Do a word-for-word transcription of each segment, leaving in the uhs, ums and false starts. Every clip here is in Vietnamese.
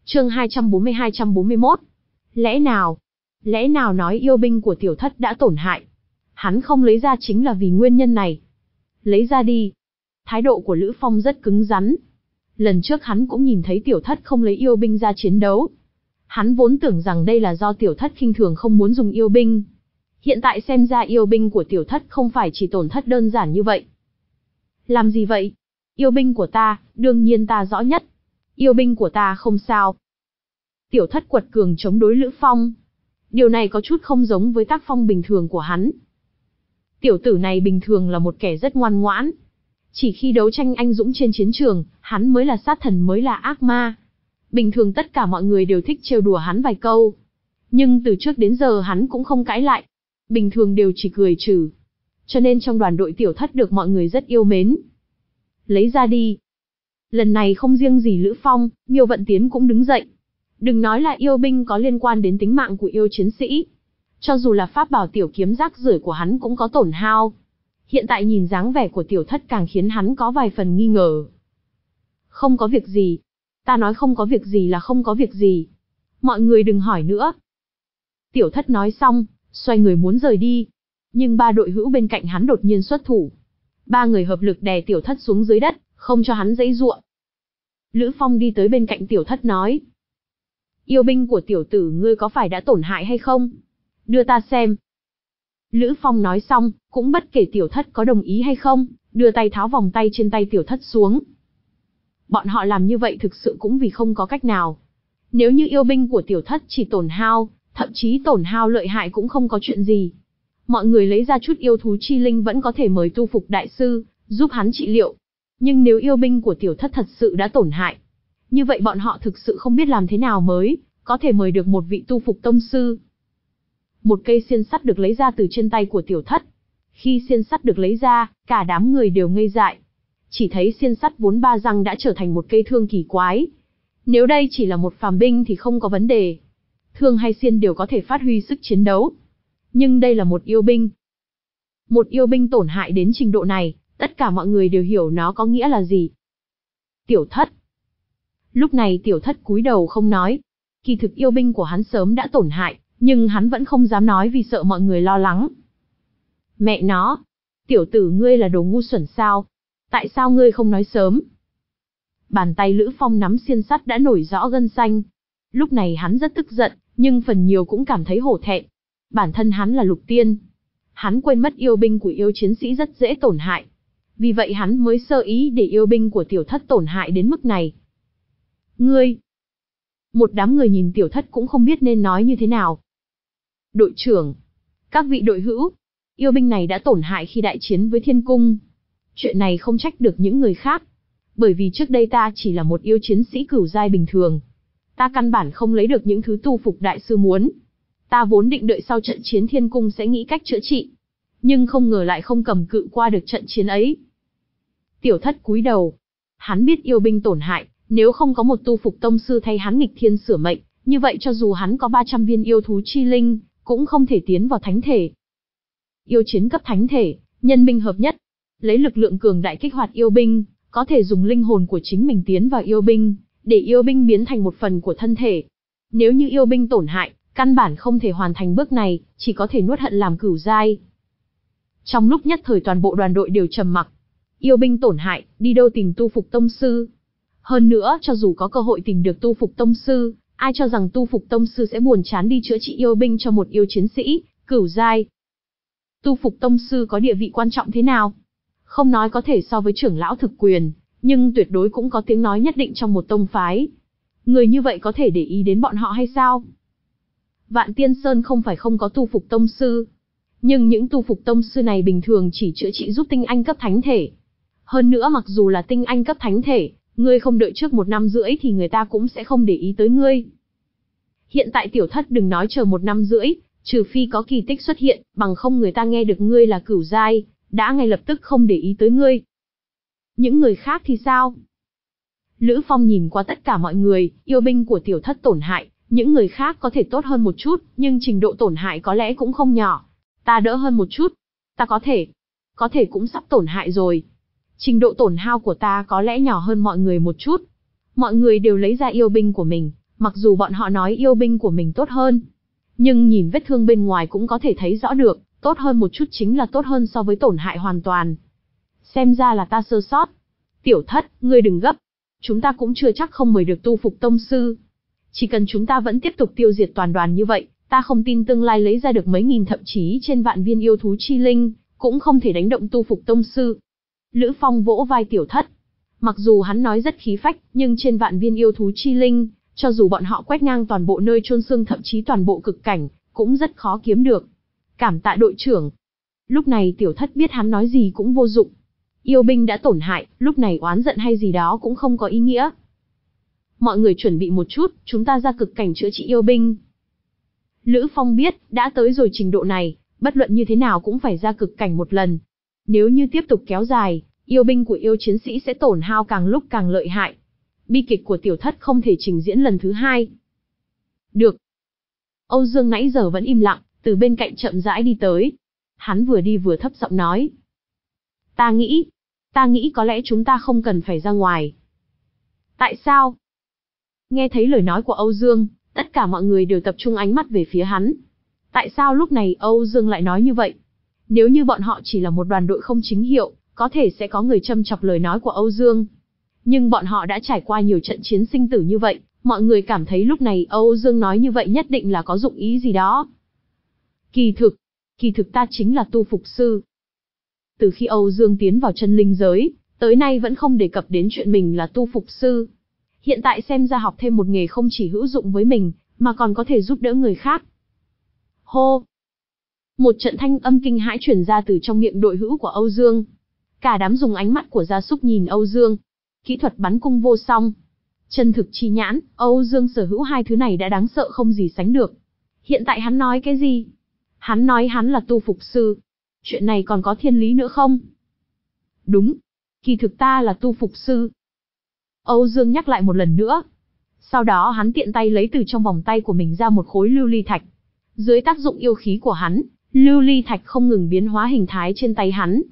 Chương hai trăm bốn mươi hai trăm bốn mươi mốt. Lẽ nào? Lẽ nào nói yêu binh của tiểu thất đã tổn hại? Hắn không lấy ra chính là vì nguyên nhân này. Lấy ra đi. Thái độ của Lữ Phong rất cứng rắn. Lần trước hắn cũng nhìn thấy tiểu thất không lấy yêu binh ra chiến đấu. Hắn vốn tưởng rằng đây là do tiểu thất khinh thường không muốn dùng yêu binh. Hiện tại xem ra yêu binh của tiểu thất không phải chỉ tổn thất đơn giản như vậy. Làm gì vậy? Yêu binh của ta, đương nhiên ta rõ nhất. Yêu binh của ta không sao. Tiểu thất quật cường chống đối Lữ Phong. Điều này có chút không giống với tác phong bình thường của hắn. Tiểu tử này bình thường là một kẻ rất ngoan ngoãn. Chỉ khi đấu tranh anh dũng trên chiến trường, hắn mới là sát thần, mới là ác ma. Bình thường tất cả mọi người đều thích trêu đùa hắn vài câu. Nhưng từ trước đến giờ hắn cũng không cãi lại. Bình thường đều chỉ cười trừ. Cho nên trong đoàn đội tiểu thất được mọi người rất yêu mến. Lấy ra đi. Lần này không riêng gì Lữ Phong, Miêu Vận Tiến cũng đứng dậy. Đừng nói là yêu binh có liên quan đến tính mạng của yêu chiến sĩ. Cho dù là pháp bảo tiểu kiếm rác rưởi của hắn cũng có tổn hao. Hiện tại nhìn dáng vẻ của tiểu thất càng khiến hắn có vài phần nghi ngờ. Không có việc gì. Ta nói không có việc gì là không có việc gì. Mọi người đừng hỏi nữa. Tiểu thất nói xong, xoay người muốn rời đi. Nhưng ba đội hữu bên cạnh hắn đột nhiên xuất thủ. Ba người hợp lực đè tiểu thất xuống dưới đất, không cho hắn giãy giụa. Lữ Phong đi tới bên cạnh tiểu thất nói. Yêu binh của tiểu tử ngươi có phải đã tổn hại hay không? Đưa ta xem. Lữ Phong nói xong, cũng bất kể tiểu thất có đồng ý hay không, đưa tay tháo vòng tay trên tay tiểu thất xuống. Bọn họ làm như vậy thực sự cũng vì không có cách nào. Nếu như yêu binh của tiểu thất chỉ tổn hao, thậm chí tổn hao lợi hại cũng không có chuyện gì. Mọi người lấy ra chút yêu thú chi linh vẫn có thể mời tu phục đại sư, giúp hắn trị liệu. Nhưng nếu yêu binh của tiểu thất thật sự đã tổn hại, như vậy bọn họ thực sự không biết làm thế nào mới có thể mời được một vị tu phục tông sư. Một cây xiên sắt được lấy ra từ trên tay của tiểu thất. Khi xiên sắt được lấy ra, cả đám người đều ngây dại. Chỉ thấy xiên sắt vốn ba răng đã trở thành một cây thương kỳ quái. Nếu đây chỉ là một phàm binh thì không có vấn đề. Thương hay xiên đều có thể phát huy sức chiến đấu. Nhưng đây là một yêu binh. Một yêu binh tổn hại đến trình độ này, tất cả mọi người đều hiểu nó có nghĩa là gì. Tiểu thất. Lúc này tiểu thất cúi đầu không nói. Kỳ thực yêu binh của hắn sớm đã tổn hại, nhưng hắn vẫn không dám nói vì sợ mọi người lo lắng. Mẹ nó! Tiểu tử ngươi là đồ ngu xuẩn sao? Tại sao ngươi không nói sớm? Bàn tay Lữ Phong nắm xiên sắt đã nổi rõ gân xanh. Lúc này hắn rất tức giận, nhưng phần nhiều cũng cảm thấy hổ thẹn. Bản thân hắn là lục tiên. Hắn quên mất yêu binh của yêu chiến sĩ rất dễ tổn hại. Vì vậy hắn mới sơ ý để yêu binh của tiểu thất tổn hại đến mức này. Ngươi! Một đám người nhìn tiểu thất cũng không biết nên nói như thế nào. Đội trưởng! Các vị đội hữu! Yêu binh này đã tổn hại khi đại chiến với thiên cung. Chuyện này không trách được những người khác. Bởi vì trước đây ta chỉ là một yêu chiến sĩ cửu giai bình thường. Ta căn bản không lấy được những thứ tu phục đại sư muốn. Ta vốn định đợi sau trận chiến thiên cung sẽ nghĩ cách chữa trị. Nhưng không ngờ lại không cầm cự qua được trận chiến ấy. Tiểu thất cúi đầu. Hắn biết yêu binh tổn hại, nếu không có một tu phục tông sư thay hắn nghịch thiên sửa mệnh, như vậy cho dù hắn có ba trăm viên yêu thú chi linh, cũng không thể tiến vào thánh thể. Yêu chiến cấp thánh thể, nhân binh hợp nhất. Lấy lực lượng cường đại kích hoạt yêu binh, có thể dùng linh hồn của chính mình tiến vào yêu binh, để yêu binh biến thành một phần của thân thể. Nếu như yêu binh tổn hại, căn bản không thể hoàn thành bước này, chỉ có thể nuốt hận làm cửu giai. Trong lúc nhất thời toàn bộ đoàn đội đều trầm mặc. Yêu binh tổn hại, đi đâu tìm tu phục tông sư? Hơn nữa, cho dù có cơ hội tìm được tu phục tông sư, ai cho rằng tu phục tông sư sẽ buồn chán đi chữa trị yêu binh cho một yêu chiến sĩ, cửu giai. Tu phục tông sư có địa vị quan trọng thế nào? Không nói có thể so với trưởng lão thực quyền, nhưng tuyệt đối cũng có tiếng nói nhất định trong một tông phái. Người như vậy có thể để ý đến bọn họ hay sao? Vạn Tiên Sơn không phải không có tu phục tông sư. Nhưng những tu phục tông sư này bình thường chỉ chữa trị giúp tinh anh cấp thánh thể. Hơn nữa mặc dù là tinh anh cấp thánh thể, ngươi không đợi trước một năm rưỡi thì người ta cũng sẽ không để ý tới ngươi. Hiện tại tiểu thất đừng nói chờ một năm rưỡi, trừ phi có kỳ tích xuất hiện, bằng không người ta nghe được ngươi là cửu giai, đã ngay lập tức không để ý tới ngươi. Những người khác thì sao? Lữ Phong nhìn qua tất cả mọi người, yêu binh của tiểu thất tổn hại, những người khác có thể tốt hơn một chút, nhưng trình độ tổn hại có lẽ cũng không nhỏ. Ta đỡ hơn một chút, ta có thể, có thể cũng sắp tổn hại rồi. Trình độ tổn hao của ta có lẽ nhỏ hơn mọi người một chút. Mọi người đều lấy ra yêu binh của mình, Mặc dù bọn họ nói yêu binh của mình tốt hơn, nhưng nhìn vết thương bên ngoài cũng có thể thấy rõ được, tốt hơn một chút chính là tốt hơn so với tổn hại hoàn toàn. Xem ra là ta sơ sót. Tiểu Thất, ngươi đừng gấp. Chúng ta cũng chưa chắc không mời được tu phục tông sư. Chỉ cần chúng ta vẫn tiếp tục tiêu diệt toàn đoàn như vậy, ta không tin tương lai lấy ra được mấy nghìn thậm chí trên vạn viên yêu thú chi linh, cũng không thể đánh động tu phục tông sư. Lữ Phong vỗ vai Tiểu Thất. Mặc dù hắn nói rất khí phách, nhưng trên vạn viên yêu thú chi linh, cho dù bọn họ quét ngang toàn bộ nơi chôn xương thậm chí toàn bộ cực cảnh, cũng rất khó kiếm được. Cảm tạ đội trưởng. Lúc này Tiểu Thất biết hắn nói gì cũng vô dụng. Yêu binh đã tổn hại, lúc này oán giận hay gì đó cũng không có ý nghĩa. Mọi người chuẩn bị một chút, chúng ta ra cực cảnh chữa trị yêu binh. Lữ Phong biết, đã tới rồi trình độ này, bất luận như thế nào cũng phải ra cực cảnh một lần. Nếu như tiếp tục kéo dài, yêu binh của yêu chiến sĩ sẽ tổn hao càng lúc càng lợi hại. Bi kịch của Tiểu Thất không thể trình diễn lần thứ hai. Được. Âu Dương nãy giờ vẫn im lặng, từ bên cạnh chậm rãi đi tới. Hắn vừa đi vừa thấp giọng nói. Ta nghĩ, ta nghĩ có lẽ chúng ta không cần phải ra ngoài. Tại sao? Nghe thấy lời nói của Âu Dương, tất cả mọi người đều tập trung ánh mắt về phía hắn. Tại sao lúc này Âu Dương lại nói như vậy? Nếu như bọn họ chỉ là một đoàn đội không chính hiệu, có thể sẽ có người châm chọc lời nói của Âu Dương. Nhưng bọn họ đã trải qua nhiều trận chiến sinh tử như vậy, mọi người cảm thấy lúc này Âu Dương nói như vậy nhất định là có dụng ý gì đó. Kỳ thực, kỳ thực ta chính là tu phục sư. Từ khi Âu Dương tiến vào chân linh giới, tới nay vẫn không đề cập đến chuyện mình là tu phục sư. Hiện tại xem ra học thêm một nghề không chỉ hữu dụng với mình, mà còn có thể giúp đỡ người khác. Hô! Một trận thanh âm kinh hãi truyền ra từ trong miệng đội hữu của Âu Dương. Cả đám dùng ánh mắt của gia súc nhìn Âu Dương. Kỹ thuật bắn cung vô song. Chân thực chi nhãn, Âu Dương sở hữu hai thứ này đã đáng sợ không gì sánh được. Hiện tại hắn nói cái gì? Hắn nói hắn là tu phục sư. Chuyện này còn có thiên lý nữa không? Đúng. Kỳ thực ta là tu phục sư. Âu Dương nhắc lại một lần nữa. Sau đó hắn tiện tay lấy từ trong vòng tay của mình ra một khối lưu ly thạch. Dưới tác dụng yêu khí của hắn, lưu ly thạch không ngừng biến hóa hình thái trên tay hắn.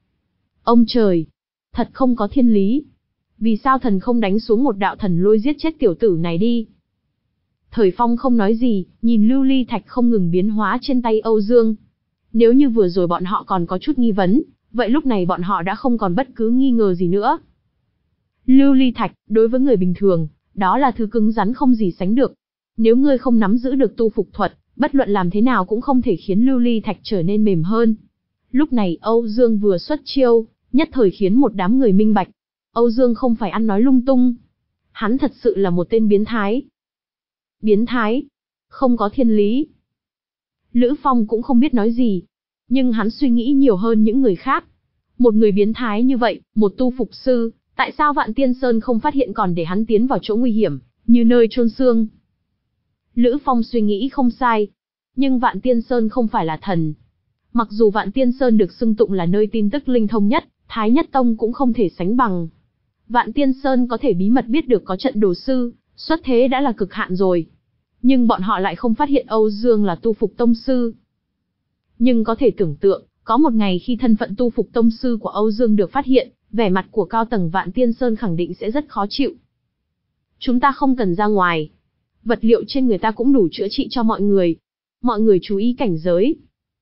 Ông trời! Thật không có thiên lý. Vì sao thần không đánh xuống một đạo thần lôi giết chết tiểu tử này đi? Thời Phong không nói gì, nhìn lưu ly thạch không ngừng biến hóa trên tay Âu Dương. Nếu như vừa rồi bọn họ còn có chút nghi vấn, vậy lúc này bọn họ đã không còn bất cứ nghi ngờ gì nữa. Lưu ly thạch, đối với người bình thường, đó là thứ cứng rắn không gì sánh được. Nếu ngươi không nắm giữ được tu phục thuật, bất luận làm thế nào cũng không thể khiến lưu ly thạch trở nên mềm hơn. Lúc này Âu Dương vừa xuất chiêu, nhất thời khiến một đám người minh bạch. Âu Dương không phải ăn nói lung tung. Hắn thật sự là một tên biến thái. Biến thái? Không có thiên lý. Lữ Phong cũng không biết nói gì. Nhưng hắn suy nghĩ nhiều hơn những người khác. Một người biến thái như vậy, một tu phục sư, tại sao Vạn Tiên Sơn không phát hiện còn để hắn tiến vào chỗ nguy hiểm, như nơi chôn xương? Lữ Phong suy nghĩ không sai. Nhưng Vạn Tiên Sơn không phải là thần. Mặc dù Vạn Tiên Sơn được xưng tụng là nơi tin tức linh thông nhất, Thái Nhất Tông cũng không thể sánh bằng. Vạn Tiên Sơn có thể bí mật biết được có trận đồ sư, xuất thế đã là cực hạn rồi. Nhưng bọn họ lại không phát hiện Âu Dương là tu phục tông sư. Nhưng có thể tưởng tượng, có một ngày khi thân phận tu phục tông sư của Âu Dương được phát hiện, vẻ mặt của cao tầng Vạn Tiên Sơn khẳng định sẽ rất khó chịu. Chúng ta không cần ra ngoài. Vật liệu trên người ta cũng đủ chữa trị cho mọi người. Mọi người chú ý cảnh giới.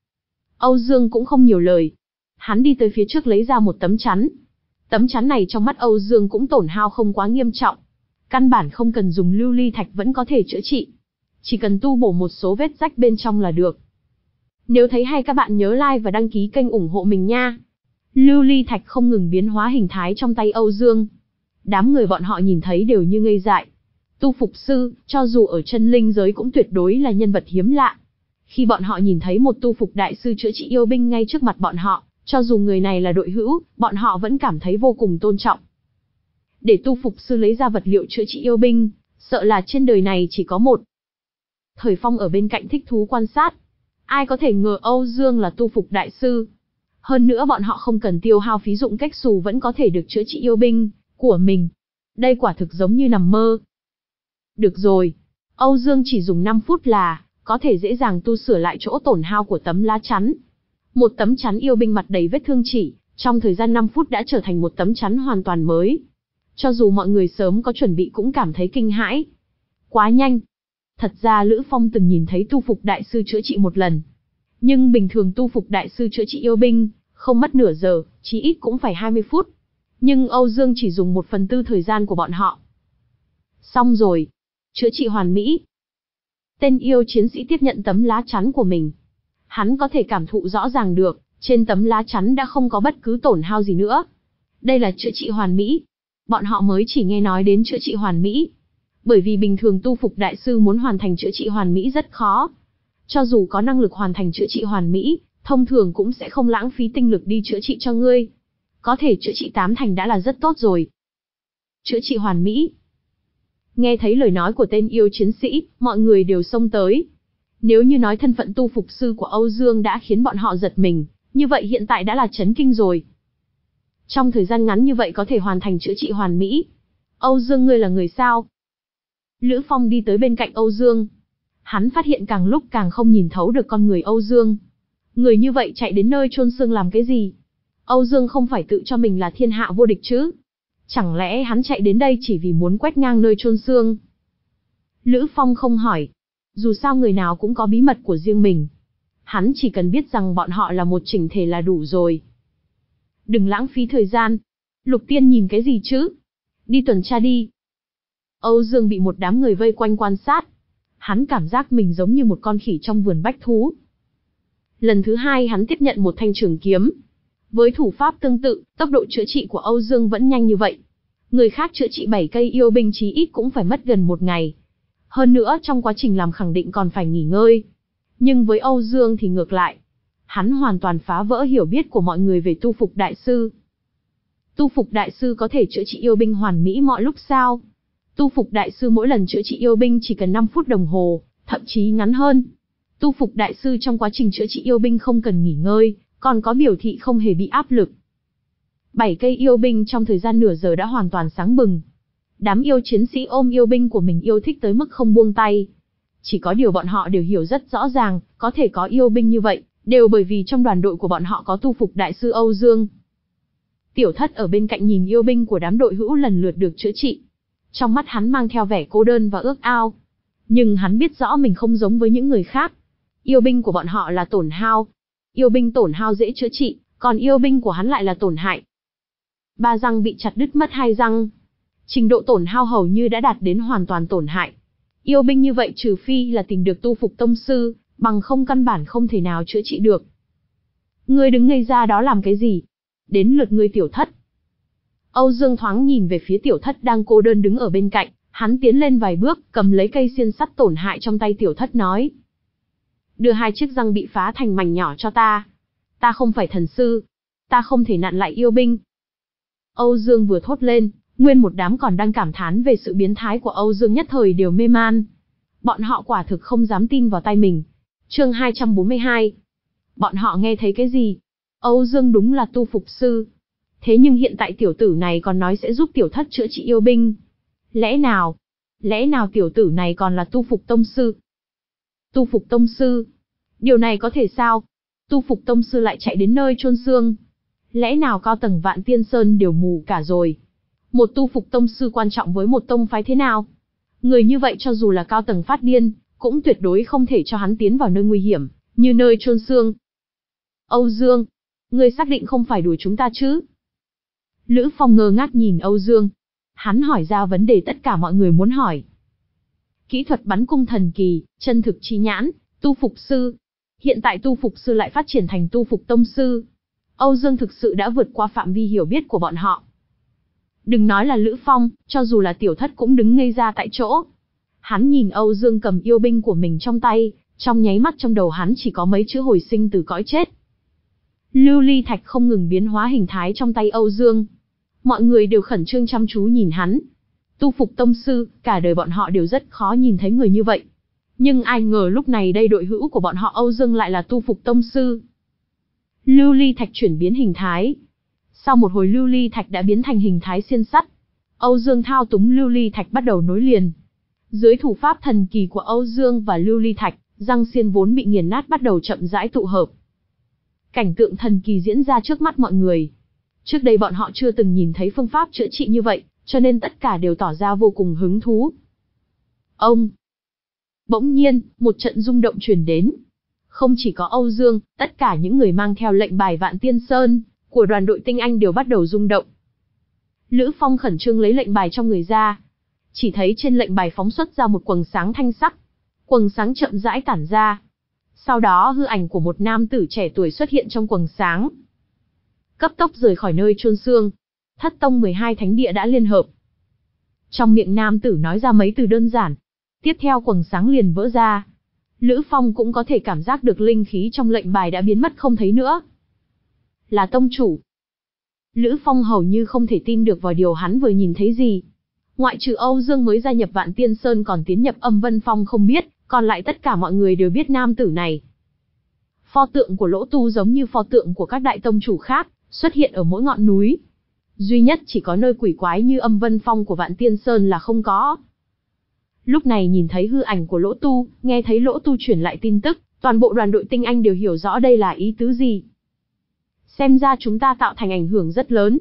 Âu Dương cũng không nhiều lời. Hắn đi tới phía trước lấy ra một tấm chắn. Tấm chắn này trong mắt Âu Dương cũng tổn hao không quá nghiêm trọng. Căn bản không cần dùng lưu ly thạch vẫn có thể chữa trị. Chỉ cần tu bổ một số vết rách bên trong là được. Nếu thấy hay các bạn nhớ like và đăng ký kênh ủng hộ mình nha. Lưu ly thạch không ngừng biến hóa hình thái trong tay Âu Dương. Đám người bọn họ nhìn thấy đều như ngây dại. Tu phục sư, cho dù ở chân linh giới cũng tuyệt đối là nhân vật hiếm lạ. Khi bọn họ nhìn thấy một tu phục đại sư chữa trị yêu binh ngay trước mặt bọn họ, cho dù người này là đội hữu, bọn họ vẫn cảm thấy vô cùng tôn trọng. Để tu phục sư lấy ra vật liệu chữa trị yêu binh, sợ là trên đời này chỉ có một. Thời Phong ở bên cạnh thích thú quan sát. Ai có thể ngờ Âu Dương là tu phục đại sư. Hơn nữa bọn họ không cần tiêu hao phí dụng cách xù vẫn có thể được chữa trị yêu binh của mình. Đây quả thực giống như nằm mơ. Được rồi, Âu Dương chỉ dùng năm phút là có thể dễ dàng tu sửa lại chỗ tổn hao của tấm lá chắn. Một tấm chắn yêu binh mặt đầy vết thương chỉ, trong thời gian năm phút đã trở thành một tấm chắn hoàn toàn mới. Cho dù mọi người sớm có chuẩn bị cũng cảm thấy kinh hãi. Quá nhanh. Thật ra Lữ Phong từng nhìn thấy tu phục đại sư chữa trị một lần. Nhưng bình thường tu phục đại sư chữa trị yêu binh, không mất nửa giờ, chí ít cũng phải hai mươi phút. Nhưng Âu Dương chỉ dùng một phần tư thời gian của bọn họ. Xong rồi. Chữa trị hoàn mỹ. Tên yêu chiến sĩ tiếp nhận tấm lá chắn của mình. Hắn có thể cảm thụ rõ ràng được, trên tấm lá chắn đã không có bất cứ tổn hao gì nữa. Đây là chữa trị hoàn mỹ. Bọn họ mới chỉ nghe nói đến chữa trị hoàn mỹ. Bởi vì bình thường tu phục đại sư muốn hoàn thành chữa trị hoàn mỹ rất khó. Cho dù có năng lực hoàn thành chữa trị hoàn mỹ, thông thường cũng sẽ không lãng phí tinh lực đi chữa trị cho ngươi. Có thể chữa trị tám thành đã là rất tốt rồi. Chữa trị hoàn mỹ. Nghe thấy lời nói của tên yêu chiến sĩ, mọi người đều xông tới. Nếu như nói thân phận tu phục sư của Âu Dương đã khiến bọn họ giật mình, như vậy hiện tại đã là chấn kinh rồi. Trong thời gian ngắn như vậy có thể hoàn thành chữa trị hoàn mỹ. Âu Dương, ngươi là người sao? Lữ Phong đi tới bên cạnh Âu Dương. Hắn phát hiện càng lúc càng không nhìn thấu được con người Âu Dương. Người như vậy chạy đến nơi chôn xương làm cái gì? Âu Dương không phải tự cho mình là thiên hạ vô địch chứ? Chẳng lẽ hắn chạy đến đây chỉ vì muốn quét ngang nơi chôn xương? Lữ Phong không hỏi. Dù sao người nào cũng có bí mật của riêng mình. Hắn chỉ cần biết rằng bọn họ là một chỉnh thể là đủ rồi. Đừng lãng phí thời gian. Lục Tiên nhìn cái gì chứ? Đi tuần tra đi. Âu Dương bị một đám người vây quanh quan sát. Hắn cảm giác mình giống như một con khỉ trong vườn bách thú. Lần thứ hai hắn tiếp nhận một thanh trường kiếm. Với thủ pháp tương tự, tốc độ chữa trị của Âu Dương vẫn nhanh như vậy. Người khác chữa trị bảy cây yêu binh chí ít cũng phải mất gần một ngày. Hơn nữa trong quá trình làm khẳng định còn phải nghỉ ngơi. Nhưng với Âu Dương thì ngược lại. Hắn hoàn toàn phá vỡ hiểu biết của mọi người về tu phục đại sư. Tu phục đại sư có thể chữa trị yêu binh hoàn mỹ mọi lúc sao? Tu phục đại sư mỗi lần chữa trị yêu binh chỉ cần năm phút đồng hồ, thậm chí ngắn hơn. Tu phục đại sư trong quá trình chữa trị yêu binh không cần nghỉ ngơi, còn có biểu thị không hề bị áp lực. Bảy cây yêu binh trong thời gian nửa giờ đã hoàn toàn sáng bừng. Đám yêu chiến sĩ ôm yêu binh của mình yêu thích tới mức không buông tay. Chỉ có điều bọn họ đều hiểu rất rõ ràng, có thể có yêu binh như vậy, đều bởi vì trong đoàn đội của bọn họ có tu phục đại sư Âu Dương. Tiểu Thất ở bên cạnh nhìn yêu binh của đám đội hữu lần lượt được chữa trị. Trong mắt hắn mang theo vẻ cô đơn và ước ao. Nhưng hắn biết rõ mình không giống với những người khác. Yêu binh của bọn họ là tổn hao. Yêu binh tổn hao dễ chữa trị, còn yêu binh của hắn lại là tổn hại. Ba răng bị chặt đứt mất hai răng. Trình độ tổn hao hầu như đã đạt đến hoàn toàn tổn hại. Yêu binh như vậy trừ phi là tìm được tu phục tông sư, bằng không căn bản không thể nào chữa trị được. Ngươi đứng ngây ra đó làm cái gì? Đến lượt ngươi Tiểu Thất. Âu Dương thoáng nhìn về phía Tiểu Thất đang cô đơn đứng ở bên cạnh, hắn tiến lên vài bước, cầm lấy cây xiên sắt tổn hại trong tay Tiểu Thất nói. Đưa hai chiếc răng bị phá thành mảnh nhỏ cho ta. Ta không phải thần sư. Ta không thể nặn lại yêu binh. Âu Dương vừa thốt lên, nguyên một đám còn đang cảm thán về sự biến thái của Âu Dương nhất thời đều mê man. Bọn họ quả thực không dám tin vào tay mình. Chương hai trăm bốn mươi hai. Bọn họ nghe thấy cái gì? Âu Dương đúng là tu phục sư. Thế nhưng hiện tại tiểu tử này còn nói sẽ giúp Tiểu Thất chữa trị yêu binh. Lẽ nào? Lẽ nào tiểu tử này còn là tu phục tông sư? Tu phục tông sư? Điều này có thể sao? Tu phục tông sư lại chạy đến nơi chôn xương. Lẽ nào cao tầng Vạn Tiên Sơn đều mù cả rồi? Một tu phục tông sư quan trọng với một tông phái thế nào? Người như vậy cho dù là cao tầng phát điên, cũng tuyệt đối không thể cho hắn tiến vào nơi nguy hiểm, như nơi chôn xương. Âu Dương, ngươi xác định không phải đùa chúng ta chứ? Lữ Phong ngơ ngác nhìn Âu Dương. Hắn hỏi ra vấn đề tất cả mọi người muốn hỏi. Kỹ thuật bắn cung thần kỳ, chân thực chi nhãn, tu phục sư. Hiện tại tu phục sư lại phát triển thành tu phục tông sư. Âu Dương thực sự đã vượt qua phạm vi hiểu biết của bọn họ. Đừng nói là Lữ Phong, cho dù là Tiểu Thất cũng đứng ngây ra tại chỗ. Hắn nhìn Âu Dương cầm yêu binh của mình trong tay, trong nháy mắt trong đầu hắn chỉ có mấy chữ hồi sinh từ cõi chết. Lưu ly thạch không ngừng biến hóa hình thái trong tay Âu Dương. Mọi người đều khẩn trương chăm chú nhìn hắn. Tu phục tông sư, cả đời bọn họ đều rất khó nhìn thấy người như vậy. Nhưng ai ngờ lúc này đây đội hữu của bọn họ Âu Dương lại là tu phục tông sư. Lưu ly thạch chuyển biến hình thái. Sau một hồi lưu ly thạch đã biến thành hình thái xiên sắt. Âu Dương thao túng lưu ly thạch bắt đầu nối liền. Dưới thủ pháp thần kỳ của Âu Dương và lưu ly thạch, răng xiên vốn bị nghiền nát bắt đầu chậm rãi tụ hợp. Cảnh tượng thần kỳ diễn ra trước mắt mọi người. Trước đây bọn họ chưa từng nhìn thấy phương pháp chữa trị như vậy, cho nên tất cả đều tỏ ra vô cùng hứng thú. Ông! Bỗng nhiên, một trận rung động truyền đến. Không chỉ có Âu Dương, tất cả những người mang theo lệnh bài Vạn Tiên Sơn của đoàn đội tinh anh đều bắt đầu rung động. Lữ Phong khẩn trương lấy lệnh bài trong người ra. Chỉ thấy trên lệnh bài phóng xuất ra một quầng sáng thanh sắc. Quầng sáng chậm rãi tản ra. Sau đó hư ảnh của một nam tử trẻ tuổi xuất hiện trong quầng sáng. Cấp tốc rời khỏi nơi chôn xương. Thất tông mười hai thánh địa đã liên hợp. Trong miệng nam tử nói ra mấy từ đơn giản. Tiếp theo quầng sáng liền vỡ ra. Lữ Phong cũng có thể cảm giác được linh khí trong lệnh bài đã biến mất không thấy nữa. Là tông chủ. Lữ Phong hầu như không thể tin được vào điều hắn vừa nhìn thấy gì. Ngoại trừ Âu Dương mới gia nhập Vạn Tiên Sơn còn tiến nhập Âm Vân Phong không biết, còn lại tất cả mọi người đều biết nam tử này. Pho tượng của Lỗ Tu giống như pho tượng của các đại tông chủ khác, xuất hiện ở mỗi ngọn núi. Duy nhất chỉ có nơi quỷ quái như Âm Vân Phong của Vạn Tiên Sơn là không có. Lúc này nhìn thấy hư ảnh của Lỗ Tu, nghe thấy Lỗ Tu truyền lại tin tức, toàn bộ đoàn đội tinh anh đều hiểu rõ đây là ý tứ gì. Xem ra chúng ta tạo thành ảnh hưởng rất lớn.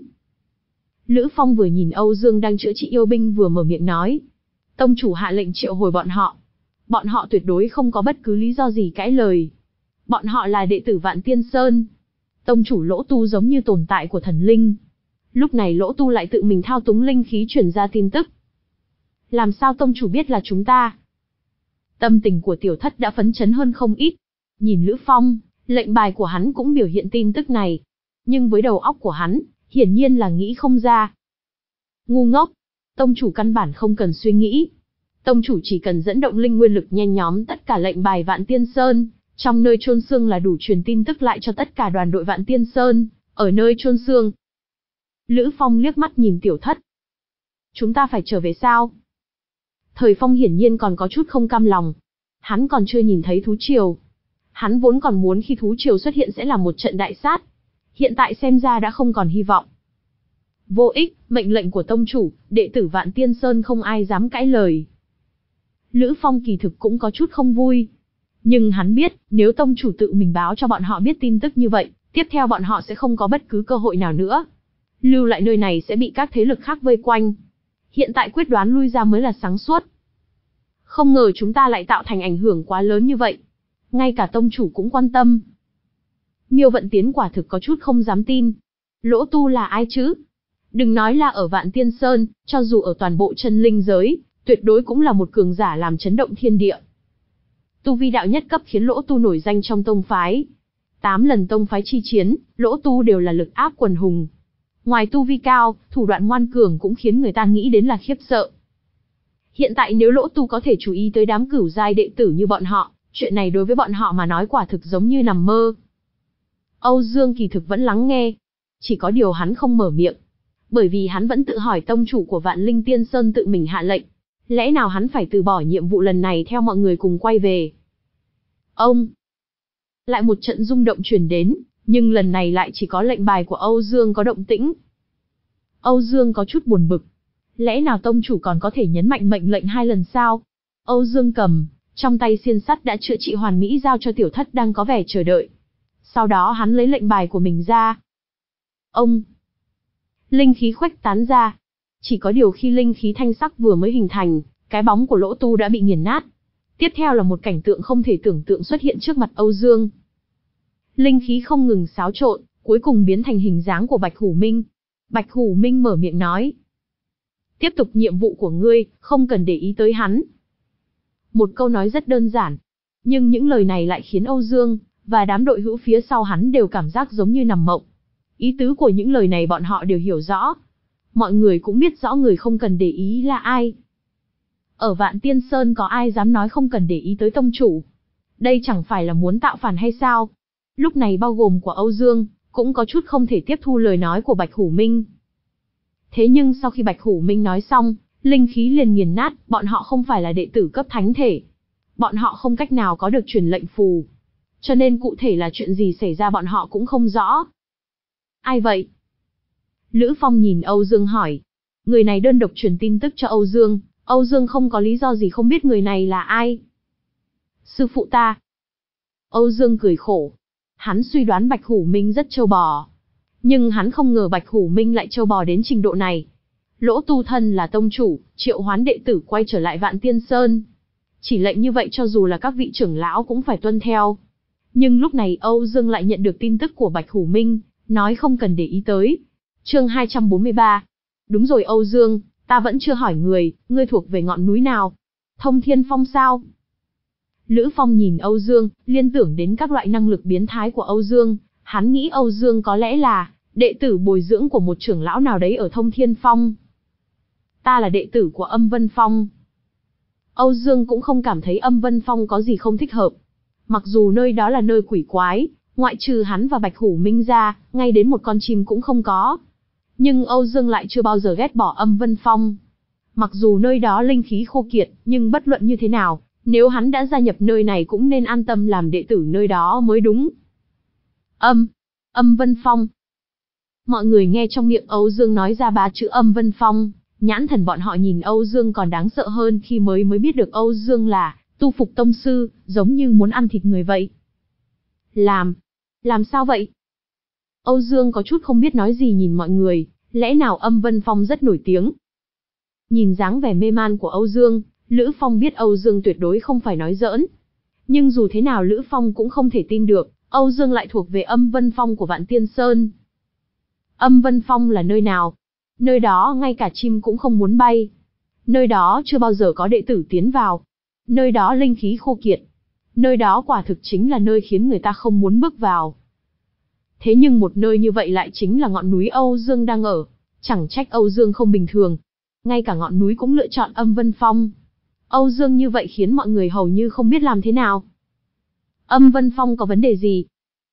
Lữ Phong vừa nhìn Âu Dương đang chữa trị yêu binh vừa mở miệng nói. Tông chủ hạ lệnh triệu hồi bọn họ. Bọn họ tuyệt đối không có bất cứ lý do gì cãi lời. Bọn họ là đệ tử Vạn Tiên Sơn. Tông chủ Lỗ Tu giống như tồn tại của thần linh. Lúc này Lỗ Tu lại tự mình thao túng linh khí truyền ra tin tức. Làm sao tông chủ biết là chúng ta? Tâm tình của tiểu thất đã phấn chấn hơn không ít. Nhìn Lữ Phong, lệnh bài của hắn cũng biểu hiện tin tức này. Nhưng với đầu óc của hắn, hiển nhiên là nghĩ không ra. Ngu ngốc, tông chủ căn bản không cần suy nghĩ. Tông chủ chỉ cần dẫn động linh nguyên lực nhen nhóm tất cả lệnh bài Vạn Tiên Sơn, trong nơi chôn xương là đủ truyền tin tức lại cho tất cả đoàn đội Vạn Tiên Sơn, ở nơi chôn xương. Lữ Phong liếc mắt nhìn tiểu thất. Chúng ta phải trở về sao? Thời Phong hiển nhiên còn có chút không cam lòng. Hắn còn chưa nhìn thấy thú triều. Hắn vốn còn muốn khi thú triều xuất hiện sẽ là một trận đại sát. Hiện tại xem ra đã không còn hy vọng. Vô ích, mệnh lệnh của tông chủ, đệ tử Vạn Tiên Sơn không ai dám cãi lời. Lữ Phong kỳ thực cũng có chút không vui. Nhưng hắn biết, nếu tông chủ tự mình báo cho bọn họ biết tin tức như vậy, tiếp theo bọn họ sẽ không có bất cứ cơ hội nào nữa. Lưu lại nơi này sẽ bị các thế lực khác vây quanh. Hiện tại quyết đoán lui ra mới là sáng suốt. Không ngờ chúng ta lại tạo thành ảnh hưởng quá lớn như vậy. Ngay cả tông chủ cũng quan tâm. Miêu Vận Tiến quả thực có chút không dám tin. Lỗ Tu là ai chứ? Đừng nói là ở Vạn Tiên Sơn, cho dù ở toàn bộ chân linh giới, tuyệt đối cũng là một cường giả làm chấn động thiên địa. Tu vi đạo nhất cấp khiến Lỗ Tu nổi danh trong tông phái. Tám lần tông phái chi chiến, Lỗ Tu đều là lực áp quần hùng. Ngoài tu vi cao, thủ đoạn ngoan cường cũng khiến người ta nghĩ đến là khiếp sợ. Hiện tại nếu Lỗ Tu có thể chú ý tới đám cửu giai đệ tử như bọn họ, chuyện này đối với bọn họ mà nói quả thực giống như nằm mơ. Âu Dương kỳ thực vẫn lắng nghe. Chỉ có điều hắn không mở miệng. Bởi vì hắn vẫn tự hỏi tông chủ của Vạn Linh Tiên Sơn tự mình hạ lệnh. Lẽ nào hắn phải từ bỏ nhiệm vụ lần này theo mọi người cùng quay về? Ông! Lại một trận rung động truyền đến, nhưng lần này lại chỉ có lệnh bài của Âu Dương có động tĩnh. Âu Dương có chút buồn bực. Lẽ nào tông chủ còn có thể nhấn mạnh mệnh lệnh hai lần sao? Âu Dương cầm, trong tay xiên sắt đã chữa trị hoàn mỹ giao cho tiểu thất đang có vẻ chờ đợi. Sau đó hắn lấy lệnh bài của mình ra. Ông! Linh khí khuếch tán ra. Chỉ có điều khi linh khí thanh sắc vừa mới hình thành, cái bóng của Lỗ Tu đã bị nghiền nát. Tiếp theo là một cảnh tượng không thể tưởng tượng xuất hiện trước mặt Âu Dương. Linh khí không ngừng xáo trộn, cuối cùng biến thành hình dáng của Bạch Hủ Minh. Bạch Hủ Minh mở miệng nói. Tiếp tục nhiệm vụ của ngươi, không cần để ý tới hắn. Một câu nói rất đơn giản. Nhưng những lời này lại khiến Âu Dương và đám đội hữu phía sau hắn đều cảm giác giống như nằm mộng. Ý tứ của những lời này bọn họ đều hiểu rõ. Mọi người cũng biết rõ người không cần để ý là ai. Ở Vạn Tiên Sơn có ai dám nói không cần để ý tới tông chủ? Đây chẳng phải là muốn tạo phản hay sao? Lúc này bao gồm của Âu Dương, cũng có chút không thể tiếp thu lời nói của Bạch Hủ Minh. Thế nhưng sau khi Bạch Hủ Minh nói xong, linh khí liền nghiền nát, bọn họ không phải là đệ tử cấp thánh thể. Bọn họ không cách nào có được truyền lệnh phù. Cho nên cụ thể là chuyện gì xảy ra bọn họ cũng không rõ. Ai vậy? Lữ Phong nhìn Âu Dương hỏi. Người này đơn độc truyền tin tức cho Âu Dương, Âu Dương không có lý do gì không biết người này là ai. Sư phụ ta. Âu Dương cười khổ. Hắn suy đoán Bạch Hủ Minh rất trâu bò. Nhưng hắn không ngờ Bạch Hủ Minh lại trâu bò đến trình độ này. Lỗ Tu thân là tông chủ, triệu hoán đệ tử quay trở lại Vạn Tiên Sơn. Chỉ lệnh như vậy cho dù là các vị trưởng lão cũng phải tuân theo. Nhưng lúc này Âu Dương lại nhận được tin tức của Bạch Hủ Minh, nói không cần để ý tới. Chương hai trăm bốn mươi ba. Đúng rồi Âu Dương, ta vẫn chưa hỏi người, ngươi thuộc về ngọn núi nào? Thông Thiên Phong sao? Lữ Phong nhìn Âu Dương, liên tưởng đến các loại năng lực biến thái của Âu Dương, hắn nghĩ Âu Dương có lẽ là đệ tử bồi dưỡng của một trưởng lão nào đấy ở Thông Thiên Phong. Ta là đệ tử của Âm Vân Phong. Âu Dương cũng không cảm thấy Âm Vân Phong có gì không thích hợp. Mặc dù nơi đó là nơi quỷ quái, ngoại trừ hắn và Bạch Hủ Minh ra, ngay đến một con chim cũng không có. Nhưng Âu Dương lại chưa bao giờ ghét bỏ Âm Vân Phong. Mặc dù nơi đó linh khí khô kiệt, nhưng bất luận như thế nào, nếu hắn đã gia nhập nơi này cũng nên an tâm làm đệ tử nơi đó mới đúng. Âm, Âm Vân Phong. Mọi người nghe trong miệng Âu Dương nói ra ba chữ Âm Vân Phong, nhãn thần bọn họ nhìn Âu Dương còn đáng sợ hơn khi mới mới biết được Âu Dương là tu phục tông sư, giống như muốn ăn thịt người vậy. Làm, làm sao vậy? Âu Dương có chút không biết nói gì nhìn mọi người, lẽ nào Âm Vân Phong rất nổi tiếng? Nhìn dáng vẻ mê man của Âu Dương, Lữ Phong biết Âu Dương tuyệt đối không phải nói giỡn. Nhưng dù thế nào Lữ Phong cũng không thể tin được, Âu Dương lại thuộc về Âm Vân Phong của Vạn Tiên Sơn. Âm Vân Phong là nơi nào? Nơi đó ngay cả chim cũng không muốn bay. Nơi đó chưa bao giờ có đệ tử tiến vào. Nơi đó linh khí khô kiệt. Nơi đó quả thực chính là nơi khiến người ta không muốn bước vào. Thế nhưng một nơi như vậy lại chính là ngọn núi Âu Dương đang ở. Chẳng trách Âu Dương không bình thường. Ngay cả ngọn núi cũng lựa chọn Âm Vân Phong. Âu Dương như vậy khiến mọi người hầu như không biết làm thế nào. Âm Vân Phong có vấn đề gì?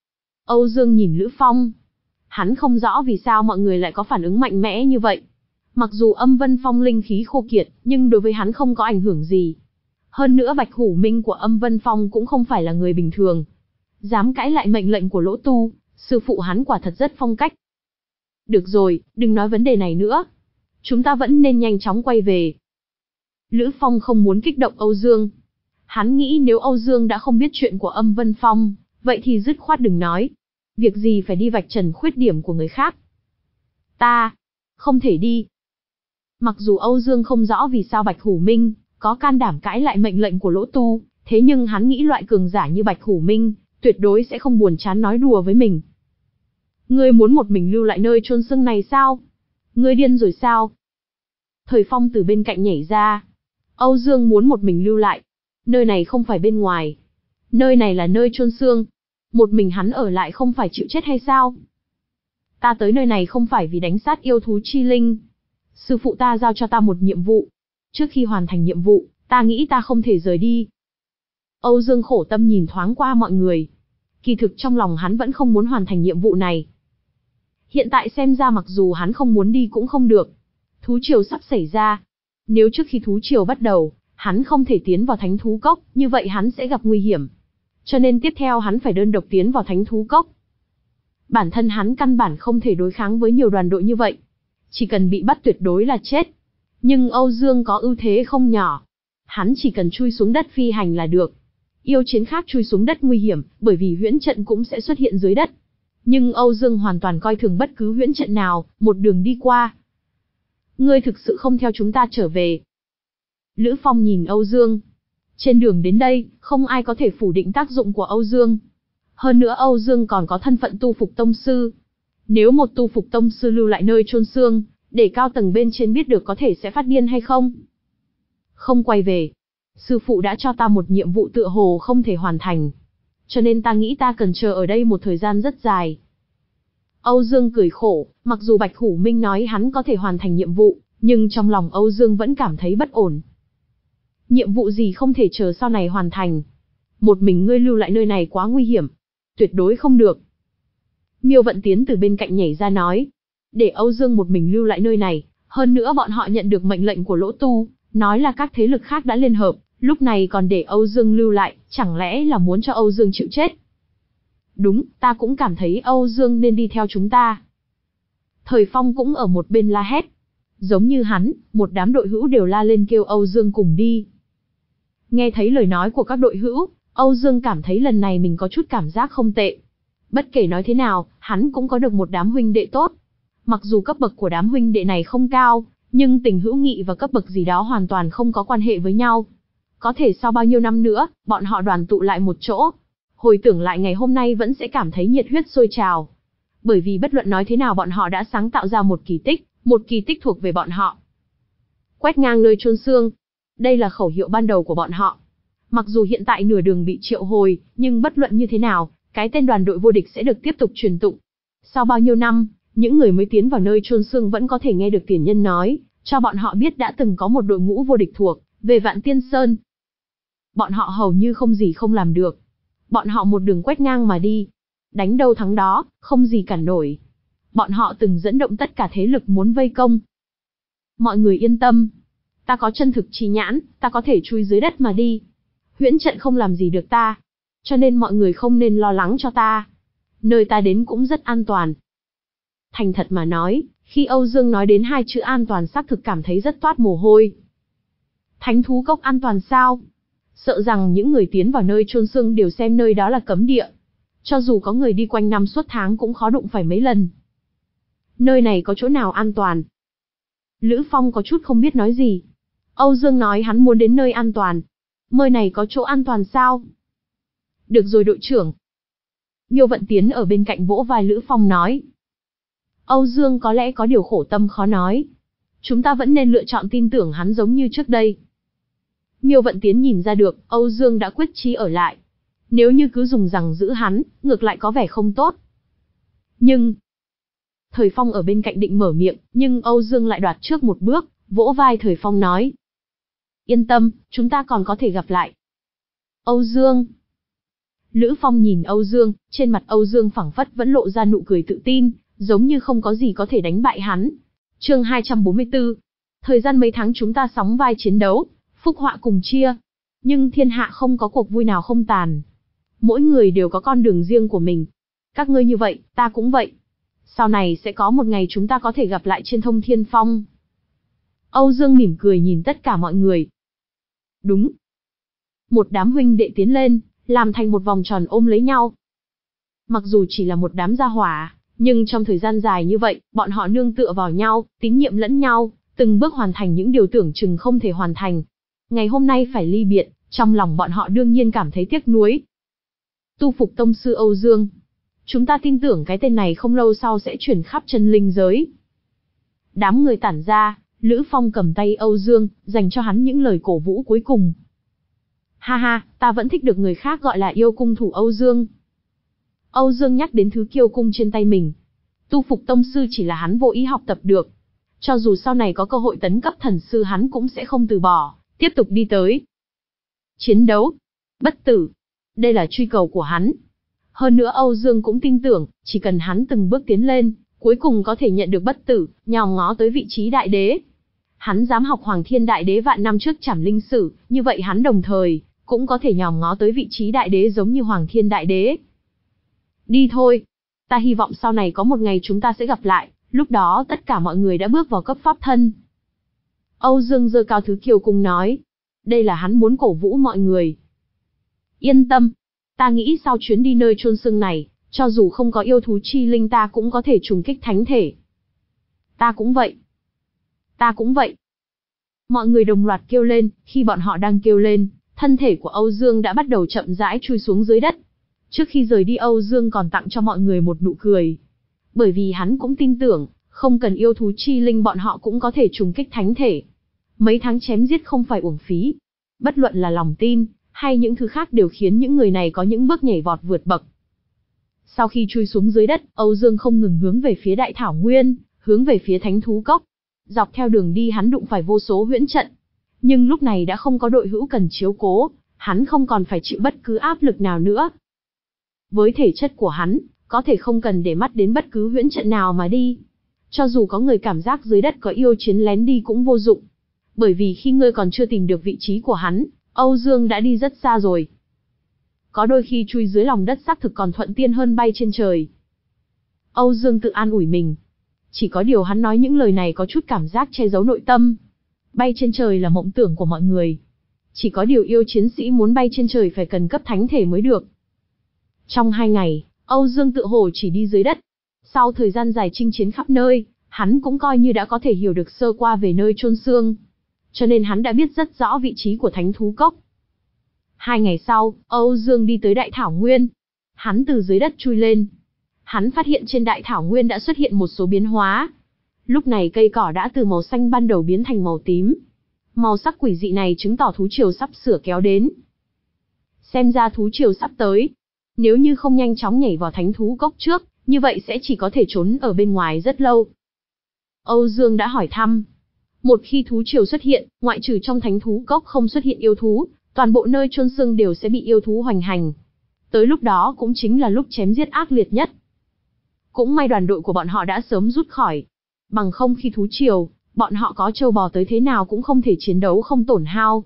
Âu Dương nhìn Lữ Phong. Hắn không rõ vì sao mọi người lại có phản ứng mạnh mẽ như vậy. Mặc dù Âm Vân Phong linh khí khô kiệt, nhưng đối với hắn không có ảnh hưởng gì. Hơn nữa Bạch Hủ Minh của Âm Vân Phong cũng không phải là người bình thường. Dám cãi lại mệnh lệnh của Lỗ Tu, sư phụ hắn quả thật rất phong cách. Được rồi, đừng nói vấn đề này nữa. Chúng ta vẫn nên nhanh chóng quay về. Lữ Phong không muốn kích động Âu Dương. Hắn nghĩ nếu Âu Dương đã không biết chuyện của Âm Vân Phong, vậy thì dứt khoát đừng nói. Việc gì phải đi vạch trần khuyết điểm của người khác. Ta, không thể đi. Mặc dù Âu Dương không rõ vì sao Bạch Hủ Minh có can đảm cãi lại mệnh lệnh của Lỗ Tu, thế nhưng hắn nghĩ loại cường giả như Bạch Hủ Minh tuyệt đối sẽ không buồn chán nói đùa với mình. Ngươi muốn một mình lưu lại nơi chôn xương này sao? Ngươi điên rồi sao? Thời Phong từ bên cạnh nhảy ra. Âu Dương muốn một mình lưu lại. Nơi này không phải bên ngoài. Nơi này là nơi chôn xương. Một mình hắn ở lại không phải chịu chết hay sao? Ta tới nơi này không phải vì đánh sát yêu thú chi linh. Sư phụ ta giao cho ta một nhiệm vụ. Trước khi hoàn thành nhiệm vụ, ta nghĩ ta không thể rời đi. Âu Dương khổ tâm nhìn thoáng qua mọi người. Kỳ thực trong lòng hắn vẫn không muốn hoàn thành nhiệm vụ này. Hiện tại xem ra mặc dù hắn không muốn đi cũng không được. Thú triều sắp xảy ra. Nếu trước khi thú triều bắt đầu, hắn không thể tiến vào thánh thú cốc, như vậy hắn sẽ gặp nguy hiểm. Cho nên tiếp theo hắn phải đơn độc tiến vào thánh thú cốc. Bản thân hắn căn bản không thể đối kháng với nhiều đoàn đội như vậy. Chỉ cần bị bắt tuyệt đối là chết. Nhưng Âu Dương có ưu thế không nhỏ. Hắn chỉ cần chui xuống đất phi hành là được. Yêu chiến khác chui xuống đất nguy hiểm, bởi vì huyễn trận cũng sẽ xuất hiện dưới đất. Nhưng Âu Dương hoàn toàn coi thường bất cứ huyễn trận nào, một đường đi qua. Ngươi thực sự không theo chúng ta trở về. Lữ Phong nhìn Âu Dương. Trên đường đến đây, không ai có thể phủ định tác dụng của Âu Dương. Hơn nữa Âu Dương còn có thân phận tu phục tông sư. Nếu một tu phục tông sư lưu lại nơi chôn xương, để cao tầng bên trên biết được có thể sẽ phát điên hay không? Không quay về. Sư phụ đã cho ta một nhiệm vụ tựa hồ không thể hoàn thành. Cho nên ta nghĩ ta cần chờ ở đây một thời gian rất dài. Âu Dương cười khổ, mặc dù Bạch Hủ Minh nói hắn có thể hoàn thành nhiệm vụ, nhưng trong lòng Âu Dương vẫn cảm thấy bất ổn. Nhiệm vụ gì không thể chờ sau này hoàn thành? Một mình ngươi lưu lại nơi này quá nguy hiểm. Tuyệt đối không được. Miêu Vận Tiến từ bên cạnh nhảy ra nói. Để Âu Dương một mình lưu lại nơi này, hơn nữa bọn họ nhận được mệnh lệnh của Lỗ Tu, nói là các thế lực khác đã liên hợp, lúc này còn để Âu Dương lưu lại, chẳng lẽ là muốn cho Âu Dương chịu chết? Đúng, ta cũng cảm thấy Âu Dương nên đi theo chúng ta. Thời Phong cũng ở một bên la hét. Giống như hắn, một đám đội hữu đều la lên kêu Âu Dương cùng đi. Nghe thấy lời nói của các đội hữu, Âu Dương cảm thấy lần này mình có chút cảm giác không tệ. Bất kể nói thế nào, hắn cũng có được một đám huynh đệ tốt. Mặc dù cấp bậc của đám huynh đệ này không cao, nhưng tình hữu nghị và cấp bậc gì đó hoàn toàn không có quan hệ với nhau. Có thể sau bao nhiêu năm nữa, bọn họ đoàn tụ lại một chỗ. Hồi tưởng lại ngày hôm nay vẫn sẽ cảm thấy nhiệt huyết sôi trào. Bởi vì bất luận nói thế nào bọn họ đã sáng tạo ra một kỳ tích, một kỳ tích thuộc về bọn họ. Quét ngang nơi chôn xương. Đây là khẩu hiệu ban đầu của bọn họ. Mặc dù hiện tại nửa đường bị triệu hồi, nhưng bất luận như thế nào, cái tên đoàn đội vô địch sẽ được tiếp tục truyền tụng. Sau bao nhiêu năm, những người mới tiến vào nơi chôn xương vẫn có thể nghe được tiền nhân nói, cho bọn họ biết đã từng có một đội ngũ vô địch thuộc về Vạn Tiên Sơn. Bọn họ hầu như không gì không làm được. Bọn họ một đường quét ngang mà đi. Đánh đâu thắng đó, không gì cản nổi. Bọn họ từng dẫn động tất cả thế lực muốn vây công. Mọi người yên tâm. Ta có chân thực chi nhãn, ta có thể chui dưới đất mà đi. Huyễn trận không làm gì được ta. Cho nên mọi người không nên lo lắng cho ta. Nơi ta đến cũng rất an toàn. Thành thật mà nói, khi Âu Dương nói đến hai chữ an toàn xác thực cảm thấy rất toát mồ hôi. Thánh thú cốc an toàn sao? Sợ rằng những người tiến vào nơi chôn xương đều xem nơi đó là cấm địa. Cho dù có người đi quanh năm suốt tháng cũng khó đụng phải mấy lần. Nơi này có chỗ nào an toàn? Lữ Phong có chút không biết nói gì. Âu Dương nói hắn muốn đến nơi an toàn. Nơi này có chỗ an toàn sao? Được rồi đội trưởng. Miêu Vận Tiến ở bên cạnh vỗ vai Lữ Phong nói. Âu Dương có lẽ có điều khổ tâm khó nói. Chúng ta vẫn nên lựa chọn tin tưởng hắn giống như trước đây. Miêu Vận Tiến nhìn ra được, Âu Dương đã quyết chí ở lại. Nếu như cứ dùng rằng giữ hắn, ngược lại có vẻ không tốt. Nhưng... Thời Phong ở bên cạnh định mở miệng, nhưng Âu Dương lại đoạt trước một bước, vỗ vai Thời Phong nói. Yên tâm, chúng ta còn có thể gặp lại. Âu Dương... Lữ Phong nhìn Âu Dương, trên mặt Âu Dương phảng phất vẫn lộ ra nụ cười tự tin, giống như không có gì có thể đánh bại hắn. Chương hai trăm bốn mươi tư. Thời gian mấy tháng chúng ta sóng vai chiến đấu, phúc họa cùng chia. Nhưng thiên hạ không có cuộc vui nào không tàn. Mỗi người đều có con đường riêng của mình. Các ngươi như vậy, ta cũng vậy. Sau này sẽ có một ngày chúng ta có thể gặp lại trên Thông Thiên Phong. Âu Dương mỉm cười nhìn tất cả mọi người. Đúng. Một đám huynh đệ tiến lên, làm thành một vòng tròn ôm lấy nhau. Mặc dù chỉ là một đám gia hỏa, nhưng trong thời gian dài như vậy, bọn họ nương tựa vào nhau, tín nhiệm lẫn nhau, từng bước hoàn thành những điều tưởng chừng không thể hoàn thành. Ngày hôm nay phải ly biệt, trong lòng bọn họ đương nhiên cảm thấy tiếc nuối. Tu Phục Tông Sư Âu Dương. Chúng ta tin tưởng cái tên này không lâu sau sẽ chuyển khắp chân linh giới. Đám người tản ra, Lữ Phong cầm tay Âu Dương, dành cho hắn những lời cổ vũ cuối cùng. Ha ha, ta vẫn thích được người khác gọi là yêu cung thủ Âu Dương. Âu Dương nhắc đến thứ kiêu cung trên tay mình. Tu Phục Tông Sư chỉ là hắn vô ý học tập được. Cho dù sau này có cơ hội tấn cấp thần sư hắn cũng sẽ không từ bỏ, tiếp tục đi tới. Chiến đấu, bất tử, đây là truy cầu của hắn. Hơn nữa Âu Dương cũng tin tưởng, chỉ cần hắn từng bước tiến lên, cuối cùng có thể nhận được bất tử, nhòm ngó tới vị trí đại đế. Hắn dám học Hoàng Thiên Đại Đế vạn năm trước trảm linh sử, như vậy hắn đồng thời cũng có thể nhòm ngó tới vị trí đại đế giống như Hoàng Thiên Đại Đế. Đi thôi, ta hy vọng sau này có một ngày chúng ta sẽ gặp lại, lúc đó tất cả mọi người đã bước vào cấp pháp thân. Âu Dương giơ cao thứ kiều cung nói, đây là hắn muốn cổ vũ mọi người. Yên tâm, ta nghĩ sau chuyến đi nơi chôn xương này, cho dù không có yêu thú chi linh ta cũng có thể trùng kích thánh thể. Ta cũng vậy. Ta cũng vậy. Mọi người đồng loạt kêu lên, khi bọn họ đang kêu lên, thân thể của Âu Dương đã bắt đầu chậm rãi chui xuống dưới đất. Trước khi rời đi Âu Dương còn tặng cho mọi người một nụ cười. Bởi vì hắn cũng tin tưởng, không cần yêu thú chi linh bọn họ cũng có thể trùng kích thánh thể. Mấy tháng chém giết không phải uổng phí. Bất luận là lòng tin, hay những thứ khác đều khiến những người này có những bước nhảy vọt vượt bậc. Sau khi chui xuống dưới đất, Âu Dương không ngừng hướng về phía Đại Thảo Nguyên, hướng về phía Thánh Thú Cốc. Dọc theo đường đi hắn đụng phải vô số huyễn trận. Nhưng lúc này đã không có đội hữu cần chiếu cố, hắn không còn phải chịu bất cứ áp lực nào nữa. Với thể chất của hắn, có thể không cần để mắt đến bất cứ huyễn trận nào mà đi. Cho dù có người cảm giác dưới đất có yêu chiến lén đi cũng vô dụng. Bởi vì khi ngươi còn chưa tìm được vị trí của hắn, Âu Dương đã đi rất xa rồi. Có đôi khi chui dưới lòng đất xác thực còn thuận tiện hơn bay trên trời. Âu Dương tự an ủi mình. Chỉ có điều hắn nói những lời này có chút cảm giác che giấu nội tâm. Bay trên trời là mộng tưởng của mọi người. Chỉ có điều yêu chiến sĩ muốn bay trên trời phải cần cấp thánh thể mới được. Trong hai ngày, Âu Dương tự hồ chỉ đi dưới đất. Sau thời gian dài chinh chiến khắp nơi, hắn cũng coi như đã có thể hiểu được sơ qua về nơi chôn xương. Cho nên hắn đã biết rất rõ vị trí của Thánh Thú Cốc. Hai ngày sau, Âu Dương đi tới Đại Thảo Nguyên. Hắn từ dưới đất chui lên. Hắn phát hiện trên Đại Thảo Nguyên đã xuất hiện một số biến hóa. Lúc này cây cỏ đã từ màu xanh ban đầu biến thành màu tím. Màu sắc quỷ dị này chứng tỏ thú triều sắp sửa kéo đến. Xem ra thú triều sắp tới. Nếu như không nhanh chóng nhảy vào thánh thú cốc trước, như vậy sẽ chỉ có thể trốn ở bên ngoài rất lâu. Âu Dương đã hỏi thăm. Một khi thú triều xuất hiện, ngoại trừ trong thánh thú cốc không xuất hiện yêu thú, toàn bộ nơi chôn xương đều sẽ bị yêu thú hoành hành. Tới lúc đó cũng chính là lúc chém giết ác liệt nhất. Cũng may đoàn đội của bọn họ đã sớm rút khỏi. Bằng không khi thú triều, bọn họ có trâu bò tới thế nào cũng không thể chiến đấu không tổn hao.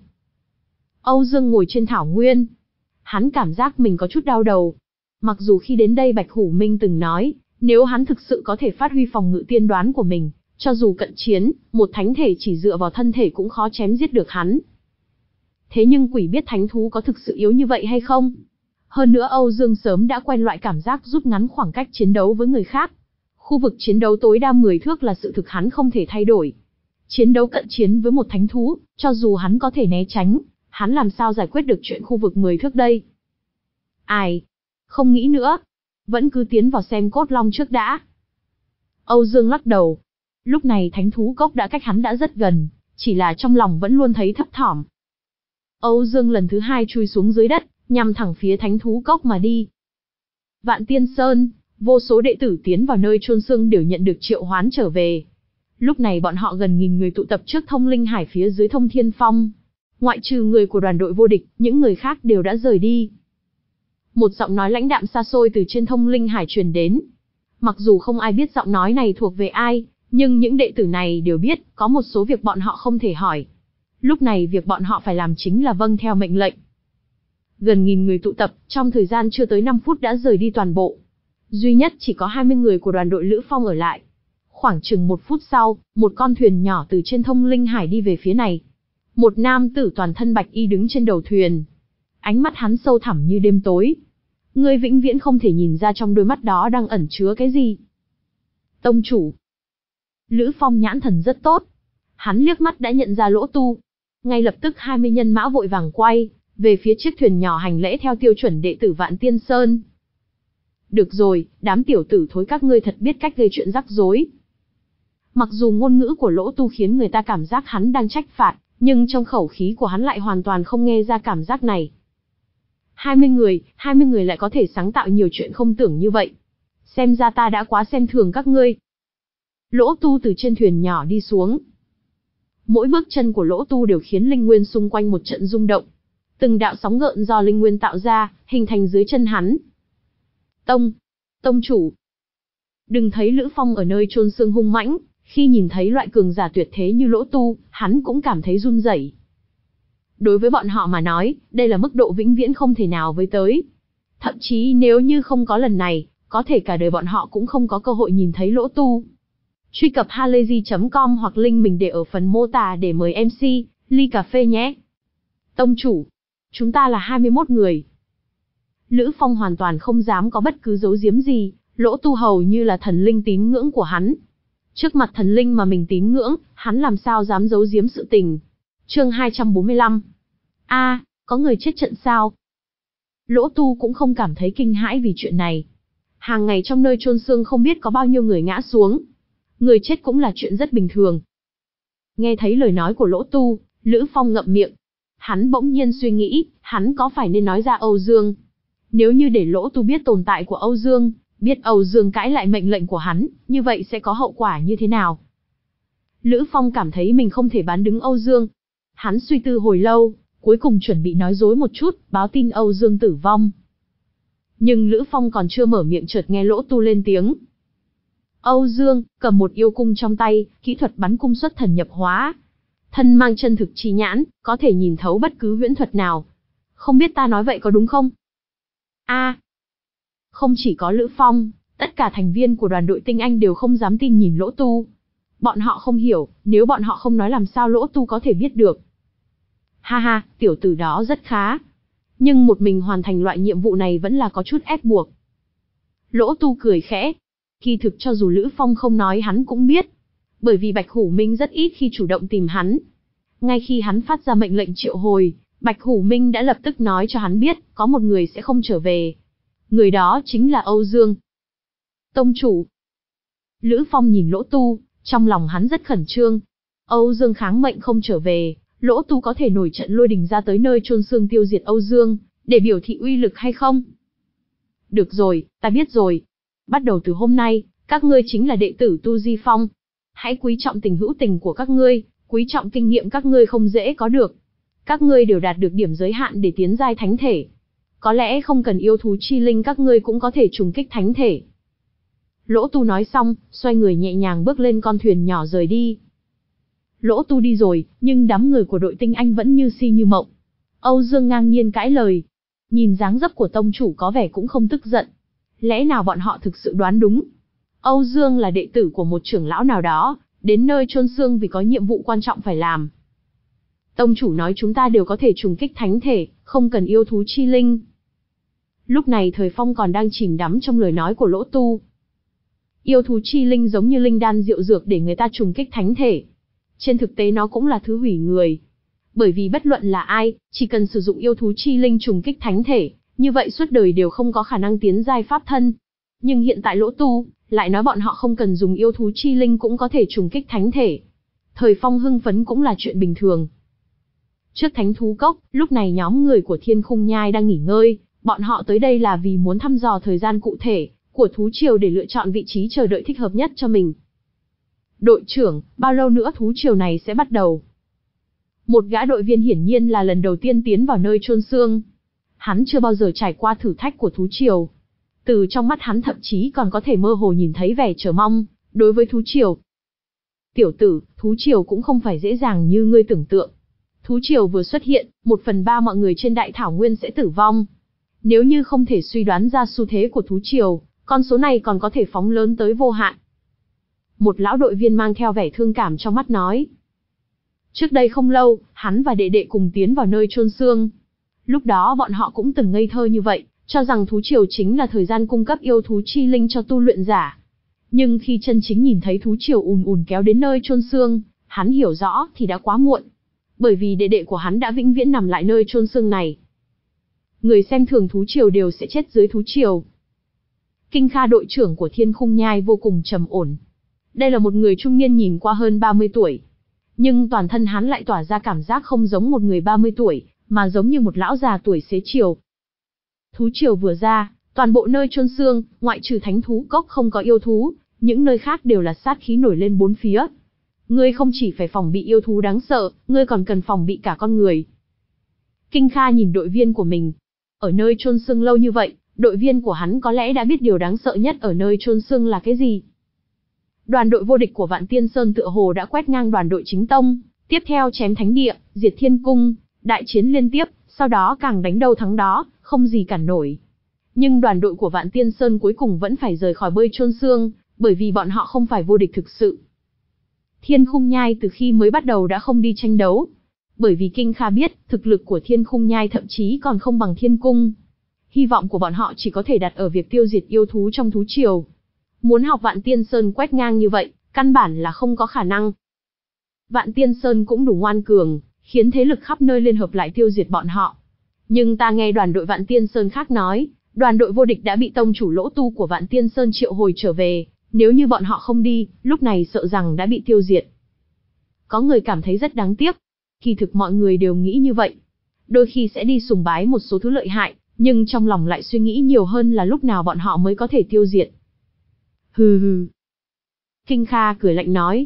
Âu Dương ngồi trên thảo nguyên. Hắn cảm giác mình có chút đau đầu. Mặc dù khi đến đây Bạch Hủ Minh từng nói, nếu hắn thực sự có thể phát huy phòng ngự tiên đoán của mình, cho dù cận chiến, một thánh thể chỉ dựa vào thân thể cũng khó chém giết được hắn. Thế nhưng quỷ biết thánh thú có thực sự yếu như vậy hay không? Hơn nữa Âu Dương sớm đã quen loại cảm giác rút ngắn khoảng cách chiến đấu với người khác. Khu vực chiến đấu tối đa mười thước là sự thực hắn không thể thay đổi. Chiến đấu cận chiến với một thánh thú, cho dù hắn có thể né tránh, hắn làm sao giải quyết được chuyện khu vực mười thước đây? Ai? Không nghĩ nữa. Vẫn cứ tiến vào xem cốt long trước đã. Âu Dương lắc đầu. Lúc này thánh thú cốc đã cách hắn đã rất gần, chỉ là trong lòng vẫn luôn thấy thấp thỏm. Âu Dương lần thứ hai chui xuống dưới đất, nhằm thẳng phía thánh thú cốc mà đi. Vạn Tiên Sơn, vô số đệ tử tiến vào nơi chôn xương đều nhận được triệu hoán trở về. Lúc này bọn họ gần nghìn người tụ tập trước Thông Linh Hải phía dưới Thông Thiên Phong. Ngoại trừ người của đoàn đội vô địch, những người khác đều đã rời đi. Một giọng nói lãnh đạm xa xôi từ trên Thông Linh Hải truyền đến. Mặc dù không ai biết giọng nói này thuộc về ai, nhưng những đệ tử này đều biết, có một số việc bọn họ không thể hỏi. Lúc này việc bọn họ phải làm chính là vâng theo mệnh lệnh. Gần nghìn người tụ tập, trong thời gian chưa tới năm phút đã rời đi toàn bộ. Duy nhất chỉ có hai mươi người của đoàn đội Lữ Phong ở lại. Khoảng chừng một phút sau, một con thuyền nhỏ từ trên Thông Linh Hải đi về phía này. Một nam tử toàn thân bạch y đứng trên đầu thuyền. Ánh mắt hắn sâu thẳm như đêm tối. Ngươi vĩnh viễn không thể nhìn ra trong đôi mắt đó đang ẩn chứa cái gì. Tông chủ. Lữ Phong nhãn thần rất tốt. Hắn liếc mắt đã nhận ra Lỗ Tu. Ngay lập tức hai mươi nhân mã vội vàng quay về phía chiếc thuyền nhỏ hành lễ theo tiêu chuẩn đệ tử Vạn Tiên Sơn. Được rồi, đám tiểu tử thối các ngươi thật biết cách gây chuyện rắc rối. Mặc dù ngôn ngữ của Lỗ Tu khiến người ta cảm giác hắn đang trách phạt, nhưng trong khẩu khí của hắn lại hoàn toàn không nghe ra cảm giác này. hai mươi người, hai mươi người lại có thể sáng tạo nhiều chuyện không tưởng như vậy. Xem ra ta đã quá xem thường các ngươi. Lỗ Tu từ trên thuyền nhỏ đi xuống. Mỗi bước chân của Lỗ Tu đều khiến linh nguyên xung quanh một trận rung động. Từng đạo sóng gợn do linh nguyên tạo ra, hình thành dưới chân hắn. Tông, tông chủ. Đừng thấy Lữ Phong ở nơi chôn xương hung mãnh, khi nhìn thấy loại cường giả tuyệt thế như Lỗ Tu, hắn cũng cảm thấy run rẩy. Đối với bọn họ mà nói, đây là mức độ vĩnh viễn không thể nào với tới. Thậm chí nếu như không có lần này, có thể cả đời bọn họ cũng không có cơ hội nhìn thấy Lỗ Tu. Truy cập halayzi chấm com hoặc link mình để ở phần mô tả để mời em xê, ly cà phê nhé. Tông chủ, chúng ta là hai mươi mốt người. Lữ Phong hoàn toàn không dám có bất cứ giấu giếm gì, Lỗ Tu hầu như là thần linh tín ngưỡng của hắn. Trước mặt thần linh mà mình tín ngưỡng, hắn làm sao dám giấu giếm sự tình. Chương hai trăm bốn mươi lăm. A, à, có người chết trận sao? Lỗ Tu cũng không cảm thấy kinh hãi vì chuyện này. Hàng ngày trong nơi chôn xương không biết có bao nhiêu người ngã xuống. Người chết cũng là chuyện rất bình thường. Nghe thấy lời nói của Lỗ Tu, Lữ Phong ngậm miệng. Hắn bỗng nhiên suy nghĩ, hắn có phải nên nói ra Âu Dương. Nếu như để Lỗ Tu biết tồn tại của Âu Dương, biết Âu Dương cãi lại mệnh lệnh của hắn, như vậy sẽ có hậu quả như thế nào? Lữ Phong cảm thấy mình không thể bán đứng Âu Dương. Hắn suy tư hồi lâu, cuối cùng chuẩn bị nói dối một chút, báo tin Âu Dương tử vong. Nhưng Lữ Phong còn chưa mở miệng chợt nghe Lỗ Tu lên tiếng. Âu Dương, cầm một yêu cung trong tay, kỹ thuật bắn cung xuất thần nhập hóa. Thân mang chân thực chi nhãn, có thể nhìn thấu bất cứ huyễn thuật nào. Không biết ta nói vậy có đúng không? A, à, không chỉ có Lữ Phong, tất cả thành viên của đoàn đội tinh anh đều không dám tin nhìn Lỗ Tu. Bọn họ không hiểu, nếu bọn họ không nói làm sao Lỗ Tu có thể biết được. Ha ha, tiểu tử đó rất khá. Nhưng một mình hoàn thành loại nhiệm vụ này vẫn là có chút ép buộc. Lỗ Tu cười khẽ. Kỳ thực cho dù Lữ Phong không nói hắn cũng biết. Bởi vì Bạch Hủ Minh rất ít khi chủ động tìm hắn. Ngay khi hắn phát ra mệnh lệnh triệu hồi, Bạch Hủ Minh đã lập tức nói cho hắn biết, có một người sẽ không trở về. Người đó chính là Âu Dương. Tông chủ. Lữ Phong nhìn Lỗ Tu, trong lòng hắn rất khẩn trương. Âu Dương kháng mệnh không trở về, Lỗ Tu có thể nổi trận lôi đình ra tới nơi chôn xương tiêu diệt Âu Dương, để biểu thị uy lực hay không? Được rồi, ta biết rồi. Bắt đầu từ hôm nay, các ngươi chính là đệ tử Tu Di Phong. Hãy quý trọng tình hữu tình của các ngươi, quý trọng kinh nghiệm các ngươi không dễ có được. Các ngươi đều đạt được điểm giới hạn để tiến giai thánh thể. Có lẽ không cần yêu thú chi linh các ngươi cũng có thể trùng kích thánh thể. Lỗ Tu nói xong, xoay người nhẹ nhàng bước lên con thuyền nhỏ rời đi. Lỗ Tu đi rồi, nhưng đám người của đội tinh anh vẫn như si như mộng. Âu Dương ngang nhiên cãi lời. Nhìn dáng dấp của tông chủ có vẻ cũng không tức giận. Lẽ nào bọn họ thực sự đoán đúng? Âu Dương là đệ tử của một trưởng lão nào đó, đến nơi chôn xương vì có nhiệm vụ quan trọng phải làm. Tông chủ nói chúng ta đều có thể trùng kích thánh thể, không cần yêu thú chi linh. Lúc này Thời Phong còn đang chìm đắm trong lời nói của Lỗ Tu. Yêu thú chi linh giống như linh đan diệu dược để người ta trùng kích thánh thể. Trên thực tế nó cũng là thứ hủy người. Bởi vì bất luận là ai, chỉ cần sử dụng yêu thú chi linh trùng kích thánh thể, như vậy suốt đời đều không có khả năng tiến giai pháp thân. Nhưng hiện tại Lỗ Tu lại nói bọn họ không cần dùng yêu thú chi linh cũng có thể trùng kích thánh thể. Thời Phong hưng phấn cũng là chuyện bình thường. Trước thánh thú cốc, lúc này nhóm người của Thiên Khung Nhai đang nghỉ ngơi, bọn họ tới đây là vì muốn thăm dò thời gian cụ thể của thú triều để lựa chọn vị trí chờ đợi thích hợp nhất cho mình. Đội trưởng, bao lâu nữa thú triều này sẽ bắt đầu? Một gã đội viên hiển nhiên là lần đầu tiên tiến vào nơi chôn xương. Hắn chưa bao giờ trải qua thử thách của thú triều. Từ trong mắt hắn thậm chí còn có thể mơ hồ nhìn thấy vẻ chờ mong đối với thú triều. Tiểu tử, thú triều cũng không phải dễ dàng như ngươi tưởng tượng. Thú triều vừa xuất hiện, một phần ba mọi người trên đại thảo nguyên sẽ tử vong. Nếu như không thể suy đoán ra xu thế của thú triều, con số này còn có thể phóng lớn tới vô hạn. Một lão đội viên mang theo vẻ thương cảm trong mắt nói. Trước đây không lâu, hắn và đệ đệ cùng tiến vào nơi chôn xương. Lúc đó bọn họ cũng từng ngây thơ như vậy, cho rằng thú triều chính là thời gian cung cấp yêu thú chi linh cho tu luyện giả. Nhưng khi chân chính nhìn thấy thú triều ùn ùn kéo đến nơi chôn xương, hắn hiểu rõ thì đã quá muộn. Bởi vì đệ đệ của hắn đã vĩnh viễn nằm lại nơi chôn xương này. Người xem thường thú triều đều sẽ chết dưới thú triều. Kinh Kha đội trưởng của Thiên Khung Nhai vô cùng trầm ổn. Đây là một người trung niên nhìn qua hơn ba mươi tuổi. Nhưng toàn thân hắn lại tỏa ra cảm giác không giống một người ba mươi tuổi, mà giống như một lão già tuổi xế chiều. Thú triều vừa ra, toàn bộ nơi chôn xương, ngoại trừ thánh thú cốc không có yêu thú, những nơi khác đều là sát khí nổi lên bốn phía. Ngươi không chỉ phải phòng bị yêu thú đáng sợ, ngươi còn cần phòng bị cả con người. Kinh Kha nhìn đội viên của mình. Ở nơi chôn xương lâu như vậy, đội viên của hắn có lẽ đã biết điều đáng sợ nhất ở nơi chôn xương là cái gì. Đoàn đội vô địch của Vạn Tiên Sơn tựa hồ đã quét ngang đoàn đội chính tông, tiếp theo chém thánh địa, diệt thiên cung, đại chiến liên tiếp, sau đó càng đánh đâu thắng đó, không gì cản nổi. Nhưng đoàn đội của Vạn Tiên Sơn cuối cùng vẫn phải rời khỏi bơi chôn xương, bởi vì bọn họ không phải vô địch thực sự. Thiên Khung Nhai từ khi mới bắt đầu đã không đi tranh đấu. Bởi vì Kinh Kha biết, thực lực của Thiên Khung Nhai thậm chí còn không bằng Thiên Cung. Hy vọng của bọn họ chỉ có thể đặt ở việc tiêu diệt yêu thú trong thú triều. Muốn học Vạn Tiên Sơn quét ngang như vậy, căn bản là không có khả năng. Vạn Tiên Sơn cũng đủ ngoan cường, khiến thế lực khắp nơi liên hợp lại tiêu diệt bọn họ. Nhưng ta nghe đoàn đội Vạn Tiên Sơn khác nói, đoàn đội vô địch đã bị tông chủ Lỗ Tu của Vạn Tiên Sơn triệu hồi trở về. Nếu như bọn họ không đi, lúc này sợ rằng đã bị tiêu diệt. Có người cảm thấy rất đáng tiếc. Kỳ thực mọi người đều nghĩ như vậy. Đôi khi sẽ đi sùng bái một số thứ lợi hại, nhưng trong lòng lại suy nghĩ nhiều hơn là lúc nào bọn họ mới có thể tiêu diệt. Hừ hừ. Kinh Kha cười lạnh nói.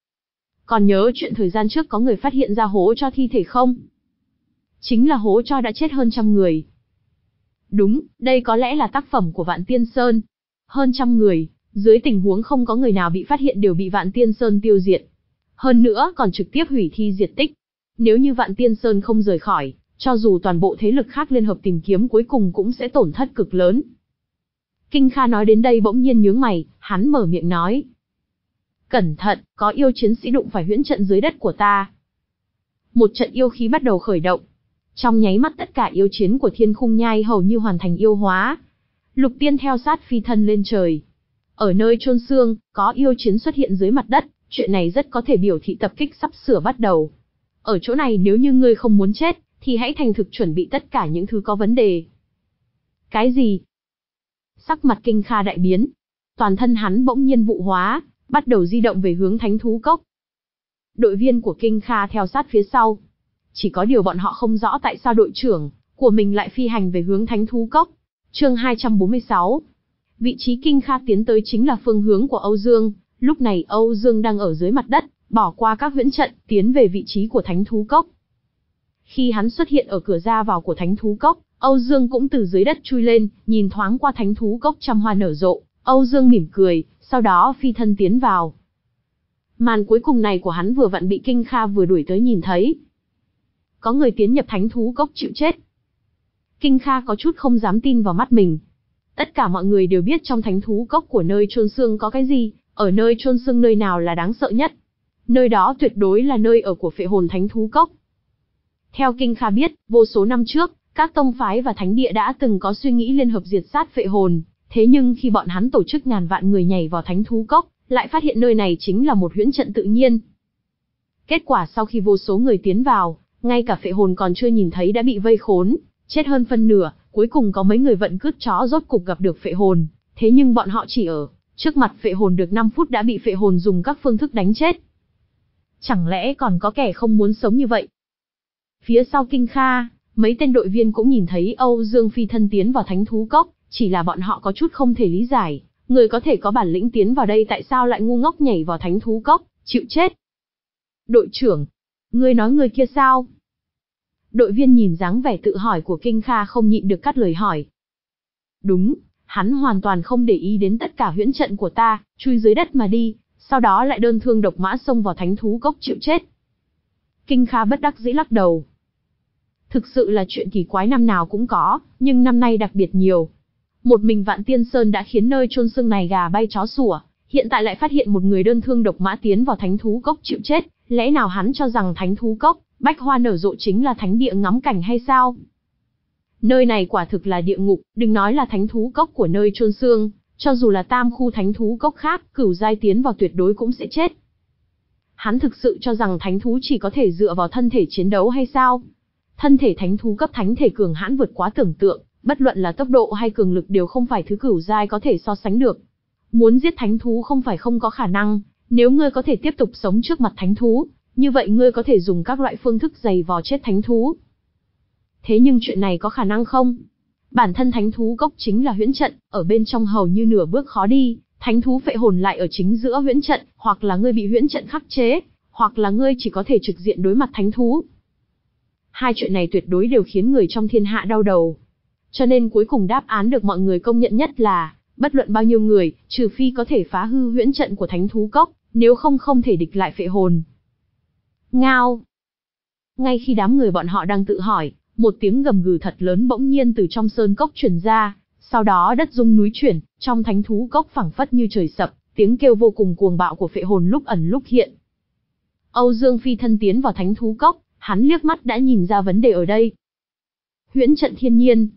Còn nhớ chuyện thời gian trước có người phát hiện ra hố cho thi thể không? Chính là hố cho đã chết hơn trăm người. Đúng, đây có lẽ là tác phẩm của Vạn Tiên Sơn. Hơn trăm người, dưới tình huống không có người nào bị phát hiện đều bị Vạn Tiên Sơn tiêu diệt. Hơn nữa còn trực tiếp hủy thi diệt tích. Nếu như Vạn Tiên Sơn không rời khỏi, cho dù toàn bộ thế lực khác liên hợp tìm kiếm cuối cùng cũng sẽ tổn thất cực lớn. Kinh Kha nói đến đây bỗng nhiên nhướng mày, hắn mở miệng nói. Cẩn thận, có yêu chiến sĩ đụng phải huyễn trận dưới đất của ta. Một trận yêu khí bắt đầu khởi động. Trong nháy mắt tất cả yêu chiến của Thiên Khung Nhai hầu như hoàn thành yêu hóa. Lục Tiên theo sát phi thân lên trời. Ở nơi chôn xương, có yêu chiến xuất hiện dưới mặt đất, chuyện này rất có thể biểu thị tập kích sắp sửa bắt đầu. Ở chỗ này nếu như ngươi không muốn chết, thì hãy thành thực chuẩn bị tất cả những thứ có vấn đề. Cái gì? Sắc mặt Kinh Kha đại biến. Toàn thân hắn bỗng nhiên vụ hóa, bắt đầu di động về hướng Thánh Thú Cốc. Đội viên của Kinh Kha theo sát phía sau. Chỉ có điều bọn họ không rõ tại sao đội trưởng của mình lại phi hành về hướng Thánh Thú Cốc. Chương hai trăm bốn mươi sáu. Vị trí Kinh Kha tiến tới chính là phương hướng của Âu Dương. Lúc này Âu Dương đang ở dưới mặt đất, bỏ qua các huyễn trận, tiến về vị trí của Thánh Thú Cốc. Khi hắn xuất hiện ở cửa ra vào của Thánh Thú Cốc, Âu Dương cũng từ dưới đất chui lên, nhìn thoáng qua Thánh Thú Cốc trăm hoa nở rộ. Âu Dương mỉm cười, sau đó phi thân tiến vào. Màn cuối cùng này của hắn vừa vặn bị Kinh Kha vừa đuổi tới nhìn thấy. Có người tiến nhập Thánh Thú Cốc chịu chết. Kinh Kha có chút không dám tin vào mắt mình. Tất cả mọi người đều biết trong Thánh Thú Cốc của nơi chôn xương có cái gì, ở nơi chôn xương nơi nào là đáng sợ nhất. Nơi đó tuyệt đối là nơi ở của phệ hồn Thánh Thú Cốc. Theo Kinh Kha biết, vô số năm trước, các tông phái và thánh địa đã từng có suy nghĩ liên hợp diệt sát phệ hồn, thế nhưng khi bọn hắn tổ chức ngàn vạn người nhảy vào Thánh Thú Cốc, lại phát hiện nơi này chính là một huyễn trận tự nhiên. Kết quả sau khi vô số người tiến vào, ngay cả phệ hồn còn chưa nhìn thấy đã bị vây khốn, chết hơn phân nửa, cuối cùng có mấy người vận cứt chó rốt cục gặp được phệ hồn, thế nhưng bọn họ chỉ ở trước mặt phệ hồn được năm phút đã bị phệ hồn dùng các phương thức đánh chết. Chẳng lẽ còn có kẻ không muốn sống như vậy? Phía sau Kinh Kha, mấy tên đội viên cũng nhìn thấy Âu Dương phi thân tiến vào Thánh Thú Cốc, chỉ là bọn họ có chút không thể lý giải, người có thể có bản lĩnh tiến vào đây tại sao lại ngu ngốc nhảy vào Thánh Thú Cốc, chịu chết. Đội trưởng, ngươi nói người kia sao? Đội viên nhìn dáng vẻ tự hỏi của Kinh Kha không nhịn được cắt lời hỏi. Đúng, hắn hoàn toàn không để ý đến tất cả huyễn trận của ta, chui dưới đất mà đi, sau đó lại đơn thương độc mã xông vào Thánh Thú Cốc chịu chết. Kinh Kha bất đắc dĩ lắc đầu. Thực sự là chuyện kỳ quái năm nào cũng có, nhưng năm nay đặc biệt nhiều. Một mình Vạn Tiên Sơn đã khiến nơi chôn xương này gà bay chó sủa, hiện tại lại phát hiện một người đơn thương độc mã tiến vào Thánh Thú Cốc chịu chết, lẽ nào hắn cho rằng Thánh Thú Cốc, bách hoa nở rộ chính là thánh địa ngắm cảnh hay sao? Nơi này quả thực là địa ngục, đừng nói là Thánh Thú Cốc của nơi chôn xương, cho dù là tam khu Thánh Thú Cốc khác, cửu giai tiến vào tuyệt đối cũng sẽ chết. Hắn thực sự cho rằng thánh thú chỉ có thể dựa vào thân thể chiến đấu hay sao? Thân thể thánh thú cấp thánh thể cường hãn vượt quá tưởng tượng, bất luận là tốc độ hay cường lực đều không phải thứ cửu giai có thể so sánh được. Muốn giết thánh thú không phải không có khả năng, nếu ngươi có thể tiếp tục sống trước mặt thánh thú, như vậy ngươi có thể dùng các loại phương thức giày vò chết thánh thú. Thế nhưng chuyện này có khả năng không? Bản thân Thánh Thú Cốc chính là huyễn trận, ở bên trong hầu như nửa bước khó đi, thánh thú phệ hồn lại ở chính giữa huyễn trận, hoặc là ngươi bị huyễn trận khắc chế, hoặc là ngươi chỉ có thể trực diện đối mặt thánh thú. Hai chuyện này tuyệt đối đều khiến người trong thiên hạ đau đầu. Cho nên cuối cùng đáp án được mọi người công nhận nhất là, bất luận bao nhiêu người, trừ phi có thể phá hư huyễn trận của Thánh Thú Cốc, nếu không không thể địch lại phệ hồn. Ngao! Ngay khi đám người bọn họ đang tự hỏi, một tiếng gầm gừ thật lớn bỗng nhiên từ trong sơn cốc truyền ra, sau đó đất rung núi chuyển, trong Thánh Thú Cốc phảng phất như trời sập, tiếng kêu vô cùng cuồng bạo của phệ hồn lúc ẩn lúc hiện. Âu Dương phi thân tiến vào Thánh Thú Cốc, hắn liếc mắt đã nhìn ra vấn đề ở đây. Huyễn trận thiên nhiên.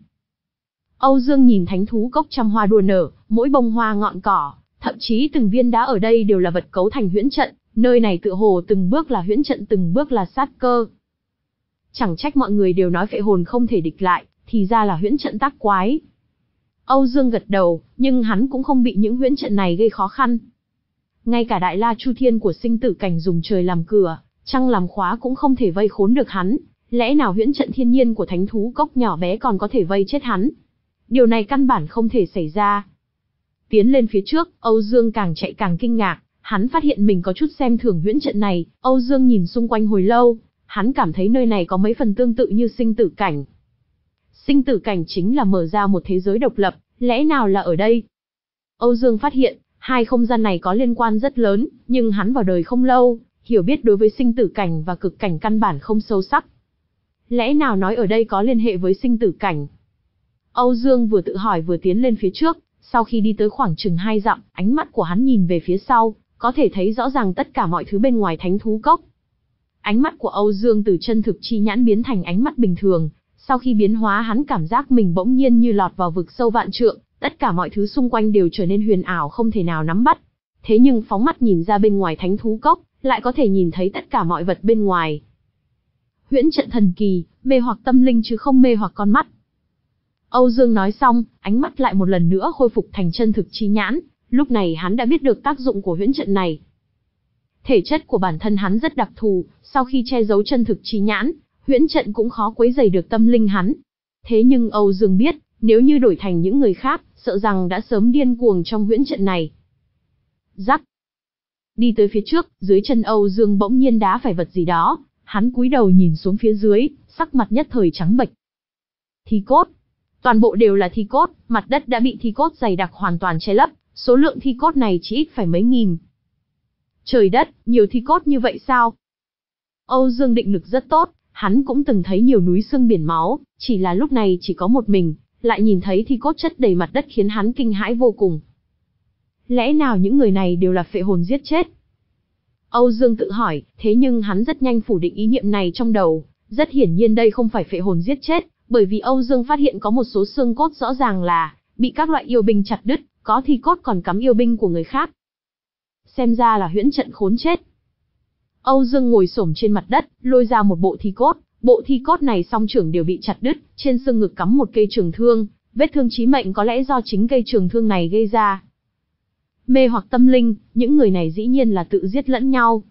Âu Dương nhìn Thánh Thú Cốc trăm hoa đua nở, mỗi bông hoa ngọn cỏ, thậm chí từng viên đá ở đây đều là vật cấu thành huyễn trận, nơi này tựa hồ từng bước là huyễn trận, từng bước là sát cơ. Chẳng trách mọi người đều nói phệ hồn không thể địch lại, thì ra là huyễn trận tác quái. Âu Dương gật đầu, nhưng hắn cũng không bị những huyễn trận này gây khó khăn. Ngay cả Đại La Chu Thiên của sinh tử cảnh dùng trời làm cửa, trăng làm khóa cũng không thể vây khốn được hắn, lẽ nào huyễn trận thiên nhiên của Thánh Thú Cốc nhỏ bé còn có thể vây chết hắn? Điều này căn bản không thể xảy ra. Tiến lên phía trước, Âu Dương càng chạy càng kinh ngạc, hắn phát hiện mình có chút xem thường huyễn trận này. Âu Dương nhìn xung quanh hồi lâu, hắn cảm thấy nơi này có mấy phần tương tự như sinh tử cảnh. Sinh tử cảnh chính là mở ra một thế giới độc lập, lẽ nào là ở đây? Âu Dương phát hiện, hai không gian này có liên quan rất lớn, nhưng hắn vào đời không lâu, hiểu biết đối với sinh tử cảnh và cực cảnh căn bản không sâu sắc. Lẽ nào nói ở đây có liên hệ với sinh tử cảnh? Âu Dương vừa tự hỏi vừa tiến lên phía trước, sau khi đi tới khoảng chừng hai dặm, ánh mắt của hắn nhìn về phía sau, có thể thấy rõ ràng tất cả mọi thứ bên ngoài Thánh Thú Cốc. Ánh mắt của Âu Dương từ chân thực chi nhãn biến thành ánh mắt bình thường, sau khi biến hóa hắn cảm giác mình bỗng nhiên như lọt vào vực sâu vạn trượng, tất cả mọi thứ xung quanh đều trở nên huyền ảo không thể nào nắm bắt. Thế nhưng phóng mắt nhìn ra bên ngoài Thánh Thú Cốc, lại có thể nhìn thấy tất cả mọi vật bên ngoài. Huyễn trận thần kỳ, mê hoặc tâm linh chứ không mê hoặc con mắt. Âu Dương nói xong, ánh mắt lại một lần nữa khôi phục thành chân thực chi nhãn, lúc này hắn đã biết được tác dụng của huyễn trận này. Thể chất của bản thân hắn rất đặc thù, sau khi che giấu chân thực chi nhãn, huyễn trận cũng khó quấy rầy được tâm linh hắn. Thế nhưng Âu Dương biết, nếu như đổi thành những người khác, sợ rằng đã sớm điên cuồng trong huyễn trận này. Rắc. Đi tới phía trước, dưới chân Âu Dương bỗng nhiên đá phải vật gì đó, hắn cúi đầu nhìn xuống phía dưới, sắc mặt nhất thời trắng bệch. Thi cốt. Toàn bộ đều là thi cốt, mặt đất đã bị thi cốt dày đặc hoàn toàn che lấp, số lượng thi cốt này chỉ ít phải mấy nghìn. Trời đất, nhiều thi cốt như vậy sao? Âu Dương định lực rất tốt, hắn cũng từng thấy nhiều núi xương biển máu, chỉ là lúc này chỉ có một mình, lại nhìn thấy thi cốt chất đầy mặt đất khiến hắn kinh hãi vô cùng. Lẽ nào những người này đều là phệ hồn giết chết? Âu Dương tự hỏi, thế nhưng hắn rất nhanh phủ định ý niệm này trong đầu, rất hiển nhiên đây không phải phệ hồn giết chết, bởi vì Âu Dương phát hiện có một số xương cốt rõ ràng là bị các loại yêu binh chặt đứt, có thi cốt còn cắm yêu binh của người khác. Xem ra là huyễn trận khốn chết. Âu Dương ngồi xổm trên mặt đất, lôi ra một bộ thi cốt, bộ thi cốt này song trưởng đều bị chặt đứt, trên xương ngực cắm một cây trường thương, vết thương chí mệnh có lẽ do chính cây trường thương này gây ra. Mê hoặc tâm linh, những người này dĩ nhiên là tự giết lẫn nhau.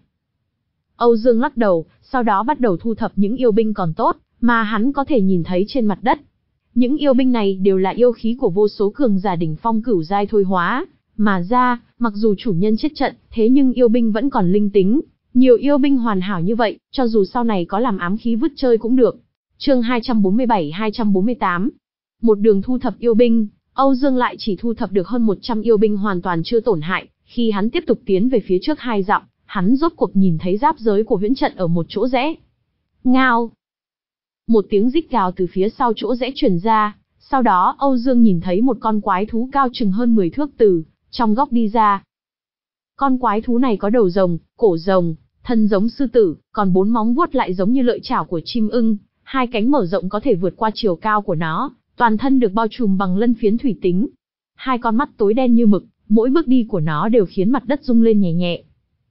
Âu Dương lắc đầu, sau đó bắt đầu thu thập những yêu binh còn tốt, mà hắn có thể nhìn thấy trên mặt đất. Những yêu binh này đều là yêu khí của vô số cường giả đỉnh phong cửu giai thôi hóa, mà ra, mặc dù chủ nhân chết trận, thế nhưng yêu binh vẫn còn linh tính. Nhiều yêu binh hoàn hảo như vậy, cho dù sau này có làm ám khí vứt chơi cũng được. Chương hai trăm bốn mươi bảy hai trăm bốn mươi tám. Một đường thu thập yêu binh, Âu Dương lại chỉ thu thập được hơn một trăm yêu binh hoàn toàn chưa tổn hại, khi hắn tiếp tục tiến về phía trước hai dặm, hắn rốt cuộc nhìn thấy giáp giới của huyễn trận ở một chỗ rẽ. Ngao. Một tiếng rít gào từ phía sau chỗ rẽ truyền ra, sau đó Âu Dương nhìn thấy một con quái thú cao chừng hơn mười thước từ trong góc đi ra. Con quái thú này có đầu rồng, cổ rồng, thân giống sư tử, còn bốn móng vuốt lại giống như lợi chảo của chim ưng, hai cánh mở rộng có thể vượt qua chiều cao của nó, toàn thân được bao trùm bằng lân phiến thủy tính. Hai con mắt tối đen như mực, mỗi bước đi của nó đều khiến mặt đất rung lên nhẹ nhẹ.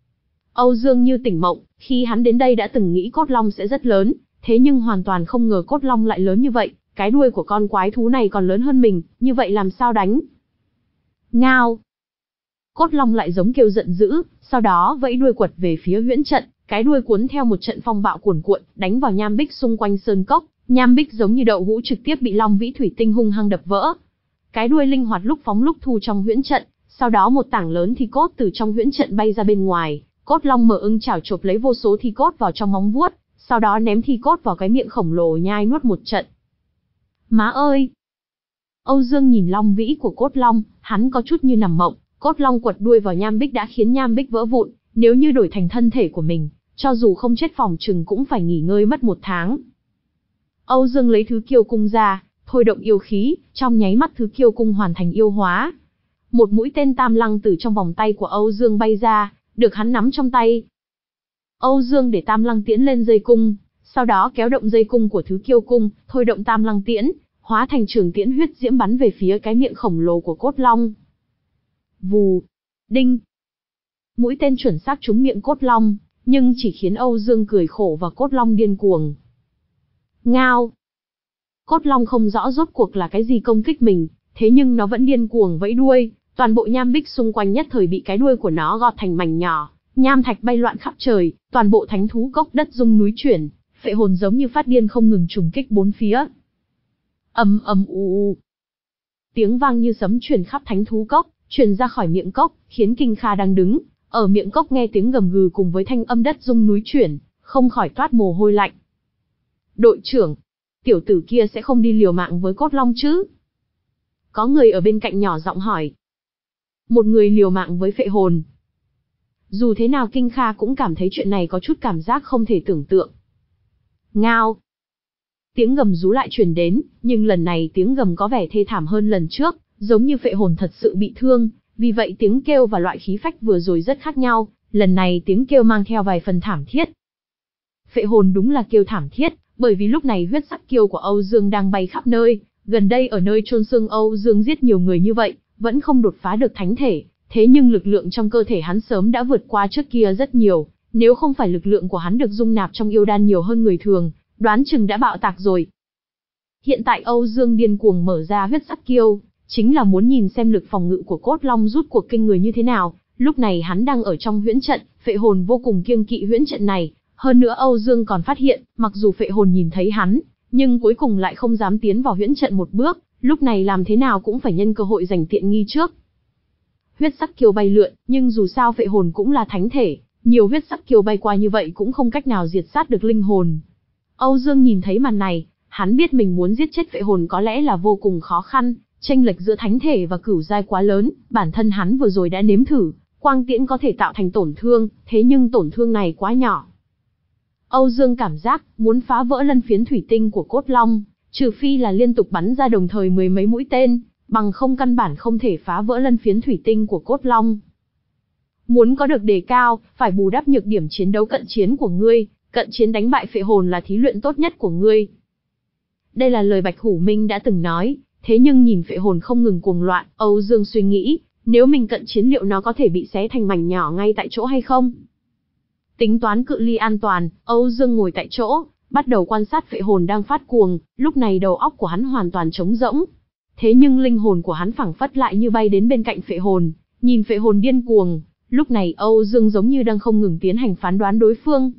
Âu Dương như tỉnh mộng, khi hắn đến đây đã từng nghĩ cốt long sẽ rất lớn, thế nhưng hoàn toàn không ngờ cốt long lại lớn như vậy, cái đuôi của con quái thú này còn lớn hơn mình, như vậy làm sao đánh? Ngao. Cốt long lại giống kêu giận dữ, sau đó vẫy đuôi quật về phía huyễn trận, cái đuôi cuốn theo một trận phong bạo cuồn cuộn, đánh vào nham bích xung quanh sơn cốc, nham bích giống như đậu hũ trực tiếp bị long vĩ thủy tinh hung hăng đập vỡ. Cái đuôi linh hoạt lúc phóng lúc thu trong huyễn trận, sau đó một tảng lớn thi cốt từ trong huyễn trận bay ra bên ngoài, cốt long mở ưng chảo chộp lấy vô số thi cốt vào trong móng vuốt, sau đó ném thi cốt vào cái miệng khổng lồ nhai nuốt một trận. Má ơi! Âu Dương nhìn long vĩ của cốt long, hắn có chút như nằm mộng. Cốt long quật đuôi vào nham bích đã khiến nham bích vỡ vụn, nếu như đổi thành thân thể của mình, cho dù không chết phòng chừng cũng phải nghỉ ngơi mất một tháng. Âu Dương lấy thứ kiêu cung ra, thôi động yêu khí, trong nháy mắt thứ kiêu cung hoàn thành yêu hóa. Một mũi tên tam lăng từ trong vòng tay của Âu Dương bay ra, được hắn nắm trong tay. Âu Dương để tam lăng tiễn lên dây cung, sau đó kéo động dây cung của thứ kiêu cung, thôi động tam lăng tiễn, hóa thành trường tiễn huyết diễm bắn về phía cái miệng khổng lồ của cốt long. Vù, đinh. Mũi tên chuẩn xác trúng miệng cốt long, nhưng chỉ khiến Âu Dương cười khổ và cốt long điên cuồng. Ngao. Cốt long không rõ rốt cuộc là cái gì công kích mình, thế nhưng nó vẫn điên cuồng vẫy đuôi, toàn bộ nham bích xung quanh nhất thời bị cái đuôi của nó gọt thành mảnh nhỏ, nham thạch bay loạn khắp trời, toàn bộ thánh thú cốc đất rung núi chuyển, phệ hồn giống như phát điên không ngừng trùng kích bốn phía. Ầm ầm u u. Tiếng vang như sấm truyền khắp thánh thú cốc, truyền ra khỏi miệng cốc, khiến Kinh Kha đang đứng ở miệng cốc nghe tiếng gầm gừ cùng với thanh âm đất rung núi chuyển, không khỏi toát mồ hôi lạnh. Đội trưởng, tiểu tử kia sẽ không đi liều mạng với cốt long chứ? Có người ở bên cạnh nhỏ giọng hỏi. Một người liều mạng với phệ hồn. Dù thế nào Kinh Kha cũng cảm thấy chuyện này có chút cảm giác không thể tưởng tượng. Ngao. Tiếng gầm rú lại truyền đến, nhưng lần này tiếng gầm có vẻ thê thảm hơn lần trước, giống như phệ hồn thật sự bị thương, vì vậy tiếng kêu và loại khí phách vừa rồi rất khác nhau, lần này tiếng kêu mang theo vài phần thảm thiết. Phệ hồn đúng là kêu thảm thiết, bởi vì lúc này huyết sắc kiêu của Âu Dương đang bay khắp nơi, gần đây ở nơi chôn xương Âu Dương giết nhiều người như vậy, vẫn không đột phá được thánh thể, thế nhưng lực lượng trong cơ thể hắn sớm đã vượt qua trước kia rất nhiều, Nếu không phải lực lượng của hắn được dung nạp trong yêu đan nhiều hơn người thường, đoán chừng đã bạo tạc rồi. Hiện tại Âu Dương điên cuồng mở ra huyết sắc kiêu, chính là muốn nhìn xem lực phòng ngự của cốt long rút cuộc kinh người như thế nào. Lúc này hắn đang ở trong huyễn trận, phệ hồn vô cùng kiêng kỵ huyễn trận này. Hơn nữa Âu Dương còn phát hiện, mặc dù phệ hồn nhìn thấy hắn, nhưng cuối cùng lại không dám tiến vào huyễn trận một bước, lúc này làm thế nào cũng phải nhân cơ hội giành tiện nghi trước. Huyết sắc kiêu bay lượn, nhưng dù sao phệ hồn cũng là thánh thể, nhiều huyết sắc kiêu bay qua như vậy cũng không cách nào diệt sát được linh hồn. Âu Dương nhìn thấy màn này, hắn biết mình muốn giết chết phệ hồn có lẽ là vô cùng khó khăn, chênh lệch giữa thánh thể và cửu giai quá lớn, bản thân hắn vừa rồi đã nếm thử, quang tiễn có thể tạo thành tổn thương, thế nhưng tổn thương này quá nhỏ. Âu Dương cảm giác, muốn phá vỡ lân phiến thủy tinh của cốt long, trừ phi là liên tục bắn ra đồng thời mười mấy mũi tên, bằng không căn bản không thể phá vỡ lân phiến thủy tinh của cốt long. Muốn có được đề cao, phải bù đắp nhược điểm chiến đấu cận chiến của ngươi, cận chiến đánh bại phệ hồn là thí luyện tốt nhất của ngươi. Đây là lời Bạch Hủ Minh đã từng nói, thế nhưng nhìn phệ hồn không ngừng cuồng loạn, Âu Dương suy nghĩ, nếu mình cận chiến liệu nó có thể bị xé thành mảnh nhỏ ngay tại chỗ hay không? Tính toán cự ly an toàn, Âu Dương ngồi tại chỗ, bắt đầu quan sát phệ hồn đang phát cuồng, lúc này đầu óc của hắn hoàn toàn trống rỗng. Thế nhưng linh hồn của hắn phảng phất lại như bay đến bên cạnh phệ hồn, nhìn phệ hồn điên cuồng, lúc này Âu Dương giống như đang không ngừng tiến hành phán đoán đối phương.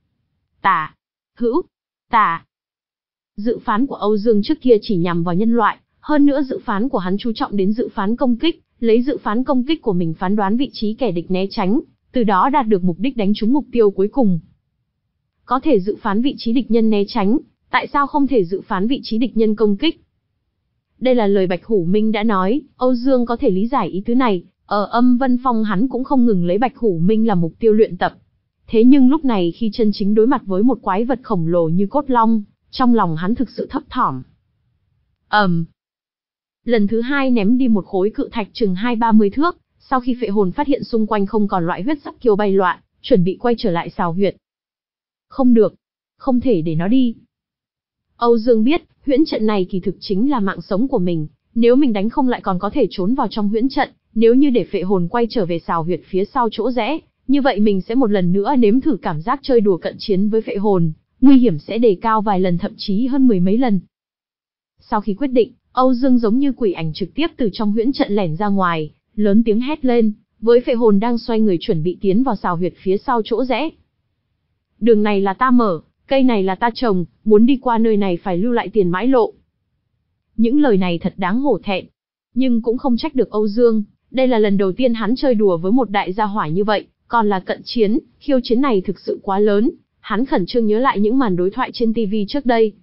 Tả, hữu, tả. Dự phán của Âu Dương trước kia chỉ nhằm vào nhân loại, hơn nữa dự phán của hắn chú trọng đến dự phán công kích, lấy dự phán công kích của mình phán đoán vị trí kẻ địch né tránh, từ đó đạt được mục đích đánh trúng mục tiêu cuối cùng. Có thể dự phán vị trí địch nhân né tránh, tại sao không thể dự phán vị trí địch nhân công kích? Đây là lời Bạch Hủ Minh đã nói, Âu Dương có thể lý giải ý tứ này, ở Âm Vân Phong hắn cũng không ngừng lấy Bạch Hủ Minh làm mục tiêu luyện tập. Thế nhưng lúc này khi chân chính đối mặt với một quái vật khổng lồ như cốt long, trong lòng hắn thực sự thấp thỏm. ầm, um. Lần thứ hai ném đi một khối cự thạch chừng hai ba mươi thước, sau khi phệ hồn phát hiện xung quanh không còn loại huyết sắc kiêu bay loạn, chuẩn bị quay trở lại xào huyệt. Không được, không thể để nó đi. Âu Dương biết, huyễn trận này kỳ thực chính là mạng sống của mình, nếu mình đánh không lại còn có thể trốn vào trong huyễn trận, nếu như để phệ hồn quay trở về xào huyệt phía sau chỗ rẽ, như vậy mình sẽ một lần nữa nếm thử cảm giác chơi đùa cận chiến với phệ hồn, nguy hiểm sẽ đề cao vài lần thậm chí hơn mười mấy lần. Sau khi quyết định, Âu Dương giống như quỷ ảnh trực tiếp từ trong huyễn trận lẻn ra ngoài, lớn tiếng hét lên, với phệ hồn đang xoay người chuẩn bị tiến vào xào huyệt phía sau chỗ rẽ. Đường này là ta mở, cây này là ta trồng, muốn đi qua nơi này phải lưu lại tiền mãi lộ. Những lời này thật đáng hổ thẹn, nhưng cũng không trách được Âu Dương, đây là lần đầu tiên hắn chơi đùa với một đại gia hỏa như vậy, còn là cận chiến, khiêu chiến này thực sự quá lớn, hắn khẩn trương nhớ lại những màn đối thoại trên ti vi trước đây.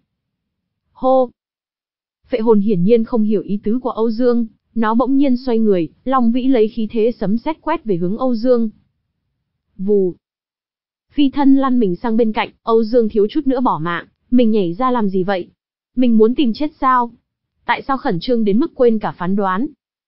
Hô! Phệ hồn hiển nhiên không hiểu ý tứ của Âu Dương, nó bỗng nhiên xoay người, Long Vĩ lấy khí thế sấm sét quét về hướng Âu Dương. Vù! Phi thân lăn mình sang bên cạnh, Âu Dương thiếu chút nữa bỏ mạng, mình nhảy ra làm gì vậy? Mình muốn tìm chết sao? Tại sao khẩn trương đến mức quên cả phán đoán?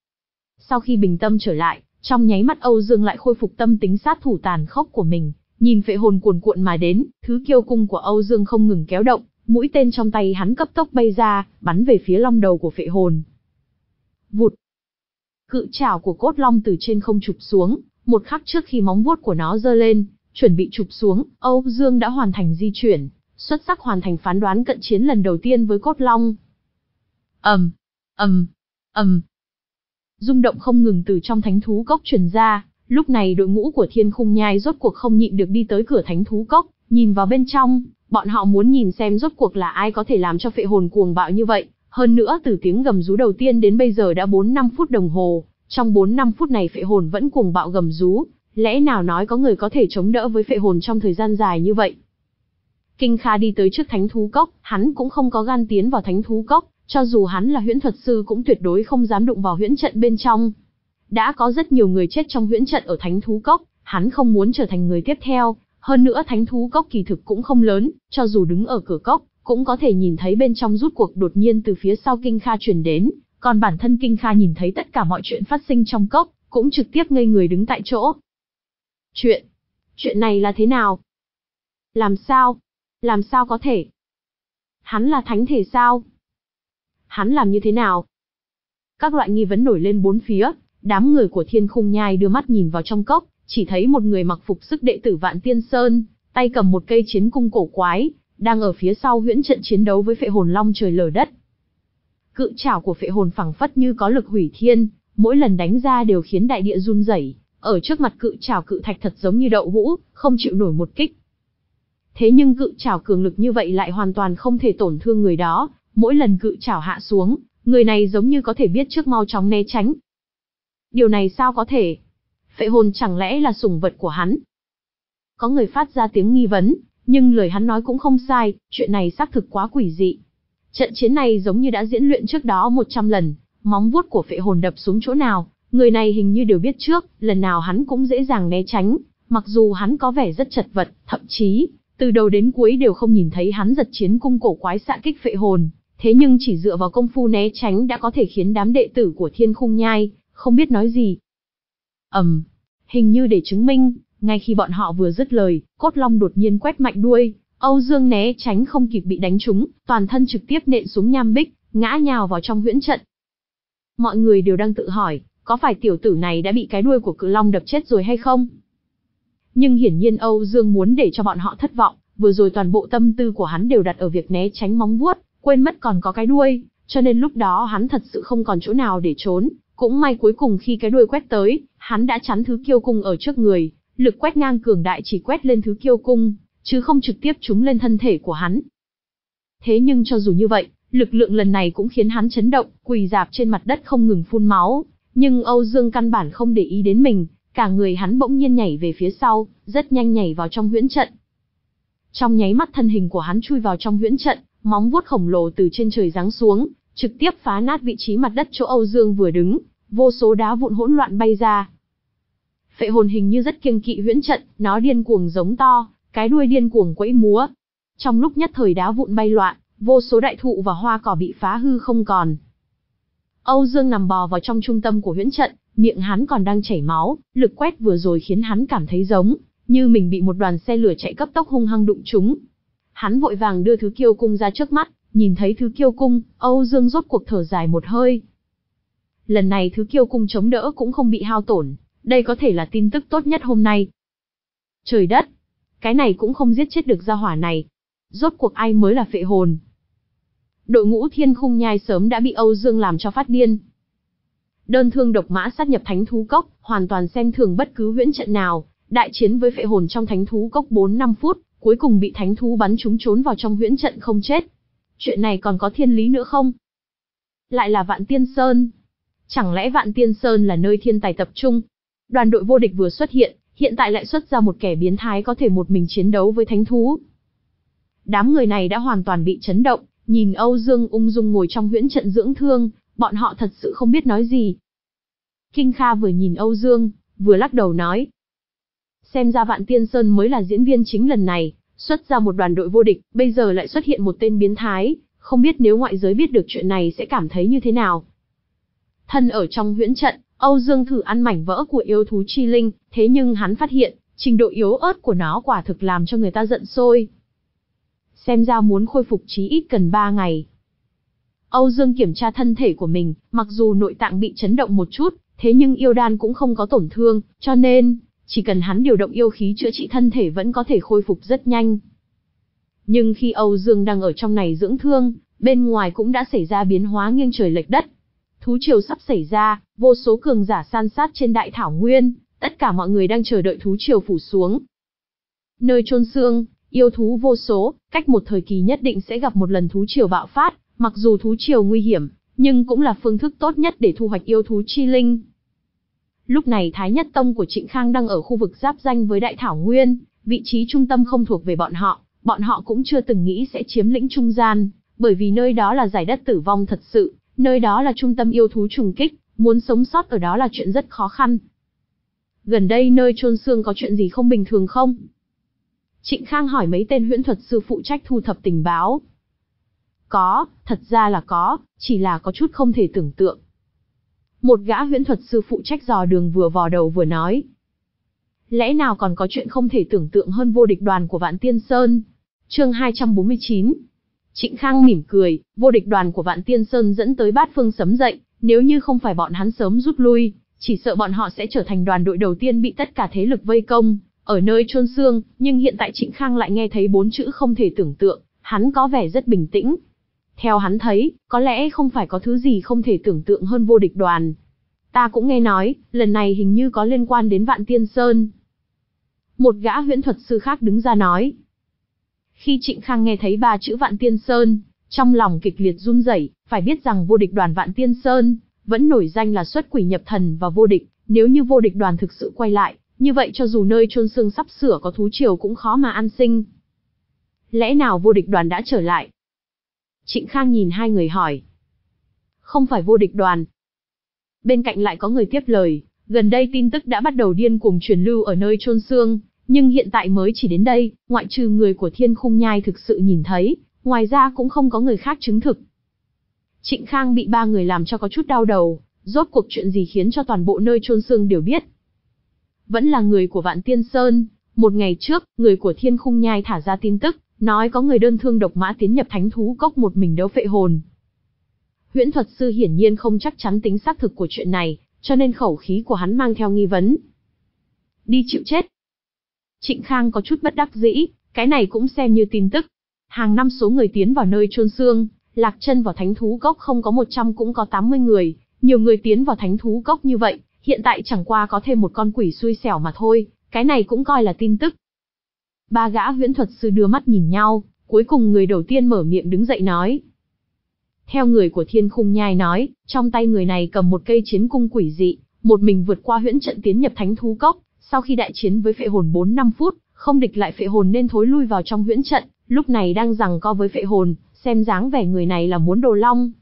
Sau khi bình tâm trở lại, trong nháy mắt Âu Dương lại khôi phục tâm tính sát thủ tàn khốc của mình, nhìn phệ hồn cuồn cuộn mà đến, thứ kiêu cung của Âu Dương không ngừng kéo động, mũi tên trong tay hắn cấp tốc bay ra, bắn về phía long đầu của phệ hồn. Vụt! Cự trảo của cốt long từ trên không chụp xuống, một khắc trước khi móng vuốt của nó giơ lên, chuẩn bị chụp xuống, Âu Dương đã hoàn thành di chuyển, xuất sắc hoàn thành phán đoán cận chiến lần đầu tiên với cốt long. ầm, ầm, ầm. Rung động không ngừng từ trong thánh thú cốc truyền ra, lúc này đội ngũ của Thiên Khung Nhai rốt cuộc không nhịn được đi tới cửa thánh thú cốc, nhìn vào bên trong, bọn họ muốn nhìn xem rốt cuộc là ai có thể làm cho phệ hồn cuồng bạo như vậy, hơn nữa từ tiếng gầm rú đầu tiên đến bây giờ đã bốn năm phút đồng hồ, trong bốn năm phút này phệ hồn vẫn cuồng bạo gầm rú, lẽ nào nói có người có thể chống đỡ với phệ hồn trong thời gian dài như vậy. Kinh Kha đi tới trước thánh thú cốc, hắn cũng không có gan tiến vào thánh thú cốc, cho dù hắn là huyễn thuật sư cũng tuyệt đối không dám đụng vào huyễn trận bên trong. Đã có rất nhiều người chết trong huyễn trận ở thánh thú cốc, hắn không muốn trở thành người tiếp theo, hơn nữa thánh thú cốc kỳ thực cũng không lớn, cho dù đứng ở cửa cốc, cũng có thể nhìn thấy bên trong rút cuộc đột nhiên từ phía sau Kinh Kha truyền đến, còn bản thân Kinh Kha nhìn thấy tất cả mọi chuyện phát sinh trong cốc, cũng trực tiếp ngây người đứng tại chỗ. Chuyện, chuyện này là thế nào? Làm sao? Làm sao có thể? Hắn là thánh thể sao? Hắn làm như thế nào? Các loại nghi vấn nổi lên bốn phía, đám người của Thiên Khung Nhai đưa mắt nhìn vào trong cốc, chỉ thấy một người mặc phục sức đệ tử Vạn Tiên Sơn, tay cầm một cây chiến cung cổ quái, đang ở phía sau huyễn trận chiến đấu với phệ hồn long trời lở đất. Cự trảo của phệ hồn phẳng phất như có lực hủy thiên, mỗi lần đánh ra đều khiến đại địa run rẩy, ở trước mặt cự trảo cự thạch thật giống như đậu hũ, không chịu nổi một kích. Thế nhưng cự trảo cường lực như vậy lại hoàn toàn không thể tổn thương người đó, mỗi lần cự trảo hạ xuống, người này giống như có thể biết trước mau chóng né tránh. Điều này sao có thể? Phệ hồn chẳng lẽ là sủng vật của hắn? Có người phát ra tiếng nghi vấn, nhưng lời hắn nói cũng không sai, chuyện này xác thực quá quỷ dị. Trận chiến này giống như đã diễn luyện trước đó một trăm lần, móng vuốt của phệ hồn đập xuống chỗ nào, người này hình như đều biết trước, lần nào hắn cũng dễ dàng né tránh, mặc dù hắn có vẻ rất chật vật, thậm chí, từ đầu đến cuối đều không nhìn thấy hắn giật chiến cung cổ quái xạ kích phệ hồn, thế nhưng chỉ dựa vào công phu né tránh đã có thể khiến đám đệ tử của Thiên Khung Nhai không biết nói gì. Ầm, um, hình như để chứng minh, ngay khi bọn họ vừa dứt lời, cốt long đột nhiên quét mạnh đuôi, Âu Dương né tránh không kịp bị đánh trúng, toàn thân trực tiếp nện xuống nham bích, ngã nhào vào trong huyễn trận. Mọi người đều đang tự hỏi, có phải tiểu tử này đã bị cái đuôi của cự long đập chết rồi hay không? Nhưng hiển nhiên Âu Dương muốn để cho bọn họ thất vọng, vừa rồi toàn bộ tâm tư của hắn đều đặt ở việc né tránh móng vuốt, quên mất còn có cái đuôi, cho nên lúc đó hắn thật sự không còn chỗ nào để trốn, cũng may cuối cùng khi cái đuôi quét tới, hắn đã chắn thứ kiêu cung ở trước người, lực quét ngang cường đại chỉ quét lên thứ kiêu cung, chứ không trực tiếp trúng lên thân thể của hắn. Thế nhưng cho dù như vậy, lực lượng lần này cũng khiến hắn chấn động, quỳ rạp trên mặt đất không ngừng phun máu, nhưng Âu Dương căn bản không để ý đến mình, cả người hắn bỗng nhiên nhảy về phía sau, rất nhanh nhảy vào trong huyễn trận. Trong nháy mắt thân hình của hắn chui vào trong huyễn trận, móng vuốt khổng lồ từ trên trời giáng xuống, trực tiếp phá nát vị trí mặt đất chỗ Âu Dương vừa đứng, vô số đá vụn hỗn loạn bay ra. Phệ hồn hình như rất kiêng kỵ huyễn trận, nó điên cuồng giống to, cái đuôi điên cuồng quẫy múa. Trong lúc nhất thời đá vụn bay loạn, vô số đại thụ và hoa cỏ bị phá hư không còn. Âu Dương nằm bò vào trong trung tâm của huyễn trận, miệng hắn còn đang chảy máu, lực quét vừa rồi khiến hắn cảm thấy giống như mình bị một đoàn xe lửa chạy cấp tốc hung hăng đụng trúng. Hắn vội vàng đưa thứ kiêu cung ra trước mắt, nhìn thấy thứ kiêu cung, Âu Dương rốt cuộc thở dài một hơi. Lần này thứ kiêu cung chống đỡ cũng không bị hao tổn, đây có thể là tin tức tốt nhất hôm nay. Trời đất, cái này cũng không giết chết được gia hỏa này. Rốt cuộc ai mới là phệ hồn? Đội ngũ Thiên Khung Nhai sớm đã bị Âu Dương làm cho phát điên. Đơn thương độc mã sát nhập Thánh Thú Cốc, hoàn toàn xem thường bất cứ huyễn trận nào, đại chiến với phệ hồn trong Thánh Thú Cốc bốn năm phút, cuối cùng bị thánh thú bắn trúng trốn vào trong huyễn trận không chết. Chuyện này còn có thiên lý nữa không? Lại là Vạn Tiên Sơn. Chẳng lẽ Vạn Tiên Sơn là nơi thiên tài tập trung? Đoàn đội vô địch vừa xuất hiện, hiện tại lại xuất ra một kẻ biến thái có thể một mình chiến đấu với thánh thú. Đám người này đã hoàn toàn bị chấn động, nhìn Âu Dương ung dung ngồi trong huyễn trận dưỡng thương, bọn họ thật sự không biết nói gì. Kinh Kha vừa nhìn Âu Dương, vừa lắc đầu nói. Xem ra Vạn Tiên Sơn mới là diễn viên chính lần này, xuất ra một đoàn đội vô địch, bây giờ lại xuất hiện một tên biến thái, không biết nếu ngoại giới biết được chuyện này sẽ cảm thấy như thế nào. Thân ở trong huyễn trận, Âu Dương thử ăn mảnh vỡ của yêu thú chi linh, thế nhưng hắn phát hiện, trình độ yếu ớt của nó quả thực làm cho người ta giận sôi. Xem ra muốn khôi phục chí ít cần ba ngày. Âu Dương kiểm tra thân thể của mình, mặc dù nội tạng bị chấn động một chút, thế nhưng yêu đan cũng không có tổn thương, cho nên, chỉ cần hắn điều động yêu khí chữa trị thân thể vẫn có thể khôi phục rất nhanh. Nhưng khi Âu Dương đang ở trong này dưỡng thương, bên ngoài cũng đã xảy ra biến hóa nghiêng trời lệch đất. Thú triều sắp xảy ra, vô số cường giả san sát trên đại thảo nguyên, tất cả mọi người đang chờ đợi thú triều phủ xuống. Nơi chôn xương, yêu thú vô số, cách một thời kỳ nhất định sẽ gặp một lần thú triều bạo phát, mặc dù thú triều nguy hiểm, nhưng cũng là phương thức tốt nhất để thu hoạch yêu thú chi linh. Lúc này Thái Nhất Tông của Trịnh Khang đang ở khu vực giáp danh với Đại Thảo Nguyên, vị trí trung tâm không thuộc về bọn họ, bọn họ cũng chưa từng nghĩ sẽ chiếm lĩnh trung gian, bởi vì nơi đó là giải đất tử vong thật sự, nơi đó là trung tâm yêu thú trùng kích, muốn sống sót ở đó là chuyện rất khó khăn. Gần đây nơi chôn xương có chuyện gì không bình thường không? Trịnh Khang hỏi mấy tên huyễn thuật sư phụ trách thu thập tình báo. Có, thật ra là có, chỉ là có chút không thể tưởng tượng. Một gã huyễn thuật sư phụ trách dò đường vừa vò đầu vừa nói. Lẽ nào còn có chuyện không thể tưởng tượng hơn vô địch đoàn của Vạn Tiên Sơn? Chương hai trăm bốn mươi chín. Trịnh Khang mỉm cười, vô địch đoàn của Vạn Tiên Sơn dẫn tới bát phương sấm dậy, nếu như không phải bọn hắn sớm rút lui, Chỉ sợ bọn họ sẽ trở thành đoàn đội đầu tiên bị tất cả thế lực vây công, ở nơi chôn xương, nhưng hiện tại Trịnh Khang lại nghe thấy bốn chữ không thể tưởng tượng, hắn có vẻ rất bình tĩnh. Theo hắn thấy, có lẽ không phải có thứ gì không thể tưởng tượng hơn vô địch đoàn. Ta cũng nghe nói, lần này hình như có liên quan đến Vạn Tiên Sơn. Một gã huyễn thuật sư khác đứng ra nói. Khi Trịnh Khang nghe thấy ba chữ Vạn Tiên Sơn, trong lòng kịch liệt run rẩy, phải biết rằng vô địch đoàn Vạn Tiên Sơn vẫn nổi danh là xuất quỷ nhập thần và vô địch, nếu như vô địch đoàn thực sự quay lại, như vậy cho dù nơi chôn xương sắp sửa có thú triều cũng khó mà an sinh. Lẽ nào vô địch đoàn đã trở lại? Trịnh Khang nhìn hai người hỏi. Không phải vô địch đoàn. Bên cạnh lại có người tiếp lời, gần đây tin tức đã bắt đầu điên cuồng truyền lưu ở nơi chôn xương, nhưng hiện tại mới chỉ đến đây, ngoại trừ người của Thiên Khung Nhai thực sự nhìn thấy, ngoài ra cũng không có người khác chứng thực. Trịnh Khang bị ba người làm cho có chút đau đầu, rốt cuộc chuyện gì khiến cho toàn bộ nơi chôn xương đều biết. Vẫn là người của Vạn Tiên Sơn, một ngày trước, người của Thiên Khung Nhai thả ra tin tức, nói có người đơn thương độc mã tiến nhập Thánh Thú Cốc một mình đấu phệ hồn. Huyễn thuật sư hiển nhiên không chắc chắn tính xác thực của chuyện này, cho nên khẩu khí của hắn mang theo nghi vấn. Đi chịu chết. Trịnh Khang có chút bất đắc dĩ, cái này cũng xem như tin tức. Hàng năm số người tiến vào nơi chôn xương, lạc chân vào Thánh Thú Cốc không có một trăm cũng có tám mươi người, nhiều người tiến vào Thánh Thú Cốc như vậy, hiện tại chẳng qua có thêm một con quỷ xui xẻo mà thôi, cái này cũng coi là tin tức. Ba gã huyễn thuật sư đưa mắt nhìn nhau, cuối cùng người đầu tiên mở miệng đứng dậy nói. Theo người của Thiên Khung Nhai nói, trong tay người này cầm một cây chiến cung quỷ dị, một mình vượt qua huyễn trận tiến nhập Thánh Thú Cốc, sau khi đại chiến với phệ hồn bốn năm phút, không địch lại phệ hồn nên thối lui vào trong huyễn trận, lúc này đang giằng co với phệ hồn, xem dáng vẻ người này là muốn đồ long.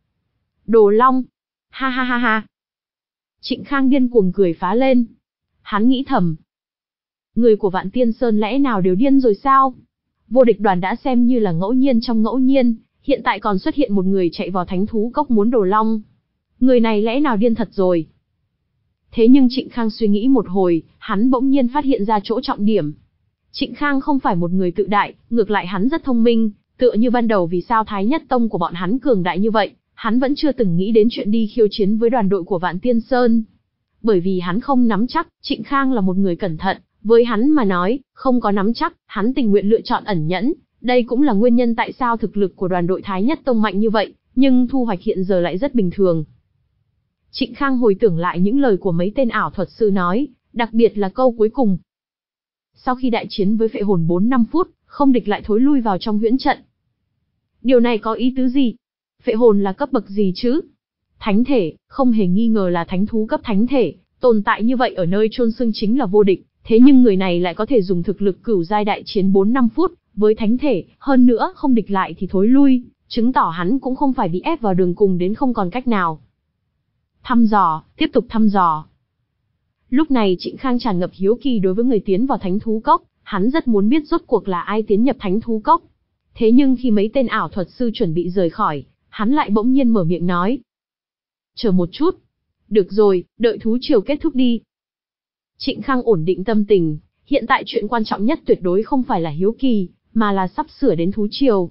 Đồ long? Ha ha ha ha. Trịnh Khang điên cuồng cười phá lên. Hắn nghĩ thầm. Người của Vạn Tiên Sơn lẽ nào đều điên rồi sao? Vô địch đoàn đã xem như là ngẫu nhiên trong ngẫu nhiên, hiện tại còn xuất hiện một người chạy vào Thánh Thú Cốc muốn đồ long. Người này lẽ nào điên thật rồi? Thế nhưng Trịnh Khang suy nghĩ một hồi, hắn bỗng nhiên phát hiện ra chỗ trọng điểm. Trịnh Khang không phải một người tự đại, ngược lại hắn rất thông minh, tựa như ban đầu vì sao Thái Nhất Tông của bọn hắn cường đại như vậy, hắn vẫn chưa từng nghĩ đến chuyện đi khiêu chiến với đoàn đội của Vạn Tiên Sơn. Bởi vì hắn không nắm chắc, Trịnh Khang là một người cẩn thận, với hắn mà nói, không có nắm chắc, hắn tình nguyện lựa chọn ẩn nhẫn, đây cũng là nguyên nhân tại sao thực lực của đoàn đội Thái Nhất Tông mạnh như vậy, nhưng thu hoạch hiện giờ lại rất bình thường. Trịnh Khang hồi tưởng lại những lời của mấy tên ảo thuật sư nói, đặc biệt là câu cuối cùng. Sau khi đại chiến với phệ hồn bốn năm phút, không địch lại thối lui vào trong huyễn trận. Điều này có ý tứ gì? Phệ hồn là cấp bậc gì chứ? Thánh thể, không hề nghi ngờ là thánh thú cấp thánh thể, tồn tại như vậy ở nơi chôn xương chính là vô địch, thế nhưng người này lại có thể dùng thực lực cửu giai đại chiến bốn năm phút, với thánh thể, hơn nữa không địch lại thì thối lui, chứng tỏ hắn cũng không phải bị ép vào đường cùng đến không còn cách nào. Thăm dò, tiếp tục thăm dò. Lúc này Trịnh Khang tràn ngập hiếu kỳ đối với người tiến vào Thánh Thú Cốc, hắn rất muốn biết rốt cuộc là ai tiến nhập Thánh Thú Cốc. Thế nhưng khi mấy tên ảo thuật sư chuẩn bị rời khỏi, hắn lại bỗng nhiên mở miệng nói. Chờ một chút. Được rồi, đợi thú triều kết thúc đi. Trịnh Khang ổn định tâm tình, hiện tại chuyện quan trọng nhất tuyệt đối không phải là hiếu kỳ, mà là sắp sửa đến thú triều.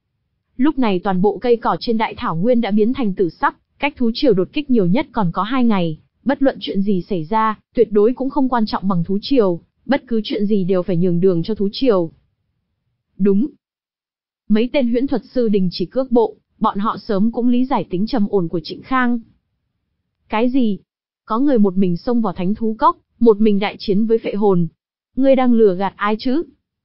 Lúc này toàn bộ cây cỏ trên đại thảo nguyên đã biến thành tử sắc, cách thú triều đột kích nhiều nhất còn có hai ngày, bất luận chuyện gì xảy ra, tuyệt đối cũng không quan trọng bằng thú triều, bất cứ chuyện gì đều phải nhường đường cho thú triều. Đúng. Mấy tên huyễn thuật sư đình chỉ cước bộ, bọn họ sớm cũng lý giải tính trầm ổn của Trịnh Khang. Cái gì? Có người một mình xông vào Thánh Thú Cốc, một mình đại chiến với phệ hồn. Ngươi đang lừa gạt ai chứ?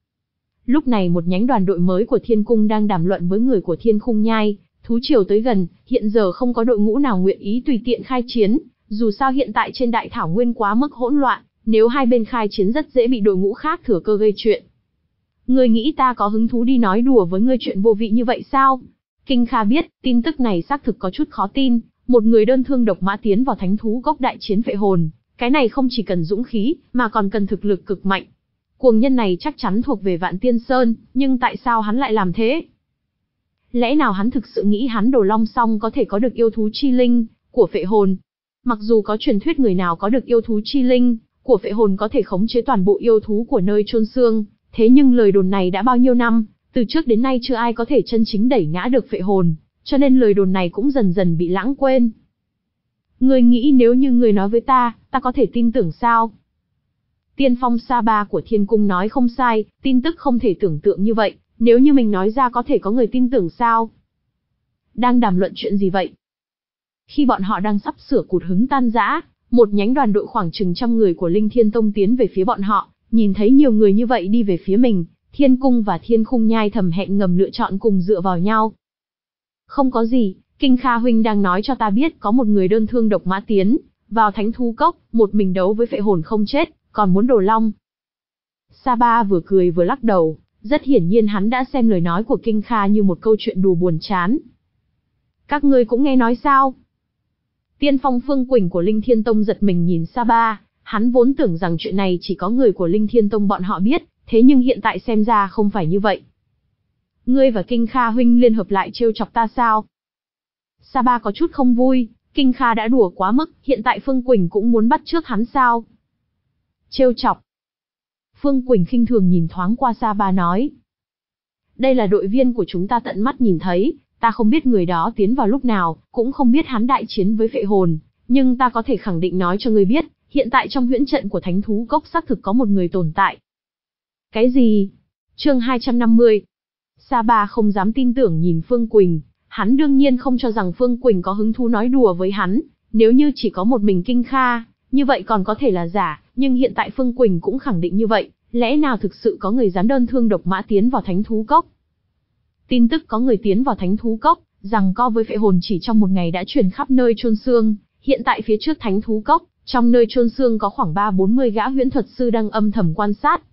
Lúc này một nhánh đoàn đội mới của Thiên Cung đang đàm luận với người của Thiên Khung Nhai, thú triều tới gần, hiện giờ không có đội ngũ nào nguyện ý tùy tiện khai chiến, dù sao hiện tại trên đại thảo nguyên quá mức hỗn loạn, nếu hai bên khai chiến rất dễ bị đội ngũ khác thừa cơ gây chuyện. Ngươi nghĩ ta có hứng thú đi nói đùa với ngươi chuyện vô vị như vậy sao? Kinh Kha biết, tin tức này xác thực có chút khó tin, một người đơn thương độc mã tiến vào Thánh Thú Cốc đại chiến phệ hồn, cái này không chỉ cần dũng khí, mà còn cần thực lực cực mạnh. Cuồng nhân này chắc chắn thuộc về Vạn Tiên Sơn, nhưng tại sao hắn lại làm thế? Lẽ nào hắn thực sự nghĩ hắn đồ long xong có thể có được yêu thú chi linh của phệ hồn? Mặc dù có truyền thuyết người nào có được yêu thú chi linh của phệ hồn có thể khống chế toàn bộ yêu thú của nơi chôn xương, thế nhưng lời đồn này đã bao nhiêu năm, từ trước đến nay chưa ai có thể chân chính đẩy ngã được phệ hồn, cho nên lời đồn này cũng dần dần bị lãng quên. Ngươi nghĩ nếu như ngươi nói với ta, ta có thể tin tưởng sao? Tiên phong sa ba của thiên cung nói không sai, tin tức không thể tưởng tượng như vậy, nếu như mình nói ra có thể có người tin tưởng sao? Đang đàm luận chuyện gì vậy? Khi bọn họ đang sắp sửa cụt hứng tan rã, một nhánh đoàn đội khoảng chừng trăm người của Linh Thiên Tông tiến về phía bọn họ, nhìn thấy nhiều người như vậy đi về phía mình, Thiên Cung và Thiên Khung Nhai thầm hẹn ngầm lựa chọn cùng dựa vào nhau. Không có gì, Kinh Kha huynh đang nói cho ta biết có một người đơn thương độc mã tiến vào Thánh Thú Cốc, một mình đấu với phệ hồn không chết, còn muốn đồ long. Sa Ba vừa cười vừa lắc đầu, rất hiển nhiên hắn đã xem lời nói của Kinh Kha như một câu chuyện đùa buồn chán. Các ngươi cũng nghe nói sao? Tiên phong Phương Quỳnh của Linh Thiên Tông giật mình nhìn Sa Ba, hắn vốn tưởng rằng chuyện này chỉ có người của Linh Thiên Tông bọn họ biết, thế nhưng hiện tại xem ra không phải như vậy. Ngươi và Kinh Kha huynh liên hợp lại trêu chọc ta sao? Sa Ba có chút không vui, Kinh Kha đã đùa quá mức, hiện tại Phương Quỳnh cũng muốn bắt chước hắn sao? Trêu chọc. Phương Quỳnh khinh thường nhìn thoáng qua Sa Ba nói. Đây là đội viên của chúng ta tận mắt nhìn thấy, ta không biết người đó tiến vào lúc nào, cũng không biết hắn đại chiến với phệ hồn, nhưng ta có thể khẳng định nói cho ngươi biết, hiện tại trong huyễn trận của Thánh Thú Cốc xác thực có một người tồn tại. Cái gì? Chương hai trăm năm mươi. Sa Ba không dám tin tưởng nhìn Phương Quỳnh, hắn đương nhiên không cho rằng Phương Quỳnh có hứng thú nói đùa với hắn, nếu như chỉ có một mình Kinh Kha, như vậy còn có thể là giả, nhưng hiện tại Phương Quỳnh cũng khẳng định như vậy, lẽ nào thực sự có người dám đơn thương độc mã tiến vào Thánh Thú Cốc? Tin tức có người tiến vào Thánh Thú Cốc, rằng co với phệ hồn chỉ trong một ngày đã truyền khắp nơi chôn xương, hiện tại phía trước Thánh Thú Cốc, trong nơi chôn xương có khoảng ba bốn mươi gã huyễn thuật sư đang âm thầm quan sát.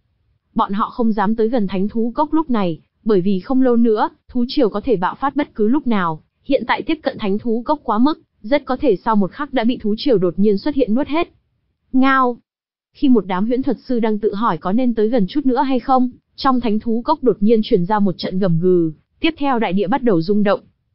Bọn họ không dám tới gần Thánh Thú Cốc lúc này, bởi vì không lâu nữa, thú triều có thể bạo phát bất cứ lúc nào, hiện tại tiếp cận Thánh Thú Cốc quá mức, rất có thể sau một khắc đã bị thú triều đột nhiên xuất hiện nuốt hết. Ngao! Khi một đám huyễn thuật sư đang tự hỏi có nên tới gần chút nữa hay không, trong Thánh Thú Cốc đột nhiên truyền ra một trận gầm gừ, tiếp theo đại địa bắt đầu rung động.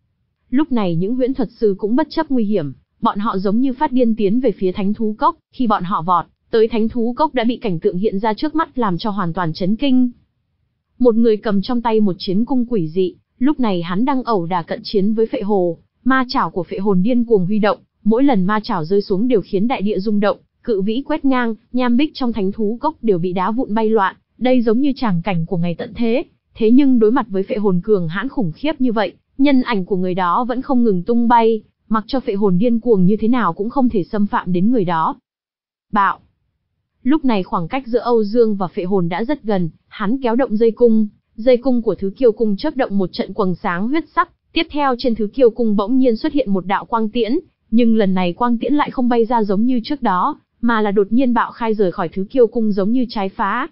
Lúc này những huyễn thuật sư cũng bất chấp nguy hiểm, bọn họ giống như phát điên tiến về phía Thánh Thú Cốc, khi bọn họ vọt tới Thánh Thú Cốc đã bị cảnh tượng hiện ra trước mắt làm cho hoàn toàn chấn kinh. Một người cầm trong tay một chiến cung quỷ dị, lúc này hắn đang ẩu đả cận chiến với phệ hồ, ma chảo của phệ hồn điên cuồng huy động, mỗi lần ma chảo rơi xuống đều khiến đại địa rung động, cự vĩ quét ngang, nham bích trong Thánh Thú Cốc đều bị đá vụn bay loạn, đây giống như tràng cảnh của ngày tận thế. Thế nhưng đối mặt với phệ hồn cường hãn khủng khiếp như vậy, nhân ảnh của người đó vẫn không ngừng tung bay, mặc cho phệ hồn điên cuồng như thế nào cũng không thể xâm phạm đến người đó. Bạo. Lúc này khoảng cách giữa Âu Dương và phệ hồn đã rất gần, hắn kéo động dây cung, dây cung của thứ kiêu cung chớp động một trận quầng sáng huyết sắc, tiếp theo trên thứ kiêu cung bỗng nhiên xuất hiện một đạo quang tiễn, nhưng lần này quang tiễn lại không bay ra giống như trước đó, mà là đột nhiên bạo khai rời khỏi thứ kiêu cung giống như trái phá.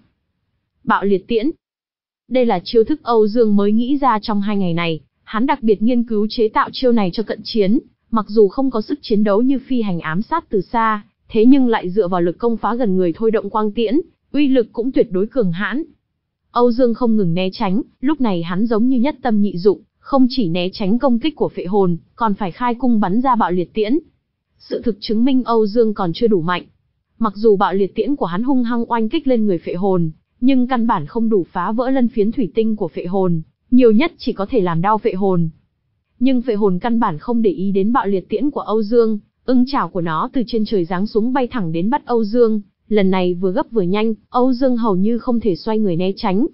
Bạo liệt tiễn. Đây là chiêu thức Âu Dương mới nghĩ ra trong hai ngày này, hắn đặc biệt nghiên cứu chế tạo chiêu này cho cận chiến, mặc dù không có sức chiến đấu như phi hành ám sát từ xa, thế nhưng lại dựa vào lực công phá gần người thôi động quang tiễn, uy lực cũng tuyệt đối cường hãn. Âu Dương không ngừng né tránh, lúc này hắn giống như nhất tâm nhị dụng, không chỉ né tránh công kích của phệ hồn, còn phải khai cung bắn ra bạo liệt tiễn. Sự thực chứng minh Âu Dương còn chưa đủ mạnh. Mặc dù bạo liệt tiễn của hắn hung hăng oanh kích lên người phệ hồn, nhưng căn bản không đủ phá vỡ lân phiến thủy tinh của phệ hồn, nhiều nhất chỉ có thể làm đau phệ hồn. Nhưng phệ hồn căn bản không để ý đến bạo liệt tiễn của Âu Dương, ưng chảo của nó từ trên trời giáng xuống bay thẳng đến bắt Âu Dương, lần này vừa gấp vừa nhanh, Âu Dương hầu như không thể xoay người né tránh.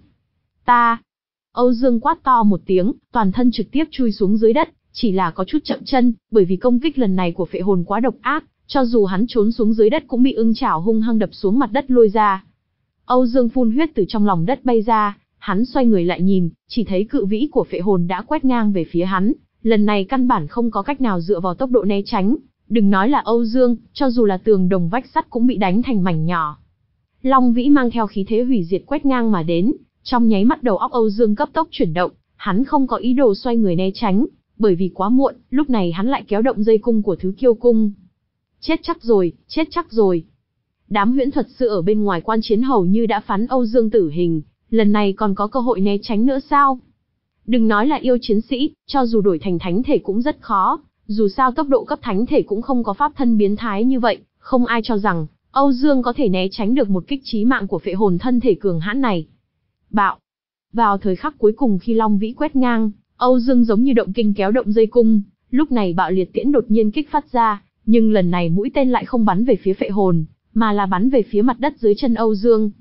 Ta! Âu Dương quát to một tiếng, toàn thân trực tiếp chui xuống dưới đất, chỉ là có chút chậm chân, bởi vì công kích lần này của phệ hồn quá độc ác, cho dù hắn trốn xuống dưới đất cũng bị ưng chảo hung hăng đập xuống mặt đất lôi ra. Âu Dương phun huyết từ trong lòng đất bay ra, hắn xoay người lại nhìn, chỉ thấy cự vĩ của phệ hồn đã quét ngang về phía hắn, lần này căn bản không có cách nào dựa vào tốc độ né tránh, đừng nói là Âu Dương, cho dù là tường đồng vách sắt cũng bị đánh thành mảnh nhỏ. Long vĩ mang theo khí thế hủy diệt quét ngang mà đến, trong nháy mắt đầu óc Âu Dương cấp tốc chuyển động, hắn không có ý đồ xoay người né tránh, bởi vì quá muộn, lúc này hắn lại kéo động dây cung của thứ kiêu cung. Chết chắc rồi, chết chắc rồi. Đám huyễn thuật sư ở bên ngoài quan chiến hầu như đã phán Âu Dương tử hình, lần này còn có cơ hội né tránh nữa sao? Đừng nói là yêu chiến sĩ, cho dù đổi thành thánh thể cũng rất khó, dù sao tốc độ cấp thánh thể cũng không có pháp thân biến thái như vậy, không ai cho rằng Âu Dương có thể né tránh được một kích chí mạng của phệ hồn thân thể cường hãn này. Bạo. Vào thời khắc cuối cùng khi Long Vĩ quét ngang, Âu Dương giống như động kinh kéo động dây cung, lúc này bạo liệt tiễn đột nhiên kích phát ra, Nhưng lần này mũi tên lại không bắn về phía phệ hồn, mà là bắn về phía mặt đất dưới chân Âu Dương.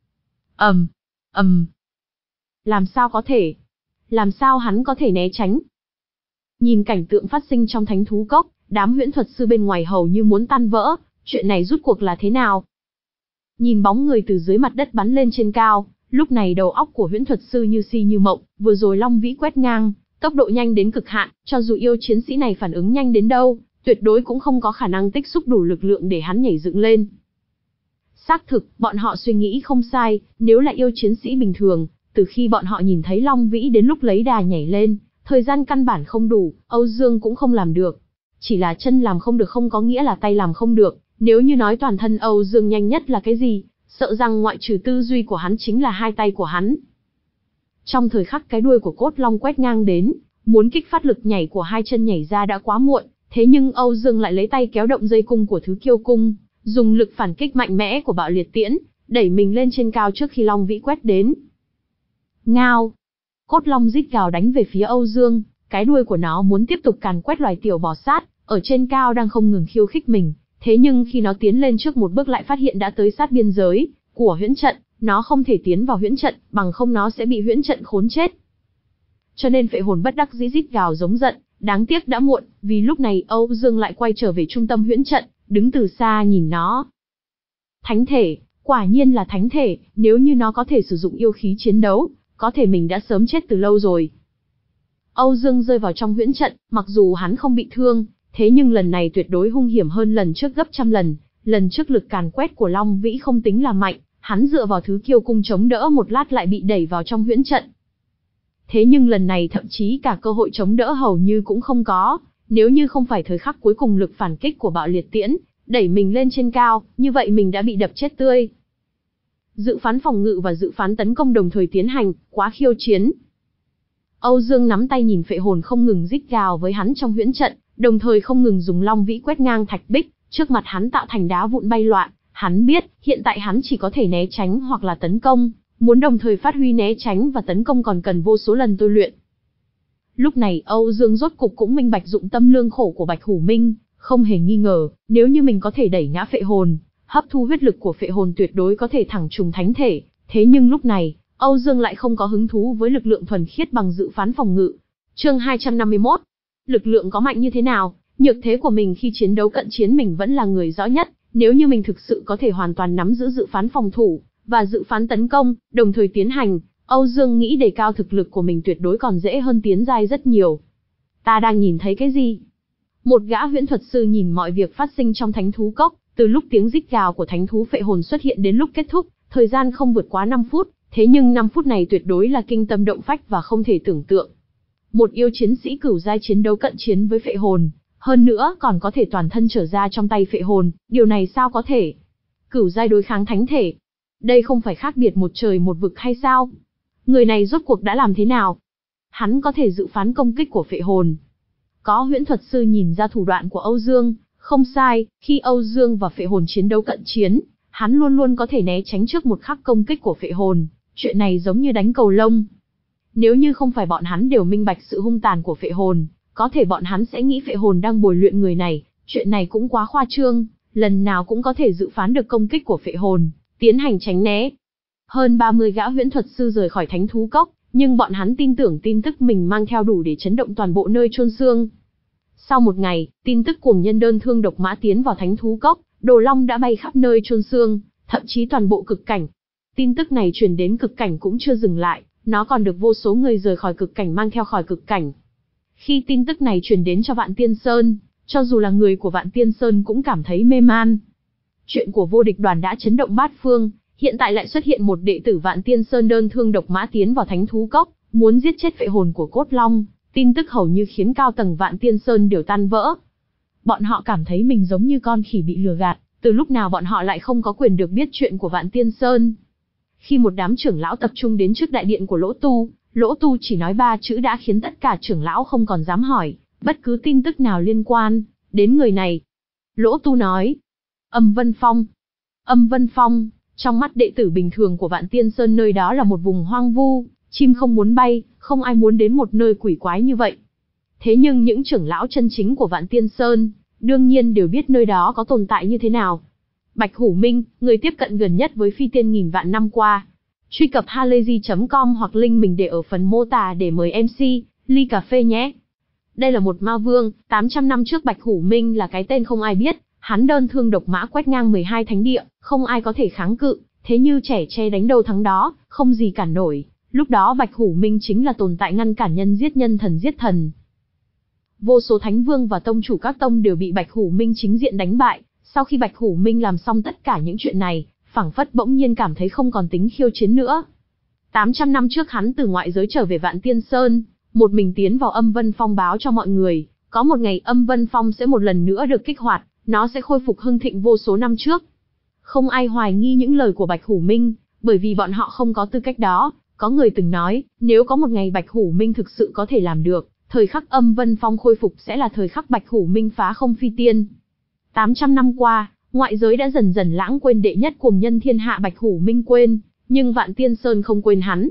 ầm, ầm. Làm sao có thể? Làm sao hắn có thể né tránh? Nhìn cảnh tượng phát sinh trong thánh thú cốc, đám huyễn thuật sư bên ngoài hầu như muốn tan vỡ, chuyện này rút cuộc là thế nào? Nhìn bóng người từ dưới mặt đất bắn lên trên cao, lúc này đầu óc của huyễn thuật sư như si như mộng, vừa rồi long vĩ quét ngang, tốc độ nhanh đến cực hạn, cho dù yêu chiến sĩ này phản ứng nhanh đến đâu, tuyệt đối cũng không có khả năng tích xúc đủ lực lượng để hắn nhảy dựng lên. Xác thực, bọn họ suy nghĩ không sai, nếu là yêu chiến sĩ bình thường, từ khi bọn họ nhìn thấy long vĩ đến lúc lấy đà nhảy lên, thời gian căn bản không đủ, Âu Dương cũng không làm được. Chỉ là chân làm không được không có nghĩa là tay làm không được, nếu như nói toàn thân Âu Dương nhanh nhất là cái gì, sợ rằng ngoại trừ tư duy của hắn chính là hai tay của hắn. Trong thời khắc cái đuôi của cốt long quét ngang đến, muốn kích phát lực nhảy của hai chân nhảy ra đã quá muộn, thế nhưng Âu Dương lại lấy tay kéo động dây cung của thứ kiêu cung, dùng lực phản kích mạnh mẽ của bạo liệt tiễn, đẩy mình lên trên cao trước khi long vĩ quét đến. Ngao! Cốt long rít gào đánh về phía Âu Dương, cái đuôi của nó muốn tiếp tục càn quét loài tiểu bò sát, ở trên cao đang không ngừng khiêu khích mình, thế nhưng khi nó tiến lên trước một bước lại phát hiện đã tới sát biên giới của huyễn trận, nó không thể tiến vào huyễn trận, bằng không nó sẽ bị huyễn trận khốn chết. Cho nên phệ hồn bất đắc dĩ rít gào giống giận, đáng tiếc đã muộn, vì lúc này Âu Dương lại quay trở về trung tâm huyễn trận, đứng từ xa nhìn nó. Thánh thể, quả nhiên là thánh thể, nếu như nó có thể sử dụng yêu khí chiến đấu, có thể mình đã sớm chết từ lâu rồi. Âu Dương rơi vào trong huyễn trận, mặc dù hắn không bị thương, thế nhưng lần này tuyệt đối hung hiểm hơn lần trước gấp trăm lần, lần trước lực càn quét của Long Vĩ không tính là mạnh, hắn dựa vào thứ kiêu cung chống đỡ một lát lại bị đẩy vào trong huyễn trận. Thế nhưng lần này thậm chí cả cơ hội chống đỡ hầu như cũng không có, nếu như không phải thời khắc cuối cùng lực phản kích của bạo liệt tiễn, đẩy mình lên trên cao, như vậy mình đã bị đập chết tươi. Dự phán phòng ngự và dự phán tấn công đồng thời tiến hành, quá khiêu chiến. Âu Dương nắm tay nhìn phệ hồn không ngừng rít gào với hắn trong huyễn trận, đồng thời không ngừng dùng long vĩ quét ngang thạch bích, trước mặt hắn tạo thành đá vụn bay loạn. Hắn biết, hiện tại hắn chỉ có thể né tránh hoặc là tấn công, muốn đồng thời phát huy né tránh và tấn công còn cần vô số lần tôi luyện. Lúc này Âu Dương rốt cục cũng minh bạch dụng tâm lương khổ của Bạch Hủ Minh, không hề nghi ngờ, nếu như mình có thể đẩy ngã phệ hồn, hấp thu huyết lực của phệ hồn tuyệt đối có thể thẳng trùng thánh thể, thế nhưng lúc này, Âu Dương lại không có hứng thú với lực lượng thuần khiết bằng dự phán phòng ngự. Chương hai trăm năm mươi mốt. Lực lượng có mạnh như thế nào, nhược thế của mình khi chiến đấu cận chiến mình vẫn là người rõ nhất, nếu như mình thực sự có thể hoàn toàn nắm giữ dự phán phòng thủ và dự phán tấn công, đồng thời tiến hành, Âu Dương nghĩ đề cao thực lực của mình tuyệt đối còn dễ hơn tiến giai rất nhiều. Ta đang nhìn thấy cái gì? Một gã huyễn thuật sư nhìn mọi việc phát sinh trong thánh thú cốc, từ lúc tiếng rít gào của thánh thú phệ hồn xuất hiện đến lúc kết thúc, thời gian không vượt quá năm phút, thế nhưng năm phút này tuyệt đối là kinh tâm động phách và không thể tưởng tượng. Một yêu chiến sĩ cửu giai chiến đấu cận chiến với phệ hồn, hơn nữa còn có thể toàn thân trở ra trong tay phệ hồn, điều này sao có thể? Cửu giai đối kháng thánh thể, đây không phải khác biệt một trời một vực hay sao? Người này rốt cuộc đã làm thế nào? Hắn có thể dự phán công kích của phệ hồn. Có huyễn thuật sư nhìn ra thủ đoạn của Âu Dương, không sai, khi Âu Dương và phệ hồn chiến đấu cận chiến, hắn luôn luôn có thể né tránh trước một khắc công kích của phệ hồn, chuyện này giống như đánh cầu lông. Nếu như không phải bọn hắn đều minh bạch sự hung tàn của phệ hồn, có thể bọn hắn sẽ nghĩ phệ hồn đang bồi luyện người này, chuyện này cũng quá khoa trương, lần nào cũng có thể dự phán được công kích của phệ hồn, tiến hành tránh né. Hơn ba mươi gã huyễn thuật sư rời khỏi thánh thú cốc, nhưng bọn hắn tin tưởng tin tức mình mang theo đủ để chấn động toàn bộ nơi chôn xương. Sau một ngày, tin tức cuồng nhân đơn thương độc mã tiến vào thánh thú cốc, đồ long đã bay khắp nơi chôn xương, thậm chí toàn bộ cực cảnh. Tin tức này truyền đến cực cảnh cũng chưa dừng lại, nó còn được vô số người rời khỏi cực cảnh mang theo khỏi cực cảnh. Khi tin tức này truyền đến cho Vạn Tiên Sơn, cho dù là người của Vạn Tiên Sơn cũng cảm thấy mê man. Chuyện của vô địch đoàn đã chấn động bát phương, hiện tại lại xuất hiện một đệ tử Vạn Tiên Sơn đơn thương độc mã tiến vào thánh thú cốc, muốn giết chết phệ hồn của cốt long. Tin tức hầu như khiến cao tầng Vạn Tiên Sơn đều tan vỡ. Bọn họ cảm thấy mình giống như con khỉ bị lừa gạt, từ lúc nào bọn họ lại không có quyền được biết chuyện của Vạn Tiên Sơn. Khi một đám trưởng lão tập trung đến trước đại điện của Lỗ Tu, Lỗ Tu chỉ nói ba chữ đã khiến tất cả trưởng lão không còn dám hỏi bất cứ tin tức nào liên quan đến người này. Lỗ Tu nói, Âm Vân Phong. Âm Vân Phong, trong mắt đệ tử bình thường của Vạn Tiên Sơn nơi đó là một vùng hoang vu, chim không muốn bay, không ai muốn đến một nơi quỷ quái như vậy. Thế nhưng những trưởng lão chân chính của Vạn Tiên Sơn, đương nhiên đều biết nơi đó có tồn tại như thế nào. Bạch Hủ Minh, người tiếp cận gần nhất với phi tiên nghìn vạn năm qua. Truy cập halayzi chấm com hoặc link mình để ở phần mô tả để mời em xê, ly cà phê nhé. Đây là một ma vương, tám trăm năm trước Bạch Hủ Minh là cái tên không ai biết, hắn đơn thương độc mã quét ngang mười hai thánh địa, không ai có thể kháng cự, thế như trẻ tre đánh đầu thắng đó, không gì cản nổi. Lúc đó Bạch Hủ Minh chính là tồn tại ngăn cản nhân giết nhân, thần giết thần. Vô số thánh vương và tông chủ các tông đều bị Bạch Hủ Minh chính diện đánh bại. Sau khi Bạch Hủ Minh làm xong tất cả những chuyện này, phảng phất bỗng nhiên cảm thấy không còn tính khiêu chiến nữa. tám trăm năm trước hắn từ ngoại giới trở về Vạn Tiên Sơn, một mình tiến vào Âm Vân Phong báo cho mọi người, có một ngày Âm Vân Phong sẽ một lần nữa được kích hoạt, nó sẽ khôi phục hưng thịnh vô số năm trước. Không ai hoài nghi những lời của Bạch Hủ Minh, bởi vì bọn họ không có tư cách đó. Có người từng nói, nếu có một ngày Bạch Hủ Minh thực sự có thể làm được, thời khắc Âm Vân Phong khôi phục sẽ là thời khắc Bạch Hủ Minh phá không phi tiên. tám trăm năm qua, ngoại giới đã dần dần lãng quên đệ nhất cuồng nhân thiên hạ Bạch Hủ Minh quên, nhưng Vạn Tiên Sơn không quên hắn.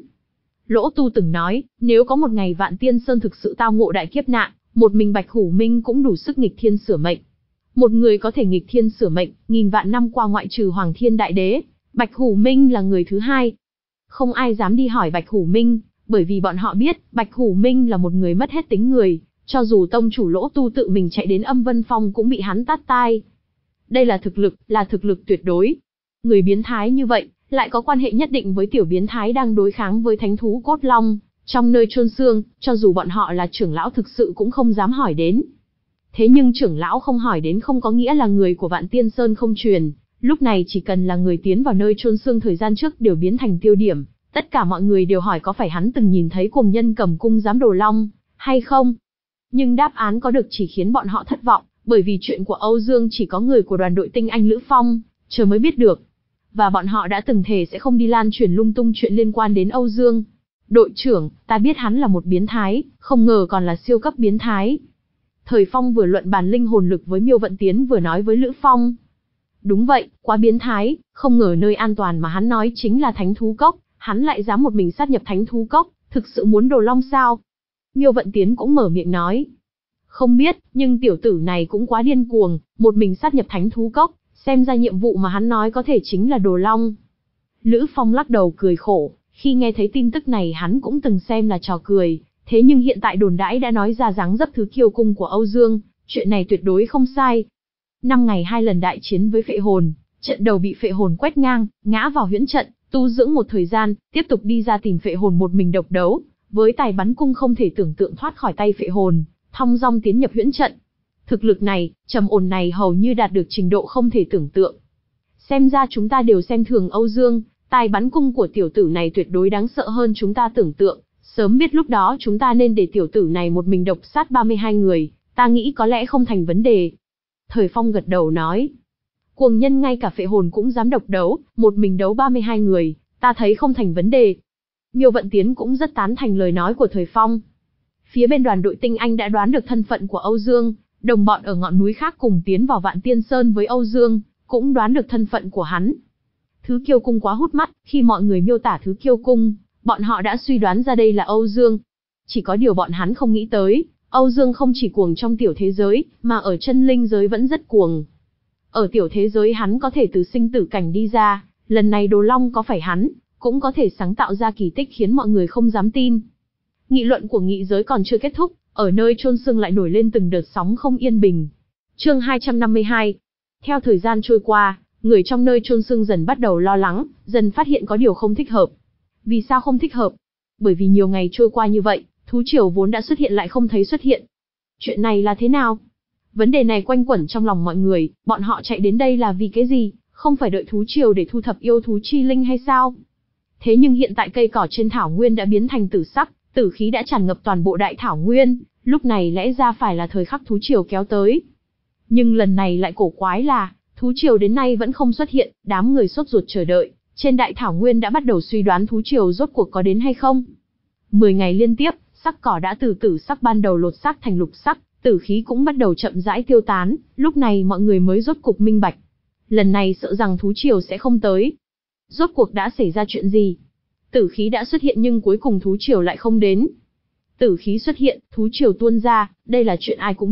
Lỗ Tu từng nói, nếu có một ngày Vạn Tiên Sơn thực sự tao ngộ đại kiếp nạn, một mình Bạch Hủ Minh cũng đủ sức nghịch thiên sửa mệnh. Một người có thể nghịch thiên sửa mệnh, nghìn vạn năm qua ngoại trừ Hoàng Thiên Đại Đế, Bạch Hủ Minh là người thứ hai. Không ai dám đi hỏi Bạch Hủ Minh, bởi vì bọn họ biết, Bạch Hủ Minh là một người mất hết tính người, cho dù tông chủ Lỗ Tu tự mình chạy đến Âm Vân Phong cũng bị hắn tát tai. Đây là thực lực, là thực lực tuyệt đối. Người biến thái như vậy, lại có quan hệ nhất định với tiểu biến thái đang đối kháng với thánh thú cốt long, trong nơi chôn xương, cho dù bọn họ là trưởng lão thực sự cũng không dám hỏi đến. Thế nhưng trưởng lão không hỏi đến không có nghĩa là người của Vạn Tiên Sơn không truyền, lúc này chỉ cần là người tiến vào nơi chôn xương thời gian trước đều biến thành tiêu điểm, tất cả mọi người đều hỏi có phải hắn từng nhìn thấy cuồng nhân cầm cung giám đồ long, hay không? Nhưng đáp án có được chỉ khiến bọn họ thất vọng, bởi vì chuyện của Âu Dương chỉ có người của đoàn đội tinh anh Lữ Phong, chờ mới biết được. Và bọn họ đã từng thề sẽ không đi lan truyền lung tung chuyện liên quan đến Âu Dương. Đội trưởng, ta biết hắn là một biến thái, không ngờ còn là siêu cấp biến thái. Thời Phong vừa luận bàn linh hồn lực với Miêu Vận Tiến vừa nói với Lữ Phong. Đúng vậy, quá biến thái, không ngờ nơi an toàn mà hắn nói chính là Thánh Thú Cốc, hắn lại dám một mình sát nhập Thánh Thú Cốc, thực sự muốn đồ long sao? Miêu Vận Tiến cũng mở miệng nói. Không biết, nhưng tiểu tử này cũng quá điên cuồng, một mình sát nhập Thánh Thú Cốc, xem ra nhiệm vụ mà hắn nói có thể chính là đồ long. Lữ Phong lắc đầu cười khổ, khi nghe thấy tin tức này hắn cũng từng xem là trò cười, thế nhưng hiện tại đồn đãi đã nói ra dáng dấp thứ kiêu cung của Âu Dương, chuyện này tuyệt đối không sai. Năm ngày hai lần đại chiến với phệ hồn, trận đầu bị phệ hồn quét ngang, ngã vào huyễn trận, tu dưỡng một thời gian, tiếp tục đi ra tìm phệ hồn một mình độc đấu, với tài bắn cung không thể tưởng tượng thoát khỏi tay phệ hồn, thong dong tiến nhập huyễn trận. Thực lực này, trầm ổn này hầu như đạt được trình độ không thể tưởng tượng. Xem ra chúng ta đều xem thường Âu Dương, tài bắn cung của tiểu tử này tuyệt đối đáng sợ hơn chúng ta tưởng tượng, sớm biết lúc đó chúng ta nên để tiểu tử này một mình độc sát ba mươi hai người, ta nghĩ có lẽ không thành vấn đề. Thời Phong gật đầu nói, cuồng nhân ngay cả phệ hồn cũng dám độc đấu, một mình đấu ba mươi hai người, ta thấy không thành vấn đề. Miêu Vận Tiến cũng rất tán thành lời nói của Thời Phong. Phía bên đoàn đội tinh anh đã đoán được thân phận của Âu Dương, đồng bọn ở ngọn núi khác cùng tiến vào Vạn Tiên Sơn với Âu Dương, cũng đoán được thân phận của hắn. Thứ kiêu cung quá hút mắt, khi mọi người miêu tả thứ kiêu cung, bọn họ đã suy đoán ra đây là Âu Dương. Chỉ có điều bọn hắn không nghĩ tới, Âu Dương không chỉ cuồng trong tiểu thế giới, mà ở chân linh giới vẫn rất cuồng. Ở tiểu thế giới hắn có thể từ sinh tử cảnh đi ra, lần này Đồ Long có phải hắn, cũng có thể sáng tạo ra kỳ tích khiến mọi người không dám tin. Nghị luận của nghị giới còn chưa kết thúc, ở nơi chôn xương lại nổi lên từng đợt sóng không yên bình. Chương hai trăm năm mươi hai. Theo thời gian trôi qua, người trong nơi chôn xương dần bắt đầu lo lắng, dần phát hiện có điều không thích hợp. Vì sao không thích hợp? Bởi vì nhiều ngày trôi qua như vậy, thú triều vốn đã xuất hiện lại không thấy xuất hiện. Chuyện này là thế nào? Vấn đề này quanh quẩn trong lòng mọi người, bọn họ chạy đến đây là vì cái gì? Không phải đợi thú triều để thu thập yêu thú chi linh hay sao? Thế nhưng hiện tại cây cỏ trên thảo nguyên đã biến thành tử sắc, tử khí đã tràn ngập toàn bộ đại thảo nguyên, lúc này lẽ ra phải là thời khắc thú triều kéo tới. Nhưng lần này lại cổ quái là, thú triều đến nay vẫn không xuất hiện, đám người sốt ruột chờ đợi, trên đại thảo nguyên đã bắt đầu suy đoán thú triều rốt cuộc có đến hay không. Mười ngày liên tiếp, sắc cỏ đã từ tử sắc ban đầu lột xác thành lục sắc, tử khí cũng bắt đầu chậm rãi tiêu tán, lúc này mọi người mới rốt cuộc minh bạch. Lần này sợ rằng thú triều sẽ không tới. Rốt cuộc đã xảy ra chuyện gì? Tử khí đã xuất hiện nhưng cuối cùng thú triều lại không đến. Tử khí xuất hiện, thú triều tuôn ra, đây là chuyện ai cũng biết,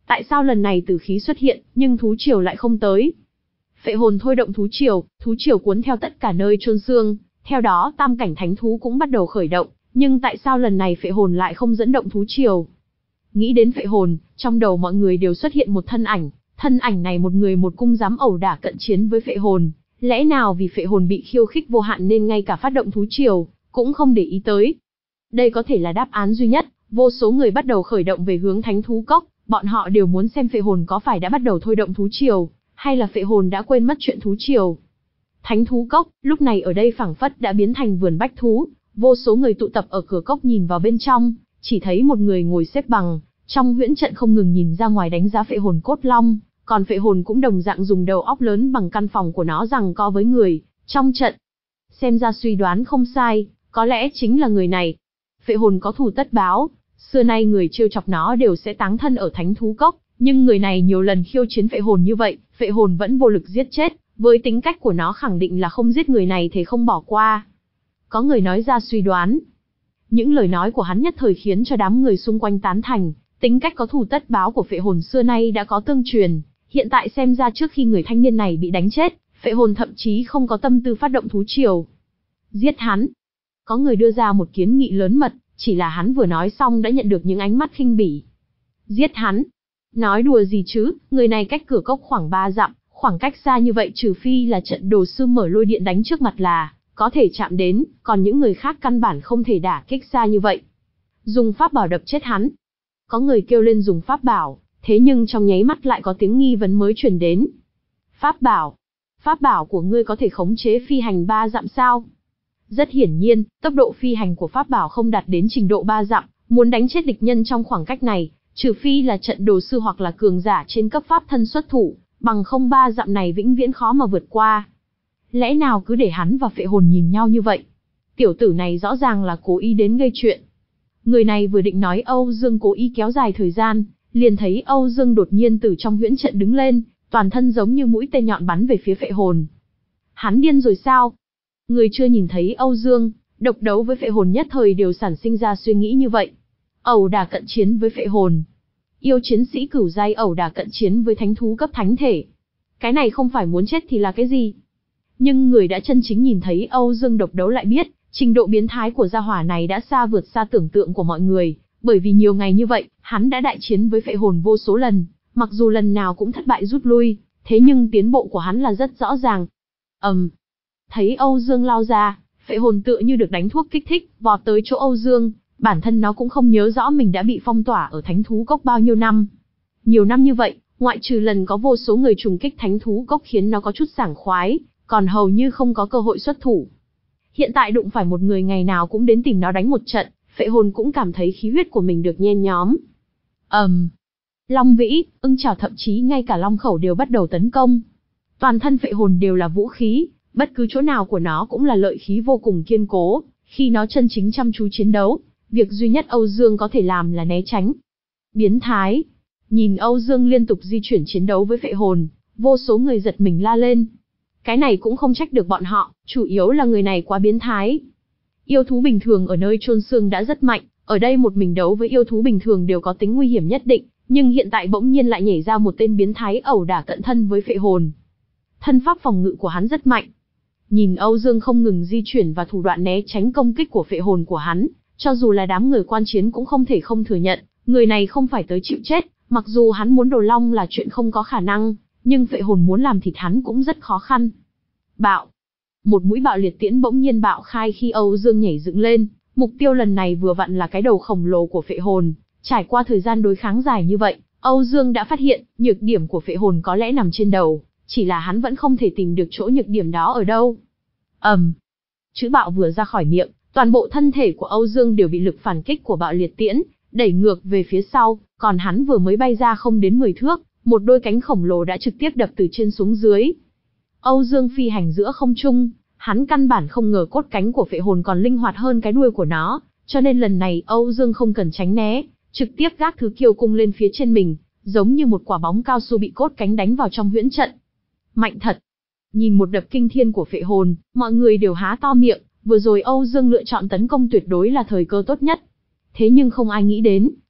Tại sao lần này tử khí xuất hiện, nhưng thú triều lại không tới? Phệ hồn thôi động thú triều, thú triều cuốn theo tất cả nơi chôn xương, theo đó tam cảnh thánh thú cũng bắt đầu khởi động, nhưng tại sao lần này phệ hồn lại không dẫn động thú triều? Nghĩ đến phệ hồn, trong đầu mọi người đều xuất hiện một thân ảnh, thân ảnh này một người một cung dám ẩu đả cận chiến với phệ hồn, lẽ nào vì phệ hồn bị khiêu khích vô hạn nên ngay cả phát động thú triều cũng không để ý tới? Đây có thể là đáp án duy nhất, vô số người bắt đầu khởi động về hướng thánh thú cốc, bọn họ đều muốn xem phệ hồn có phải đã bắt đầu thôi động thú triều, hay là phệ hồn đã quên mất chuyện thú triều. Thánh thú cốc, lúc này ở đây phảng phất đã biến thành vườn bách thú, vô số người tụ tập ở cửa cốc nhìn vào bên trong, chỉ thấy một người ngồi xếp bằng, trong huyễn trận không ngừng nhìn ra ngoài đánh giá phệ hồn cốt long, còn phệ hồn cũng đồng dạng dùng đầu óc lớn bằng căn phòng của nó giằng co với người trong trận. Xem ra suy đoán không sai, có lẽ chính là người này. Phệ hồn có thù tất báo, xưa nay người trêu chọc nó đều sẽ táng thân ở thánh thú cốc, nhưng người này nhiều lần khiêu chiến phệ hồn như vậy, phệ hồn vẫn vô lực giết chết, với tính cách của nó khẳng định là không giết người này thì không bỏ qua. Có người nói ra suy đoán. Những lời nói của hắn nhất thời khiến cho đám người xung quanh tán thành, tính cách có thù tất báo của phệ hồn xưa nay đã có tương truyền, hiện tại xem ra trước khi người thanh niên này bị đánh chết, phệ hồn thậm chí không có tâm tư phát động thú triều. Giết hắn. Có người đưa ra một kiến nghị lớn mật, chỉ là hắn vừa nói xong đã nhận được những ánh mắt khinh bỉ. Giết hắn. Nói đùa gì chứ, người này cách cửa cốc khoảng ba dặm, khoảng cách xa như vậy trừ phi là trận đồ sư mở lôi điện đánh trước mặt là có thể chạm đến, còn những người khác căn bản không thể đả kích xa như vậy. Dùng pháp bảo đập chết hắn. Có người kêu lên dùng pháp bảo, thế nhưng trong nháy mắt lại có tiếng nghi vấn mới truyền đến. Pháp bảo? Pháp bảo của ngươi có thể khống chế phi hành ba dặm sao? Rất hiển nhiên, tốc độ phi hành của pháp bảo không đạt đến trình độ ba dặm, muốn đánh chết địch nhân trong khoảng cách này, trừ phi là trận đồ sư hoặc là cường giả trên cấp pháp thân xuất thủ, bằng không ba dặm này vĩnh viễn khó mà vượt qua. Lẽ nào cứ để hắn và phệ hồn nhìn nhau như vậy? Tiểu tử này rõ ràng là cố ý đến gây chuyện. Người này vừa định nói Âu Dương cố ý kéo dài thời gian, liền thấy Âu Dương đột nhiên từ trong huyễn trận đứng lên, toàn thân giống như mũi tên nhọn bắn về phía phệ hồn. Hắn điên rồi sao? Người chưa nhìn thấy Âu Dương độc đấu với phệ hồn nhất thời đều sản sinh ra suy nghĩ như vậy. Ẩu đả cận chiến với phệ hồn. Yêu chiến sĩ cửu giai ẩu đả cận chiến với thánh thú cấp thánh thể. Cái này không phải muốn chết thì là cái gì? Nhưng người đã chân chính nhìn thấy Âu Dương độc đấu lại biết, trình độ biến thái của gia hỏa này đã xa vượt xa tưởng tượng của mọi người, bởi vì nhiều ngày như vậy, hắn đã đại chiến với phệ hồn vô số lần, mặc dù lần nào cũng thất bại rút lui, thế nhưng tiến bộ của hắn là rất rõ ràng. Ầm. Um, thấy Âu Dương lao ra, phệ hồn tựa như được đánh thuốc kích thích, vọt tới chỗ Âu Dương, bản thân nó cũng không nhớ rõ mình đã bị phong tỏa ở thánh thú cốc bao nhiêu năm. Nhiều năm như vậy, ngoại trừ lần có vô số người trùng kích thánh thú cốc khiến nó có chút sảng khoái, còn hầu như không có cơ hội xuất thủ. Hiện tại đụng phải một người ngày nào cũng đến tìm nó đánh một trận, phệ hồn cũng cảm thấy khí huyết của mình được nhen nhóm. Ầm. Um, Long vĩ, ưng chảo thậm chí ngay cả long khẩu đều bắt đầu tấn công. Toàn thân phệ hồn đều là vũ khí, bất cứ chỗ nào của nó cũng là lợi khí vô cùng kiên cố, khi nó chân chính chăm chú chiến đấu, việc duy nhất Âu Dương có thể làm là né tránh. Biến thái. Nhìn Âu Dương liên tục di chuyển chiến đấu với phệ hồn, vô số người giật mình la lên. Cái này cũng không trách được bọn họ, chủ yếu là người này quá biến thái. Yêu thú bình thường ở nơi chôn xương đã rất mạnh, ở đây một mình đấu với yêu thú bình thường đều có tính nguy hiểm nhất định, nhưng hiện tại bỗng nhiên lại nhảy ra một tên biến thái ẩu đả cận thân với phệ hồn. Thân pháp phòng ngự của hắn rất mạnh. Nhìn Âu Dương không ngừng di chuyển và thủ đoạn né tránh công kích của phệ hồn của hắn, cho dù là đám người quan chiến cũng không thể không thừa nhận, người này không phải tới chịu chết, mặc dù hắn muốn đồ long là chuyện không có khả năng, nhưng phệ hồn muốn làm thịt hắn cũng rất khó khăn. Bạo. Một mũi bạo liệt tiễn bỗng nhiên bạo khai khi Âu Dương nhảy dựng lên, mục tiêu lần này vừa vặn là cái đầu khổng lồ của phệ hồn. Trải qua thời gian đối kháng dài như vậy, Âu Dương đã phát hiện, nhược điểm của phệ hồn có lẽ nằm trên đầu, chỉ là hắn vẫn không thể tìm được chỗ nhược điểm đó ở đâu. Ầm. Um, chữ bạo vừa ra khỏi miệng, toàn bộ thân thể của Âu Dương đều bị lực phản kích của bạo liệt tiễn đẩy ngược về phía sau, còn hắn vừa mới bay ra không đến mười thước, một đôi cánh khổng lồ đã trực tiếp đập từ trên xuống dưới. Âu Dương phi hành giữa không trung, hắn căn bản không ngờ cốt cánh của phệ hồn còn linh hoạt hơn cái đuôi của nó, cho nên lần này Âu Dương không cần tránh né, trực tiếp gác thứ kiêu cung lên phía trên mình, giống như một quả bóng cao su bị cốt cánh đánh vào trong huyễn trận. Mạnh thật. Nhìn một đập kinh thiên của phệ hồn, mọi người đều há to miệng, vừa rồi Âu Dương lựa chọn tấn công tuyệt đối là thời cơ tốt nhất. Thế nhưng không ai nghĩ đến,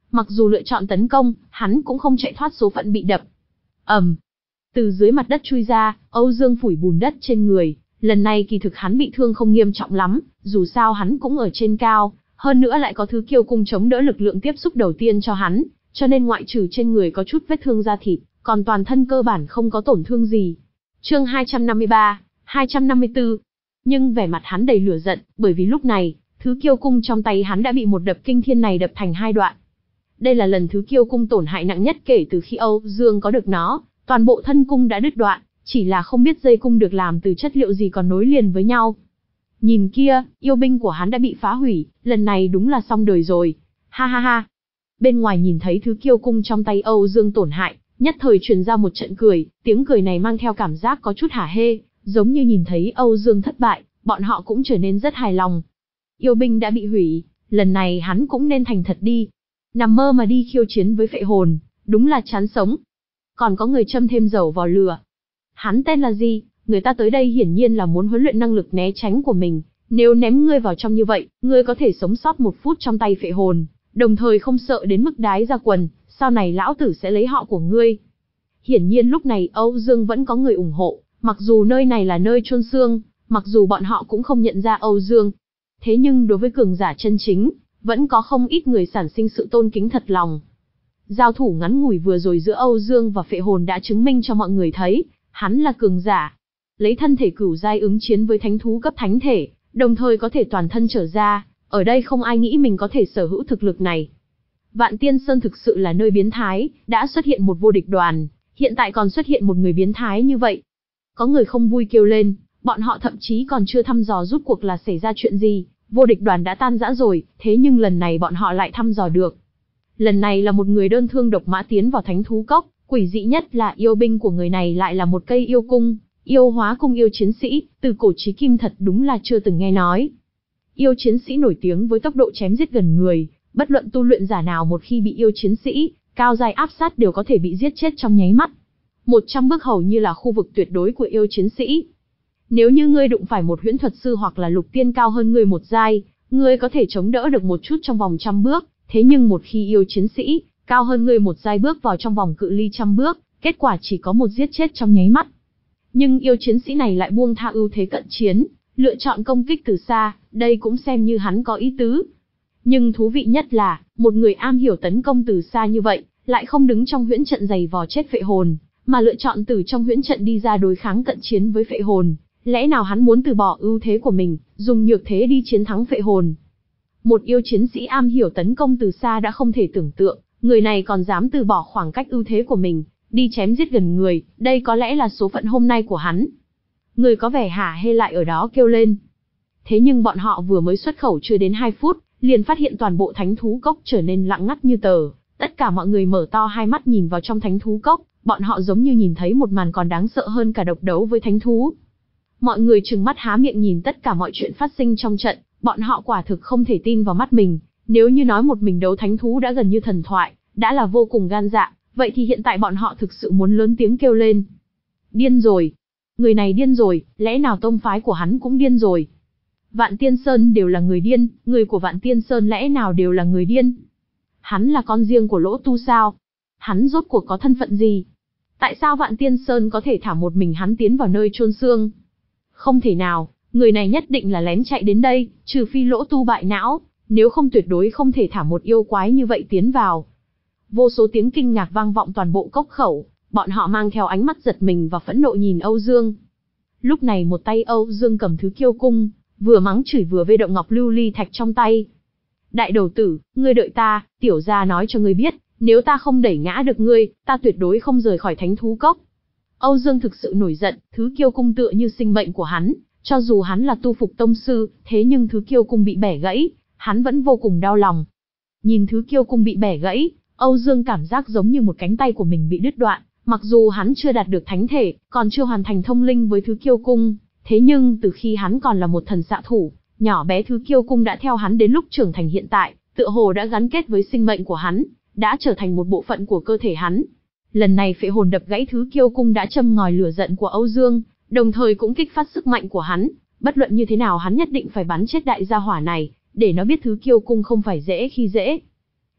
Mặc dù lựa chọn tấn công, hắn cũng không chạy thoát số phận bị đập. ầm, từ dưới mặt đất chui ra, Âu Dương phủi bùn đất trên người. Lần này kỳ thực hắn bị thương không nghiêm trọng lắm, dù sao hắn cũng ở trên cao, hơn nữa lại có thứ kiêu cung chống đỡ lực lượng tiếp xúc đầu tiên cho hắn, cho nên ngoại trừ trên người có chút vết thương da thịt, còn toàn thân cơ bản không có tổn thương gì. Chương hai trăm năm mươi ba, hai trăm năm mươi tư. Nhưng vẻ mặt hắn đầy lửa giận, bởi vì lúc này, thứ kiêu cung trong tay hắn đã bị một đập kinh thiên này đập thành hai đoạn. Đây là lần thứ kiêu cung tổn hại nặng nhất kể từ khi Âu Dương có được nó, toàn bộ thân cung đã đứt đoạn, chỉ là không biết dây cung được làm từ chất liệu gì còn nối liền với nhau. Nhìn kia, yêu binh của hắn đã bị phá hủy, lần này đúng là xong đời rồi. Ha ha ha. Bên ngoài nhìn thấy thứ kiêu cung trong tay Âu Dương tổn hại, nhất thời truyền ra một trận cười, tiếng cười này mang theo cảm giác có chút hả hê, giống như nhìn thấy Âu Dương thất bại, bọn họ cũng trở nên rất hài lòng. Yêu binh đã bị hủy, lần này hắn cũng nên thành thật đi. Nằm mơ mà đi khiêu chiến với phệ hồn, đúng là chán sống. Còn có người châm thêm dầu vào lửa. Hắn tên là gì? Người ta tới đây hiển nhiên là muốn huấn luyện năng lực né tránh của mình. Nếu ném ngươi vào trong như vậy, ngươi có thể sống sót một phút trong tay phệ hồn, đồng thời không sợ đến mức đái ra quần, sau này lão tử sẽ lấy họ của ngươi. Hiển nhiên lúc này Âu Dương vẫn có người ủng hộ, mặc dù nơi này là nơi chôn xương, mặc dù bọn họ cũng không nhận ra Âu Dương. Thế nhưng đối với cường giả chân chính, vẫn có không ít người sản sinh sự tôn kính thật lòng. Giao thủ ngắn ngủi vừa rồi giữa Âu Dương và phệ hồn đã chứng minh cho mọi người thấy, hắn là cường giả. Lấy thân thể cửu giai ứng chiến với thánh thú cấp thánh thể, đồng thời có thể toàn thân trở ra, ở đây không ai nghĩ mình có thể sở hữu thực lực này. Vạn Tiên Sơn thực sự là nơi biến thái, đã xuất hiện một vô địch đoàn, hiện tại còn xuất hiện một người biến thái như vậy. Có người không vui kêu lên, bọn họ thậm chí còn chưa thăm dò rút cuộc là xảy ra chuyện gì, vô địch đoàn đã tan rã rồi, thế nhưng lần này bọn họ lại thăm dò được. Lần này là một người đơn thương độc mã tiến vào thánh thú cốc, quỷ dị nhất là yêu binh của người này lại là một cây yêu cung, yêu hóa cung yêu chiến sĩ, từ cổ chí kim thật đúng là chưa từng nghe nói. Yêu chiến sĩ nổi tiếng với tốc độ chém giết gần người, bất luận tu luyện giả nào một khi bị yêu chiến sĩ, cao giai áp sát đều có thể bị giết chết trong nháy mắt. một trăm bước hầu như là khu vực tuyệt đối của yêu chiến sĩ. Nếu như ngươi đụng phải một huyễn thuật sư hoặc là lục tiên cao hơn ngươi một giai, ngươi có thể chống đỡ được một chút trong vòng trăm bước, thế nhưng một khi yêu chiến sĩ, cao hơn ngươi một giai bước vào trong vòng cự ly trăm bước, kết quả chỉ có một giết chết trong nháy mắt. Nhưng yêu chiến sĩ này lại buông tha ưu thế cận chiến, lựa chọn công kích từ xa, đây cũng xem như hắn có ý tứ. Nhưng thú vị nhất là, một người am hiểu tấn công từ xa như vậy, lại không đứng trong huyễn trận giày vò chết phệ hồn, mà lựa chọn từ trong huyễn trận đi ra đối kháng cận chiến với phệ hồn. Lẽ nào hắn muốn từ bỏ ưu thế của mình, dùng nhược thế đi chiến thắng phệ hồn? Một yêu chiến sĩ am hiểu tấn công từ xa đã không thể tưởng tượng, người này còn dám từ bỏ khoảng cách ưu thế của mình, đi chém giết gần người, đây có lẽ là số phận hôm nay của hắn. Người có vẻ hả hê lại ở đó kêu lên. Thế nhưng bọn họ vừa mới xuất khẩu chưa đến hai phút, liền phát hiện toàn bộ thánh thú cốc trở nên lặng ngắt như tờ. Tất cả mọi người mở to hai mắt nhìn vào trong thánh thú cốc, bọn họ giống như nhìn thấy một màn còn đáng sợ hơn cả độc đấu với thánh thú. Mọi người trừng mắt há miệng nhìn tất cả mọi chuyện phát sinh trong trận, bọn họ quả thực không thể tin vào mắt mình. Nếu như nói một mình đấu thánh thú đã gần như thần thoại, đã là vô cùng gan dạ, vậy thì hiện tại bọn họ thực sự muốn lớn tiếng kêu lên. Điên rồi! Người này điên rồi, lẽ nào tông phái của hắn cũng điên rồi? Vạn Tiên Sơn đều là người điên, người của Vạn Tiên Sơn lẽ nào đều là người điên? Hắn là con riêng của Lỗ Tu sao? Hắn rốt cuộc có thân phận gì? Tại sao Vạn Tiên Sơn có thể thả một mình hắn tiến vào nơi chôn xương? Không thể nào, người này nhất định là lén chạy đến đây, trừ phi Lỗ Tu bại não, nếu không tuyệt đối không thể thả một yêu quái như vậy tiến vào. Vô số tiếng kinh ngạc vang vọng toàn bộ cốc khẩu, bọn họ mang theo ánh mắt giật mình và phẫn nộ nhìn Âu Dương. Lúc này một tay Âu Dương cầm thứ kiêu cung, vừa mắng chửi vừa vê động ngọc lưu ly thạch trong tay. Đại đầu tử, ngươi đợi ta, tiểu gia nói cho ngươi biết, nếu ta không đẩy ngã được ngươi, ta tuyệt đối không rời khỏi thánh thú cốc. Âu Dương thực sự nổi giận, thứ kiêu cung tựa như sinh mệnh của hắn, cho dù hắn là tu phục tông sư, thế nhưng thứ kiêu cung bị bẻ gãy, hắn vẫn vô cùng đau lòng. Nhìn thứ kiêu cung bị bẻ gãy, Âu Dương cảm giác giống như một cánh tay của mình bị đứt đoạn, mặc dù hắn chưa đạt được thánh thể, còn chưa hoàn thành thông linh với thứ kiêu cung, thế nhưng từ khi hắn còn là một thần xạ thủ, nhỏ bé thứ kiêu cung đã theo hắn đến lúc trưởng thành hiện tại, tựa hồ đã gắn kết với sinh mệnh của hắn, đã trở thành một bộ phận của cơ thể hắn. Lần này phệ hồn đập gãy thứ kiêu cung đã châm ngòi lửa giận của Âu Dương, đồng thời cũng kích phát sức mạnh của hắn, bất luận như thế nào hắn nhất định phải bắn chết đại gia hỏa này, để nó biết thứ kiêu cung không phải dễ khi dễ.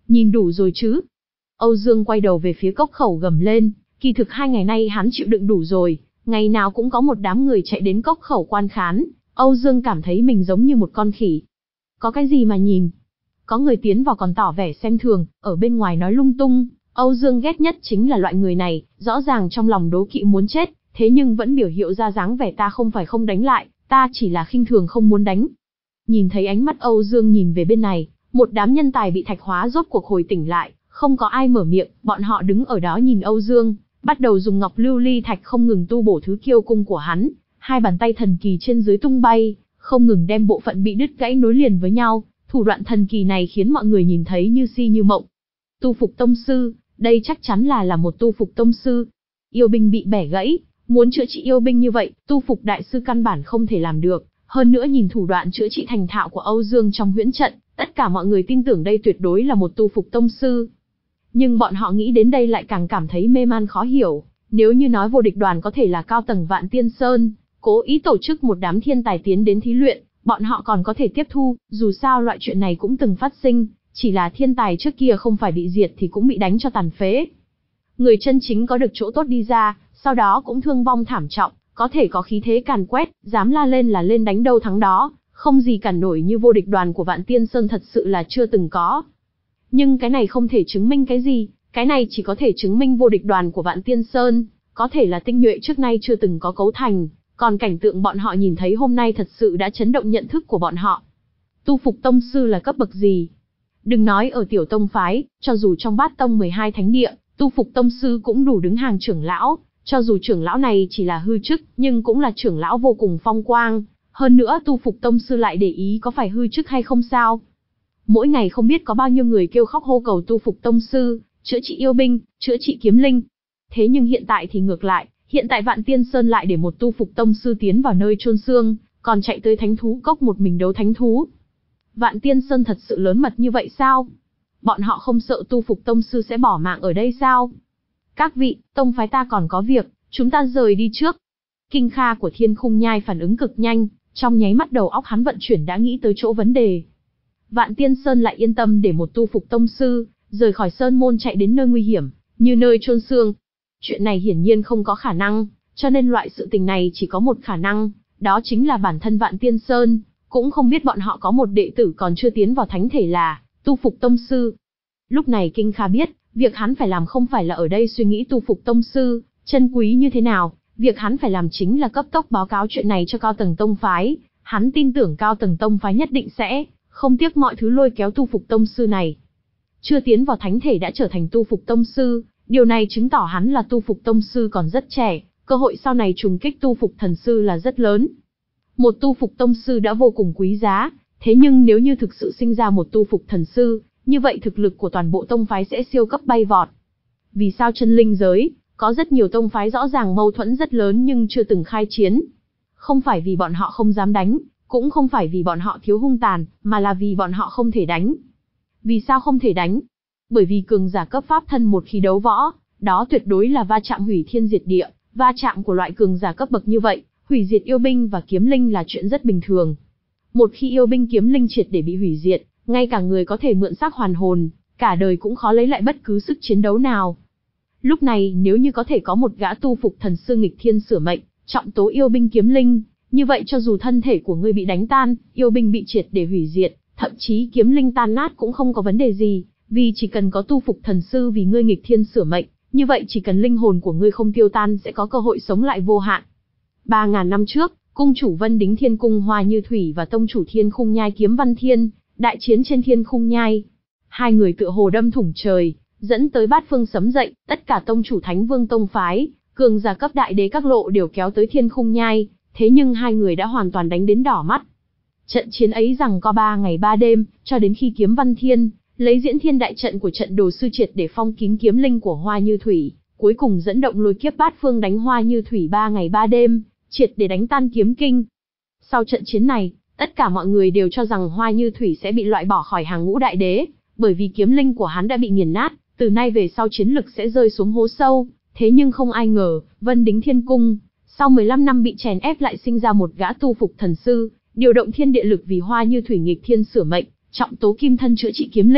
Nhìn đủ rồi chứ? Âu Dương quay đầu về phía cốc khẩu gầm lên, kỳ thực hai ngày nay hắn chịu đựng đủ rồi, ngày nào cũng có một đám người chạy đến cốc khẩu quan khán, Âu Dương cảm thấy mình giống như một con khỉ. Có cái gì mà nhìn? Có người tiến vào còn tỏ vẻ xem thường, ở bên ngoài nói lung tung, Âu Dương ghét nhất chính là loại người này, rõ ràng trong lòng đố kỵ muốn chết, thế nhưng vẫn biểu hiện ra dáng vẻ ta không phải không đánh lại, ta chỉ là khinh thường không muốn đánh. Nhìn thấy ánh mắt Âu Dương nhìn về bên này, một đám nhân tài bị thạch hóa rốt cuộc hồi tỉnh lại, không có ai mở miệng, bọn họ đứng ở đó nhìn Âu Dương, bắt đầu dùng ngọc lưu ly thạch không ngừng tu bổ thứ kiêu cung của hắn, hai bàn tay thần kỳ trên dưới tung bay, không ngừng đem bộ phận bị đứt gãy nối liền với nhau, thủ đoạn thần kỳ này khiến mọi người nhìn thấy như si như mộng. Tu phục tông sư, đây chắc chắn là là một tu phục tông sư. Yêu binh bị bẻ gãy, muốn chữa trị yêu binh như vậy, tu phục đại sư căn bản không thể làm được, hơn nữa nhìn thủ đoạn chữa trị thành thạo của Âu Dương trong huyễn trận, tất cả mọi người tin tưởng đây tuyệt đối là một tu phục tông sư. Nhưng bọn họ nghĩ đến đây lại càng cảm thấy mê man khó hiểu, nếu như nói vô địch đoàn có thể là cao tầng Vạn Tiên Sơn, cố ý tổ chức một đám thiên tài tiến đến thí luyện, bọn họ còn có thể tiếp thu, dù sao loại chuyện này cũng từng phát sinh, chỉ là thiên tài trước kia không phải bị diệt thì cũng bị đánh cho tàn phế. Người chân chính có được chỗ tốt đi ra, sau đó cũng thương vong thảm trọng, có thể có khí thế càn quét, dám la lên là lên đánh đâu thắng đó, không gì cản nổi như vô địch đoàn của Vạn Tiên Sơn thật sự là chưa từng có. Nhưng cái này không thể chứng minh cái gì, cái này chỉ có thể chứng minh vô địch đoàn của Vạn Tiên Sơn, có thể là tinh nhuệ trước nay chưa từng có cấu thành, còn cảnh tượng bọn họ nhìn thấy hôm nay thật sự đã chấn động nhận thức của bọn họ. Tu phục tông sư là cấp bậc gì? Đừng nói ở tiểu tông phái, cho dù trong bát tông mười hai thánh địa, tu phục tông sư cũng đủ đứng hàng trưởng lão, cho dù trưởng lão này chỉ là hư chức, nhưng cũng là trưởng lão vô cùng phong quang, hơn nữa tu phục tông sư lại để ý có phải hư chức hay không sao? Mỗi ngày không biết có bao nhiêu người kêu khóc hô cầu tu phục tông sư, chữa trị yêu binh, chữa trị kiếm linh. Thế nhưng hiện tại thì ngược lại, hiện tại Vạn Tiên Sơn lại để một tu phục tông sư tiến vào nơi chôn xương, còn chạy tới thánh thú cốc một mình đấu thánh thú. Vạn Tiên Sơn thật sự lớn mật như vậy sao? Bọn họ không sợ tu phục tông sư sẽ bỏ mạng ở đây sao? Các vị, tông phái ta còn có việc, chúng ta rời đi trước. Kinh Kha của Thiên Khung Nhai phản ứng cực nhanh, trong nháy mắt đầu óc hắn vận chuyển đã nghĩ tới chỗ vấn đề. Vạn Tiên Sơn lại yên tâm để một tu phục tông sư rời khỏi sơn môn chạy đến nơi nguy hiểm, như nơi chôn xương. Chuyện này hiển nhiên không có khả năng, cho nên loại sự tình này chỉ có một khả năng, đó chính là bản thân Vạn Tiên Sơn, cũng không biết bọn họ có một đệ tử còn chưa tiến vào thánh thể là tu phục tông sư. Lúc này Kinh Kha biết, việc hắn phải làm không phải là ở đây suy nghĩ tu phục tông sư chân quý như thế nào, việc hắn phải làm chính là cấp tốc báo cáo chuyện này cho cao tầng tông phái, hắn tin tưởng cao tầng tông phái nhất định sẽ không tiếc mọi thứ lôi kéo tu phục tông sư này. Chưa tiến vào thánh thể đã trở thành tu phục tông sư, điều này chứng tỏ hắn là tu phục tông sư còn rất trẻ, cơ hội sau này trùng kích tu phục thần sư là rất lớn. Một tu phục tông sư đã vô cùng quý giá, thế nhưng nếu như thực sự sinh ra một tu phục thần sư, như vậy thực lực của toàn bộ tông phái sẽ siêu cấp bay vọt. Vì sao chân linh giới, có rất nhiều tông phái rõ ràng mâu thuẫn rất lớn nhưng chưa từng khai chiến? Không phải vì bọn họ không dám đánh, cũng không phải vì bọn họ thiếu hung tàn, mà là vì bọn họ không thể đánh. Vì sao không thể đánh? Bởi vì cường giả cấp pháp thân một khi đấu võ, đó tuyệt đối là va chạm hủy thiên diệt địa, va chạm của loại cường giả cấp bậc như vậy, hủy diệt yêu binh và kiếm linh là chuyện rất bình thường. Một khi yêu binh kiếm linh triệt để bị hủy diệt, ngay cả người có thể mượn xác hoàn hồn, cả đời cũng khó lấy lại bất cứ sức chiến đấu nào. Lúc này nếu như có thể có một gã tu phục thần sư nghịch thiên sửa mệnh, trọng tố yêu binh kiếm linh, như vậy cho dù thân thể của ngươi bị đánh tan, yêu binh bị triệt để hủy diệt, thậm chí kiếm linh tan nát cũng không có vấn đề gì, vì chỉ cần có tu phục thần sư vì ngươi nghịch thiên sửa mệnh, như vậy chỉ cần linh hồn của ngươi không tiêu tan sẽ có cơ hội sống lại vô hạn. Ba ngàn năm trước, cung chủ Vân Đính Thiên Cung Hoa Như Thủy và tông chủ Thiên Khung Nhai Kiếm Văn Thiên, đại chiến trên Thiên Khung Nhai. Hai người tựa hồ đâm thủng trời, dẫn tới bát phương sấm dậy, tất cả tông chủ Thánh Vương tông phái, cường giả cấp đại đế các lộ đều kéo tới Thiên Khung Nhai, thế nhưng hai người đã hoàn toàn đánh đến đỏ mắt. Trận chiến ấy rằng có ba ngày ba đêm, cho đến khi Kiếm Văn Thiên lấy diễn thiên đại trận của trận đồ sư triệt để phong kín kiếm linh của Hoa Như Thủy, cuối cùng dẫn động lôi kiếp bát phương đánh Hoa Như Thủy ba ngày ba đêm, triệt để đánh tan kiếm kinh. Sau trận chiến này, tất cả mọi người đều cho rằng Hoa Như Thủy sẽ bị loại bỏ khỏi hàng ngũ đại đế, bởi vì kiếm linh của hắn đã bị nghiền nát, từ nay về sau chiến lực sẽ rơi xuống hố sâu. Thế nhưng không ai ngờ, Vân Đính Thiên Cung, sau mười lăm năm bị chèn ép lại sinh ra một gã tu phục thần sư, điều động thiên địa lực vì Hoa Như Thủy nghịch thiên sửa mệnh, trọng tố kim thân chữa trị kiếm linh,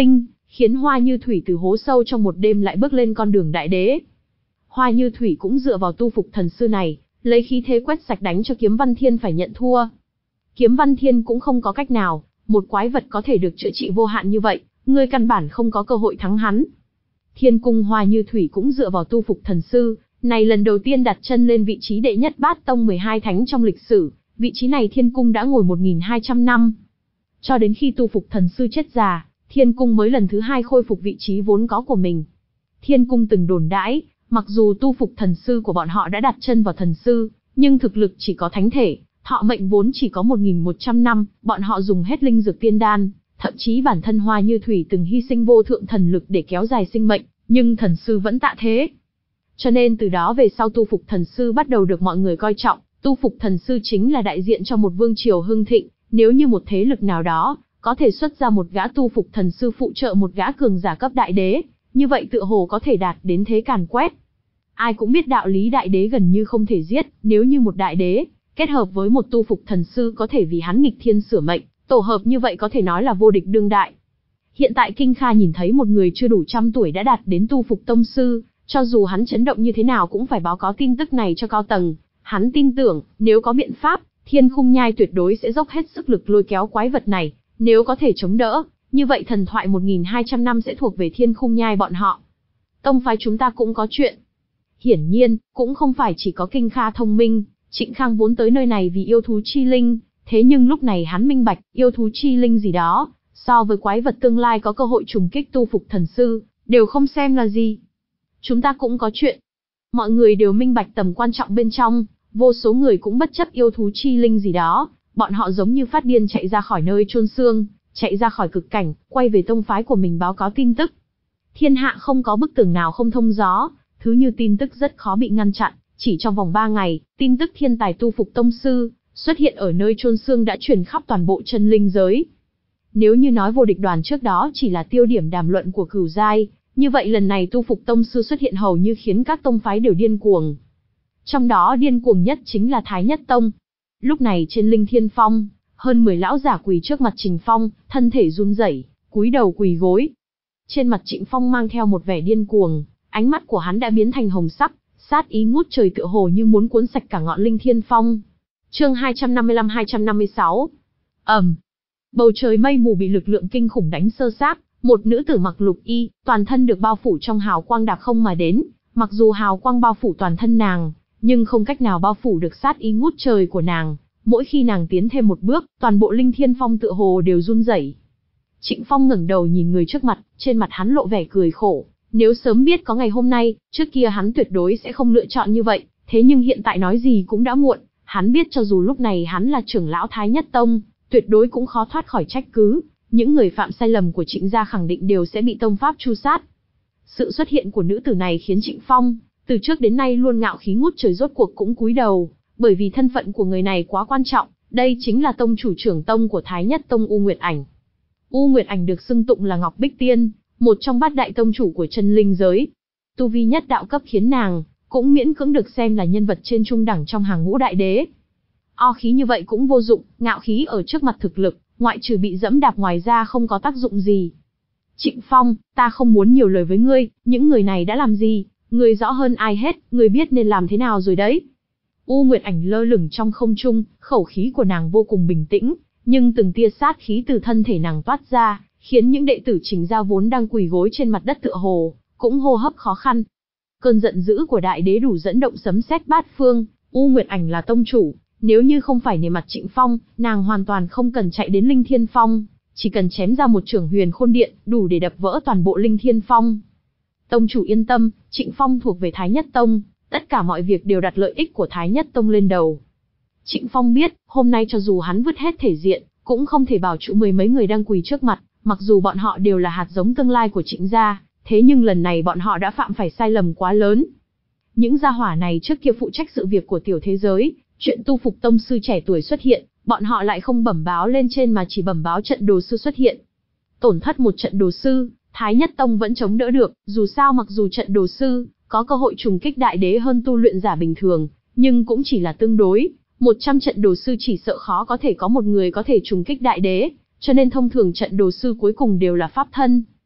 khiến Hoa Như Thủy từ hố sâu trong một đêm lại bước lên con đường đại đế. Hoa Như Thủy cũng dựa vào tu phục thần sư này, lấy khí thế quét sạch đánh cho Kiếm Văn Thiên phải nhận thua. Kiếm Văn Thiên cũng không có cách nào, một quái vật có thể được chữa trị vô hạn như vậy, ngươi căn bản không có cơ hội thắng hắn. Thiên cung Hoa Như Thủy cũng dựa vào tu phục thần sư, này lần đầu tiên đặt chân lên vị trí đệ nhất bát tông mười hai thánh trong lịch sử, vị trí này Thiên cung đã ngồi một nghìn hai trăm năm. Cho đến khi tu phục thần sư chết già, Thiên cung mới lần thứ hai khôi phục vị trí vốn có của mình. Thiên cung từng đồn đãi, mặc dù tu phục thần sư của bọn họ đã đặt chân vào thần sư, nhưng thực lực chỉ có thánh thể, thọ mệnh vốn chỉ có một nghìn một trăm năm, bọn họ dùng hết linh dược tiên đan, thậm chí bản thân Hoa Như Thủy từng hy sinh vô thượng thần lực để kéo dài sinh mệnh, nhưng thần sư vẫn tạ thế. Cho nên từ đó về sau tu phục thần sư bắt đầu được mọi người coi trọng, tu phục thần sư chính là đại diện cho một vương triều hưng thịnh, nếu như một thế lực nào đó có thể xuất ra một gã tu phục thần sư phụ trợ một gã cường giả cấp đại đế, như vậy tựa hồ có thể đạt đến thế càn quét. Ai cũng biết đạo lý đại đế gần như không thể giết, nếu như một đại đế kết hợp với một tu phục thần sư có thể vì hắn nghịch thiên sửa mệnh, tổ hợp như vậy có thể nói là vô địch đương đại. Hiện tại Kinh Kha nhìn thấy một người chưa đủ trăm tuổi đã đạt đến tu phục tông sư, cho dù hắn chấn động như thế nào cũng phải báo cáo tin tức này cho cao tầng. Hắn tin tưởng, nếu có biện pháp, Thiên Khung Nhai tuyệt đối sẽ dốc hết sức lực lôi kéo quái vật này, nếu có thể chống đỡ, như vậy thần thoại một nghìn hai trăm năm sẽ thuộc về Thiên Khung Nhai bọn họ. Tông phái chúng ta cũng có chuyện. Hiển nhiên, cũng không phải chỉ có Kinh Kha thông minh, Trịnh Khang vốn tới nơi này vì yêu thú chi linh, thế nhưng lúc này hắn minh bạch, yêu thú chi linh gì đó, so với quái vật tương lai có cơ hội trùng kích tu phục thần sư, đều không xem là gì. Chúng ta cũng có chuyện. Mọi người đều minh bạch tầm quan trọng bên trong, vô số người cũng bất chấp yêu thú chi linh gì đó, bọn họ giống như phát điên chạy ra khỏi nơi chôn xương, chạy ra khỏi cực cảnh, quay về tông phái của mình báo cáo tin tức. Thiên hạ không có bức tường nào không thông gió, thứ như tin tức rất khó bị ngăn chặn, chỉ trong vòng ba ngày, tin tức thiên tài tu phục tông sư xuất hiện ở nơi chôn xương đã truyền khắp toàn bộ chân linh giới. Nếu như nói vô địch đoàn trước đó chỉ là tiêu điểm đàm luận của cửu giai, như vậy lần này tu phục tông sư xuất hiện hầu như khiến các tông phái đều điên cuồng. Trong đó điên cuồng nhất chính là Thái Nhất Tông. Lúc này trên Linh Thiên Phong, hơn mười lão giả quỳ trước mặt Trình Phong, thân thể run rẩy, cúi đầu quỳ gối. Trên mặt Trịnh Phong mang theo một vẻ điên cuồng, ánh mắt của hắn đã biến thành hồng sắc, sát ý ngút trời tựa hồ như muốn cuốn sạch cả ngọn Linh Thiên Phong. Chương hai trăm năm mươi lăm hai trăm năm mươi sáu. Ầm. Um. Bầu trời mây mù bị lực lượng kinh khủng đánh xơ xác, một nữ tử mặc lục y, toàn thân được bao phủ trong hào quang đạp không mà đến, mặc dù hào quang bao phủ toàn thân nàng, nhưng không cách nào bao phủ được sát ý ngút trời của nàng, mỗi khi nàng tiến thêm một bước, toàn bộ Linh Thiên Phong tựa hồ đều run rẩy. Trịnh Phong ngẩng đầu nhìn người trước mặt, trên mặt hắn lộ vẻ cười khổ, nếu sớm biết có ngày hôm nay, trước kia hắn tuyệt đối sẽ không lựa chọn như vậy, thế nhưng hiện tại nói gì cũng đã muộn, hắn biết cho dù lúc này hắn là trưởng lão Thái Nhất Tông, tuyệt đối cũng khó thoát khỏi trách cứ, những người phạm sai lầm của Trịnh gia khẳng định đều sẽ bị tông pháp tru sát. Sự xuất hiện của nữ tử này khiến Trịnh Phong, từ trước đến nay luôn ngạo khí ngút trời rốt cuộc cũng cúi đầu, bởi vì thân phận của người này quá quan trọng, đây chính là tông chủ trưởng tông của Thái Nhất Tông U Nguyệt Ảnh. U Nguyệt Ảnh được xưng tụng là Ngọc Bích Tiên, một trong bát đại tông chủ của chân linh giới. Tu vi nhất đạo cấp khiến nàng, cũng miễn cưỡng được xem là nhân vật trên trung đẳng trong hàng ngũ đại đế. O khí như vậy cũng vô dụng, ngạo khí ở trước mặt thực lực, ngoại trừ bị dẫm đạp ngoài ra không có tác dụng gì. Trịnh Phong, ta không muốn nhiều lời với ngươi, những người này đã làm gì, ngươi rõ hơn ai hết, ngươi biết nên làm thế nào rồi đấy. U Nguyệt Ảnh lơ lửng trong không trung, khẩu khí của nàng vô cùng bình tĩnh, nhưng từng tia sát khí từ thân thể nàng toát ra, khiến những đệ tử Trình gia vốn đang quỳ gối trên mặt đất tựa hồ, cũng hô hấp khó khăn. Cơn giận dữ của đại đế đủ dẫn động sấm sét bát phương, U Nguyệt Ảnh là tông chủ, nếu như không phải nể mặt Trịnh Phong, nàng hoàn toàn không cần chạy đến Linh Thiên Phong, chỉ cần chém ra một chưởng Huyền Khôn Điện, đủ để đập vỡ toàn bộ Linh Thiên Phong. Tông chủ yên tâm, Trịnh Phong thuộc về Thái Nhất Tông, tất cả mọi việc đều đặt lợi ích của Thái Nhất Tông lên đầu. Trịnh Phong biết, hôm nay cho dù hắn vứt hết thể diện, cũng không thể bảo trụ mười mấy người đang quỳ trước mặt, mặc dù bọn họ đều là hạt giống tương lai của Trịnh gia, thế nhưng lần này bọn họ đã phạm phải sai lầm quá lớn. Những gia hỏa này trước kia phụ trách sự việc của tiểu thế giới, chuyện tu phục tông sư trẻ tuổi xuất hiện, bọn họ lại không bẩm báo lên trên mà chỉ bẩm báo trận đồ sư xuất hiện. Tổn thất một trận đồ sư, Thái Nhất Tông vẫn chống đỡ được, dù sao mặc dù trận đồ sư có cơ hội trùng kích đại đế hơn tu luyện giả bình thường, nhưng cũng chỉ là tương đối, một trăm trận đồ sư chỉ sợ khó có thể có một người có thể trùng kích đại đế, cho nên thông thường trận đồ sư cuối cùng đều là pháp thân.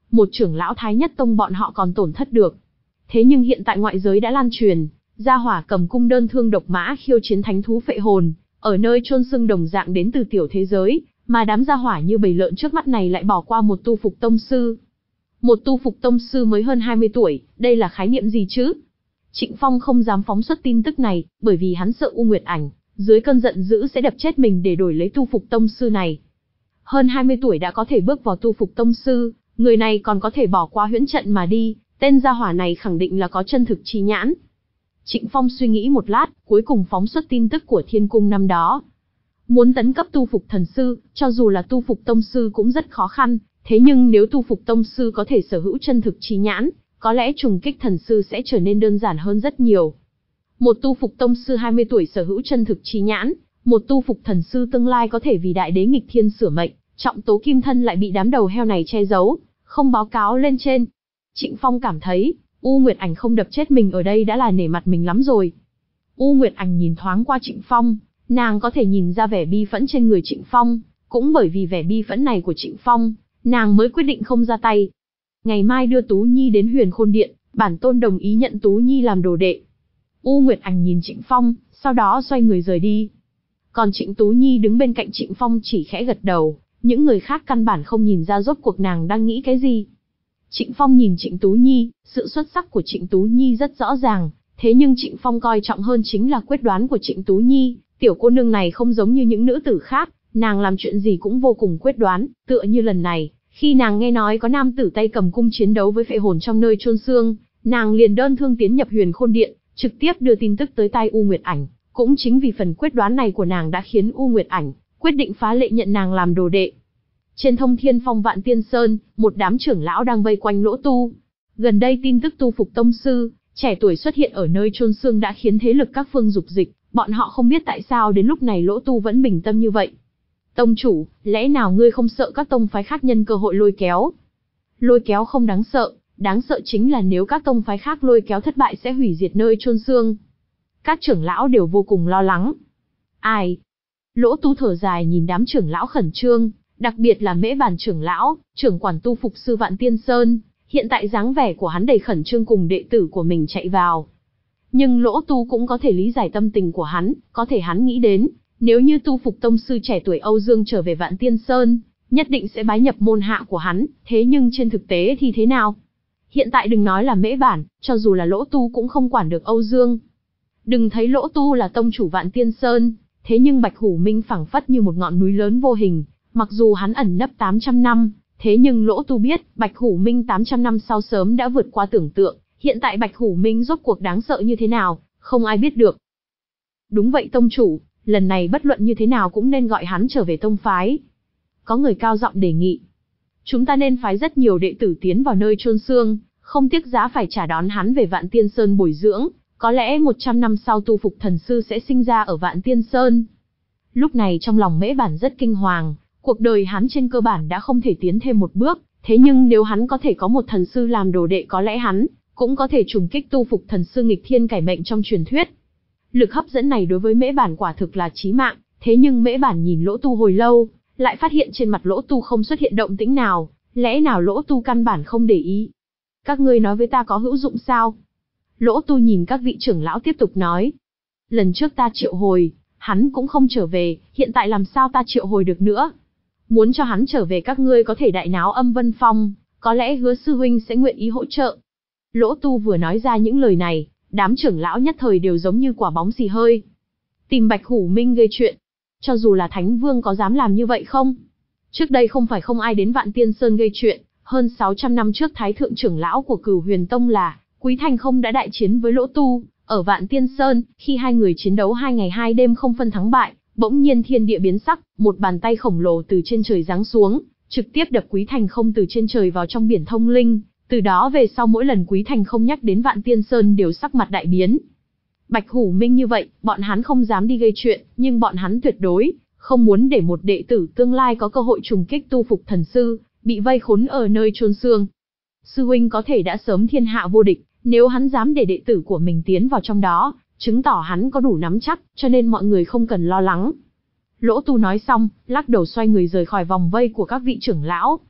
một trưởng lão Thái Nhất Tông bọn họ còn tổn thất được. Thế nhưng hiện tại ngoại giới đã lan truyền, gia hỏa cầm cung đơn thương độc mã khiêu chiến thánh thú phệ hồn, ở nơi chôn xương đồng dạng đến từ tiểu thế giới, mà đám gia hỏa như bầy lợn trước mắt này lại bỏ qua một tu phục tông sư. Một tu phục tông sư mới hơn hai mươi tuổi, đây là khái niệm gì chứ? Trịnh Phong không dám phóng xuất tin tức này, bởi vì hắn sợ U Nguyệt Ảnh, dưới cơn giận dữ sẽ đập chết mình để đổi lấy tu phục tông sư này. Hơn hai mươi tuổi đã có thể bước vào tu phục tông sư, người này còn có thể bỏ qua huyễn trận mà đi, tên gia hỏa này khẳng định là có chân thực chi nhãn. Trịnh Phong suy nghĩ một lát, cuối cùng phóng xuất tin tức của Thiên Cung năm đó. Muốn tấn cấp tu phục thần sư, cho dù là tu phục tông sư cũng rất khó khăn, thế nhưng nếu tu phục tông sư có thể sở hữu chân thực chi nhãn, có lẽ trùng kích thần sư sẽ trở nên đơn giản hơn rất nhiều. Một tu phục tông sư hai mươi tuổi sở hữu chân thực chi nhãn, một tu phục thần sư tương lai có thể vì đại đế nghịch thiên sửa mệnh, trọng tố kim thân lại bị đám đầu heo này che giấu, không báo cáo lên trên. Trịnh Phong cảm thấy, U Nguyệt Ảnh không đập chết mình ở đây đã là nể mặt mình lắm rồi. U Nguyệt Ảnh nhìn thoáng qua Trịnh Phong, nàng có thể nhìn ra vẻ bi phẫn trên người Trịnh Phong, cũng bởi vì vẻ bi phẫn này của Trịnh Phong, nàng mới quyết định không ra tay. Ngày mai đưa Tú Nhi đến Huyền Khôn Điện, bản tôn đồng ý nhận Tú Nhi làm đồ đệ. U Nguyệt Ảnh nhìn Trịnh Phong, sau đó xoay người rời đi. Còn Trịnh Tú Nhi đứng bên cạnh Trịnh Phong chỉ khẽ gật đầu, những người khác căn bản không nhìn ra rốt cuộc nàng đang nghĩ cái gì. Trịnh Phong nhìn Trịnh Tú Nhi, sự xuất sắc của Trịnh Tú Nhi rất rõ ràng, thế nhưng Trịnh Phong coi trọng hơn chính là quyết đoán của Trịnh Tú Nhi, tiểu cô nương này không giống như những nữ tử khác, nàng làm chuyện gì cũng vô cùng quyết đoán, tựa như lần này, khi nàng nghe nói có nam tử tay cầm cung chiến đấu với phệ hồn trong nơi chôn xương, nàng liền đơn thương tiến nhập Huyền Khôn Điện, trực tiếp đưa tin tức tới tai U Nguyệt Ảnh, cũng chính vì phần quyết đoán này của nàng đã khiến U Nguyệt Ảnh quyết định phá lệ nhận nàng làm đồ đệ. Trên Thông Thiên Phong Vạn Tiên Sơn, một đám trưởng lão đang vây quanh Lỗ Tu. Gần đây tin tức tu phục tông sư, trẻ tuổi xuất hiện ở nơi chôn xương đã khiến thế lực các phương dục dịch, bọn họ không biết tại sao đến lúc này Lỗ Tu vẫn bình tâm như vậy. Tông chủ, lẽ nào ngươi không sợ các tông phái khác nhân cơ hội lôi kéo? Lôi kéo không đáng sợ, đáng sợ chính là nếu các tông phái khác lôi kéo thất bại sẽ hủy diệt nơi chôn xương. Các trưởng lão đều vô cùng lo lắng. Ai? Lỗ Tu thở dài nhìn đám trưởng lão khẩn trương, đặc biệt là Mễ Bản trưởng lão, trưởng quản tu phục sư Vạn Tiên Sơn, hiện tại dáng vẻ của hắn đầy khẩn trương cùng đệ tử của mình chạy vào. Nhưng Lỗ Tu cũng có thể lý giải tâm tình của hắn, có thể hắn nghĩ đến, nếu như tu phục tông sư trẻ tuổi Âu Dương trở về Vạn Tiên Sơn, nhất định sẽ bái nhập môn hạ của hắn, thế nhưng trên thực tế thì thế nào? Hiện tại đừng nói là Mễ Bản, cho dù là Lỗ Tu cũng không quản được Âu Dương. Đừng thấy Lỗ Tu là tông chủ Vạn Tiên Sơn, thế nhưng Bạch Hủ Minh phảng phất như một ngọn núi lớn vô hình, mặc dù hắn ẩn nấp tám trăm năm, thế nhưng Lỗ Tu biết, Bạch Hủ Minh tám trăm năm sau sớm đã vượt qua tưởng tượng, hiện tại Bạch Hủ Minh rốt cuộc đáng sợ như thế nào, không ai biết được. Đúng vậy tông chủ, lần này bất luận như thế nào cũng nên gọi hắn trở về tông phái. Có người cao giọng đề nghị. Chúng ta nên phái rất nhiều đệ tử tiến vào nơi chôn xương, không tiếc giá phải trả đón hắn về Vạn Tiên Sơn bồi dưỡng, có lẽ một trăm năm sau tu phục thần sư sẽ sinh ra ở Vạn Tiên Sơn. Lúc này trong lòng Mễ Bản rất kinh hoàng, cuộc đời hắn trên cơ bản đã không thể tiến thêm một bước, thế nhưng nếu hắn có thể có một thần sư làm đồ đệ có lẽ hắn cũng có thể trùng kích tu phục thần sư nghịch thiên cải mệnh trong truyền thuyết. Lực hấp dẫn này đối với Mễ Bản quả thực là chí mạng, thế nhưng Mễ Bản nhìn Lỗ Tu hồi lâu, lại phát hiện trên mặt Lỗ Tu không xuất hiện động tĩnh nào, lẽ nào Lỗ Tu căn bản không để ý? Các ngươi nói với ta có hữu dụng sao? Lỗ Tu nhìn các vị trưởng lão tiếp tục nói. Lần trước ta triệu hồi, hắn cũng không trở về, hiện tại làm sao ta triệu hồi được nữa? Muốn cho hắn trở về các ngươi có thể đại náo Âm Vân Phong, có lẽ Hứa sư huynh sẽ nguyện ý hỗ trợ. Lỗ Tu vừa nói ra những lời này, đám trưởng lão nhất thời đều giống như quả bóng xì hơi. Tìm Bạch Hủ Minh gây chuyện. Cho dù là Thánh Vương có dám làm như vậy không? Trước đây không phải không ai đến Vạn Tiên Sơn gây chuyện, hơn sáu trăm năm trước Thái thượng trưởng lão của Cửu Huyền Tông là Quý Thành không đã đại chiến với Lỗ Tu, ở Vạn Tiên Sơn, khi hai người chiến đấu hai ngày hai đêm không phân thắng bại, bỗng nhiên thiên địa biến sắc, một bàn tay khổng lồ từ trên trời giáng xuống, trực tiếp đập Quý Thành không từ trên trời vào trong biển thông linh, từ đó về sau mỗi lần Quý Thành không nhắc đến Vạn Tiên Sơn đều sắc mặt đại biến. Bạch Hủ Minh như vậy, bọn hắn không dám đi gây chuyện, nhưng bọn hắn tuyệt đối không muốn để một đệ tử tương lai có cơ hội trùng kích tu phục thần sư, bị vây khốn ở nơi chôn xương. Sư huynh có thể đã sớm thiên hạ vô địch, nếu hắn dám để đệ tử của mình tiến vào trong đó, chứng tỏ hắn có đủ nắm chắc, cho nên mọi người không cần lo lắng. Lỗ Tu nói xong, lắc đầu xoay người rời khỏi vòng vây của các vị trưởng lão.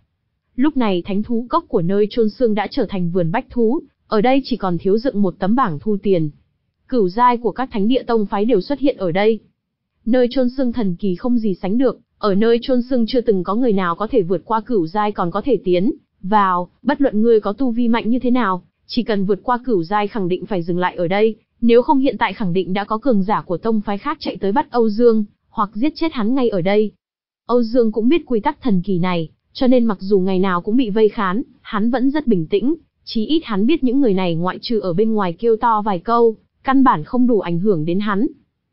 Lúc này thánh thú cốc của nơi chôn xương đã trở thành vườn bách thú, ở đây chỉ còn thiếu dựng một tấm bảng thu tiền. Cửu giai của các thánh địa tông phái đều xuất hiện ở đây. Nơi chôn xương thần kỳ không gì sánh được, ở nơi chôn xương chưa từng có người nào có thể vượt qua cửu giai còn có thể tiến vào, bất luận ngươi có tu vi mạnh như thế nào, chỉ cần vượt qua cửu giai khẳng định phải dừng lại ở đây, nếu không hiện tại khẳng định đã có cường giả của tông phái khác chạy tới bắt Âu Dương, hoặc giết chết hắn ngay ở đây. Âu Dương cũng biết quy tắc thần kỳ này, cho nên mặc dù ngày nào cũng bị vây khán, hắn vẫn rất bình tĩnh, chí ít hắn biết những người này ngoại trừ ở bên ngoài kêu to vài câu, căn bản không đủ ảnh hưởng đến hắn.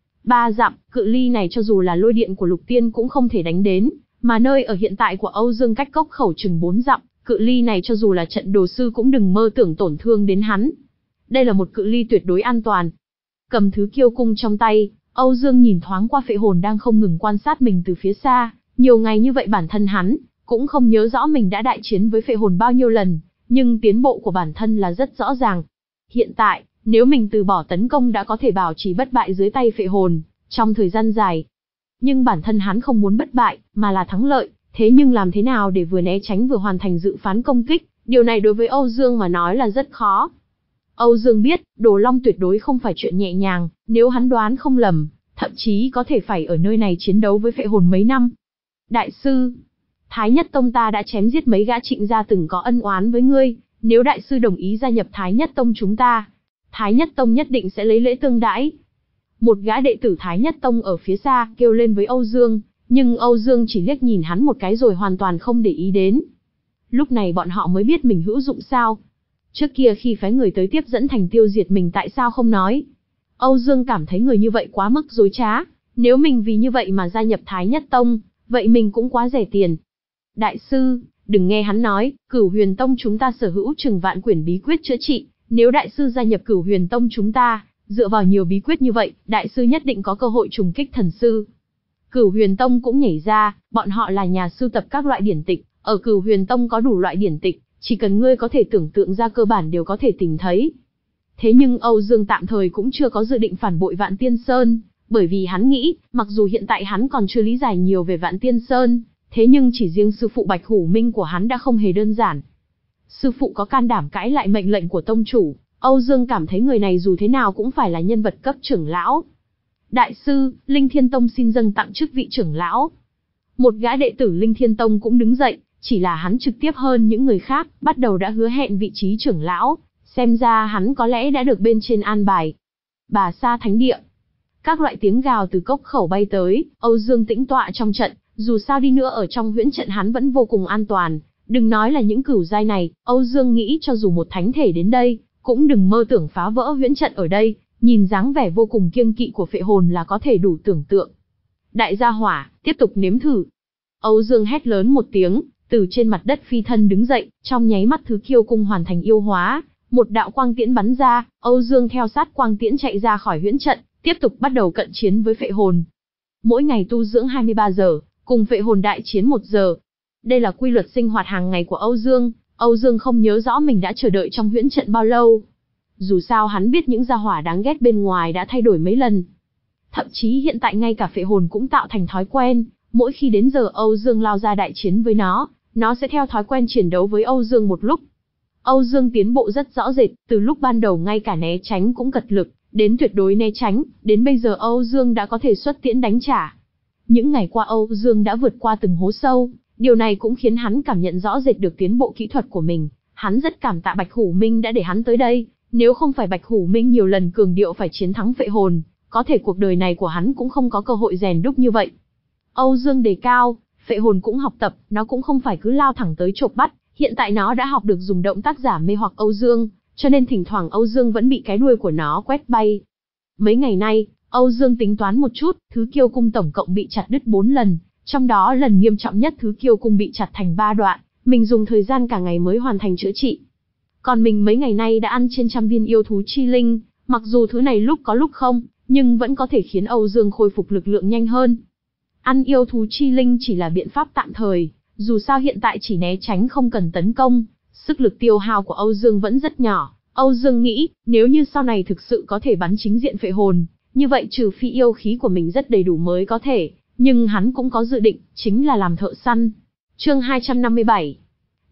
Ba dặm, cự ly này cho dù là lôi điện của lục tiên cũng không thể đánh đến, mà nơi ở hiện tại của Âu Dương cách cốc khẩu chừng bốn dặm, cự ly này cho dù là trận đồ sư cũng đừng mơ tưởng tổn thương đến hắn. Đây là một cự ly tuyệt đối an toàn. Cầm thứ kiêu cung trong tay, Âu Dương nhìn thoáng qua phệ hồn đang không ngừng quan sát mình từ phía xa, nhiều ngày như vậy bản thân hắn cũng không nhớ rõ mình đã đại chiến với phệ hồn bao nhiêu lần, nhưng tiến bộ của bản thân là rất rõ ràng. Hiện tại, nếu mình từ bỏ tấn công đã có thể bảo trì bất bại dưới tay phệ hồn trong thời gian dài. Nhưng bản thân hắn không muốn bất bại, mà là thắng lợi, thế nhưng làm thế nào để vừa né tránh vừa hoàn thành dự phán công kích, điều này đối với Âu Dương mà nói là rất khó. Âu Dương biết, Đồ Long tuyệt đối không phải chuyện nhẹ nhàng, nếu hắn đoán không lầm, thậm chí có thể phải ở nơi này chiến đấu với phệ hồn mấy năm. Đại sư, Thái Nhất Tông ta đã chém giết mấy gã Trịnh gia từng có ân oán với ngươi, nếu đại sư đồng ý gia nhập Thái Nhất Tông chúng ta, Thái Nhất Tông nhất định sẽ lấy lễ tương đãi. Một gã đệ tử Thái Nhất Tông ở phía xa kêu lên với Âu Dương, nhưng Âu Dương chỉ liếc nhìn hắn một cái rồi hoàn toàn không để ý đến. Lúc này bọn họ mới biết mình hữu dụng sao. Trước kia khi phái người tới tiếp dẫn thành tiêu diệt mình tại sao không nói. Âu Dương cảm thấy người như vậy quá mức dối trá, nếu mình vì như vậy mà gia nhập Thái Nhất Tông, vậy mình cũng quá rẻ tiền. Đại sư, đừng nghe hắn nói, Cửu Huyền Tông chúng ta sở hữu chừng vạn quyển bí quyết chữa trị, nếu đại sư gia nhập Cửu Huyền Tông chúng ta, dựa vào nhiều bí quyết như vậy, đại sư nhất định có cơ hội trùng kích thần sư. Cửu Huyền Tông cũng nhảy ra, bọn họ là nhà sưu tập các loại điển tịch, ở Cửu Huyền Tông có đủ loại điển tịch, chỉ cần ngươi có thể tưởng tượng ra cơ bản đều có thể tìm thấy. Thế nhưng Âu Dương tạm thời cũng chưa có dự định phản bội Vạn Tiên Sơn, bởi vì hắn nghĩ, mặc dù hiện tại hắn còn chưa lý giải nhiều về Vạn Tiên Sơn, thế nhưng chỉ riêng sư phụ Bạch Hủ Minh của hắn đã không hề đơn giản. Sư phụ có can đảm cãi lại mệnh lệnh của tông chủ, Âu Dương cảm thấy người này dù thế nào cũng phải là nhân vật cấp trưởng lão. Đại sư, Linh Thiên Tông xin dâng tặng chức vị trưởng lão. Một gã đệ tử Linh Thiên Tông cũng đứng dậy, chỉ là hắn trực tiếp hơn những người khác, bắt đầu đã hứa hẹn vị trí trưởng lão, xem ra hắn có lẽ đã được bên trên an bài. Bà Sa Thánh Địa. Các loại tiếng gào từ cốc khẩu bay tới, Âu Dương tĩnh tọa trong trận, dù sao đi nữa ở trong huyễn trận hắn vẫn vô cùng an toàn, đừng nói là những cửu giai này, Âu Dương nghĩ cho dù một thánh thể đến đây, cũng đừng mơ tưởng phá vỡ huyễn trận ở đây, nhìn dáng vẻ vô cùng kiêng kỵ của phệ hồn là có thể đủ tưởng tượng. Đại gia hỏa, tiếp tục nếm thử. Âu Dương hét lớn một tiếng, từ trên mặt đất phi thân đứng dậy, trong nháy mắt thứ kiêu cung hoàn thành yêu hóa, một đạo quang tiễn bắn ra, Âu Dương theo sát quang tiễn chạy ra khỏi huyễn trận, tiếp tục bắt đầu cận chiến với phệ hồn. Mỗi ngày tu dưỡng hai mươi ba giờ, cùng phệ hồn đại chiến một giờ. Đây là quy luật sinh hoạt hàng ngày của Âu Dương, Âu Dương không nhớ rõ mình đã chờ đợi trong huyễn trận bao lâu. Dù sao hắn biết những gia hỏa đáng ghét bên ngoài đã thay đổi mấy lần. Thậm chí hiện tại ngay cả phệ hồn cũng tạo thành thói quen, mỗi khi đến giờ Âu Dương lao ra đại chiến với nó, nó sẽ theo thói quen chiến đấu với Âu Dương một lúc. Âu Dương tiến bộ rất rõ rệt, từ lúc ban đầu ngay cả né tránh cũng cật lực, đến tuyệt đối né tránh, đến bây giờ Âu Dương đã có thể xuất tiễn đánh trả. Những ngày qua Âu Dương đã vượt qua từng hố sâu, điều này cũng khiến hắn cảm nhận rõ rệt được tiến bộ kỹ thuật của mình. Hắn rất cảm tạ Bạch Hủ Minh đã để hắn tới đây, nếu không phải Bạch Hủ Minh nhiều lần cường điệu phải chiến thắng phệ hồn, có thể cuộc đời này của hắn cũng không có cơ hội rèn đúc như vậy. Âu Dương đề cao, phệ hồn cũng học tập, nó cũng không phải cứ lao thẳng tới chộp bắt, hiện tại nó đã học được dùng động tác giả mê hoặc Âu Dương, cho nên thỉnh thoảng Âu Dương vẫn bị cái đuôi của nó quét bay. Mấy ngày nay, Âu Dương tính toán một chút, thứ kiêu cung tổng cộng bị chặt đứt bốn lần, trong đó lần nghiêm trọng nhất thứ kiêu cung bị chặt thành ba đoạn, mình dùng thời gian cả ngày mới hoàn thành chữa trị. Còn mình mấy ngày nay đã ăn trên trăm viên yêu thú chi linh, mặc dù thứ này lúc có lúc không, nhưng vẫn có thể khiến Âu Dương khôi phục lực lượng nhanh hơn. Ăn yêu thú chi linh chỉ là biện pháp tạm thời, dù sao hiện tại chỉ né tránh không cần tấn công, sức lực tiêu hao của Âu Dương vẫn rất nhỏ. Âu Dương nghĩ, nếu như sau này thực sự có thể bắn chính diện phệ hồn, như vậy trừ phi yêu khí của mình rất đầy đủ mới có thể, nhưng hắn cũng có dự định, chính là làm thợ săn. Chương hai trăm năm mươi bảy.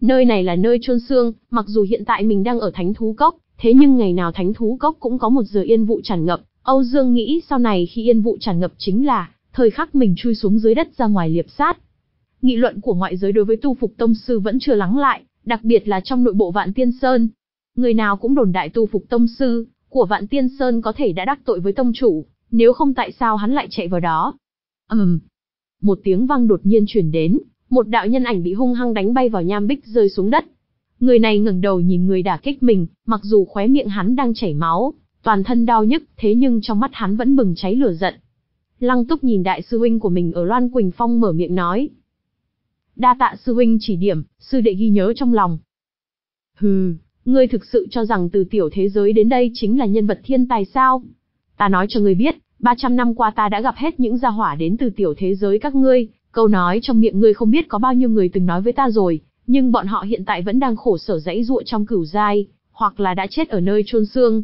Nơi này là nơi chôn xương, mặc dù hiện tại mình đang ở Thánh Thú Cốc, thế nhưng ngày nào Thánh Thú Cốc cũng có một giờ yên vụ tràn ngập. Âu Dương nghĩ sau này khi yên vụ tràn ngập chính là thời khắc mình chui xuống dưới đất ra ngoài liệp sát. Nghị luận của ngoại giới đối với Tu Phục Tông Sư vẫn chưa lắng lại, đặc biệt là trong nội bộ Vạn Tiên Sơn. Người nào cũng đồn đại Tu Phục Tông Sư của Vạn Tiên Sơn có thể đã đắc tội với tông chủ, nếu không tại sao hắn lại chạy vào đó. Ầm, um, một tiếng vang đột nhiên truyền đến, một đạo nhân ảnh bị hung hăng đánh bay vào nham bích rơi xuống đất. Người này ngẩng đầu nhìn người đả kích mình, mặc dù khóe miệng hắn đang chảy máu, toàn thân đau nhức, thế nhưng trong mắt hắn vẫn bừng cháy lửa giận. Lăng Túc nhìn đại sư huynh của mình ở Loan Quỳnh Phong mở miệng nói: "Đa tạ sư huynh chỉ điểm, sư đệ ghi nhớ trong lòng." "Hừ, ngươi thực sự cho rằng từ tiểu thế giới đến đây chính là nhân vật thiên tài sao? Ta nói cho ngươi biết, ba trăm năm qua ta đã gặp hết những gia hỏa đến từ tiểu thế giới các ngươi, câu nói trong miệng ngươi không biết có bao nhiêu người từng nói với ta rồi, nhưng bọn họ hiện tại vẫn đang khổ sở giãy giụa trong cửu giai, hoặc là đã chết ở nơi chôn xương."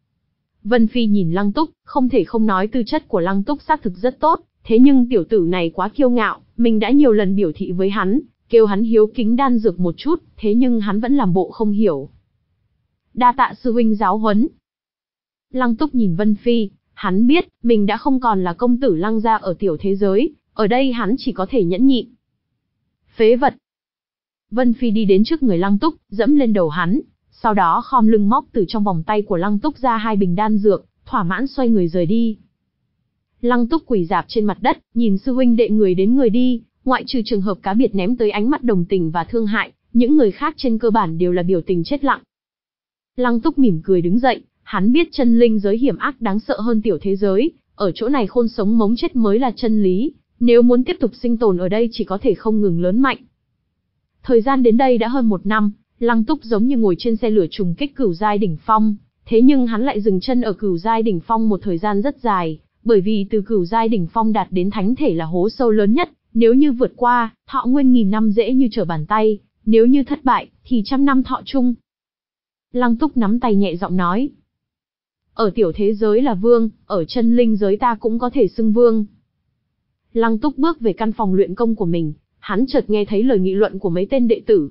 Vân Phi nhìn Lăng Túc, không thể không nói tư chất của Lăng Túc xác thực rất tốt, thế nhưng tiểu tử này quá kiêu ngạo, mình đã nhiều lần biểu thị với hắn, kêu hắn hiếu kính đan dược một chút, thế nhưng hắn vẫn làm bộ không hiểu. "Đa tạ sư huynh giáo huấn." Lăng Túc nhìn Vân Phi, hắn biết, mình đã không còn là công tử Lăng gia ở tiểu thế giới, ở đây hắn chỉ có thể nhẫn nhịn. "Phế vật." Vân Phi đi đến trước người Lăng Túc, dẫm lên đầu hắn, sau đó khom lưng móc từ trong vòng tay của Lăng Túc ra hai bình đan dược, thỏa mãn xoay người rời đi. Lăng Túc quỳ rạp trên mặt đất, nhìn sư huynh đệ người đến người đi, ngoại trừ trường hợp cá biệt ném tới ánh mắt đồng tình và thương hại, những người khác trên cơ bản đều là biểu tình chết lặng. Lăng Túc mỉm cười đứng dậy, hắn biết chân linh giới hiểm ác đáng sợ hơn tiểu thế giới, ở chỗ này khôn sống mống chết mới là chân lý, nếu muốn tiếp tục sinh tồn ở đây chỉ có thể không ngừng lớn mạnh. Thời gian đến đây đã hơn một năm, Lăng Túc giống như ngồi trên xe lửa trùng kích cửu giai đỉnh phong, thế nhưng hắn lại dừng chân ở cửu giai đỉnh phong một thời gian rất dài, bởi vì từ cửu giai đỉnh phong đạt đến thánh thể là hố sâu lớn nhất, nếu như vượt qua, thọ nguyên nghìn năm dễ như trở bàn tay, nếu như thất bại, thì trăm năm thọ chung. Lăng Túc nắm tay nhẹ giọng nói: "Ở tiểu thế giới là vương, ở chân linh giới ta cũng có thể xưng vương." Lăng Túc bước về căn phòng luyện công của mình, hắn chợt nghe thấy lời nghị luận của mấy tên đệ tử.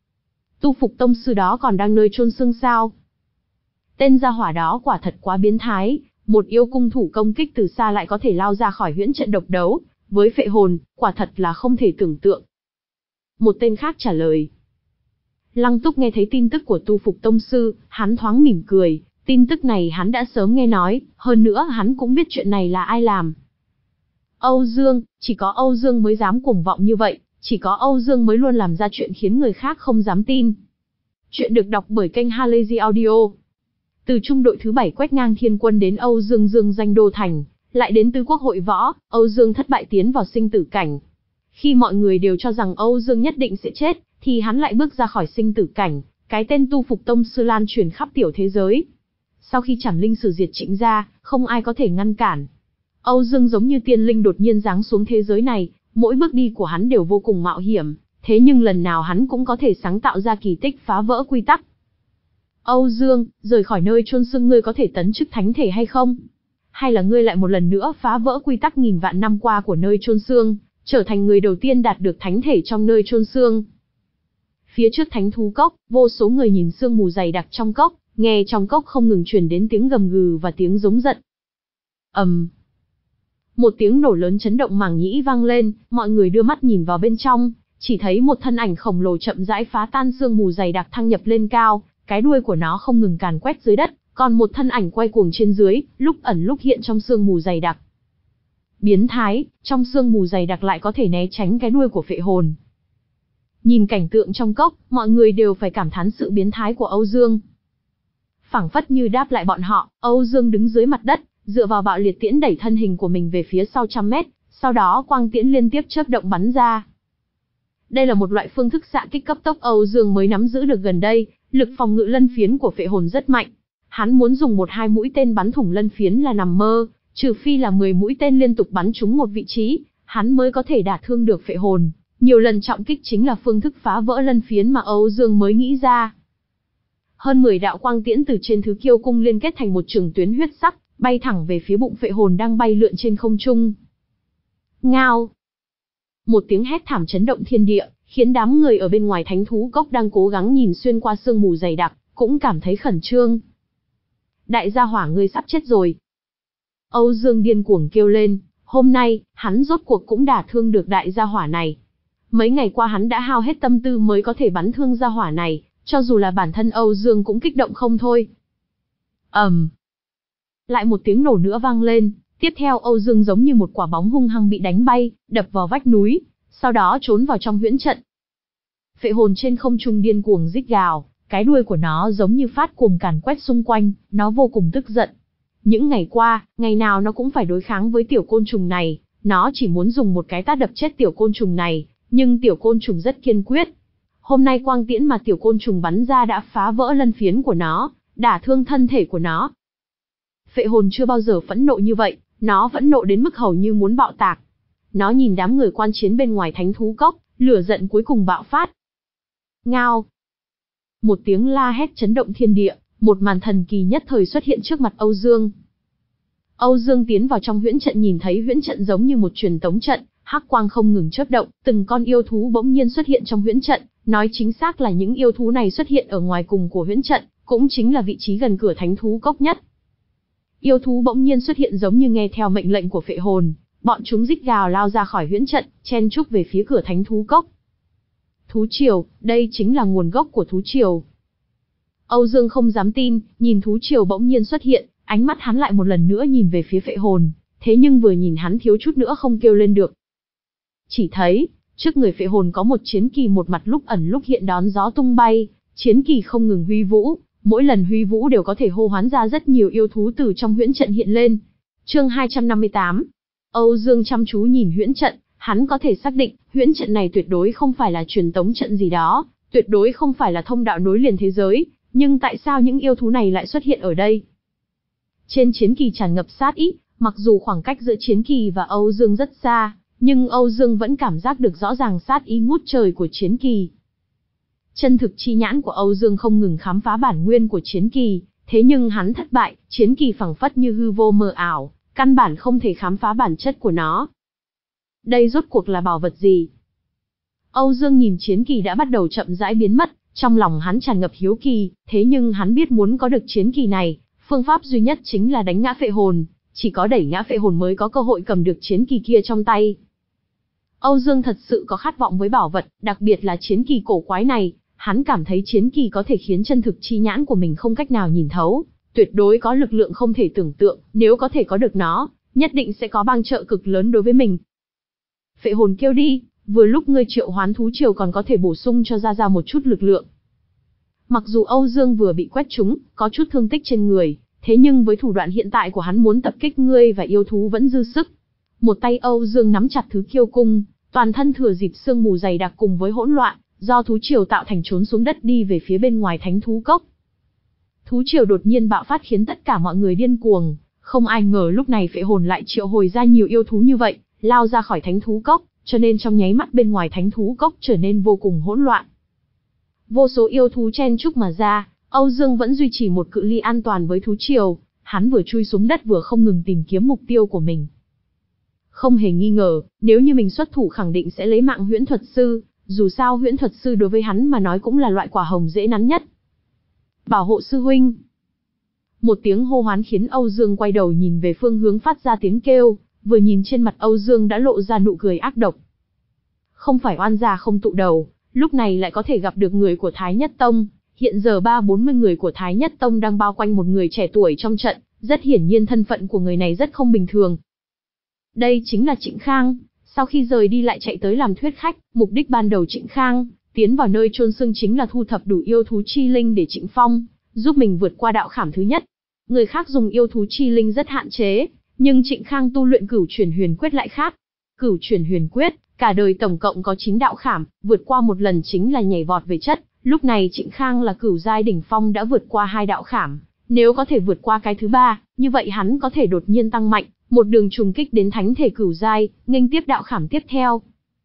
Tu Phục Tông Sư đó còn đang nơi chôn xương sao? Tên gia hỏa đó quả thật quá biến thái, một yêu cung thủ công kích từ xa lại có thể lao ra khỏi huyễn trận độc đấu, với phệ hồn, quả thật là không thể tưởng tượng. Một tên khác trả lời. Lăng Túc nghe thấy tin tức của Tu Phục Tông Sư, hắn thoáng mỉm cười, tin tức này hắn đã sớm nghe nói, hơn nữa hắn cũng biết chuyện này là ai làm. Âu Dương, chỉ có Âu Dương mới dám cuồng vọng như vậy, chỉ có Âu Dương mới luôn làm ra chuyện khiến người khác không dám tin. Chuyện được đọc bởi kênh Halazy Audio. Từ trung đội thứ bảy quét ngang thiên quân đến Âu Dương dương danh đô thành, lại đến tứ quốc hội võ, Âu Dương thất bại tiến vào sinh tử cảnh. Khi mọi người đều cho rằng Âu Dương nhất định sẽ chết, thì hắn lại bước ra khỏi sinh tử cảnh, cái tên Tu Phục Tông Sư lan truyền khắp tiểu thế giới. Sau khi Trảm Linh Sử diệt Trịnh gia, không ai có thể ngăn cản. Âu Dương giống như tiên linh đột nhiên giáng xuống thế giới này, mỗi bước đi của hắn đều vô cùng mạo hiểm, thế nhưng lần nào hắn cũng có thể sáng tạo ra kỳ tích phá vỡ quy tắc. Âu Dương, rời khỏi nơi chôn xương ngươi có thể tấn chức thánh thể hay không? Hay là ngươi lại một lần nữa phá vỡ quy tắc nghìn vạn năm qua của nơi chôn xương, trở thành người đầu tiên đạt được thánh thể trong nơi chôn xương? Phía trước Thánh Thú Cốc, vô số người nhìn sương mù dày đặc trong cốc, nghe trong cốc không ngừng truyền đến tiếng gầm gừ và tiếng giống giận. Ầm. Um. Một tiếng nổ lớn chấn động màng nhĩ vang lên, mọi người đưa mắt nhìn vào bên trong, chỉ thấy một thân ảnh khổng lồ chậm rãi phá tan sương mù dày đặc thăng nhập lên cao, cái đuôi của nó không ngừng càn quét dưới đất, còn một thân ảnh quay cuồng trên dưới, lúc ẩn lúc hiện trong sương mù dày đặc. Biến thái, trong sương mù dày đặc lại có thể né tránh cái đuôi của phệ hồn. Nhìn cảnh tượng trong cốc, mọi người đều phải cảm thán sự biến thái của Âu Dương. Phảng phất như đáp lại bọn họ, Âu Dương đứng dưới mặt đất, dựa vào bạo liệt tiễn đẩy thân hình của mình về phía sau trăm mét, sau đó quang tiễn liên tiếp chớp động bắn ra. Đây là một loại phương thức xạ kích cấp tốc Âu Dương mới nắm giữ được gần đây, lực phòng ngự lân phiến của phệ hồn rất mạnh. Hắn muốn dùng một hai mũi tên bắn thủng lân phiến là nằm mơ, trừ phi là mười mũi tên liên tục bắn trúng một vị trí, hắn mới có thể đả thương được phệ hồn. Nhiều lần trọng kích chính là phương thức phá vỡ lân phiến mà Âu Dương mới nghĩ ra. Hơn mười đạo quang tiễn từ trên thứ kiêu cung liên kết thành một trường tuyến huyết sắc, bay thẳng về phía bụng phệ hồn đang bay lượn trên không trung. Ngao! Một tiếng hét thảm chấn động thiên địa, khiến đám người ở bên ngoài thánh thú cốc đang cố gắng nhìn xuyên qua sương mù dày đặc, cũng cảm thấy khẩn trương. Đại gia hỏa ngươi sắp chết rồi. Âu Dương điên cuồng kêu lên, hôm nay, hắn rốt cuộc cũng đả thương được đại gia hỏa này. Mấy ngày qua hắn đã hao hết tâm tư mới có thể bắn thương gia hỏa này, cho dù là bản thân Âu Dương cũng kích động không thôi. ầm, um. Lại một tiếng nổ nữa vang lên, tiếp theo Âu Dương giống như một quả bóng hung hăng bị đánh bay, đập vào vách núi, sau đó trốn vào trong huyễn trận. Phệ hồn trên không trung điên cuồng rít gào, cái đuôi của nó giống như phát cuồng càn quét xung quanh, nó vô cùng tức giận. Những ngày qua, ngày nào nó cũng phải đối kháng với tiểu côn trùng này, nó chỉ muốn dùng một cái tát đập chết tiểu côn trùng này, nhưng tiểu côn trùng rất kiên quyết. Hôm nay quang tiễn mà tiểu côn trùng bắn ra đã phá vỡ lân phiến của nó, đả thương thân thể của nó. Phệ hồn chưa bao giờ phẫn nộ như vậy, nó phẫn nộ đến mức hầu như muốn bạo tạc. Nó nhìn đám người quan chiến bên ngoài thánh thú cốc, lửa giận cuối cùng bạo phát. Ngao! Một tiếng la hét chấn động thiên địa, một màn thần kỳ nhất thời xuất hiện trước mặt Âu Dương. Âu Dương tiến vào trong huyễn trận nhìn thấy huyễn trận giống như một truyền tống trận, hắc quang không ngừng chớp động, từng con yêu thú bỗng nhiên xuất hiện trong huyễn trận, nói chính xác là những yêu thú này xuất hiện ở ngoài cùng của huyễn trận, cũng chính là vị trí gần cửa thánh thú cốc nhất. Yêu thú bỗng nhiên xuất hiện giống như nghe theo mệnh lệnh của phệ hồn, bọn chúng rít gào lao ra khỏi huyễn trận, chen chúc về phía cửa thánh thú cốc. Thú triều, đây chính là nguồn gốc của thú triều. Âu Dương không dám tin, nhìn thú triều bỗng nhiên xuất hiện, ánh mắt hắn lại một lần nữa nhìn về phía phệ hồn, thế nhưng vừa nhìn hắn thiếu chút nữa không kêu lên được. Chỉ thấy, trước người phệ hồn có một chiến kỳ một mặt lúc ẩn lúc hiện đón gió tung bay, chiến kỳ không ngừng huy vũ, mỗi lần huy vũ đều có thể hô hoán ra rất nhiều yêu thú từ trong huyễn trận hiện lên. Chương hai trăm năm mươi tám. Âu Dương chăm chú nhìn huyễn trận, hắn có thể xác định, huyễn trận này tuyệt đối không phải là truyền tống trận gì đó, tuyệt đối không phải là thông đạo nối liền thế giới, nhưng tại sao những yêu thú này lại xuất hiện ở đây? Trên chiến kỳ tràn ngập sát ý, mặc dù khoảng cách giữa chiến kỳ và Âu Dương rất xa, nhưng Âu Dương vẫn cảm giác được rõ ràng sát ý ngút trời của chiến kỳ. Chân thực chi nhãn của Âu Dương không ngừng khám phá bản nguyên của chiến kỳ, thế nhưng hắn thất bại, chiến kỳ phẳng phất như hư vô mờ ảo, căn bản không thể khám phá bản chất của nó. Đây rốt cuộc là bảo vật gì? Âu Dương nhìn chiến kỳ đã bắt đầu chậm rãi biến mất, trong lòng hắn tràn ngập hiếu kỳ, thế nhưng hắn biết muốn có được chiến kỳ này, phương pháp duy nhất chính là đánh ngã phệ hồn, chỉ có đẩy ngã phệ hồn mới có cơ hội cầm được chiến kỳ kia trong tay. Âu Dương thật sự có khát vọng với bảo vật, đặc biệt là chiến kỳ cổ quái này, hắn cảm thấy chiến kỳ có thể khiến chân thực chi nhãn của mình không cách nào nhìn thấu, tuyệt đối có lực lượng không thể tưởng tượng, nếu có thể có được nó, nhất định sẽ có bang trợ cực lớn đối với mình. Phệ hồn kêu đi, vừa lúc ngươi triệu hoán thú triều còn có thể bổ sung cho Gia Gia một chút lực lượng. Mặc dù Âu Dương vừa bị quét trúng, có chút thương tích trên người, thế nhưng với thủ đoạn hiện tại của hắn muốn tập kích ngươi và yêu thú vẫn dư sức. Một tay Âu Dương nắm chặt thứ kiêu cung, toàn thân thừa dịp sương mù dày đặc cùng với hỗn loạn, do thú triều tạo thành trốn xuống đất đi về phía bên ngoài thánh thú cốc. Thú triều đột nhiên bạo phát khiến tất cả mọi người điên cuồng, không ai ngờ lúc này phệ hồn lại triệu hồi ra nhiều yêu thú như vậy, lao ra khỏi thánh thú cốc, cho nên trong nháy mắt bên ngoài thánh thú cốc trở nên vô cùng hỗn loạn. Vô số yêu thú chen chúc mà ra, Âu Dương vẫn duy trì một cự ly an toàn với thú triều, hắn vừa chui xuống đất vừa không ngừng tìm kiếm mục tiêu của mình. Không hề nghi ngờ, nếu như mình xuất thủ khẳng định sẽ lấy mạng huyễn thuật sư, dù sao huyễn thuật sư đối với hắn mà nói cũng là loại quả hồng dễ nắn nhất. Bảo hộ sư huynh. Một tiếng hô hoán khiến Âu Dương quay đầu nhìn về phương hướng phát ra tiếng kêu, vừa nhìn trên mặt Âu Dương đã lộ ra nụ cười ác độc. Không phải oan gia không tụ đầu, lúc này lại có thể gặp được người của Thái Nhất Tông, hiện giờ ba bốn mươi người của Thái Nhất Tông đang bao quanh một người trẻ tuổi trong trận, rất hiển nhiên thân phận của người này rất không bình thường. Đây chính là Trịnh Khang, sau khi rời đi lại chạy tới làm thuyết khách, mục đích ban đầu Trịnh Khang tiến vào nơi chôn xương chính là thu thập đủ yêu thú chi linh để Trịnh Phong giúp mình vượt qua đạo khảm thứ nhất. Người khác dùng yêu thú chi linh rất hạn chế, nhưng Trịnh Khang tu luyện Cửu Chuyển Huyền Quyết lại khác. Cửu Chuyển Huyền Quyết, cả đời tổng cộng có chín đạo khảm, vượt qua một lần chính là nhảy vọt về chất. Lúc này Trịnh Khang là cửu giai đỉnh phong đã vượt qua hai đạo khảm, nếu có thể vượt qua cái thứ ba, như vậy hắn có thể đột nhiên tăng mạnh, một đường trùng kích đến thánh thể cửu giai, nghênh tiếp đạo khảm tiếp theo.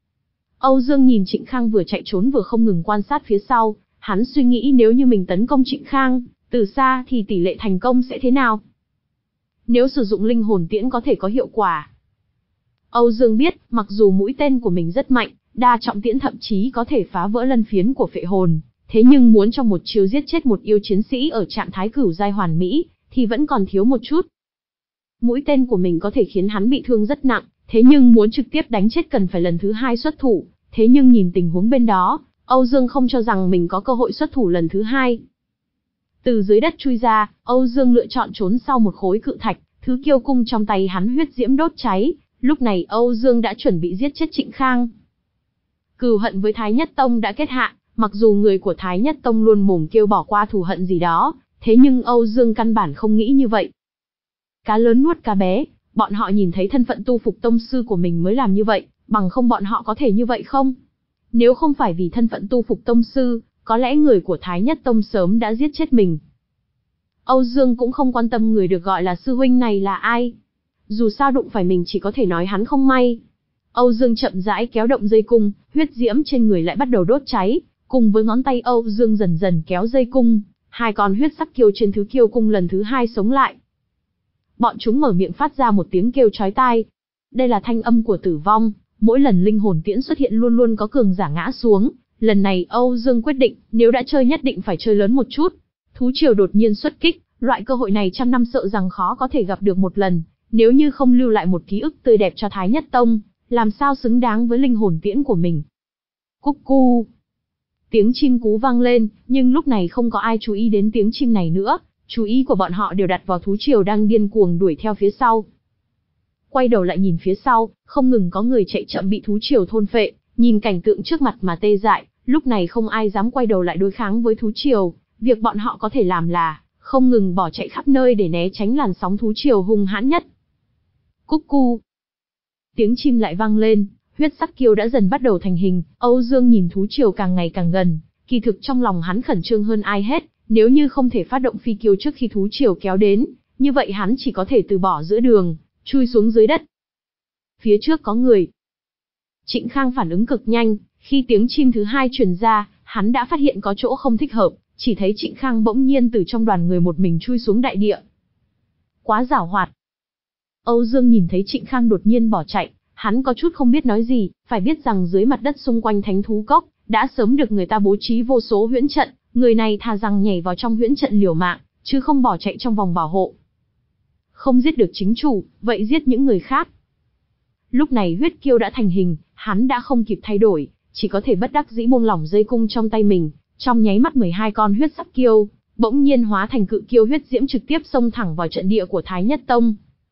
Âu Dương nhìn Trịnh Khang vừa chạy trốn vừa không ngừng quan sát phía sau, hắn suy nghĩ nếu như mình tấn công Trịnh Khang, từ xa thì tỷ lệ thành công sẽ thế nào? Nếu sử dụng linh hồn tiễn có thể có hiệu quả. Âu Dương biết, mặc dù mũi tên của mình rất mạnh, Đa trọng tiễn thậm chí có thể phá vỡ lân phiến của phệ hồn, thế nhưng muốn trong một chiêu giết chết một yêu chiến sĩ ở trạng thái cửu giai hoàn mỹ, thì vẫn còn thiếu một chút. Mũi tên của mình có thể khiến hắn bị thương rất nặng, thế nhưng muốn trực tiếp đánh chết cần phải lần thứ hai xuất thủ, thế nhưng nhìn tình huống bên đó, Âu Dương không cho rằng mình có cơ hội xuất thủ lần thứ hai. Từ dưới đất chui ra, Âu Dương lựa chọn trốn sau một khối cự thạch, thứ kiêu cung trong tay hắn huyết diễm đốt cháy, lúc này Âu Dương đã chuẩn bị giết chết Trịnh Khang. Cừu hận với Thái Nhất Tông đã kết hạ, mặc dù người của Thái Nhất Tông luôn mồm kêu bỏ qua thù hận gì đó, thế nhưng Âu Dương căn bản không nghĩ như vậy. Cá lớn nuốt cá bé, bọn họ nhìn thấy thân phận tu phục tông sư của mình mới làm như vậy, bằng không bọn họ có thể như vậy không? Nếu không phải vì thân phận tu phục tông sư, có lẽ người của Thái Nhất Tông sớm đã giết chết mình. Âu Dương cũng không quan tâm người được gọi là sư huynh này là ai. Dù sao đụng phải mình chỉ có thể nói hắn không may. Âu Dương chậm rãi kéo động dây cung, huyết diễm trên người lại bắt đầu đốt cháy, cùng với ngón tay Âu Dương dần dần kéo dây cung, hai con huyết sắc kiêu trên thứ kiêu cung lần thứ hai sống lại. Bọn chúng mở miệng phát ra một tiếng kêu chói tai. Đây là thanh âm của tử vong, mỗi lần linh hồn tiễn xuất hiện luôn luôn có cường giả ngã xuống. Lần này Âu Dương quyết định, nếu đã chơi nhất định phải chơi lớn một chút. Thú triều đột nhiên xuất kích, loại cơ hội này trăm năm sợ rằng khó có thể gặp được một lần. Nếu như không lưu lại một ký ức tươi đẹp cho Thái Nhất Tông, làm sao xứng đáng với linh hồn tiễn của mình. Cúc cu. Tiếng chim cú vang lên, nhưng lúc này không có ai chú ý đến tiếng chim này nữa. Chú ý của bọn họ đều đặt vào thú triều đang điên cuồng đuổi theo phía sau. Quay đầu lại nhìn phía sau, không ngừng có người chạy chậm bị thú triều thôn phệ, nhìn cảnh tượng trước mặt mà tê dại, lúc này không ai dám quay đầu lại đối kháng với thú triều, việc bọn họ có thể làm là không ngừng bỏ chạy khắp nơi để né tránh làn sóng thú triều hung hãn nhất. Cúc cu. Tiếng chim lại vang lên, huyết sắc kiêu đã dần bắt đầu thành hình, Âu Dương nhìn thú triều càng ngày càng gần, kỳ thực trong lòng hắn khẩn trương hơn ai hết. Nếu như không thể phát động phi kiêu trước khi thú triều kéo đến, như vậy hắn chỉ có thể từ bỏ giữa đường, chui xuống dưới đất. Phía trước có người. Trịnh Khang phản ứng cực nhanh, khi tiếng chim thứ hai truyền ra, hắn đã phát hiện có chỗ không thích hợp, chỉ thấy Trịnh Khang bỗng nhiên từ trong đoàn người một mình chui xuống đại địa. Quá giảo hoạt. Âu Dương nhìn thấy Trịnh Khang đột nhiên bỏ chạy, hắn có chút không biết nói gì, phải biết rằng dưới mặt đất xung quanh Thánh Thú Cốc, đã sớm được người ta bố trí vô số huyễn trận. Người này thà rằng nhảy vào trong huyễn trận liều mạng, chứ không bỏ chạy trong vòng bảo hộ. Không giết được chính chủ, vậy giết những người khác. Lúc này huyết kiêu đã thành hình, hắn đã không kịp thay đổi, chỉ có thể bất đắc dĩ buông lỏng dây cung trong tay mình. Trong nháy mắt mười hai con huyết sắc kiêu, bỗng nhiên hóa thành cự kiêu huyết diễm trực tiếp xông thẳng vào trận địa của Thái Nhất Tông.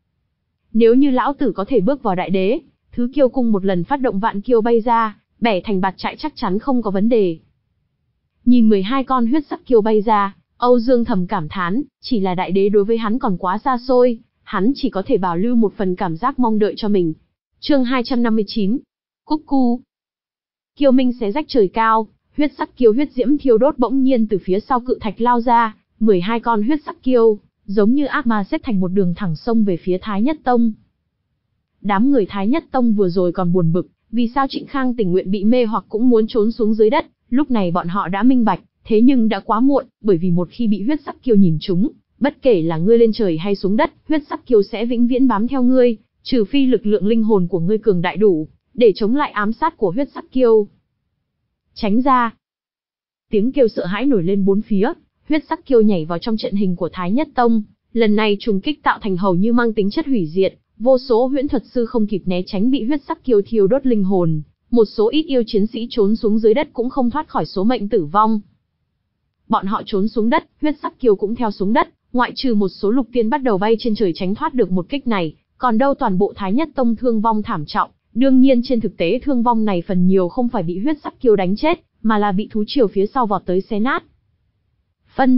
Nếu như lão tử có thể bước vào đại đế, thứ kiêu cung một lần phát động vạn kiêu bay ra, bẻ thành bạt chạy chắc chắn không có vấn đề. Nhìn mười hai con huyết sắc kiêu bay ra, Âu Dương thầm cảm thán, chỉ là đại đế đối với hắn còn quá xa xôi, hắn chỉ có thể bảo lưu một phần cảm giác mong đợi cho mình. Chương hai trăm năm mươi chín. Cúc cu. Kiêu minh xé rách trời cao, huyết sắc kiêu huyết diễm thiêu đốt bỗng nhiên từ phía sau cự thạch lao ra, mười hai con huyết sắc kiêu, giống như ác ma xếp thành một đường thẳng sông về phía Thái Nhất Tông. Đám người Thái Nhất Tông vừa rồi còn buồn bực, vì sao Trịnh Khang tình nguyện bị mê hoặc cũng muốn trốn xuống dưới đất. Lúc này bọn họ đã minh bạch, thế nhưng đã quá muộn, bởi vì một khi bị huyết sắc kiêu nhìn trúng, bất kể là ngươi lên trời hay xuống đất, huyết sắc kiêu sẽ vĩnh viễn bám theo ngươi, trừ phi lực lượng linh hồn của ngươi cường đại đủ, để chống lại ám sát của huyết sắc kiêu. Tránh ra. Tiếng kêu sợ hãi nổi lên bốn phía, huyết sắc kiêu nhảy vào trong trận hình của Thái Nhất Tông, lần này trùng kích tạo thành hầu như mang tính chất hủy diệt, vô số huyễn thuật sư không kịp né tránh bị huyết sắc kiêu thiêu đốt linh hồn. Một số ít yêu chiến sĩ trốn xuống dưới đất cũng không thoát khỏi số mệnh tử vong. Bọn họ trốn xuống đất, huyết sắc kiêu cũng theo xuống đất, ngoại trừ một số lục tiên bắt đầu bay trên trời tránh thoát được một kích này, còn đâu toàn bộ Thái Nhất Tông thương vong thảm trọng. Đương nhiên trên thực tế thương vong này phần nhiều không phải bị huyết sắc kiêu đánh chết, mà là bị thú triều phía sau vọt tới xé nát. Phân.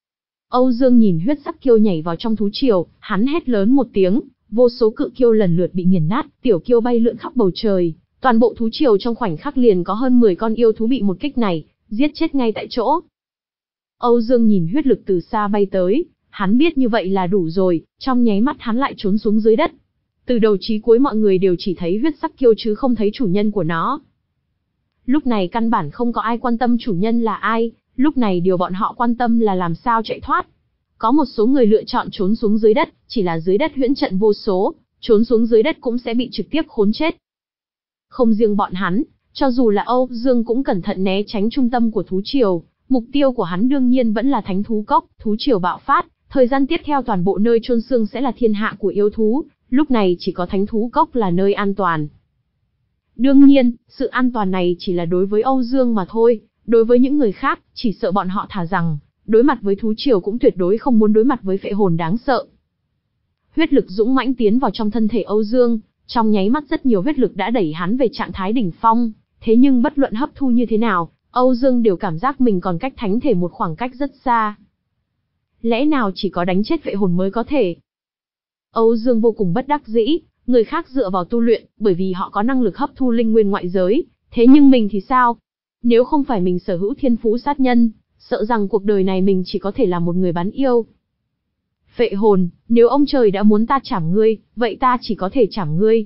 Âu Dương nhìn huyết sắc kiêu nhảy vào trong thú triều, hắn hét lớn một tiếng, vô số cự kiêu lần lượt bị nghiền nát, tiểu kiêu bay lượn khắp bầu trời. Toàn bộ thú triều trong khoảnh khắc liền có hơn mười con yêu thú bị một kích này giết chết ngay tại chỗ. Âu Dương nhìn huyết lực từ xa bay tới, hắn biết như vậy là đủ rồi, trong nháy mắt hắn lại trốn xuống dưới đất. Từ đầu chí cuối mọi người đều chỉ thấy huyết sắc kiêu chứ không thấy chủ nhân của nó. Lúc này căn bản không có ai quan tâm chủ nhân là ai, lúc này điều bọn họ quan tâm là làm sao chạy thoát. Có một số người lựa chọn trốn xuống dưới đất, chỉ là dưới đất huyễn trận vô số, trốn xuống dưới đất cũng sẽ bị trực tiếp khốn chết. Không riêng bọn hắn, Cho dù là Âu Dương cũng cẩn thận né tránh trung tâm của thú triều, mục tiêu của hắn đương nhiên vẫn là thánh thú cốc, thú triều bạo phát, thời gian tiếp theo toàn bộ nơi chôn xương sẽ là thiên hạ của yêu thú, lúc này chỉ có thánh thú cốc là nơi an toàn. Đương nhiên, sự an toàn này chỉ là đối với Âu Dương mà thôi, đối với những người khác, chỉ sợ bọn họ thà rằng, đối mặt với thú triều cũng tuyệt đối không muốn đối mặt với phệ hồn đáng sợ. Huyết lực dũng mãnh tiến vào trong thân thể Âu Dương, trong nháy mắt rất nhiều huyết lực đã đẩy hắn về trạng thái đỉnh phong, thế nhưng bất luận hấp thu như thế nào, Âu Dương đều cảm giác mình còn cách thánh thể một khoảng cách rất xa. Lẽ nào chỉ có đánh chết phệ hồn mới có thể? Âu Dương vô cùng bất đắc dĩ, người khác dựa vào tu luyện, bởi vì họ có năng lực hấp thu linh nguyên ngoại giới, thế nhưng mình thì sao? Nếu không phải mình sở hữu thiên phú sát nhân, sợ rằng cuộc đời này mình chỉ có thể là một người bán yêu. Phệ hồn, nếu ông trời đã muốn ta chảm ngươi, vậy ta chỉ có thể chảm ngươi.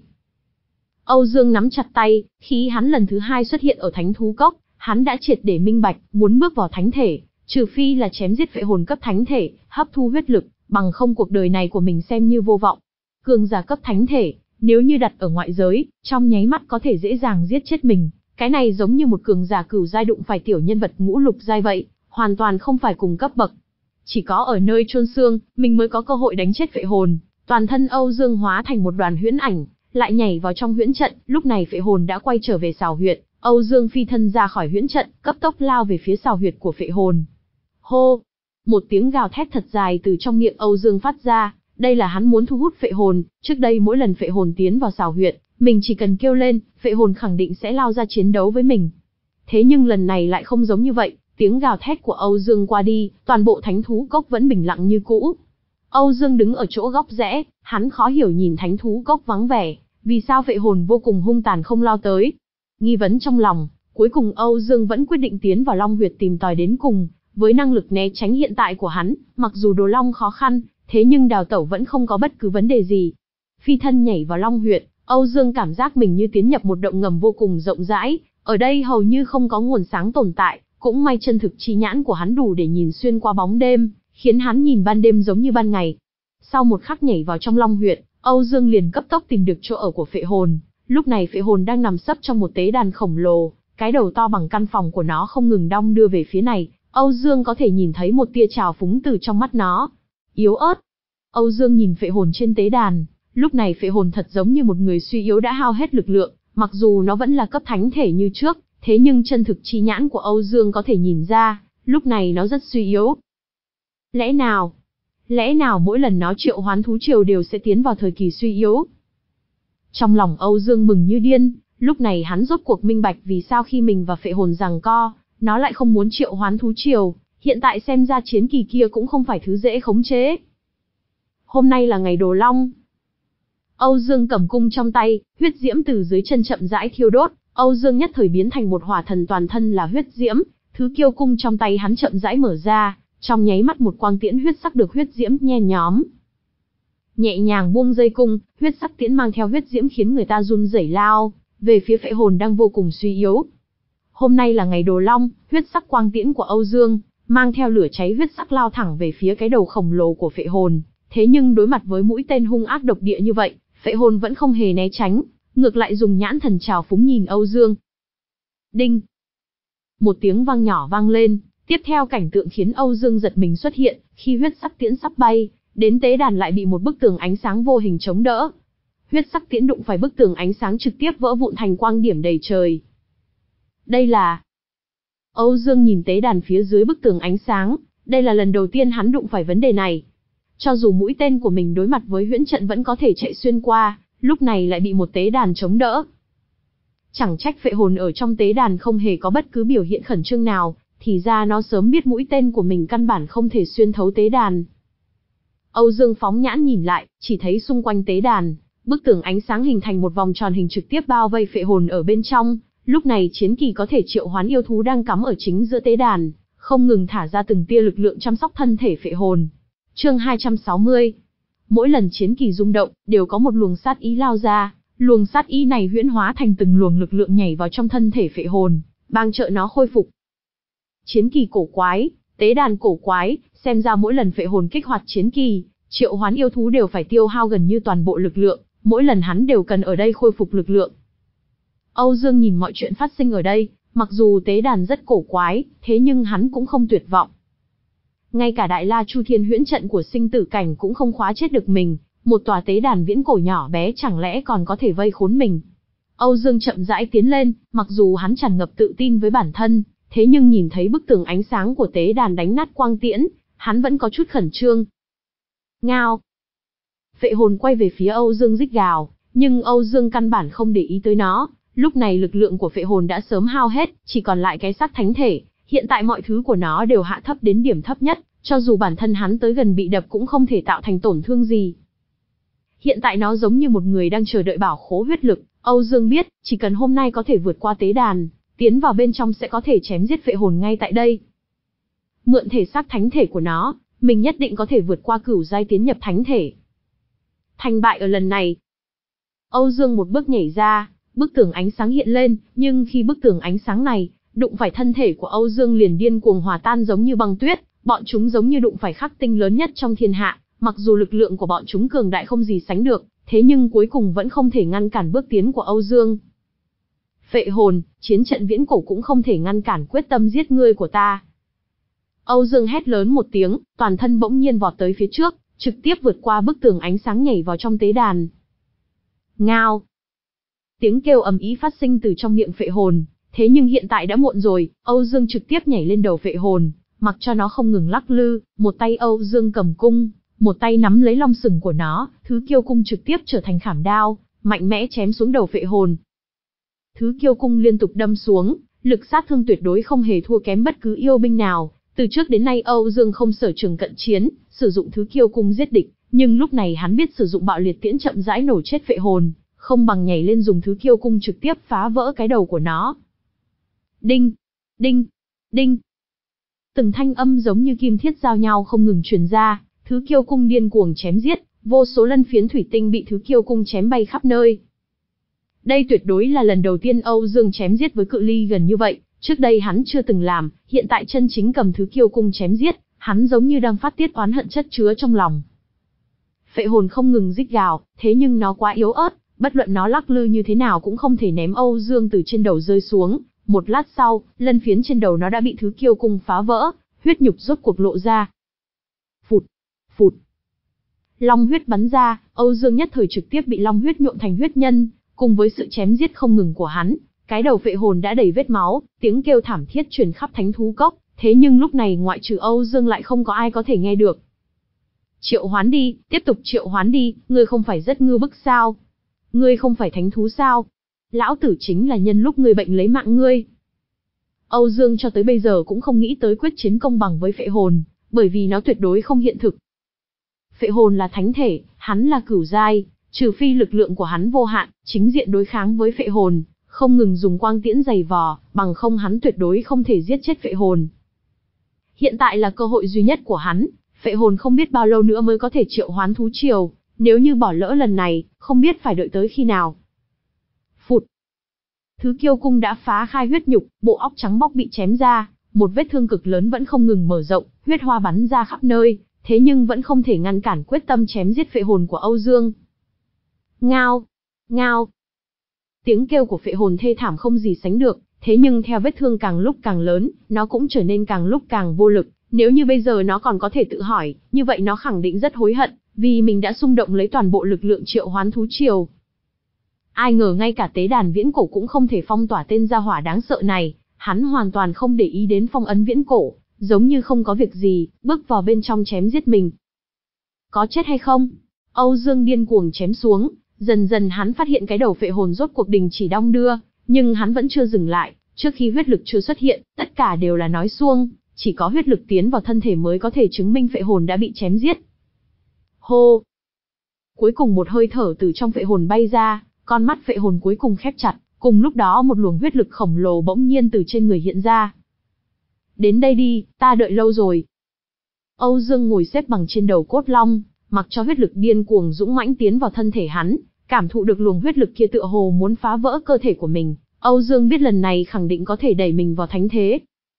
Âu Dương nắm chặt tay, khi hắn lần thứ hai xuất hiện ở thánh thú cốc, hắn đã triệt để minh bạch, muốn bước vào thánh thể, trừ phi là chém giết phệ hồn cấp thánh thể, hấp thu huyết lực, bằng không cuộc đời này của mình xem như vô vọng. Cường giả cấp thánh thể, nếu như đặt ở ngoại giới, trong nháy mắt có thể dễ dàng giết chết mình, cái này giống như một cường giả cửu giai đụng phải tiểu nhân vật ngũ lục giai vậy, hoàn toàn không phải cùng cấp bậc. Chỉ có ở nơi chôn xương, mình mới có cơ hội đánh chết phệ hồn. Toàn thân Âu Dương hóa thành một đoàn huyễn ảnh, lại nhảy vào trong huyễn trận, lúc này phệ hồn đã quay trở về sào huyệt, Âu Dương phi thân ra khỏi huyễn trận, cấp tốc lao về phía sào huyệt của phệ hồn. Hô! Một tiếng gào thét thật dài từ trong miệng Âu Dương phát ra, đây là hắn muốn thu hút phệ hồn, trước đây mỗi lần phệ hồn tiến vào sào huyệt, mình chỉ cần kêu lên, phệ hồn khẳng định sẽ lao ra chiến đấu với mình. Thế nhưng lần này lại không giống như vậy, tiếng gào thét của Âu Dương qua đi, toàn bộ thánh thú cốc vẫn bình lặng như cũ. Âu Dương đứng ở chỗ góc rẽ, hắn khó hiểu nhìn thánh thú cốc vắng vẻ, vì sao phệ hồn vô cùng hung tàn không lao tới. Nghi vấn trong lòng, cuối cùng Âu Dương vẫn quyết định tiến vào Long huyệt tìm tòi đến cùng, với năng lực né tránh hiện tại của hắn, mặc dù đồ long khó khăn, thế nhưng đào tẩu vẫn không có bất cứ vấn đề gì. Phi thân nhảy vào Long huyệt, Âu Dương cảm giác mình như tiến nhập một động ngầm vô cùng rộng rãi, ở đây hầu như không có nguồn sáng tồn tại, cũng may chân thực chi nhãn của hắn đủ để nhìn xuyên qua bóng đêm, khiến hắn nhìn ban đêm giống như ban ngày. Sau một khắc nhảy vào trong Long huyệt, Âu Dương liền cấp tốc tìm được chỗ ở của phệ hồn, lúc này phệ hồn đang nằm sấp trong một tế đàn khổng lồ, cái đầu to bằng căn phòng của nó không ngừng đong đưa về phía này, Âu Dương có thể nhìn thấy một tia trào phúng từ trong mắt nó. Yếu ớt. Âu Dương nhìn phệ hồn trên tế đàn, lúc này phệ hồn thật giống như một người suy yếu đã hao hết lực lượng, mặc dù nó vẫn là cấp thánh thể như trước, thế nhưng chân thực chi nhãn của Âu Dương có thể nhìn ra, lúc này nó rất suy yếu. Lẽ nào? Lẽ nào mỗi lần nó triệu hoán thú triều đều sẽ tiến vào thời kỳ suy yếu? Trong lòng Âu Dương mừng như điên, lúc này hắn rốt cuộc minh bạch vì sao khi mình và phệ hồn giằng co, nó lại không muốn triệu hoán thú triều, hiện tại xem ra chiến kỳ kia cũng không phải thứ dễ khống chế. Hôm nay là ngày đồ long. Âu Dương cầm cung trong tay, huyết diễm từ dưới chân chậm rãi thiêu đốt, Âu Dương nhất thời biến thành một hỏa thần toàn thân là huyết diễm, thứ kiêu cung trong tay hắn chậm rãi mở ra, trong nháy mắt một quang tiễn huyết sắc được huyết diễm nhen nhóm. Nhẹ nhàng buông dây cung, huyết sắc tiễn mang theo huyết diễm khiến người ta run rẩy lao về phía phệ hồn đang vô cùng suy yếu. Hôm nay là ngày đồ long, huyết sắc quang tiễn của Âu Dương mang theo lửa cháy huyết sắc lao thẳng về phía cái đầu khổng lồ của phệ hồn, thế nhưng đối mặt với mũi tên hung ác độc địa như vậy, phệ hồn vẫn không hề né tránh, ngược lại dùng nhãn thần trào phúng nhìn Âu Dương. Đinh! Một tiếng vang nhỏ vang lên, tiếp theo cảnh tượng khiến Âu Dương giật mình xuất hiện, khi huyết sắc tiễn sắp bay đến tế đàn lại bị một bức tường ánh sáng vô hình chống đỡ. Huyết sắc tiễn đụng phải bức tường ánh sáng trực tiếp vỡ vụn thành quang điểm đầy trời. Đây là... Âu Dương nhìn tế đàn phía dưới bức tường ánh sáng, đây là lần đầu tiên hắn đụng phải vấn đề này. Cho dù mũi tên của mình đối mặt với huyễn trận vẫn có thể chạy xuyên qua, lúc này lại bị một tế đàn chống đỡ. Chẳng trách phệ hồn ở trong tế đàn không hề có bất cứ biểu hiện khẩn trương nào, thì ra nó sớm biết mũi tên của mình căn bản không thể xuyên thấu tế đàn. Âu Dương phóng nhãn nhìn lại, chỉ thấy xung quanh tế đàn, bức tường ánh sáng hình thành một vòng tròn hình trực tiếp bao vây phệ hồn ở bên trong. Lúc này chiến kỳ có thể triệu hoán yêu thú đang cắm ở chính giữa tế đàn, không ngừng thả ra từng tia lực lượng chăm sóc thân thể phệ hồn. Chương hai trăm sáu mươi. Mỗi lần chiến kỳ rung động, đều có một luồng sát ý lao ra, luồng sát ý này huyễn hóa thành từng luồng lực lượng nhảy vào trong thân thể phệ hồn, bang trợ nó khôi phục. Chiến kỳ cổ quái, tế đàn cổ quái, xem ra mỗi lần phệ hồn kích hoạt chiến kỳ, triệu hoán yêu thú đều phải tiêu hao gần như toàn bộ lực lượng, mỗi lần hắn đều cần ở đây khôi phục lực lượng. Âu Dương nhìn mọi chuyện phát sinh ở đây, mặc dù tế đàn rất cổ quái, thế nhưng hắn cũng không tuyệt vọng. Ngay cả Đại La Chu Thiên Huyễn trận của sinh tử cảnh cũng không khóa chết được mình, một tòa tế đàn viễn cổ nhỏ bé chẳng lẽ còn có thể vây khốn mình. Âu Dương chậm rãi tiến lên, mặc dù hắn tràn ngập tự tin với bản thân, thế nhưng nhìn thấy bức tường ánh sáng của tế đàn đánh nát quang tiễn, hắn vẫn có chút khẩn trương. Ngao. Phệ hồn quay về phía Âu Dương rít gào, nhưng Âu Dương căn bản không để ý tới nó. Lúc này lực lượng của phệ hồn đã sớm hao hết, chỉ còn lại cái xác thánh thể. Hiện tại mọi thứ của nó đều hạ thấp đến điểm thấp nhất, cho dù bản thân hắn tới gần bị đập cũng không thể tạo thành tổn thương gì. Hiện tại nó giống như một người đang chờ đợi bảo khố huyết lực. Âu Dương biết, chỉ cần hôm nay có thể vượt qua tế đàn, tiến vào bên trong sẽ có thể chém giết phệ hồn ngay tại đây. Mượn thể xác thánh thể của nó, mình nhất định có thể vượt qua cửu giai tiến nhập thánh thể. Thành bại ở lần này. Âu Dương một bước nhảy ra, bức tường ánh sáng hiện lên, nhưng khi bức tường ánh sáng này đụng phải thân thể của Âu Dương liền điên cuồng hòa tan giống như băng tuyết, bọn chúng giống như đụng phải khắc tinh lớn nhất trong thiên hạ, mặc dù lực lượng của bọn chúng cường đại không gì sánh được, thế nhưng cuối cùng vẫn không thể ngăn cản bước tiến của Âu Dương. Phệ hồn, chiến trận viễn cổ cũng không thể ngăn cản quyết tâm giết ngươi của ta. Âu Dương hét lớn một tiếng, toàn thân bỗng nhiên vọt tới phía trước, trực tiếp vượt qua bức tường ánh sáng nhảy vào trong tế đàn. Ngao. Tiếng kêu ầm ĩ phát sinh từ trong miệng phệ hồn, thế nhưng hiện tại đã muộn rồi, Âu Dương trực tiếp nhảy lên đầu phệ hồn, mặc cho nó không ngừng lắc lư, một tay Âu Dương cầm cung, một tay nắm lấy long sừng của nó, thứ kiêu cung trực tiếp trở thành khảm đao, mạnh mẽ chém xuống đầu phệ hồn. Thứ kiêu cung liên tục đâm xuống, lực sát thương tuyệt đối không hề thua kém bất cứ yêu binh nào. Từ trước đến nay Âu Dương không sở trường cận chiến, sử dụng thứ kiêu cung giết địch, nhưng lúc này hắn biết sử dụng bạo liệt tiễn chậm rãi nổ chết phệ hồn, không bằng nhảy lên dùng thứ kiêu cung trực tiếp phá vỡ cái đầu của nó. Đinh, đinh, đinh. Từng thanh âm giống như kim thiết giao nhau không ngừng truyền ra, thứ kiêu cung điên cuồng chém giết, vô số lân phiến thủy tinh bị thứ kiêu cung chém bay khắp nơi. Đây tuyệt đối là lần đầu tiên Âu Dương chém giết với cự ly gần như vậy, trước đây hắn chưa từng làm, hiện tại chân chính cầm thứ kiêu cung chém giết, hắn giống như đang phát tiết oán hận chất chứa trong lòng. Phệ hồn không ngừng rít gào, thế nhưng nó quá yếu ớt, bất luận nó lắc lư như thế nào cũng không thể ném Âu Dương từ trên đầu rơi xuống. Một lát sau, lân phiến trên đầu nó đã bị thứ kiêu cung phá vỡ, huyết nhục rốt cuộc lộ ra. Phụt, phụt. Long huyết bắn ra, Âu Dương nhất thời trực tiếp bị long huyết nhuộm thành huyết nhân, cùng với sự chém giết không ngừng của hắn, cái đầu phệ hồn đã đầy vết máu, tiếng kêu thảm thiết truyền khắp thánh thú cốc, thế nhưng lúc này ngoại trừ Âu Dương lại không có ai có thể nghe được. Triệu hoán đi, tiếp tục triệu hoán đi, ngươi không phải rất ngưu bức sao? Ngươi không phải thánh thú sao? Lão tử chính là nhân lúc ngươi bệnh lấy mạng ngươi. Âu Dương cho tới bây giờ cũng không nghĩ tới quyết chiến công bằng với phệ hồn, bởi vì nó tuyệt đối không hiện thực. Phệ hồn là thánh thể, hắn là cửu giai, trừ phi lực lượng của hắn vô hạn, chính diện đối kháng với phệ hồn, không ngừng dùng quang tiễn giày vò, bằng không hắn tuyệt đối không thể giết chết phệ hồn. Hiện tại là cơ hội duy nhất của hắn, phệ hồn không biết bao lâu nữa mới có thể triệu hoán thú triều, nếu như bỏ lỡ lần này, không biết phải đợi tới khi nào. Phụt. Thứ kiêu cung đã phá khai huyết nhục, bộ óc trắng bóc bị chém ra, một vết thương cực lớn vẫn không ngừng mở rộng, huyết hoa bắn ra khắp nơi, thế nhưng vẫn không thể ngăn cản quyết tâm chém giết phệ hồn của Âu Dương. Ngao, ngao. Tiếng kêu của phệ hồn thê thảm không gì sánh được, thế nhưng theo vết thương càng lúc càng lớn, nó cũng trở nên càng lúc càng vô lực. Nếu như bây giờ nó còn có thể tự hỏi, như vậy nó khẳng định rất hối hận, vì mình đã xung động lấy toàn bộ lực lượng triệu hoán thú triều. Ai ngờ ngay cả tế đàn viễn cổ cũng không thể phong tỏa tên gia hỏa đáng sợ này, hắn hoàn toàn không để ý đến phong ấn viễn cổ, giống như không có việc gì, bước vào bên trong chém giết mình. Có chết hay không? Âu Dương điên cuồng chém xuống, dần dần hắn phát hiện cái đầu phệ hồn rốt cuộc đình chỉ đong đưa, nhưng hắn vẫn chưa dừng lại, trước khi huyết lực chưa xuất hiện, tất cả đều là nói suông, chỉ có huyết lực tiến vào thân thể mới có thể chứng minh phệ hồn đã bị chém giết. Hô! Cuối cùng một hơi thở từ trong phệ hồn bay ra, con mắt phệ hồn cuối cùng khép chặt, cùng lúc đó một luồng huyết lực khổng lồ bỗng nhiên từ trên người hiện ra. Đến đây đi, ta đợi lâu rồi. Âu Dương ngồi xếp bằng trên đầu cốt long, mặc cho huyết lực điên cuồng dũng mãnh tiến vào thân thể hắn, cảm thụ được luồng huyết lực kia tựa hồ muốn phá vỡ cơ thể của mình. Âu Dương biết lần này khẳng định có thể đẩy mình vào thánh thế.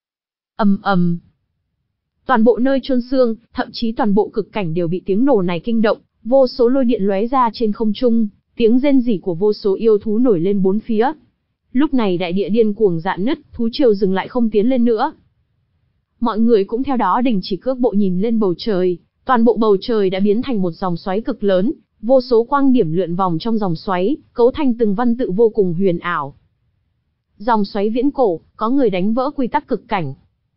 Ầm ầm. Toàn bộ nơi chôn xương, thậm chí toàn bộ cực cảnh đều bị tiếng nổ này kinh động, vô số lôi điện lóe ra trên không trung, tiếng rên rỉ của vô số yêu thú nổi lên bốn phía. Lúc này đại địa điên cuồng rạn nứt, thú triều dừng lại không tiến lên nữa. Mọi người cũng theo đó đình chỉ cước bộ nhìn lên bầu trời, toàn bộ bầu trời đã biến thành một dòng xoáy cực lớn, vô số quang điểm lượn vòng trong dòng xoáy, cấu thành từng văn tự vô cùng huyền ảo. Dòng xoáy viễn cổ, có người đánh vỡ quy tắc cực cảnh.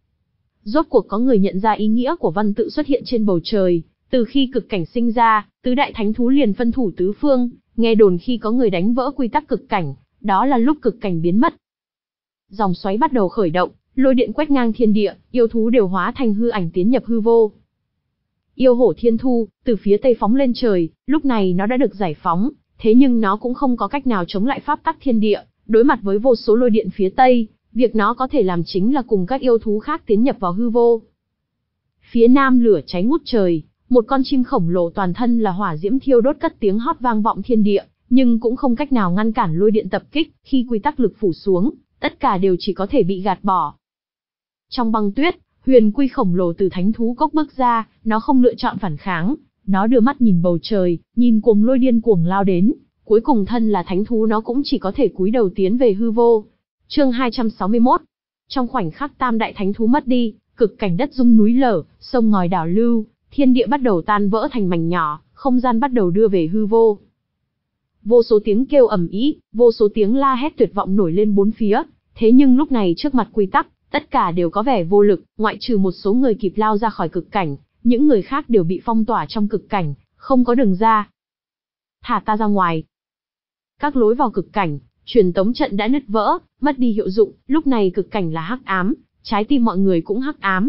Rốt cuộc có người nhận ra ý nghĩa của văn tự xuất hiện trên bầu trời, từ khi cực cảnh sinh ra, tứ đại thánh thú liền phân thủ tứ phương, nghe đồn khi có người đánh vỡ quy tắc cực cảnh, đó là lúc cực cảnh biến mất. Dòng xoáy bắt đầu khởi động, lôi điện quét ngang thiên địa, yêu thú đều hóa thành hư ảnh tiến nhập hư vô. Yêu hổ thiên thu, từ phía tây phóng lên trời, lúc này nó đã được giải phóng, thế nhưng nó cũng không có cách nào chống lại pháp tắc thiên địa, đối mặt với vô số lôi điện phía tây, việc nó có thể làm chính là cùng các yêu thú khác tiến nhập vào hư vô. Phía nam lửa cháy ngút trời, một con chim khổng lồ toàn thân là hỏa diễm thiêu đốt cất tiếng hót vang vọng thiên địa, nhưng cũng không cách nào ngăn cản lôi điện tập kích, khi quy tắc lực phủ xuống, tất cả đều chỉ có thể bị gạt bỏ. Trong băng tuyết, huyền quy khổng lồ từ thánh thú cốc bước ra, nó không lựa chọn phản kháng, nó đưa mắt nhìn bầu trời, nhìn cuồng lôi điên cuồng lao đến, cuối cùng thân là thánh thú nó cũng chỉ có thể cúi đầu tiến về hư vô. Chương hai trăm sáu mươi mốt. Trong khoảnh khắc tam đại thánh thú mất đi, cực cảnh đất rung núi lở, sông ngòi đảo lưu, thiên địa bắt đầu tan vỡ thành mảnh nhỏ, không gian bắt đầu đưa về hư vô. Vô số tiếng kêu ầm ĩ, vô số tiếng la hét tuyệt vọng nổi lên bốn phía, thế nhưng lúc này trước mặt quy tắc, tất cả đều có vẻ vô lực, ngoại trừ một số người kịp lao ra khỏi cực cảnh, những người khác đều bị phong tỏa trong cực cảnh, không có đường ra. Thả ta ra ngoài. Các lối vào cực cảnh, truyền tống trận đã nứt vỡ, mất đi hiệu dụng, lúc này cực cảnh là hắc ám, trái tim mọi người cũng hắc ám.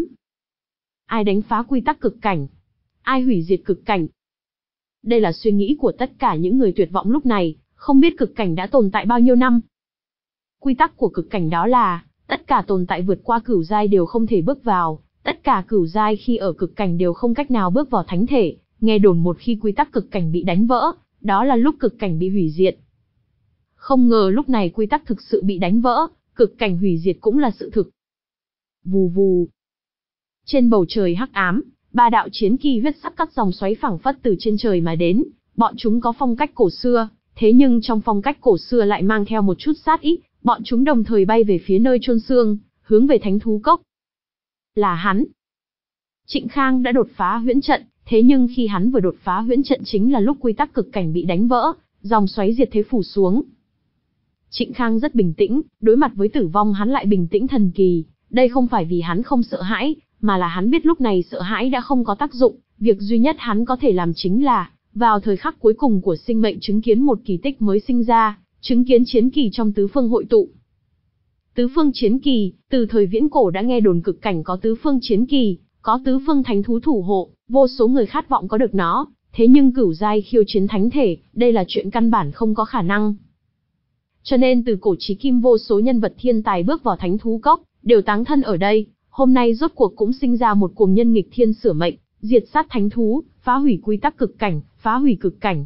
Ai đánh phá quy tắc cực cảnh? Ai hủy diệt cực cảnh? Đây là suy nghĩ của tất cả những người tuyệt vọng lúc này, không biết cực cảnh đã tồn tại bao nhiêu năm. Quy tắc của cực cảnh đó là, tất cả tồn tại vượt qua cửu giai đều không thể bước vào, tất cả cửu giai khi ở cực cảnh đều không cách nào bước vào thánh thể, nghe đồn một khi quy tắc cực cảnh bị đánh vỡ, đó là lúc cực cảnh bị hủy diệt. Không ngờ lúc này quy tắc thực sự bị đánh vỡ, cực cảnh hủy diệt cũng là sự thực. Vù vù. Trên bầu trời hắc ám, ba đạo chiến kỳ huyết sắc cắt dòng xoáy phảng phất từ trên trời mà đến, bọn chúng có phong cách cổ xưa, thế nhưng trong phong cách cổ xưa lại mang theo một chút sát ý, bọn chúng đồng thời bay về phía nơi chôn xương, hướng về thánh thú cốc. Là hắn. Trịnh Khang đã đột phá huyễn trận, thế nhưng khi hắn vừa đột phá huyễn trận chính là lúc quy tắc cực cảnh bị đánh vỡ, dòng xoáy diệt thế phủ xuống. Trịnh Khang rất bình tĩnh, đối mặt với tử vong hắn lại bình tĩnh thần kỳ, đây không phải vì hắn không sợ hãi, mà là hắn biết lúc này sợ hãi đã không có tác dụng, việc duy nhất hắn có thể làm chính là, vào thời khắc cuối cùng của sinh mệnh chứng kiến một kỳ tích mới sinh ra, chứng kiến chiến kỳ trong tứ phương hội tụ. Tứ phương chiến kỳ, từ thời viễn cổ đã nghe đồn cực cảnh có tứ phương chiến kỳ, có tứ phương thánh thú thủ hộ, vô số người khát vọng có được nó, thế nhưng cửu giai khiêu chiến thánh thể, đây là chuyện căn bản không có khả năng. Cho nên từ cổ chí kim vô số nhân vật thiên tài bước vào thánh thú cốc, đều táng thân ở đây, hôm nay rốt cuộc cũng sinh ra một cuồng nhân nghịch thiên sửa mệnh, diệt sát thánh thú, phá hủy quy tắc cực cảnh, phá hủy cực cảnh.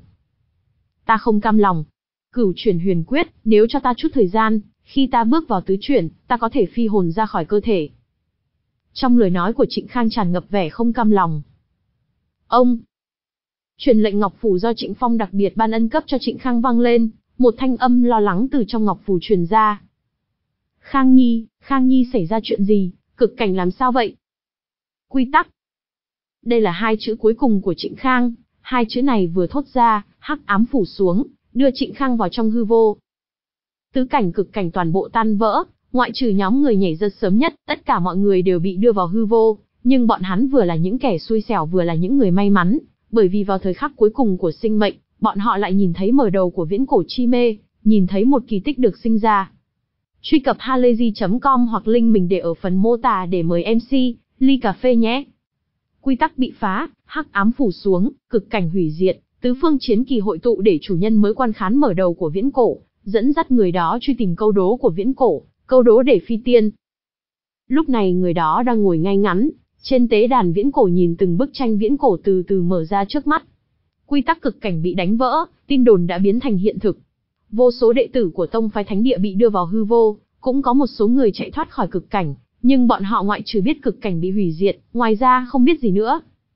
Ta không cam lòng. Cửu chuyển huyền quyết, nếu cho ta chút thời gian, khi ta bước vào tứ chuyển, ta có thể phi hồn ra khỏi cơ thể. Trong lời nói của Trịnh Khang tràn ngập vẻ không cam lòng. Ông! Truyền lệnh ngọc phù do Trịnh Phong đặc biệt ban ân cấp cho Trịnh Khang vang lên, một thanh âm lo lắng từ trong ngọc phù truyền ra. Khang Nhi, Khang Nhi xảy ra chuyện gì, cực cảnh làm sao vậy? Quy tắc. Đây là hai chữ cuối cùng của Trịnh Khang, hai chữ này vừa thốt ra, hắc ám phủ xuống, đưa Trịnh Khang vào trong hư vô. Tứ cảnh cực cảnh toàn bộ tan vỡ, ngoại trừ nhóm người nhảy rất sớm nhất, tất cả mọi người đều bị đưa vào hư vô, nhưng bọn hắn vừa là những kẻ xui xẻo vừa là những người may mắn, bởi vì vào thời khắc cuối cùng của sinh mệnh, bọn họ lại nhìn thấy mở đầu của viễn cổ chi mê, nhìn thấy một kỳ tích được sinh ra. Truy cập halayzi chấm com hoặc link mình để ở phần mô tả để mời em xê, ly cà phê nhé. Quy tắc bị phá, hắc ám phủ xuống, cực cảnh hủy diệt, tứ phương chiến kỳ hội tụ để chủ nhân mới quan khán mở đầu của viễn cổ, dẫn dắt người đó truy tìm câu đố của viễn cổ, câu đố để phi tiên. Lúc này người đó đang ngồi ngay ngắn, trên tế đàn viễn cổ nhìn từng bức tranh viễn cổ từ từ mở ra trước mắt. Quy tắc cực cảnh bị đánh vỡ, tin đồn đã biến thành hiện thực. Vô số đệ tử của tông phái thánh địa bị đưa vào hư vô, cũng có một số người chạy thoát khỏi cực cảnh, nhưng bọn họ ngoại trừ biết cực cảnh bị hủy diệt, ngoài ra không biết gì nữa.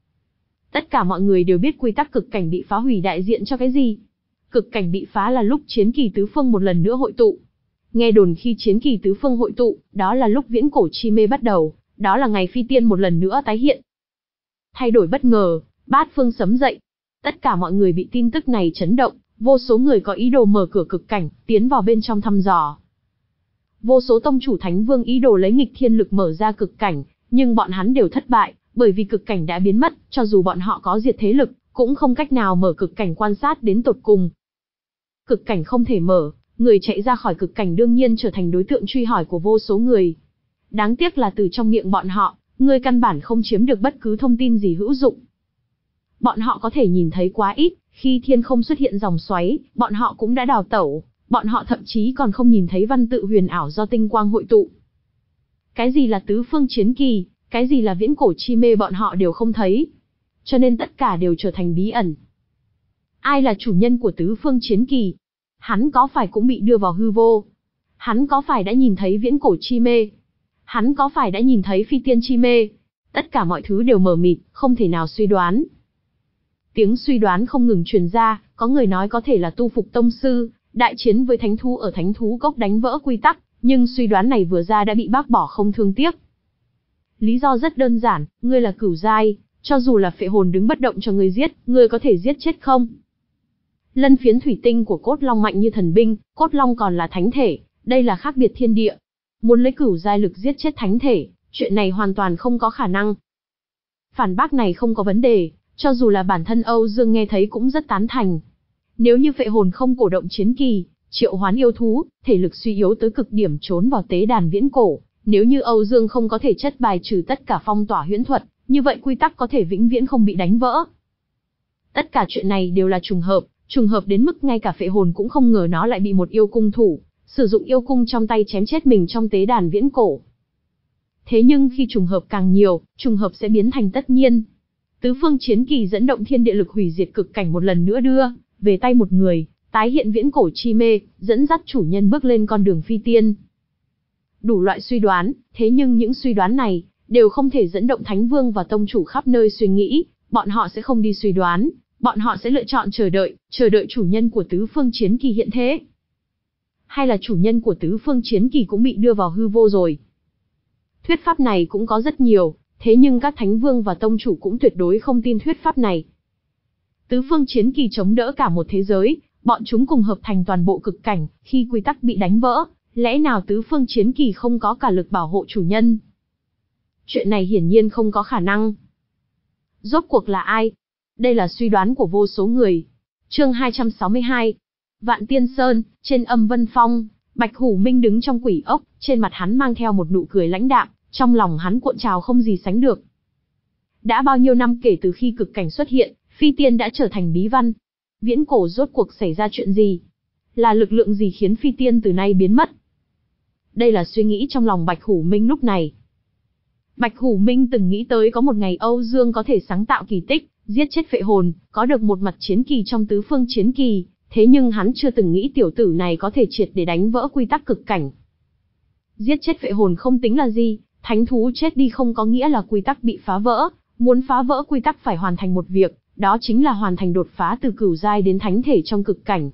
Tất cả mọi người đều biết quy tắc cực cảnh bị phá hủy đại diện cho cái gì. Cực cảnh bị phá là lúc chiến kỳ tứ phương một lần nữa hội tụ. Nghe đồn khi chiến kỳ tứ phương hội tụ, đó là lúc viễn cổ chi mê bắt đầu, đó là ngày phi tiên một lần nữa tái hiện. Thay đổi bất ngờ, bát phương sấm dậy. Tất cả mọi người bị tin tức này chấn động, vô số người có ý đồ mở cửa cực cảnh, tiến vào bên trong thăm dò. Vô số tông chủ thánh vương ý đồ lấy nghịch thiên lực mở ra cực cảnh, nhưng bọn hắn đều thất bại, bởi vì cực cảnh đã biến mất, cho dù bọn họ có diệt thế lực, cũng không cách nào mở cực cảnh quan sát đến tột cùng. Cực cảnh không thể mở, người chạy ra khỏi cực cảnh đương nhiên trở thành đối tượng truy hỏi của vô số người. Đáng tiếc là từ trong miệng bọn họ, người căn bản không chiếm được bất cứ thông tin gì hữu dụng. Bọn họ có thể nhìn thấy quá ít, khi thiên không xuất hiện dòng xoáy, bọn họ cũng đã đào tẩu, bọn họ thậm chí còn không nhìn thấy văn tự huyền ảo do tinh quang hội tụ. Cái gì là tứ phương chiến kỳ, cái gì là viễn cổ chi mê bọn họ đều không thấy. Cho nên tất cả đều trở thành bí ẩn. Ai là chủ nhân của tứ phương chiến kỳ? Hắn có phải cũng bị đưa vào hư vô? Hắn có phải đã nhìn thấy viễn cổ chi mê? Hắn có phải đã nhìn thấy phi tiên chi mê? Tất cả mọi thứ đều mờ mịt, không thể nào suy đoán. Tiếng suy đoán không ngừng truyền ra, có người nói có thể là tu phục tông sư, đại chiến với thánh thú ở thánh thú cốc đánh vỡ quy tắc, nhưng suy đoán này vừa ra đã bị bác bỏ không thương tiếc. Lý do rất đơn giản, ngươi là cửu giai, cho dù là phệ hồn đứng bất động cho ngươi giết, ngươi có thể giết chết không? Lân phiến thủy tinh của cốt long mạnh như thần binh, cốt long còn là thánh thể, đây là khác biệt thiên địa. Muốn lấy cửu giai lực giết chết thánh thể, chuyện này hoàn toàn không có khả năng. Phản bác này không có vấn đề, cho dù là bản thân Âu Dương nghe thấy cũng rất tán thành. Nếu như phệ hồn không cổ động chiến kỳ, triệu hoán yêu thú, thể lực suy yếu tới cực điểm trốn vào tế đàn viễn cổ, nếu như Âu Dương không có thể chất bài trừ tất cả phong tỏa huyễn thuật, như vậy quy tắc có thể vĩnh viễn không bị đánh vỡ. Tất cả chuyện này đều là trùng hợp, trùng hợp đến mức ngay cả phệ hồn cũng không ngờ nó lại bị một yêu cung thủ, sử dụng yêu cung trong tay chém chết mình trong tế đàn viễn cổ. Thế nhưng khi trùng hợp càng nhiều, trùng hợp sẽ biến thành tất nhiên. Tứ phương chiến kỳ dẫn động thiên địa lực hủy diệt cực cảnh một lần nữa đưa về tay một người, tái hiện viễn cổ chi mê, dẫn dắt chủ nhân bước lên con đường phi tiên. Đủ loại suy đoán, thế nhưng những suy đoán này đều không thể dẫn động thánh vương và tông chủ khắp nơi suy nghĩ, bọn họ sẽ không đi suy đoán, bọn họ sẽ lựa chọn chờ đợi, chờ đợi chủ nhân của tứ phương chiến kỳ hiện thế. Hay là chủ nhân của tứ phương chiến kỳ cũng bị đưa vào hư vô rồi. Thuyết pháp này cũng có rất nhiều, thế nhưng các thánh vương và tông chủ cũng tuyệt đối không tin thuyết pháp này. Tứ phương chiến kỳ chống đỡ cả một thế giới, bọn chúng cùng hợp thành toàn bộ cực cảnh, khi quy tắc bị đánh vỡ, lẽ nào tứ phương chiến kỳ không có cả lực bảo hộ chủ nhân? Chuyện này hiển nhiên không có khả năng. Rốt cuộc là ai? Đây là suy đoán của vô số người. Chương hai trăm sáu mươi hai. Vạn Tiên Sơn, trên Âm Vân Phong, Bạch Hủ Minh đứng trong quỷ ốc, trên mặt hắn mang theo một nụ cười lãnh đạm, trong lòng hắn cuộn trào không gì sánh được. Đã bao nhiêu năm kể từ khi cực cảnh xuất hiện, phi tiên đã trở thành bí văn. Viễn cổ rốt cuộc xảy ra chuyện gì? Là lực lượng gì khiến phi tiên từ nay biến mất? Đây là suy nghĩ trong lòng Bạch Hủ Minh lúc này. Bạch Hủ Minh từng nghĩ tới có một ngày Âu Dương có thể sáng tạo kỳ tích, giết chết phệ hồn, có được một mặt chiến kỳ trong tứ phương chiến kỳ, thế nhưng hắn chưa từng nghĩ tiểu tử này có thể triệt để đánh vỡ quy tắc cực cảnh. Giết chết phệ hồn không tính là gì, thánh thú chết đi không có nghĩa là quy tắc bị phá vỡ, muốn phá vỡ quy tắc phải hoàn thành một việc, đó chính là hoàn thành đột phá từ cửu giai đến thánh thể trong cực cảnh.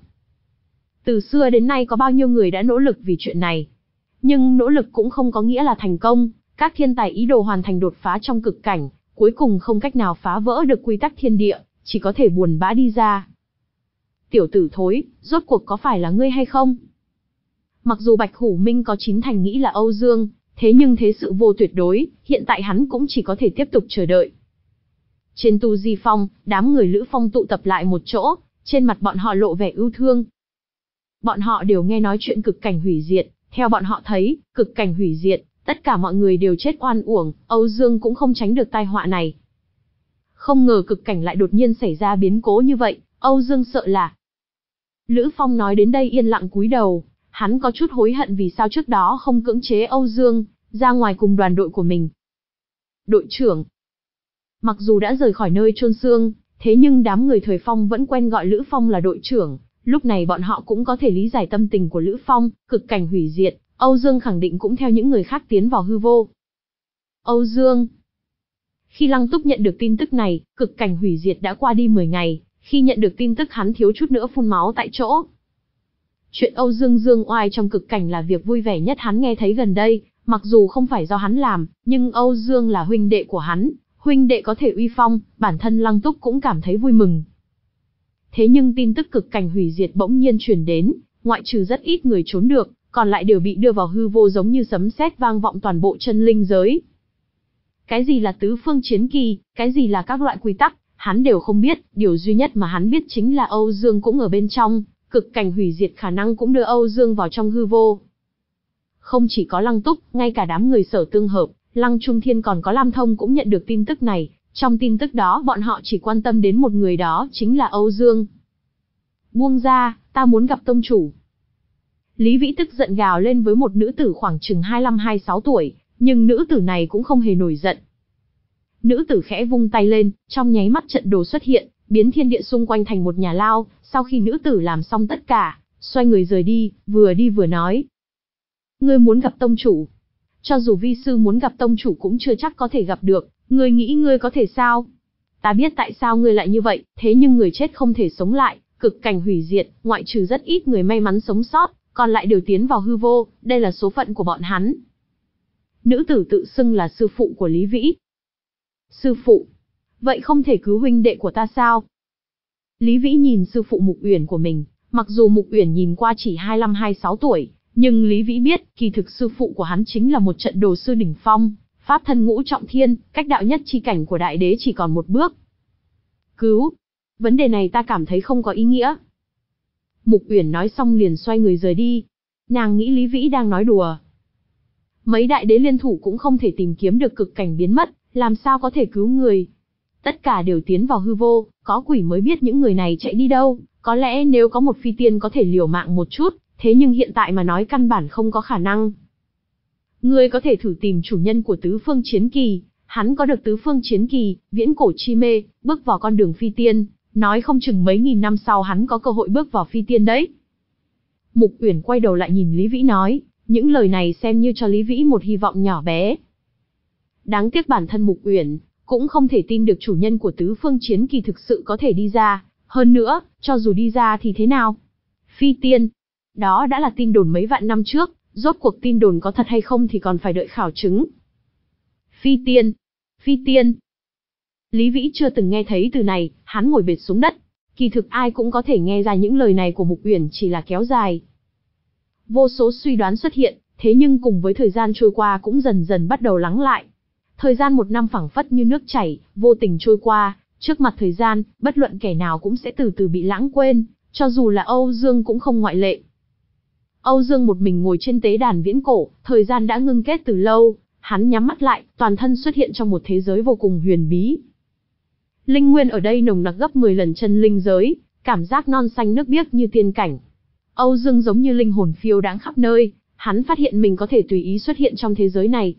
Từ xưa đến nay có bao nhiêu người đã nỗ lực vì chuyện này, nhưng nỗ lực cũng không có nghĩa là thành công, các thiên tài ý đồ hoàn thành đột phá trong cực cảnh, cuối cùng không cách nào phá vỡ được quy tắc thiên địa, chỉ có thể buồn bã đi ra. Tiểu tử thối, rốt cuộc có phải là ngươi hay không? Mặc dù Bạch Hủ Minh có chín thành nghĩ là Âu Dương, thế nhưng thế sự vô tuyệt đối, hiện tại hắn cũng chỉ có thể tiếp tục chờ đợi. Trên Tu Di Phong, đám người Lữ Phong tụ tập lại một chỗ, trên mặt bọn họ lộ vẻ ưu thương. Bọn họ đều nghe nói chuyện cực cảnh hủy diệt, theo bọn họ thấy, cực cảnh hủy diệt, tất cả mọi người đều chết oan uổng, Âu Dương cũng không tránh được tai họa này. Không ngờ cực cảnh lại đột nhiên xảy ra biến cố như vậy, Âu Dương sợ là... Lữ Phong nói đến đây yên lặng cúi đầu, hắn có chút hối hận vì sao trước đó không cưỡng chế Âu Dương, ra ngoài cùng đoàn đội của mình. Đội trưởng. Mặc dù đã rời khỏi nơi chôn xương, thế nhưng đám người thời Phong vẫn quen gọi Lữ Phong là đội trưởng, lúc này bọn họ cũng có thể lý giải tâm tình của Lữ Phong, cực cảnh hủy diệt, Âu Dương khẳng định cũng theo những người khác tiến vào hư vô. Âu Dương. Khi Lăng Túc nhận được tin tức này, cực cảnh hủy diệt đã qua đi mười ngày, khi nhận được tin tức hắn thiếu chút nữa phun máu tại chỗ. Chuyện Âu Dương dương oai trong cực cảnh là việc vui vẻ nhất hắn nghe thấy gần đây, mặc dù không phải do hắn làm, nhưng Âu Dương là huynh đệ của hắn, huynh đệ có thể uy phong, bản thân Lăng Túc cũng cảm thấy vui mừng. Thế nhưng tin tức cực cảnh hủy diệt bỗng nhiên truyền đến, ngoại trừ rất ít người trốn được, còn lại đều bị đưa vào hư vô giống như sấm sét vang vọng toàn bộ chân linh giới. Cái gì là tứ phương chiến kỳ, cái gì là các loại quy tắc, hắn đều không biết, điều duy nhất mà hắn biết chính là Âu Dương cũng ở bên trong, cực cảnh hủy diệt khả năng cũng đưa Âu Dương vào trong hư vô. Không chỉ có Lăng Túc, ngay cả đám người Sở Tương Hợp, Lăng Trung Thiên còn có Lam Thông cũng nhận được tin tức này, trong tin tức đó bọn họ chỉ quan tâm đến một người, đó chính là Âu Dương. Buông ra, ta muốn gặp tông chủ. Lý Vĩ tức giận gào lên với một nữ tử khoảng chừng hai mươi lăm hai mươi sáu tuổi, nhưng nữ tử này cũng không hề nổi giận. Nữ tử khẽ vung tay lên, trong nháy mắt trận đồ xuất hiện, biến thiên địa xung quanh thành một nhà lao, sau khi nữ tử làm xong tất cả, xoay người rời đi, vừa đi vừa nói. Ngươi muốn gặp tông chủ? Cho dù vi sư muốn gặp tông chủ cũng chưa chắc có thể gặp được, ngươi nghĩ ngươi có thể sao? Ta biết tại sao ngươi lại như vậy, thế nhưng người chết không thể sống lại, cực cảnh hủy diệt, ngoại trừ rất ít người may mắn sống sót, còn lại đều tiến vào hư vô, đây là số phận của bọn hắn. Nữ tử tự xưng là sư phụ của Lý Vĩ. Sư phụ? Vậy không thể cứu huynh đệ của ta sao? Lý Vĩ nhìn sư phụ Mục Uyển của mình, mặc dù Mục Uyển nhìn qua chỉ hai mươi lăm hai mươi sáu tuổi, nhưng Lý Vĩ biết, kỳ thực sư phụ của hắn chính là một trận đồ sư đỉnh phong, pháp thân ngũ trọng thiên, cách đạo nhất chi cảnh của đại đế chỉ còn một bước. Cứu? Vấn đề này ta cảm thấy không có ý nghĩa. Mục Uyển nói xong liền xoay người rời đi. Nàng nghĩ Lý Vĩ đang nói đùa. Mấy đại đế liên thủ cũng không thể tìm kiếm được cực cảnh biến mất, làm sao có thể cứu người. Tất cả đều tiến vào hư vô, có quỷ mới biết những người này chạy đi đâu, có lẽ nếu có một phi tiên có thể liều mạng một chút, thế nhưng hiện tại mà nói căn bản không có khả năng. Ngươi có thể thử tìm chủ nhân của tứ phương chiến kỳ, hắn có được tứ phương chiến kỳ, viễn cổ chi mê, bước vào con đường phi tiên, nói không chừng mấy nghìn năm sau hắn có cơ hội bước vào phi tiên đấy. Mục Uyển quay đầu lại nhìn Lý Vĩ nói, những lời này xem như cho Lý Vĩ một hy vọng nhỏ bé. Đáng tiếc bản thân Mục Uyển cũng không thể tin được chủ nhân của tứ phương chiến kỳ thực sự có thể đi ra, hơn nữa, cho dù đi ra thì thế nào? Phi tiên, đó đã là tin đồn mấy vạn năm trước, rốt cuộc tin đồn có thật hay không thì còn phải đợi khảo chứng. Phi tiên, phi tiên. Lý Vĩ chưa từng nghe thấy từ này, hắn ngồi bệt xuống đất. Kỳ thực ai cũng có thể nghe ra những lời này của Mục Uyển chỉ là kéo dài. Vô số suy đoán xuất hiện, thế nhưng cùng với thời gian trôi qua cũng dần dần bắt đầu lắng lại. Thời gian một năm phảng phất như nước chảy, vô tình trôi qua, trước mặt thời gian, bất luận kẻ nào cũng sẽ từ từ bị lãng quên, cho dù là Âu Dương cũng không ngoại lệ. Âu Dương một mình ngồi trên tế đàn viễn cổ, thời gian đã ngưng kết từ lâu, hắn nhắm mắt lại, toàn thân xuất hiện trong một thế giới vô cùng huyền bí. Linh nguyên ở đây nồng nặc gấp mười lần chân linh giới, cảm giác non xanh nước biếc như tiên cảnh. Âu Dương giống như linh hồn phiêu đãng khắp nơi, hắn phát hiện mình có thể tùy ý xuất hiện trong thế giới này.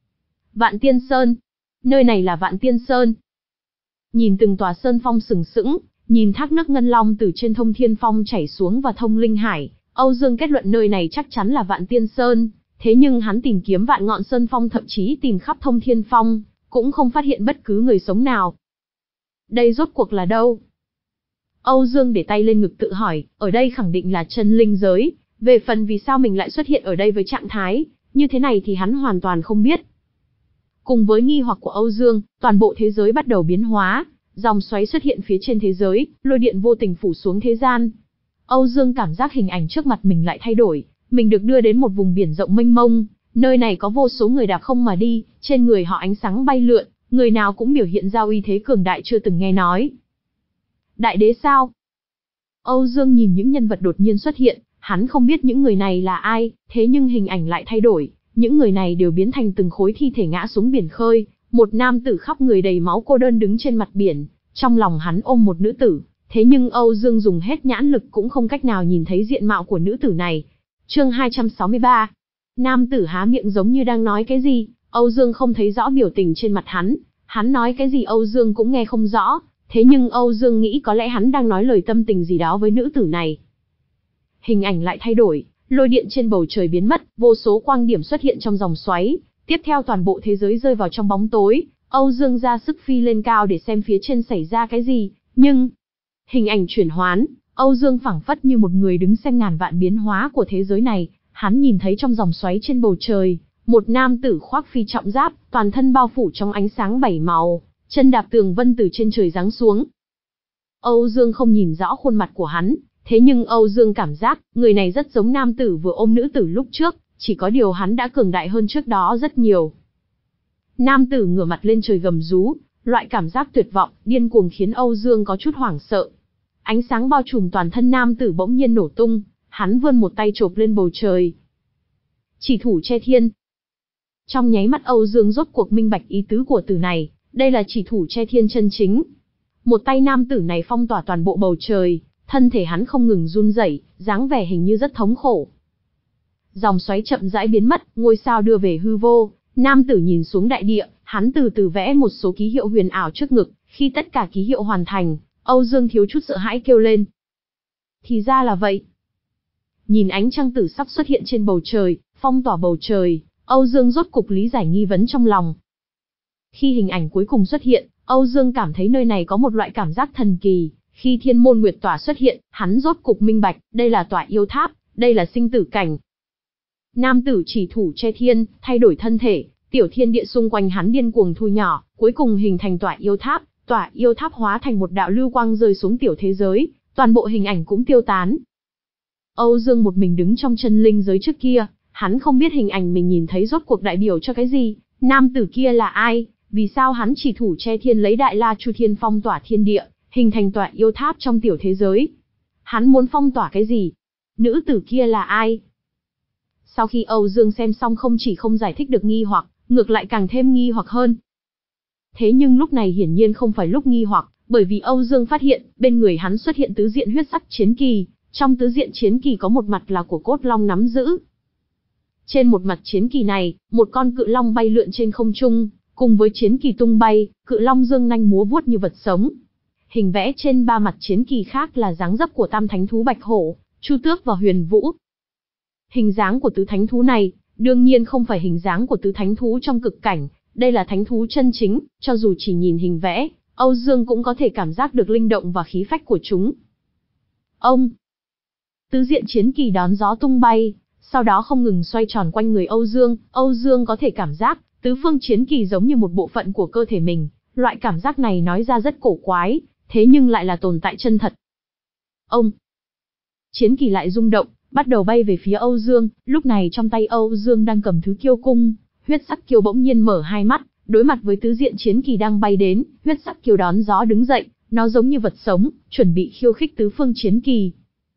Vạn Tiên Sơn. Nơi này là Vạn Tiên Sơn. Nhìn từng tòa sơn phong sừng sững, nhìn thác nước ngân long từ trên Thông Thiên Phong chảy xuống và thông linh hải, Âu Dương kết luận nơi này chắc chắn là Vạn Tiên Sơn, thế nhưng hắn tìm kiếm vạn ngọn sơn phong, thậm chí tìm khắp Thông Thiên Phong, cũng không phát hiện bất cứ người sống nào. Đây rốt cuộc là đâu? Âu Dương để tay lên ngực tự hỏi, ở đây khẳng định là chân linh giới, về phần vì sao mình lại xuất hiện ở đây với trạng thái như thế này thì hắn hoàn toàn không biết. Cùng với nghi hoặc của Âu Dương, toàn bộ thế giới bắt đầu biến hóa, dòng xoáy xuất hiện phía trên thế giới, lôi điện vô tình phủ xuống thế gian. Âu Dương cảm giác hình ảnh trước mặt mình lại thay đổi, mình được đưa đến một vùng biển rộng mênh mông, nơi này có vô số người đạp không mà đi, trên người họ ánh sáng bay lượn, người nào cũng biểu hiện ra uy thế cường đại chưa từng nghe nói. Đại đế sao? Âu Dương nhìn những nhân vật đột nhiên xuất hiện, hắn không biết những người này là ai, thế nhưng hình ảnh lại thay đổi, những người này đều biến thành từng khối thi thể ngã xuống biển khơi, một nam tử khắp người đầy máu cô đơn đứng trên mặt biển, trong lòng hắn ôm một nữ tử, thế nhưng Âu Dương dùng hết nhãn lực cũng không cách nào nhìn thấy diện mạo của nữ tử này. Chương hai trăm sáu mươi ba. Nam tử há miệng giống như đang nói cái gì, Âu Dương không thấy rõ biểu tình trên mặt hắn, hắn nói cái gì Âu Dương cũng nghe không rõ, thế nhưng Âu Dương nghĩ có lẽ hắn đang nói lời tâm tình gì đó với nữ tử này. Hình ảnh lại thay đổi, lôi điện trên bầu trời biến mất, vô số quang điểm xuất hiện trong dòng xoáy, tiếp theo toàn bộ thế giới rơi vào trong bóng tối, Âu Dương ra sức phi lên cao để xem phía trên xảy ra cái gì, nhưng hình ảnh chuyển hoán, Âu Dương phảng phất như một người đứng xem ngàn vạn biến hóa của thế giới này, hắn nhìn thấy trong dòng xoáy trên bầu trời, một nam tử khoác phi trọng giáp, toàn thân bao phủ trong ánh sáng bảy màu, chân đạp tường vân từ trên trời giáng xuống. Âu Dương không nhìn rõ khuôn mặt của hắn, thế nhưng Âu Dương cảm giác, người này rất giống nam tử vừa ôm nữ tử lúc trước, chỉ có điều hắn đã cường đại hơn trước đó rất nhiều. Nam tử ngửa mặt lên trời gầm rú, loại cảm giác tuyệt vọng, điên cuồng khiến Âu Dương có chút hoảng sợ. Ánh sáng bao trùm toàn thân nam tử bỗng nhiên nổ tung, hắn vươn một tay chộp lên bầu trời. Chỉ thủ che thiên. Trong nháy mắt Âu Dương rốt cuộc minh bạch ý tứ của từ này, đây là chỉ thủ che thiên chân chính. Một tay nam tử này phong tỏa toàn bộ bầu trời, thân thể hắn không ngừng run rẩy, dáng vẻ hình như rất thống khổ. Dòng xoáy chậm rãi biến mất, ngôi sao đưa về hư vô, nam tử nhìn xuống đại địa, hắn từ từ vẽ một số ký hiệu huyền ảo trước ngực, khi tất cả ký hiệu hoàn thành, Âu Dương thiếu chút sợ hãi kêu lên. Thì ra là vậy. Nhìn ánh trăng tử sắp xuất hiện trên bầu trời, phong tỏa bầu trời, Âu Dương rốt cục lý giải nghi vấn trong lòng. Khi hình ảnh cuối cùng xuất hiện, Âu Dương cảm thấy nơi này có một loại cảm giác thần kỳ. Khi thiên môn nguyệt tỏa xuất hiện, hắn rốt cục minh bạch, đây là tỏa yêu tháp, đây là sinh tử cảnh. Nam tử chỉ thủ che thiên, thay đổi thân thể, tiểu thiên địa xung quanh hắn điên cuồng thu nhỏ, cuối cùng hình thành tỏa yêu tháp. Tỏa yêu tháp hóa thành một đạo lưu quang rơi xuống tiểu thế giới, toàn bộ hình ảnh cũng tiêu tán. Âu Dương một mình đứng trong chân linh giới trước kia, hắn không biết hình ảnh mình nhìn thấy rốt cuộc đại biểu cho cái gì, nam tử kia là ai, vì sao hắn chỉ thủ che thiên lấy đại la chu thiên phong tỏa thiên địa, hình thành tỏa yêu tháp trong tiểu thế giới. Hắn muốn phong tỏa cái gì? Nữ tử kia là ai? Sau khi Âu Dương xem xong không chỉ không giải thích được nghi hoặc, ngược lại càng thêm nghi hoặc hơn. Thế nhưng lúc này hiển nhiên không phải lúc nghi hoặc, bởi vì Âu Dương phát hiện, bên người hắn xuất hiện tứ diện huyết sắc chiến kỳ, trong tứ diện chiến kỳ có một mặt là của cốt long nắm giữ. Trên một mặt chiến kỳ này, một con cự long bay lượn trên không trung, cùng với chiến kỳ tung bay, cự long dương nanh múa vuốt như vật sống. Hình vẽ trên ba mặt chiến kỳ khác là dáng dấp của tam thánh thú bạch hổ, chu tước và huyền vũ. Hình dáng của tứ thánh thú này, đương nhiên không phải hình dáng của tứ thánh thú trong cực cảnh, đây là thánh thú chân chính, cho dù chỉ nhìn hình vẽ, Âu Dương cũng có thể cảm giác được linh động và khí phách của chúng. Ông! Tứ diện chiến kỳ đón gió tung bay, sau đó không ngừng xoay tròn quanh người Âu Dương, Âu Dương có thể cảm giác, tứ phương chiến kỳ giống như một bộ phận của cơ thể mình, loại cảm giác này nói ra rất cổ quái, thế nhưng lại là tồn tại chân thật. Ông! Chiến kỳ lại rung động, bắt đầu bay về phía Âu Dương, lúc này trong tay Âu Dương đang cầm thứ kiêu cung, huyết sắc kiêu bỗng nhiên mở hai mắt, đối mặt với tứ diện chiến kỳ đang bay đến, huyết sắc kiêu đón gió đứng dậy, nó giống như vật sống, chuẩn bị khiêu khích tứ phương chiến kỳ.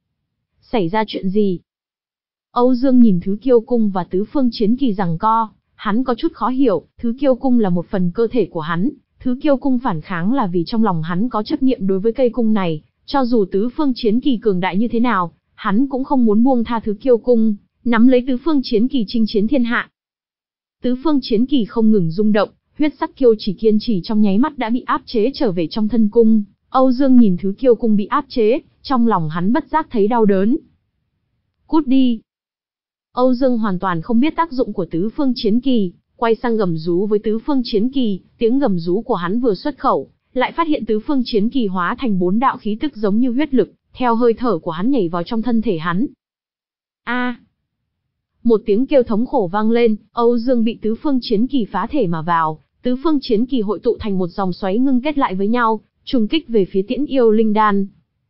Xảy ra chuyện gì? Âu Dương nhìn thứ kiêu cung và tứ phương chiến kỳ giằng co, hắn có chút khó hiểu, thứ kiêu cung là một phần cơ thể của hắn, thứ kiêu cung phản kháng là vì trong lòng hắn có chấp niệm đối với cây cung này, cho dù tứ phương chiến kỳ cường đại như thế nào, hắn cũng không muốn buông tha thứ kiêu cung, nắm lấy tứ phương chiến kỳ chinh chiến thiên hạ. Tứ phương chiến kỳ không ngừng rung động, huyết sắc kiêu chỉ kiên trì trong nháy mắt đã bị áp chế trở về trong thân cung. Âu Dương nhìn thứ kiêu cung bị áp chế, trong lòng hắn bất giác thấy đau đớn. Cút đi! Âu Dương hoàn toàn không biết tác dụng của tứ phương chiến kỳ, quay sang gầm rú với tứ phương chiến kỳ, tiếng gầm rú của hắn vừa xuất khẩu, lại phát hiện tứ phương chiến kỳ hóa thành bốn đạo khí tức giống như huyết lực, theo hơi thở của hắn nhảy vào trong thân thể hắn. A! À. Một tiếng kêu thống khổ vang lên, Âu Dương bị tứ phương chiến kỳ phá thể mà vào, tứ phương chiến kỳ hội tụ thành một dòng xoáy ngưng kết lại với nhau, trùng kích về phía Tiễn Yêu Linh Đan.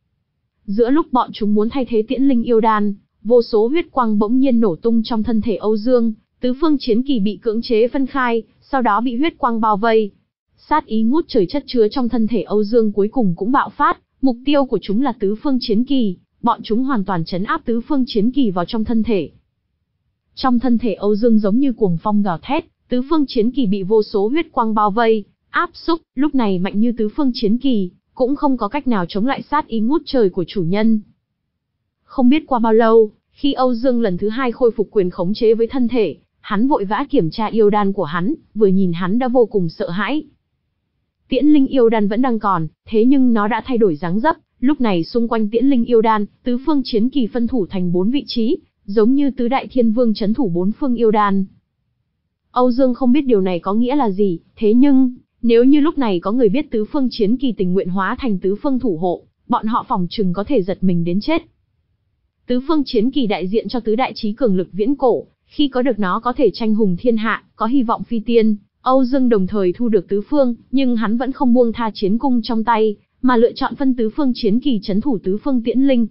Giữa lúc bọn chúng muốn thay thế Tiễn Linh Yêu Đan, vô số huyết quang bỗng nhiên nổ tung trong thân thể Âu Dương, tứ phương chiến kỳ bị cưỡng chế phân khai, sau đó bị huyết quang bao vây. Sát ý ngút trời chất chứa trong thân thể Âu Dương cuối cùng cũng bạo phát, mục tiêu của chúng là tứ phương chiến kỳ, bọn chúng hoàn toàn trấn áp tứ phương chiến kỳ vào trong thân thể. Trong thân thể Âu Dương giống như cuồng phong gào thét, tứ phương chiến kỳ bị vô số huyết quang bao vây, áp xúc, lúc này mạnh như tứ phương chiến kỳ, cũng không có cách nào chống lại sát ý ngút trời của chủ nhân. Không biết qua bao lâu, khi Âu Dương lần thứ hai khôi phục quyền khống chế với thân thể, hắn vội vã kiểm tra yêu đan của hắn, vừa nhìn hắn đã vô cùng sợ hãi. Tiễn Linh Yêu Đan vẫn đang còn, thế nhưng nó đã thay đổi dáng dấp, lúc này xung quanh Tiễn Linh Yêu Đan, tứ phương chiến kỳ phân thủ thành bốn vị trí, giống như tứ đại thiên vương trấn thủ bốn phương yêu đan. Âu Dương không biết điều này có nghĩa là gì, thế nhưng, nếu như lúc này có người biết tứ phương chiến kỳ tình nguyện hóa thành tứ phương thủ hộ, bọn họ phỏng chừng có thể giật mình đến chết. Tứ phương chiến kỳ đại diện cho tứ đại chí cường lực viễn cổ, khi có được nó có thể tranh hùng thiên hạ, có hy vọng phi tiên. Âu Dương đồng thời thu được tứ phương, nhưng hắn vẫn không buông tha chiến cung trong tay, mà lựa chọn phân tứ phương chiến kỳ trấn thủ tứ phương tiễn linh.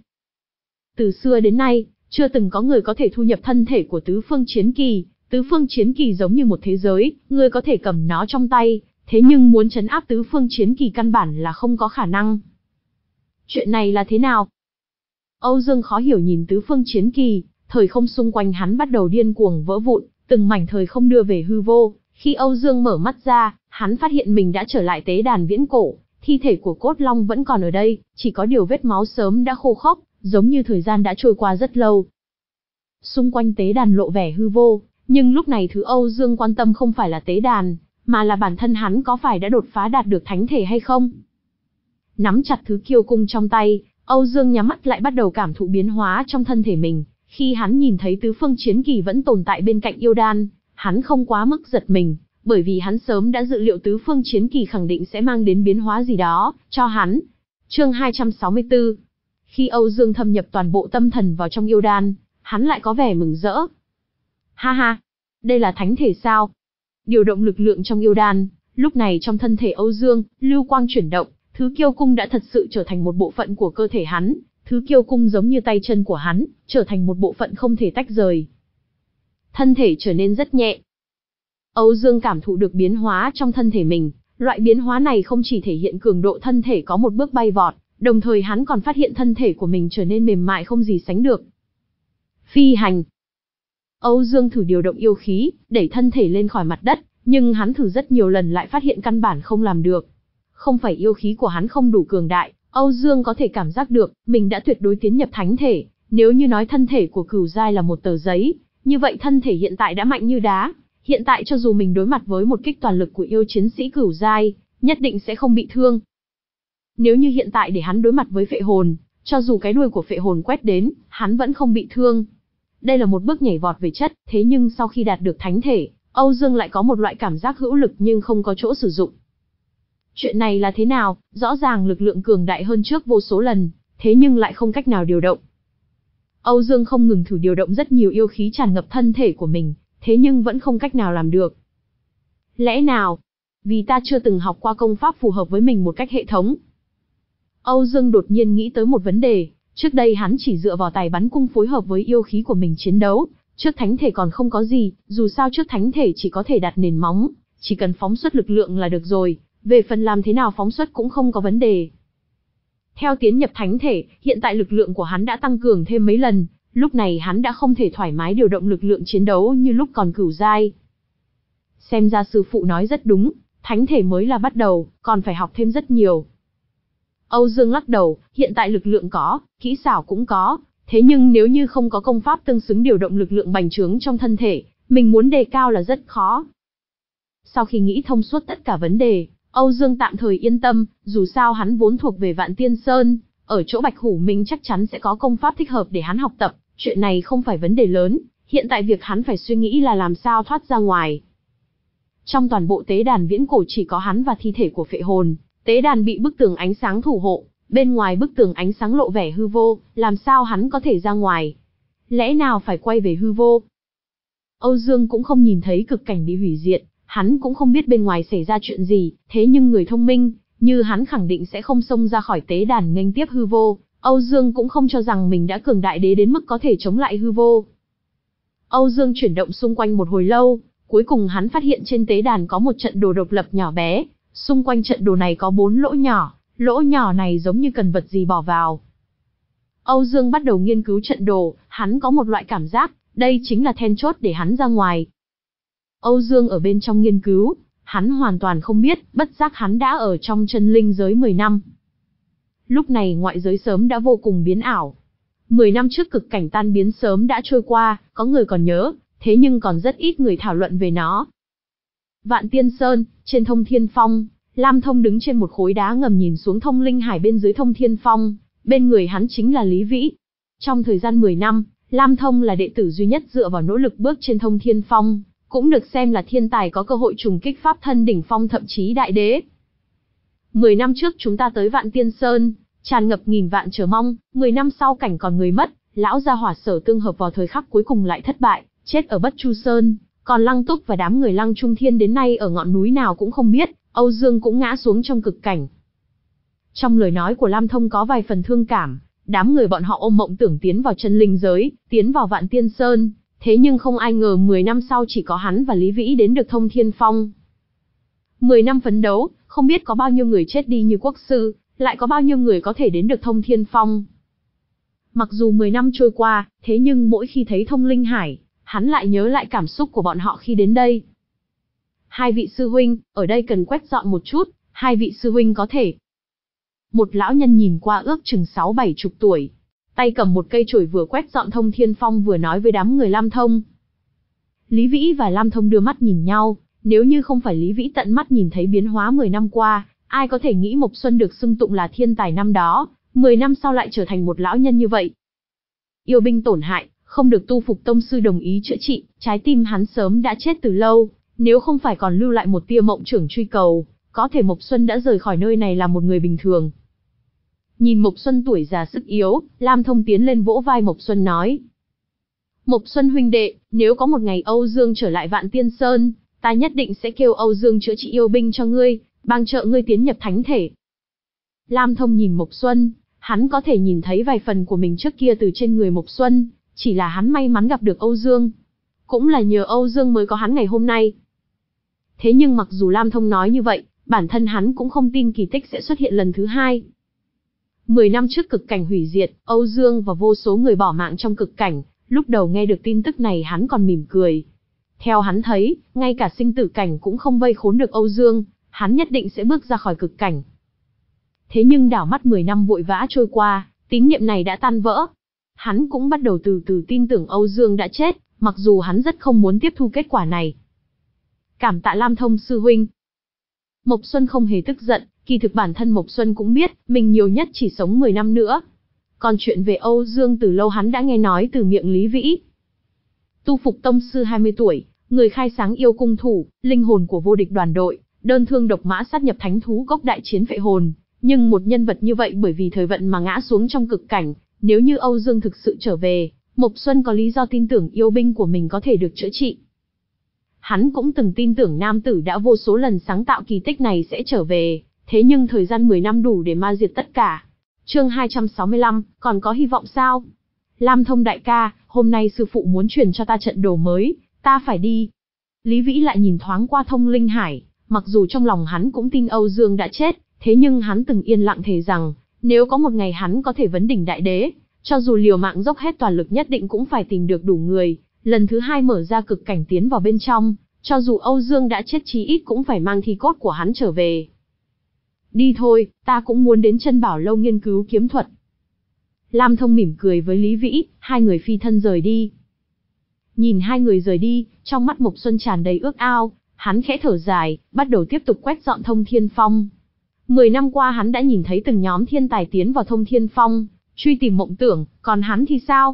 Từ xưa đến nay, chưa từng có người có thể thu nhập thân thể của tứ phương chiến kỳ. Tứ phương chiến kỳ giống như một thế giới, người có thể cầm nó trong tay, thế nhưng muốn trấn áp tứ phương chiến kỳ căn bản là không có khả năng. Chuyện này là thế nào? Âu Dương khó hiểu nhìn tứ phương chiến kỳ, thời không xung quanh hắn bắt đầu điên cuồng vỡ vụn, từng mảnh thời không đưa về hư vô. Khi Âu Dương mở mắt ra, hắn phát hiện mình đã trở lại tế đàn viễn cổ, thi thể của cốt long vẫn còn ở đây, chỉ có điều vết máu sớm đã khô khốc, giống như thời gian đã trôi qua rất lâu. Xung quanh tế đàn lộ vẻ hư vô, nhưng lúc này thứ Âu Dương quan tâm không phải là tế đàn, mà là bản thân hắn có phải đã đột phá đạt được thánh thể hay không. Nắm chặt thứ kiêu cung trong tay, Âu Dương nhắm mắt lại bắt đầu cảm thụ biến hóa trong thân thể mình. Khi hắn nhìn thấy tứ phương chiến kỳ vẫn tồn tại bên cạnh yêu đan, hắn không quá mức giật mình, bởi vì hắn sớm đã dự liệu tứ phương chiến kỳ khẳng định sẽ mang đến biến hóa gì đó cho hắn. Chương hai trăm sáu mươi tư. Khi Âu Dương thâm nhập toàn bộ tâm thần vào trong yêu đan, hắn lại có vẻ mừng rỡ. Ha ha, đây là thánh thể sao? Điều động lực lượng trong yêu đan, lúc này trong thân thể Âu Dương, lưu quang chuyển động, thứ kiêu cung đã thật sự trở thành một bộ phận của cơ thể hắn, thứ kiêu cung giống như tay chân của hắn, trở thành một bộ phận không thể tách rời. Thân thể trở nên rất nhẹ. Âu Dương cảm thụ được biến hóa trong thân thể mình, loại biến hóa này không chỉ thể hiện cường độ thân thể có một bước bay vọt, đồng thời hắn còn phát hiện thân thể của mình trở nên mềm mại không gì sánh được. Phi hành. Âu Dương thử điều động yêu khí, đẩy thân thể lên khỏi mặt đất, nhưng hắn thử rất nhiều lần lại phát hiện căn bản không làm được. Không phải yêu khí của hắn không đủ cường đại, Âu Dương có thể cảm giác được, mình đã tuyệt đối tiến nhập thánh thể. Nếu như nói thân thể của cửu giai là một tờ giấy, như vậy thân thể hiện tại đã mạnh như đá. Hiện tại cho dù mình đối mặt với một kích toàn lực của yêu chiến sĩ cửu giai, nhất định sẽ không bị thương. Nếu như hiện tại để hắn đối mặt với phệ hồn, cho dù cái đuôi của phệ hồn quét đến, hắn vẫn không bị thương. Đây là một bước nhảy vọt về chất, thế nhưng sau khi đạt được thánh thể, Âu Dương lại có một loại cảm giác hữu lực nhưng không có chỗ sử dụng. Chuyện này là thế nào? Rõ ràng lực lượng cường đại hơn trước vô số lần, thế nhưng lại không cách nào điều động. Âu Dương không ngừng thử điều động rất nhiều yêu khí tràn ngập thân thể của mình, thế nhưng vẫn không cách nào làm được. Lẽ nào? Vì ta chưa từng học qua công pháp phù hợp với mình một cách hệ thống. Âu Dương đột nhiên nghĩ tới một vấn đề, trước đây hắn chỉ dựa vào tài bắn cung phối hợp với yêu khí của mình chiến đấu, trước thánh thể còn không có gì, dù sao trước thánh thể chỉ có thể đặt nền móng, chỉ cần phóng xuất lực lượng là được rồi, về phần làm thế nào phóng xuất cũng không có vấn đề. Theo tiến nhập thánh thể, hiện tại lực lượng của hắn đã tăng cường thêm mấy lần, lúc này hắn đã không thể thoải mái điều động lực lượng chiến đấu như lúc còn cửu giai. Xem ra sư phụ nói rất đúng, thánh thể mới là bắt đầu, còn phải học thêm rất nhiều. Âu Dương lắc đầu, hiện tại lực lượng có, kỹ xảo cũng có, thế nhưng nếu như không có công pháp tương xứng điều động lực lượng bành trướng trong thân thể, mình muốn đề cao là rất khó. Sau khi nghĩ thông suốt tất cả vấn đề, Âu Dương tạm thời yên tâm, dù sao hắn vốn thuộc về Vạn Tiên Sơn, ở chỗ Bạch Hủ Minh chắc chắn sẽ có công pháp thích hợp để hắn học tập, chuyện này không phải vấn đề lớn, hiện tại việc hắn phải suy nghĩ là làm sao thoát ra ngoài. Trong toàn bộ tế đàn viễn cổ chỉ có hắn và thi thể của phệ hồn, tế đàn bị bức tường ánh sáng thủ hộ, bên ngoài bức tường ánh sáng lộ vẻ hư vô, làm sao hắn có thể ra ngoài? Lẽ nào phải quay về hư vô? Âu Dương cũng không nhìn thấy cực cảnh bị hủy diệt, hắn cũng không biết bên ngoài xảy ra chuyện gì, thế nhưng người thông minh, như hắn khẳng định sẽ không xông ra khỏi tế đàn nghênh tiếp hư vô. Âu Dương cũng không cho rằng mình đã cường đại đế đến mức có thể chống lại hư vô. Âu Dương chuyển động xung quanh một hồi lâu, cuối cùng hắn phát hiện trên tế đàn có một trận đồ độc lập nhỏ bé, xung quanh trận đồ này có bốn lỗ nhỏ, lỗ nhỏ này giống như cần vật gì bỏ vào. Âu Dương bắt đầu nghiên cứu trận đồ, hắn có một loại cảm giác, đây chính là then chốt để hắn ra ngoài. Âu Dương ở bên trong nghiên cứu, hắn hoàn toàn không biết, bất giác hắn đã ở trong chân linh giới mười năm. Lúc này ngoại giới sớm đã vô cùng biến ảo. mười năm trước cực cảnh tan biến sớm đã trôi qua, có người còn nhớ, thế nhưng còn rất ít người thảo luận về nó. Vạn Tiên Sơn, trên Thông Thiên Phong, Lam Thông đứng trên một khối đá ngầm nhìn xuống Thông Linh Hải bên dưới Thông Thiên Phong, bên người hắn chính là Lý Vĩ. Trong thời gian mười năm, Lam Thông là đệ tử duy nhất dựa vào nỗ lực bước trên Thông Thiên Phong, cũng được xem là thiên tài có cơ hội trùng kích pháp thân đỉnh phong thậm chí đại đế. Mười năm trước chúng ta tới Vạn Tiên Sơn, tràn ngập nghìn vạn chờ mong. Mười năm sau cảnh còn người mất, lão gia hỏa Sở Tương Hợp vào thời khắc cuối cùng lại thất bại, chết ở Bất Chu Sơn. Còn Lăng Túc và đám người Lăng Trung Thiên đến nay ở ngọn núi nào cũng không biết, Âu Dương cũng ngã xuống trong cực cảnh. Trong lời nói của Lam Thông có vài phần thương cảm, đám người bọn họ ôm mộng tưởng tiến vào chân linh giới, tiến vào Vạn Tiên Sơn, thế nhưng không ai ngờ mười năm sau chỉ có hắn và Lý Vĩ đến được Thông Thiên Phong. mười năm phấn đấu, không biết có bao nhiêu người chết đi như quốc sư, lại có bao nhiêu người có thể đến được Thông Thiên Phong. Mặc dù mười năm trôi qua, thế nhưng mỗi khi thấy Thông Linh Hải, hắn lại nhớ lại cảm xúc của bọn họ khi đến đây. Hai vị sư huynh, ở đây cần quét dọn một chút, hai vị sư huynh có thể. Một lão nhân nhìn qua ước chừng sáu bảy chục tuổi, tay cầm một cây chổi vừa quét dọn Thông Thiên Phong vừa nói với đám người Lam Thông. Lý Vĩ và Lam Thông đưa mắt nhìn nhau, nếu như không phải Lý Vĩ tận mắt nhìn thấy biến hóa mười năm qua, ai có thể nghĩ Mộc Xuân được xưng tụng là thiên tài năm đó, mười năm sau lại trở thành một lão nhân như vậy. Yêu binh tổn hại, không được Tu Phục tông sư đồng ý chữa trị, trái tim hắn sớm đã chết từ lâu, nếu không phải còn lưu lại một tia mộng tưởng truy cầu, có thể Mộc Xuân đã rời khỏi nơi này là một người bình thường. Nhìn Mộc Xuân tuổi già sức yếu, Lam Thông tiến lên vỗ vai Mộc Xuân nói. Mộc Xuân huynh đệ, nếu có một ngày Âu Dương trở lại Vạn Tiên Sơn, ta nhất định sẽ kêu Âu Dương chữa trị yêu binh cho ngươi, bằng trợ ngươi tiến nhập thánh thể. Lam Thông nhìn Mộc Xuân, hắn có thể nhìn thấy vài phần của mình trước kia từ trên người Mộc Xuân, chỉ là hắn may mắn gặp được Âu Dương. Cũng là nhờ Âu Dương mới có hắn ngày hôm nay. Thế nhưng mặc dù Lam Thông nói như vậy, bản thân hắn cũng không tin kỳ tích sẽ xuất hiện lần thứ hai. Mười năm trước cực cảnh hủy diệt, Âu Dương và vô số người bỏ mạng trong cực cảnh, lúc đầu nghe được tin tức này hắn còn mỉm cười. Theo hắn thấy, ngay cả sinh tử cảnh cũng không vây khốn được Âu Dương, hắn nhất định sẽ bước ra khỏi cực cảnh. Thế nhưng đảo mắt mười năm vội vã trôi qua, tín niệm này đã tan vỡ. Hắn cũng bắt đầu từ từ tin tưởng Âu Dương đã chết, mặc dù hắn rất không muốn tiếp thu kết quả này. Cảm tạ Lam Thông sư huynh. Mộc Xuân không hề tức giận, kỳ thực bản thân Mộc Xuân cũng biết, mình nhiều nhất chỉ sống mười năm nữa. Còn chuyện về Âu Dương từ lâu hắn đã nghe nói từ miệng Lý Vĩ. Tu Phục tông sư hai mươi tuổi, người khai sáng yêu cung thủ, linh hồn của vô địch đoàn đội, đơn thương độc mã sát nhập thánh thú gốc đại chiến phệ hồn. Nhưng một nhân vật như vậy bởi vì thời vận mà ngã xuống trong cực cảnh, nếu như Âu Dương thực sự trở về, Mộc Xuân có lý do tin tưởng yêu binh của mình có thể được chữa trị. Hắn cũng từng tin tưởng nam tử đã vô số lần sáng tạo kỳ tích này sẽ trở về, thế nhưng thời gian mười năm đủ để ma diệt tất cả. Chương hai trăm sáu mươi lăm, còn có hy vọng sao? Lam Thông đại ca, hôm nay sư phụ muốn truyền cho ta trận đồ mới, ta phải đi. Lý Vĩ lại nhìn thoáng qua Thông Linh Hải, mặc dù trong lòng hắn cũng tin Âu Dương đã chết, thế nhưng hắn từng yên lặng thề rằng, nếu có một ngày hắn có thể vấn đỉnh đại đế, cho dù liều mạng dốc hết toàn lực nhất định cũng phải tìm được đủ người, lần thứ hai mở ra cực cảnh tiến vào bên trong, cho dù Âu Dương đã chết chí ít cũng phải mang thi cốt của hắn trở về. Đi thôi, ta cũng muốn đến Chân Bảo Lâu nghiên cứu kiếm thuật. Lam Thông mỉm cười với Lý Vĩ, hai người phi thân rời đi. Nhìn hai người rời đi, trong mắt Mộc Xuân tràn đầy ước ao, hắn khẽ thở dài, bắt đầu tiếp tục quét dọn Thông Thiên Phong. Mười năm qua hắn đã nhìn thấy từng nhóm thiên tài tiến vào Thông Thiên Phong, truy tìm mộng tưởng, còn hắn thì sao?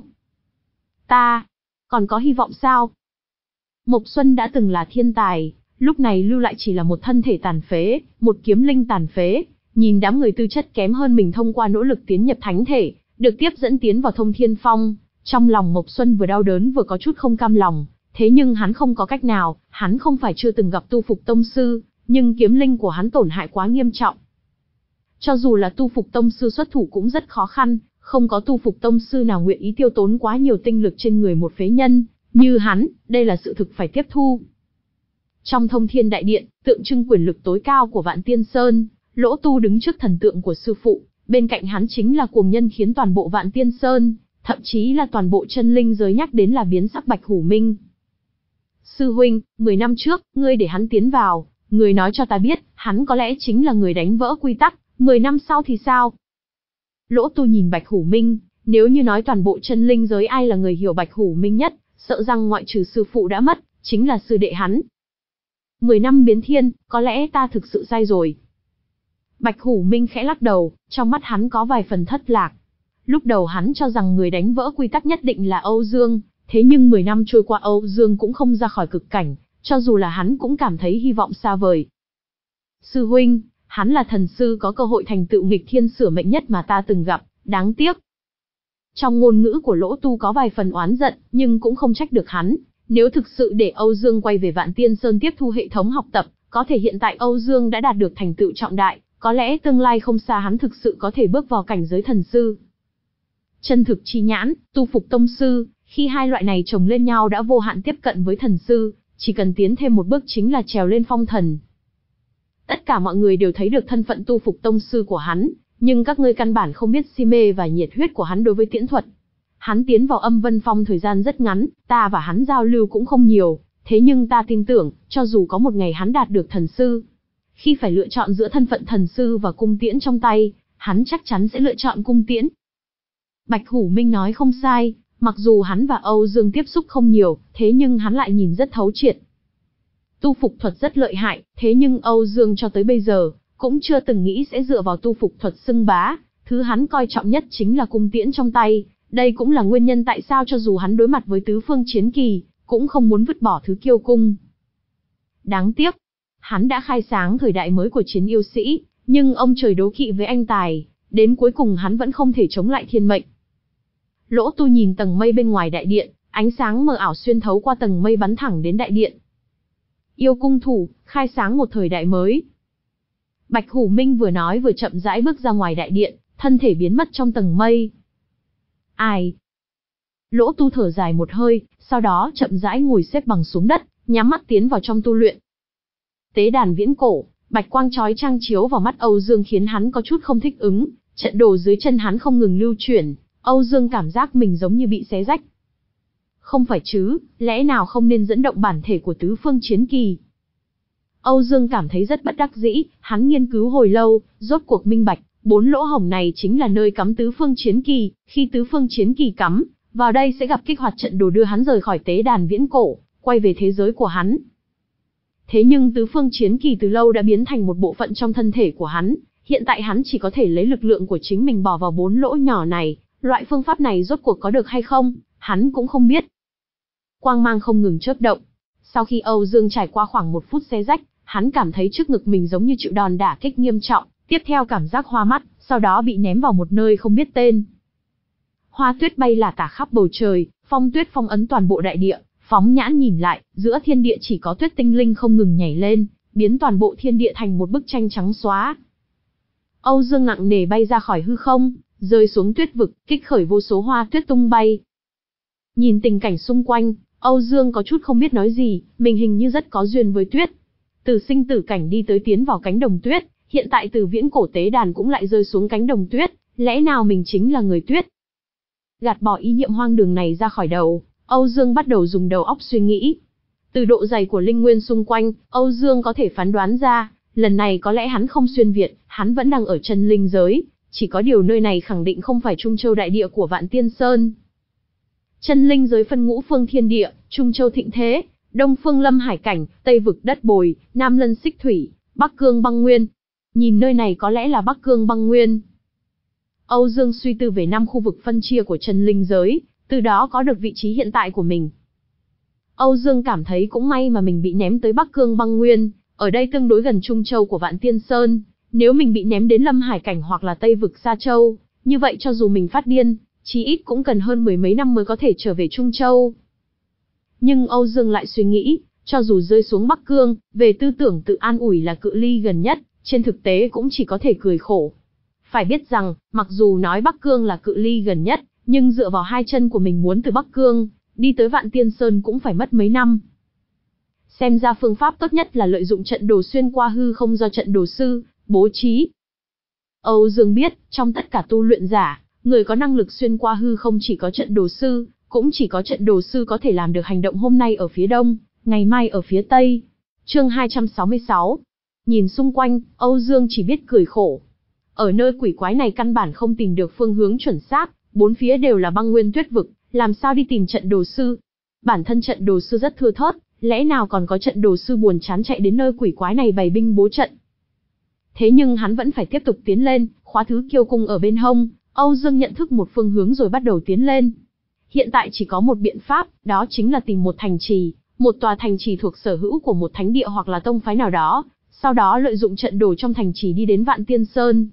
Ta, còn có hy vọng sao? Mộc Xuân đã từng là thiên tài, lúc này lưu lại chỉ là một thân thể tàn phế, một kiếm linh tàn phế, nhìn đám người tư chất kém hơn mình thông qua nỗ lực tiến nhập thánh thể, được tiếp dẫn tiến vào Thông Thiên Phong, trong lòng Mộc Xuân vừa đau đớn vừa có chút không cam lòng, thế nhưng hắn không có cách nào, hắn không phải chưa từng gặp Tu Phục tông sư, nhưng kiếm linh của hắn tổn hại quá nghiêm trọng. Cho dù là Tu Phục tông sư xuất thủ cũng rất khó khăn, không có Tu Phục tông sư nào nguyện ý tiêu tốn quá nhiều tinh lực trên người một phế nhân như hắn, đây là sự thực phải tiếp thu. Trong Thông Thiên Đại Điện, tượng trưng quyền lực tối cao của Vạn Tiên Sơn, Lỗ Tu đứng trước thần tượng của sư phụ, bên cạnh hắn chính là cuồng nhân khiến toàn bộ Vạn Tiên Sơn, thậm chí là toàn bộ chân linh giới nhắc đến là biến sắc Bạch Hủ Minh. Sư huynh, mười năm trước, ngươi để hắn tiến vào, ngươi nói cho ta biết, hắn có lẽ chính là người đánh vỡ quy tắc, mười năm sau thì sao? Lỗ Tu nhìn Bạch Hủ Minh, nếu như nói toàn bộ chân linh giới ai là người hiểu Bạch Hủ Minh nhất, sợ rằng ngoại trừ sư phụ đã mất, chính là sư đệ hắn. Mười năm biến thiên, có lẽ ta thực sự sai rồi. Bạch Hủ Minh khẽ lắc đầu, trong mắt hắn có vài phần thất lạc. Lúc đầu hắn cho rằng người đánh vỡ quy tắc nhất định là Âu Dương, thế nhưng mười năm trôi qua Âu Dương cũng không ra khỏi cực cảnh, cho dù là hắn cũng cảm thấy hy vọng xa vời. Sư huynh, Hắn là thần sư có cơ hội thành tựu nghịch thiên sửa mệnh nhất mà ta từng gặp, đáng tiếc. Trong ngôn ngữ của Lỗ Tu có vài phần oán giận, nhưng cũng không trách được hắn. Nếu thực sự để Âu Dương quay về Vạn Tiên Sơn tiếp thu hệ thống học tập, có thể hiện tại Âu Dương đã đạt được thành tựu trọng đại, có lẽ tương lai không xa hắn thực sự có thể bước vào cảnh giới thần sư. Chân thực chi nhãn, tu phục tông sư, khi hai loại này chồng lên nhau đã vô hạn tiếp cận với thần sư, chỉ cần tiến thêm một bước chính là trèo lên phong thần. Tất cả mọi người đều thấy được thân phận tu phục tông sư của hắn, nhưng các ngươi căn bản không biết si mê và nhiệt huyết của hắn đối với tiễn thuật. Hắn tiến vào âm vân phong thời gian rất ngắn, ta và hắn giao lưu cũng không nhiều, thế nhưng ta tin tưởng, cho dù có một ngày hắn đạt được thần sư, khi phải lựa chọn giữa thân phận thần sư và cung tiễn trong tay, hắn chắc chắn sẽ lựa chọn cung tiễn. Bạch Hủ Minh nói không sai, mặc dù hắn và Âu Dương tiếp xúc không nhiều, thế nhưng hắn lại nhìn rất thấu triệt. Tu phục thuật rất lợi hại, thế nhưng Âu Dương cho tới bây giờ, cũng chưa từng nghĩ sẽ dựa vào tu phục thuật xưng bá, thứ hắn coi trọng nhất chính là cung tiễn trong tay, đây cũng là nguyên nhân tại sao cho dù hắn đối mặt với tứ phương chiến kỳ, cũng không muốn vứt bỏ thứ kiêu cung. Đáng tiếc, hắn đã khai sáng thời đại mới của chiến yêu sĩ, nhưng ông trời đố kỵ với anh tài, đến cuối cùng hắn vẫn không thể chống lại thiên mệnh. Lỗ Tu nhìn tầng mây bên ngoài đại điện, ánh sáng mờ ảo xuyên thấu qua tầng mây bắn thẳng đến đại điện. Yêu cung thủ, khai sáng một thời đại mới. Bạch Hủ Minh vừa nói vừa chậm rãi bước ra ngoài đại điện, thân thể biến mất trong tầng mây. Ai? Lỗ Tu thở dài một hơi, sau đó chậm rãi ngồi xếp bằng xuống đất, nhắm mắt tiến vào trong tu luyện. Tế đàn viễn cổ, bạch quang chói chang chiếu vào mắt Âu Dương khiến hắn có chút không thích ứng, trận đồ dưới chân hắn không ngừng lưu chuyển, Âu Dương cảm giác mình giống như bị xé rách. Không phải chứ, lẽ nào không nên dẫn động bản thể của tứ phương chiến kỳ? Âu Dương cảm thấy rất bất đắc dĩ, hắn nghiên cứu hồi lâu, rốt cuộc minh bạch, bốn lỗ hổng này chính là nơi cắm tứ phương chiến kỳ, khi tứ phương chiến kỳ cắm, vào đây sẽ gặp kích hoạt trận đồ đưa hắn rời khỏi tế đàn viễn cổ, quay về thế giới của hắn. Thế nhưng tứ phương chiến kỳ từ lâu đã biến thành một bộ phận trong thân thể của hắn, hiện tại hắn chỉ có thể lấy lực lượng của chính mình bỏ vào bốn lỗ nhỏ này, loại phương pháp này rốt cuộc có được hay không, hắn cũng không biết. Quang mang không ngừng chớp động. Sau khi Âu Dương trải qua khoảng một phút xé rách, hắn cảm thấy trước ngực mình giống như chịu đòn đả kích nghiêm trọng, tiếp theo cảm giác hoa mắt, sau đó bị ném vào một nơi không biết tên. Hoa tuyết bay lả tả khắp bầu trời, phong tuyết phong ấn toàn bộ đại địa, phóng nhãn nhìn lại, giữa thiên địa chỉ có tuyết tinh linh không ngừng nhảy lên, biến toàn bộ thiên địa thành một bức tranh trắng xóa. Âu Dương nặng nề bay ra khỏi hư không, rơi xuống tuyết vực, kích khởi vô số hoa tuyết tung bay. Nhìn tình cảnh xung quanh, Âu Dương có chút không biết nói gì, mình hình như rất có duyên với tuyết. Từ sinh tử cảnh đi tới tiến vào cánh đồng tuyết, hiện tại từ viễn cổ tế đàn cũng lại rơi xuống cánh đồng tuyết, lẽ nào mình chính là người tuyết? Gạt bỏ ý niệm hoang đường này ra khỏi đầu, Âu Dương bắt đầu dùng đầu óc suy nghĩ. Từ độ dày của linh nguyên xung quanh, Âu Dương có thể phán đoán ra, lần này có lẽ hắn không xuyên Việt, hắn vẫn đang ở chân linh giới, chỉ có điều nơi này khẳng định không phải Trung Châu đại địa của Vạn Tiên Sơn. Chân linh giới phân ngũ phương thiên địa, Trung Châu thịnh thế, Đông phương lâm hải cảnh, Tây vực đất bồi, Nam lân xích thủy, Bắc cương băng nguyên. Nhìn nơi này có lẽ là Bắc cương băng nguyên. Âu Dương suy tư về năm khu vực phân chia của chân linh giới, từ đó có được vị trí hiện tại của mình. Âu Dương cảm thấy cũng may mà mình bị ném tới Bắc cương băng nguyên, ở đây tương đối gần Trung Châu của Vạn Tiên Sơn. Nếu mình bị ném đến lâm hải cảnh hoặc là Tây vực Sa Châu, như vậy cho dù mình phát điên, chí ít cũng cần hơn mười mấy năm mới có thể trở về Trung Châu. Nhưng Âu Dương lại suy nghĩ, cho dù rơi xuống Bắc Cương, về tư tưởng tự an ủi là cự ly gần nhất, trên thực tế cũng chỉ có thể cười khổ. Phải biết rằng, mặc dù nói Bắc Cương là cự ly gần nhất, nhưng dựa vào hai chân của mình muốn từ Bắc Cương, đi tới Vạn Tiên Sơn cũng phải mất mấy năm. Xem ra phương pháp tốt nhất là lợi dụng trận đồ xuyên qua hư không do trận đồ sư bố trí. Âu Dương biết, trong tất cả tu luyện giả, người có năng lực xuyên qua hư không chỉ có trận đồ sư, cũng chỉ có trận đồ sư có thể làm được hành động hôm nay ở phía đông, ngày mai ở phía tây. Chương hai trăm sáu mươi sáu. Nhìn xung quanh, Âu Dương chỉ biết cười khổ. Ở nơi quỷ quái này căn bản không tìm được phương hướng chuẩn xác, bốn phía đều là băng nguyên tuyết vực, làm sao đi tìm trận đồ sư? Bản thân trận đồ sư rất thưa thớt, lẽ nào còn có trận đồ sư buồn chán chạy đến nơi quỷ quái này bày binh bố trận? Thế nhưng hắn vẫn phải tiếp tục tiến lên, khóa thứ kiêu cung ở bên hông, Âu Dương nhận thức một phương hướng rồi bắt đầu tiến lên. Hiện tại chỉ có một biện pháp, đó chính là tìm một thành trì, một tòa thành trì thuộc sở hữu của một thánh địa hoặc là tông phái nào đó, sau đó lợi dụng trận đồ trong thành trì đi đến Vạn Tiên Sơn.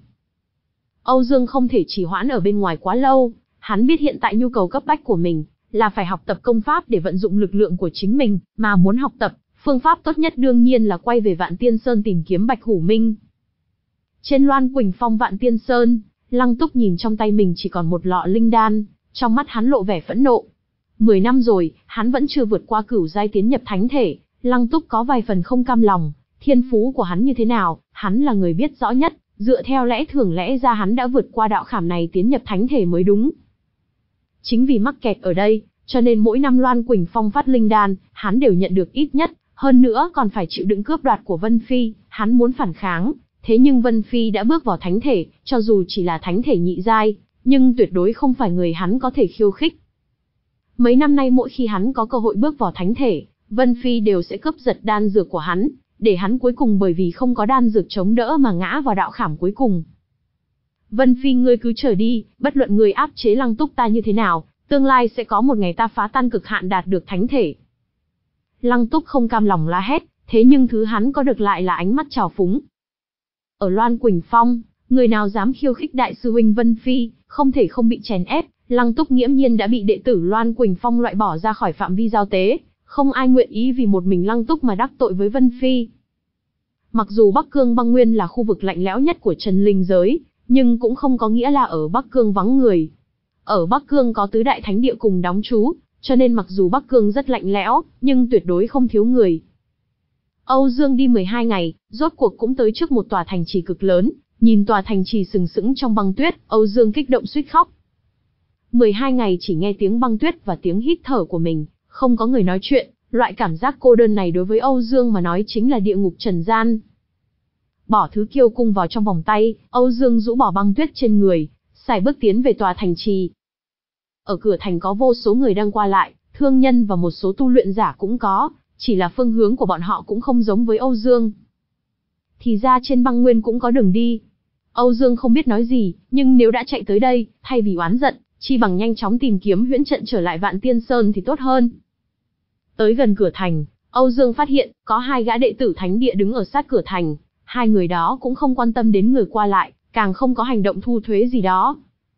Âu Dương không thể trì hoãn ở bên ngoài quá lâu, hắn biết hiện tại nhu cầu cấp bách của mình là phải học tập công pháp để vận dụng lực lượng của chính mình, mà muốn học tập, phương pháp tốt nhất đương nhiên là quay về Vạn Tiên Sơn tìm kiếm Bạch Hủ Minh. Trên Loan Quỳnh Phong Vạn Tiên Sơn, Lăng Túc nhìn trong tay mình chỉ còn một lọ linh đan, trong mắt hắn lộ vẻ phẫn nộ. Mười năm rồi, hắn vẫn chưa vượt qua cửu giai tiến nhập thánh thể, Lăng Túc có vài phần không cam lòng, thiên phú của hắn như thế nào, hắn là người biết rõ nhất, dựa theo lẽ thường lẽ ra hắn đã vượt qua đạo khảm này tiến nhập thánh thể mới đúng. Chính vì mắc kẹt ở đây, cho nên mỗi năm Loan Quỳnh Phong phát linh đan, hắn đều nhận được ít nhất, hơn nữa còn phải chịu đựng cướp đoạt của Vân Phi, hắn muốn phản kháng, thế nhưng Vân Phi đã bước vào thánh thể, cho dù chỉ là thánh thể nhị giai, nhưng tuyệt đối không phải người hắn có thể khiêu khích. Mấy năm nay mỗi khi hắn có cơ hội bước vào thánh thể, Vân Phi đều sẽ cướp giật đan dược của hắn, để hắn cuối cùng bởi vì không có đan dược chống đỡ mà ngã vào đạo khảm cuối cùng. Vân Phi ngươi cứ chờ đi, bất luận ngươi áp chế Lăng Túc ta như thế nào, tương lai sẽ có một ngày ta phá tan cực hạn đạt được thánh thể. Lăng Túc không cam lòng la hét, thế nhưng thứ hắn có được lại là ánh mắt trào phúng. Ở Loan Quỳnh Phong, người nào dám khiêu khích đại sư huynh Vân Phi, không thể không bị chèn ép, Lăng Túc nghiễm nhiên đã bị đệ tử Loan Quỳnh Phong loại bỏ ra khỏi phạm vi giao tế, không ai nguyện ý vì một mình Lăng Túc mà đắc tội với Vân Phi. Mặc dù Bắc Cương băng nguyên là khu vực lạnh lẽo nhất của Trần Linh giới, nhưng cũng không có nghĩa là ở Bắc Cương vắng người. Ở Bắc Cương có tứ đại thánh địa cùng đóng trú, cho nên mặc dù Bắc Cương rất lạnh lẽo, nhưng tuyệt đối không thiếu người. Âu Dương đi mười hai ngày, rốt cuộc cũng tới trước một tòa thành trì cực lớn, nhìn tòa thành trì sừng sững trong băng tuyết, Âu Dương kích động suýt khóc. mười hai ngày chỉ nghe tiếng băng tuyết và tiếng hít thở của mình, không có người nói chuyện, loại cảm giác cô đơn này đối với Âu Dương mà nói chính là địa ngục trần gian. Bỏ thứ kiêu cung vào trong vòng tay, Âu Dương rũ bỏ băng tuyết trên người, sải bước tiến về tòa thành trì. Ở cửa thành có vô số người đang qua lại, thương nhân và một số tu luyện giả cũng có, chỉ là phương hướng của bọn họ cũng không giống với Âu Dương. Thì ra trên băng nguyên cũng có đường đi. Âu Dương không biết nói gì, nhưng nếu đã chạy tới đây, thay vì oán giận, chi bằng nhanh chóng tìm kiếm huyễn trận trở lại Vạn Tiên Sơn thì tốt hơn. Tới gần cửa thành, Âu Dương phát hiện, có hai gã đệ tử thánh địa đứng ở sát cửa thành, hai người đó cũng không quan tâm đến người qua lại, càng không có hành động thu thuế gì đó.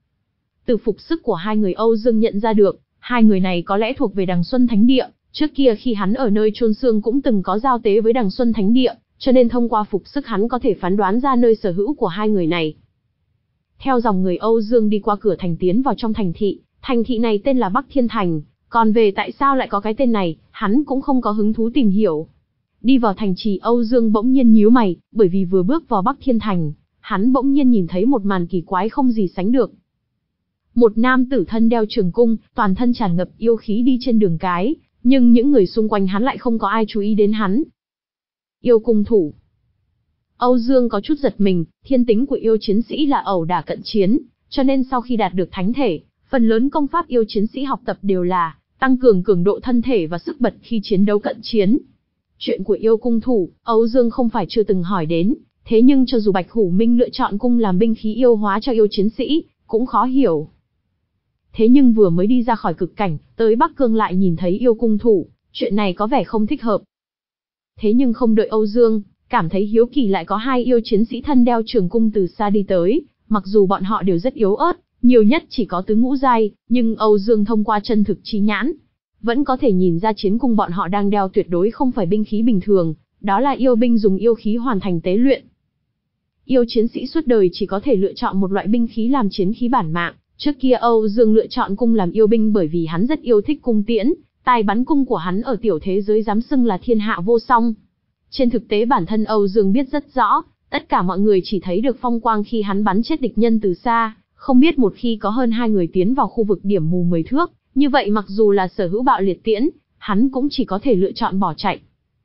Từ phục sức của hai người Âu Dương nhận ra được, hai người này có lẽ thuộc về Đằng Xuân Thánh Địa, trước kia khi hắn ở nơi chôn xương cũng từng có giao tế với Đằng Xuân Thánh Địa, cho nên thông qua phục sức hắn có thể phán đoán ra nơi sở hữu của hai người này. Theo dòng người Âu Dương đi qua cửa thành tiến vào trong thành thị, thành thị này tên là Bắc Thiên Thành, còn về tại sao lại có cái tên này, hắn cũng không có hứng thú tìm hiểu. Đi vào thành trì Âu Dương bỗng nhiên nhíu mày, bởi vì vừa bước vào Bắc Thiên Thành, hắn bỗng nhiên nhìn thấy một màn kỳ quái không gì sánh được. Một nam tử thân đeo trường cung, toàn thân tràn ngập yêu khí đi trên đường cái, nhưng những người xung quanh hắn lại không có ai chú ý đến hắn. Yêu cung thủ. Âu Dương có chút giật mình, thiên tính của yêu chiến sĩ là ẩu đả cận chiến, cho nên sau khi đạt được thánh thể, phần lớn công pháp yêu chiến sĩ học tập đều là tăng cường cường độ thân thể và sức bật khi chiến đấu cận chiến. Chuyện của yêu cung thủ, Âu Dương không phải chưa từng hỏi đến, thế nhưng cho dù Bạch Hủ Minh lựa chọn cung làm binh khí yêu hóa cho yêu chiến sĩ, cũng khó hiểu. Thế nhưng vừa mới đi ra khỏi cực cảnh, tới Bắc Cương lại nhìn thấy yêu cung thủ, chuyện này có vẻ không thích hợp. Thế nhưng không đợi Âu Dương, cảm thấy hiếu kỳ lại có hai yêu chiến sĩ thân đeo trường cung từ xa đi tới, mặc dù bọn họ đều rất yếu ớt, nhiều nhất chỉ có tứ ngũ giai, nhưng Âu Dương thông qua chân thực chi nhãn, vẫn có thể nhìn ra chiến cung bọn họ đang đeo tuyệt đối không phải binh khí bình thường, đó là yêu binh dùng yêu khí hoàn thành tế luyện. Yêu chiến sĩ suốt đời chỉ có thể lựa chọn một loại binh khí làm chiến khí bản mạng, trước kia Âu Dương lựa chọn cung làm yêu binh bởi vì hắn rất yêu thích cung tiễn, tài bắn cung của hắn ở tiểu thế giới dám xưng là thiên hạ vô song. Trên thực tế bản thân Âu Dương biết rất rõ, tất cả mọi người chỉ thấy được phong quang khi hắn bắn chết địch nhân từ xa, không biết một khi có hơn hai người tiến vào khu vực điểm mù mười thước, như vậy mặc dù là sở hữu bạo liệt tiễn, hắn cũng chỉ có thể lựa chọn bỏ chạy.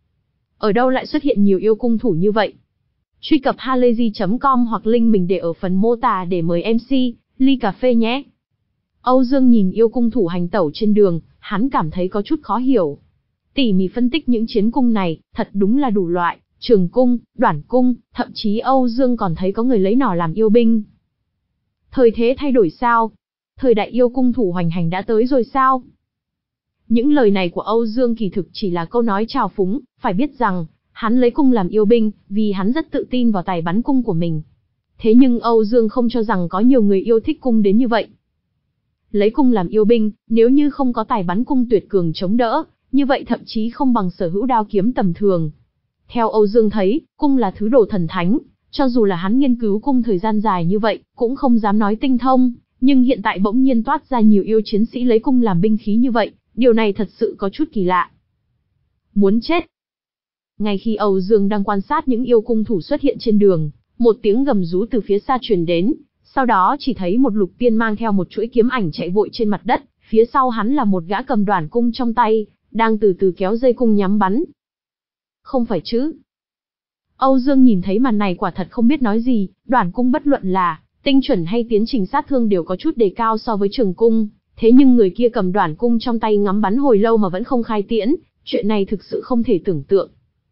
Ở đâu lại xuất hiện nhiều yêu cung thủ như vậy? Truy cập halayzi chấm com hoặc link mình để ở phần mô tả để mời em xê, ly cà phê nhé. Âu Dương nhìn yêu cung thủ hành tẩu trên đường, hắn cảm thấy có chút khó hiểu. Tỉ mỉ phân tích những chiến cung này, thật đúng là đủ loại, trường cung, đoản cung, thậm chí Âu Dương còn thấy có người lấy nỏ làm yêu binh. Thời thế thay đổi sao? Thời đại yêu cung thủ hoành hành đã tới rồi sao? Những lời này của Âu Dương kỳ thực chỉ là câu nói trào phúng, phải biết rằng, Hắn lấy cung làm yêu binh, vì hắn rất tự tin vào tài bắn cung của mình. Thế nhưng Âu Dương không cho rằng có nhiều người yêu thích cung đến như vậy. Lấy cung làm yêu binh, nếu như không có tài bắn cung tuyệt cường chống đỡ, như vậy thậm chí không bằng sở hữu đao kiếm tầm thường. Theo Âu Dương thấy, cung là thứ đồ thần thánh, cho dù là hắn nghiên cứu cung thời gian dài như vậy, cũng không dám nói tinh thông, nhưng hiện tại bỗng nhiên toát ra nhiều yêu chiến sĩ lấy cung làm binh khí như vậy, điều này thật sự có chút kỳ lạ. Muốn chết. Ngay khi Âu Dương đang quan sát những yêu cung thủ xuất hiện trên đường, một tiếng gầm rú từ phía xa truyền đến, sau đó chỉ thấy một Lục Tiên mang theo một chuỗi kiếm ảnh chạy vội trên mặt đất, phía sau hắn là một gã cầm đoản cung trong tay, đang từ từ kéo dây cung nhắm bắn. Không phải chứ? Âu Dương nhìn thấy màn này quả thật không biết nói gì, đoản cung bất luận là tinh chuẩn hay tiến trình sát thương đều có chút đề cao so với trường cung, thế nhưng người kia cầm đoản cung trong tay ngắm bắn hồi lâu mà vẫn không khai tiễn, chuyện này thực sự không thể tưởng tượng.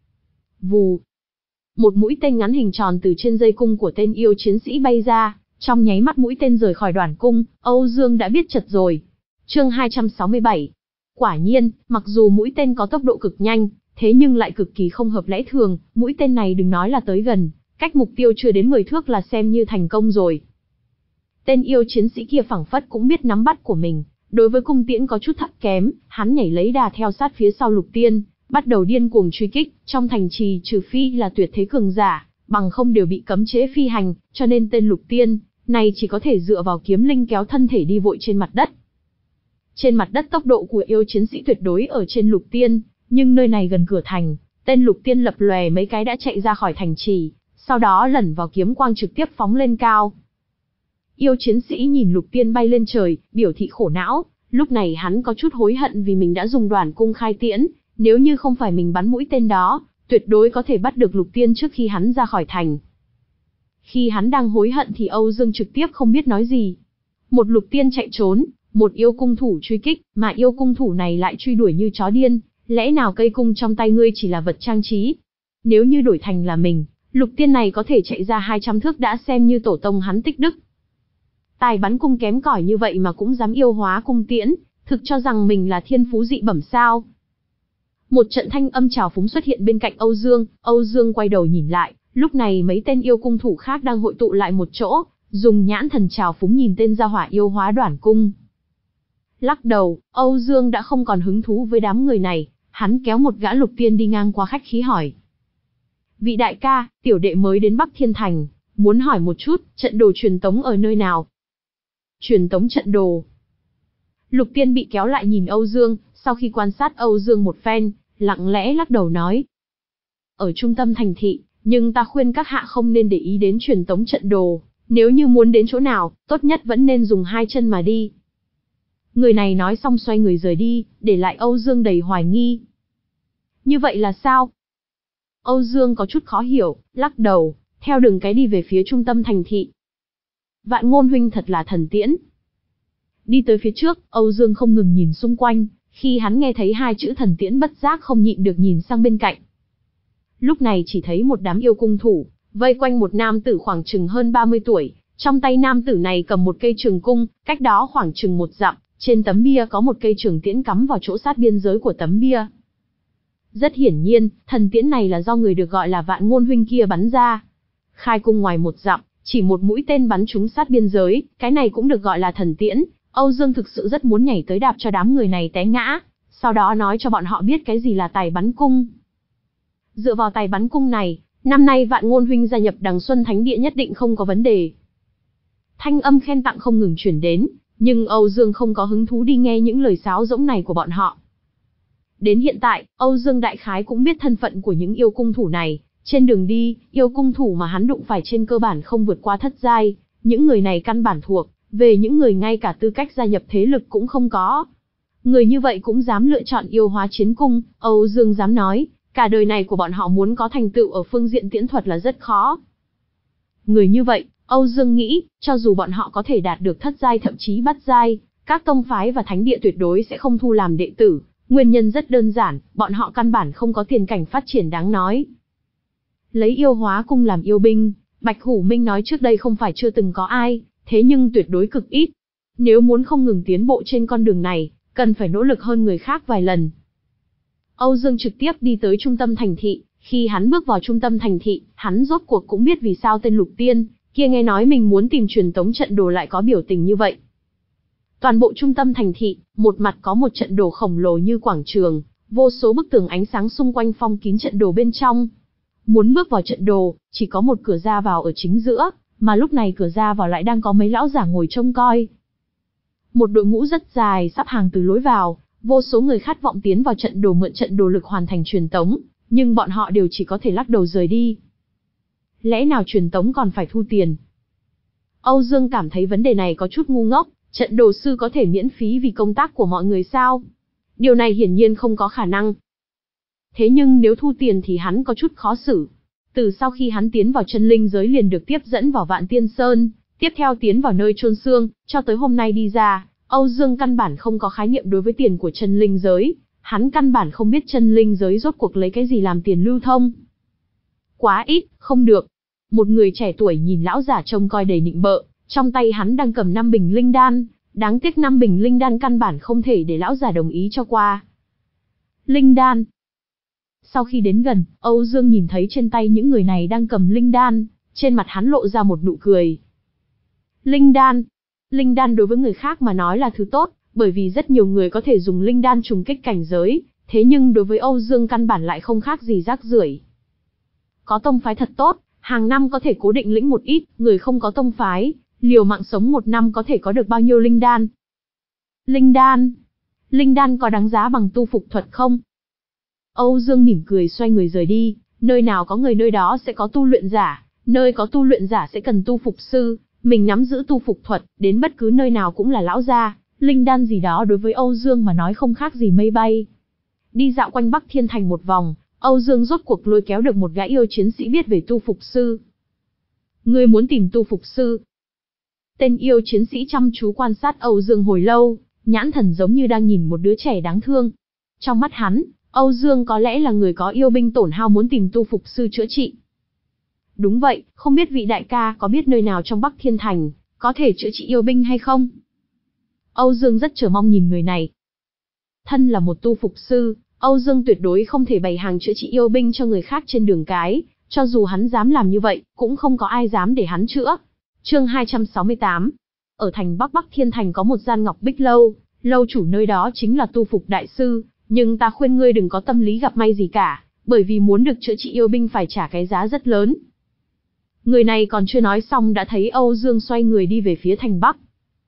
Vù. Một mũi tên ngắn hình tròn từ trên dây cung của tên yêu chiến sĩ bay ra, trong nháy mắt mũi tên rời khỏi đoản cung, Âu Dương đã biết chật rồi. Chương hai trăm sáu mươi bảy. Quả nhiên, mặc dù mũi tên có tốc độ cực nhanh, thế nhưng lại cực kỳ không hợp lẽ thường, mũi tên này đừng nói là tới gần, cách mục tiêu chưa đến mười thước là xem như thành công rồi. Tên yêu chiến sĩ kia phảng phất cũng biết nắm bắt của mình, đối với cung tiễn có chút thấp kém, hắn nhảy lấy đà theo sát phía sau Lục Tiên, bắt đầu điên cuồng truy kích, trong thành trì trừ phi là tuyệt thế cường giả, bằng không đều bị cấm chế phi hành, cho nên tên Lục Tiên này chỉ có thể dựa vào kiếm linh kéo thân thể đi vội trên mặt đất. Trên mặt đất tốc độ của yêu chiến sĩ tuyệt đối ở trên Lục Tiên, nhưng nơi này gần cửa thành, tên Lục Tiên lập lòe mấy cái đã chạy ra khỏi thành trì, sau đó lẩn vào kiếm quang trực tiếp phóng lên cao. Yêu chiến sĩ nhìn Lục Tiên bay lên trời, biểu thị khổ não, lúc này hắn có chút hối hận vì mình đã dùng đoản cung khai tiễn, nếu như không phải mình bắn mũi tên đó, tuyệt đối có thể bắt được Lục Tiên trước khi hắn ra khỏi thành. Khi hắn đang hối hận thì Âu Dương trực tiếp không biết nói gì. Một Lục Tiên chạy trốn, một yêu cung thủ truy kích, mà yêu cung thủ này lại truy đuổi như chó điên, lẽ nào cây cung trong tay ngươi chỉ là vật trang trí? Nếu như đổi thành là mình, Lục Tiên này có thể chạy ra hai trăm thước đã xem như tổ tông hắn tích đức. Tài bắn cung kém cỏi như vậy mà cũng dám yêu hóa cung tiễn, thực cho rằng mình là thiên phú dị bẩm sao? Một trận thanh âm trào phúng xuất hiện bên cạnh Âu Dương, Âu Dương quay đầu nhìn lại, lúc này mấy tên yêu cung thủ khác đang hội tụ lại một chỗ, dùng nhãn thần trào phúng nhìn tên gia hỏa yêu hóa đoản cung. Lắc đầu, Âu Dương đã không còn hứng thú với đám người này, hắn kéo một gã Lục Tiên đi ngang qua khách khí hỏi. Vị đại ca, tiểu đệ mới đến Bắc Thiên Thành, muốn hỏi một chút, trận đồ truyền tống ở nơi nào? Truyền tống trận đồ. Lục Tiên bị kéo lại nhìn Âu Dương, sau khi quan sát Âu Dương một phen, lặng lẽ lắc đầu nói. Ở trung tâm thành thị, nhưng ta khuyên các hạ không nên để ý đến truyền tống trận đồ, nếu như muốn đến chỗ nào, tốt nhất vẫn nên dùng hai chân mà đi. Người này nói xong xoay người rời đi, để lại Âu Dương đầy hoài nghi. Như vậy là sao? Âu Dương có chút khó hiểu, lắc đầu, theo đường cái đi về phía trung tâm thành thị. Vạn Ngôn huynh thật là thần tiễn. Đi tới phía trước, Âu Dương không ngừng nhìn xung quanh, khi hắn nghe thấy hai chữ thần tiễn bất giác không nhịn được nhìn sang bên cạnh. Lúc này chỉ thấy một đám yêu cung thủ, vây quanh một nam tử khoảng chừng hơn ba mươi tuổi, trong tay nam tử này cầm một cây trường cung, cách đó khoảng chừng một dặm, trên tấm bia có một cây trường tiễn cắm vào chỗ sát biên giới của tấm bia. Rất hiển nhiên, thần tiễn này là do người được gọi là Vạn Ngôn huynh kia bắn ra. Khai cung ngoài một dặm, chỉ một mũi tên bắn trúng sát biên giới, cái này cũng được gọi là thần tiễn. Âu Dương thực sự rất muốn nhảy tới đạp cho đám người này té ngã, sau đó nói cho bọn họ biết cái gì là tài bắn cung. Dựa vào tài bắn cung này, năm nay Vạn Ngôn huynh gia nhập Đằng Xuân Thánh Địa nhất định không có vấn đề. Thanh âm khen tặng không ngừng truyền đến, nhưng Âu Dương không có hứng thú đi nghe những lời sáo rỗng này của bọn họ. Đến hiện tại, Âu Dương đại khái cũng biết thân phận của những yêu cung thủ này, trên đường đi, yêu cung thủ mà hắn đụng phải trên cơ bản không vượt qua thất giai, những người này căn bản thuộc về những người ngay cả tư cách gia nhập thế lực cũng không có. Người như vậy cũng dám lựa chọn yêu hóa chiến cung, Âu Dương dám nói, cả đời này của bọn họ muốn có thành tựu ở phương diện tiễn thuật là rất khó. Người như vậy, Âu Dương nghĩ, cho dù bọn họ có thể đạt được thất giai thậm chí bát giai, các tông phái và thánh địa tuyệt đối sẽ không thu làm đệ tử, nguyên nhân rất đơn giản, bọn họ căn bản không có tiền cảnh phát triển đáng nói. Lấy yêu hóa cung làm yêu binh, Bạch Hủ Minh nói trước đây không phải chưa từng có ai, thế nhưng tuyệt đối cực ít. Nếu muốn không ngừng tiến bộ trên con đường này, cần phải nỗ lực hơn người khác vài lần. Âu Dương trực tiếp đi tới trung tâm thành thị, Khi hắn bước vào trung tâm thành thị, hắn rốt cuộc cũng biết vì sao tên Lục Tiên kia nghe nói mình muốn tìm truyền tống trận đồ lại có biểu tình như vậy. Toàn bộ trung tâm thành thị, một mặt có một trận đồ khổng lồ như quảng trường, vô số bức tường ánh sáng xung quanh phong kín trận đồ bên trong. Muốn bước vào trận đồ, chỉ có một cửa ra vào ở chính giữa, mà lúc này cửa ra vào lại đang có mấy lão giả ngồi trông coi. Một đội ngũ rất dài sắp hàng từ lối vào, vô số người khát vọng tiến vào trận đồ mượn trận đồ lực hoàn thành truyền tống, nhưng bọn họ đều chỉ có thể lắc đầu rời đi. Lẽ nào truyền tống còn phải thu tiền? Âu Dương cảm thấy vấn đề này có chút ngu ngốc, trận đồ sư có thể miễn phí vì công tác của mọi người sao? Điều này hiển nhiên không có khả năng. Thế nhưng nếu thu tiền thì hắn có chút khó xử. Từ sau khi hắn tiến vào chân linh giới liền được tiếp dẫn vào Vạn Tiên Sơn, tiếp theo tiến vào nơi chôn xương, cho tới hôm nay đi ra, Âu Dương căn bản không có khái niệm đối với tiền của chân linh giới, hắn căn bản không biết chân linh giới rốt cuộc lấy cái gì làm tiền lưu thông. Quá ít, không được. Một người trẻ tuổi nhìn lão giả trông coi đầy nịnh bợ, trong tay hắn đang cầm năm bình linh đan, đáng tiếc năm bình linh đan căn bản không thể để lão giả đồng ý cho qua. Linh đan. Sau khi đến gần, Âu Dương nhìn thấy trên tay những người này đang cầm linh đan, trên mặt hắn lộ ra một nụ cười. Linh đan. Linh đan đối với người khác mà nói là thứ tốt, bởi vì rất nhiều người có thể dùng linh đan trùng kích cảnh giới, thế nhưng đối với Âu Dương căn bản lại không khác gì rác rưởi. Có tông phái thật tốt, hàng năm có thể cố định lĩnh một ít, người không có tông phái, liều mạng sống một năm có thể có được bao nhiêu linh đan. Linh đan. Linh đan có đáng giá bằng tu phục thuật không? Âu Dương mỉm cười xoay người rời đi, nơi nào có người nơi đó sẽ có tu luyện giả, nơi có tu luyện giả sẽ cần tu phục sư, mình nắm giữ tu phục thuật, đến bất cứ nơi nào cũng là lão gia, linh đan gì đó đối với Âu Dương mà nói không khác gì mây bay. Đi dạo quanh Bắc Thiên Thành một vòng, Âu Dương rốt cuộc lôi kéo được một gã yêu chiến sĩ biết về tu phục sư. Ngươi muốn tìm tu phục sư? Tên yêu chiến sĩ chăm chú quan sát Âu Dương hồi lâu, nhãn thần giống như đang nhìn một đứa trẻ đáng thương. Trong mắt hắn, Âu Dương có lẽ là người có yêu binh tổn hao muốn tìm tu phục sư chữa trị. Đúng vậy, không biết vị đại ca có biết nơi nào trong Bắc Thiên Thành, có thể chữa trị yêu binh hay không? Âu Dương rất chờ mong nhìn người này. Thân là một tu phục sư, Âu Dương tuyệt đối không thể bày hàng chữa trị yêu binh cho người khác trên đường cái, cho dù hắn dám làm như vậy, cũng không có ai dám để hắn chữa. Chương hai trăm sáu mươi tám. Ở thành Bắc Bắc Thiên Thành có một gian Ngọc Bích lâu, lâu chủ nơi đó chính là tu phục đại sư, nhưng ta khuyên ngươi đừng có tâm lý gặp may gì cả, bởi vì muốn được chữa trị yêu binh phải trả cái giá rất lớn. Người này còn chưa nói xong đã thấy Âu Dương xoay người đi về phía thành Bắc.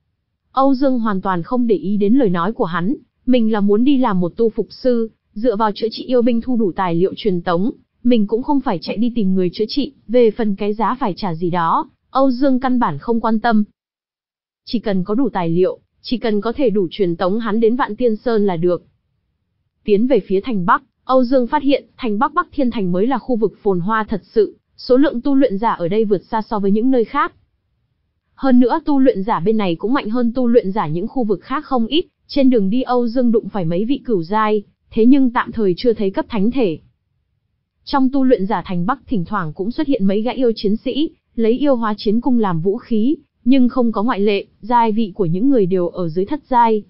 Âu Dương hoàn toàn không để ý đến lời nói của hắn, mình là muốn đi làm một tu phục sư, dựa vào chữa trị yêu binh thu đủ tài liệu truyền tống, mình cũng không phải chạy đi tìm người chữa trị, về phần cái giá phải trả gì đó, Âu Dương căn bản không quan tâm. Chỉ cần có đủ tài liệu, chỉ cần có thể đủ truyền tống hắn đến Vạn Tiên Sơn là được. Tiến về phía thành Bắc, Âu Dương phát hiện, thành Bắc Bắc Thiên Thành mới là khu vực phồn hoa thật sự, số lượng tu luyện giả ở đây vượt xa so với những nơi khác. Hơn nữa tu luyện giả bên này cũng mạnh hơn tu luyện giả những khu vực khác không ít, trên đường đi Âu Dương đụng phải mấy vị cửu giai, thế nhưng tạm thời chưa thấy cấp thánh thể. Trong tu luyện giả thành Bắc thỉnh thoảng cũng xuất hiện mấy gã yêu chiến sĩ, lấy yêu hóa chiến cung làm vũ khí, nhưng không có ngoại lệ, giai vị của những người đều ở dưới thất giai.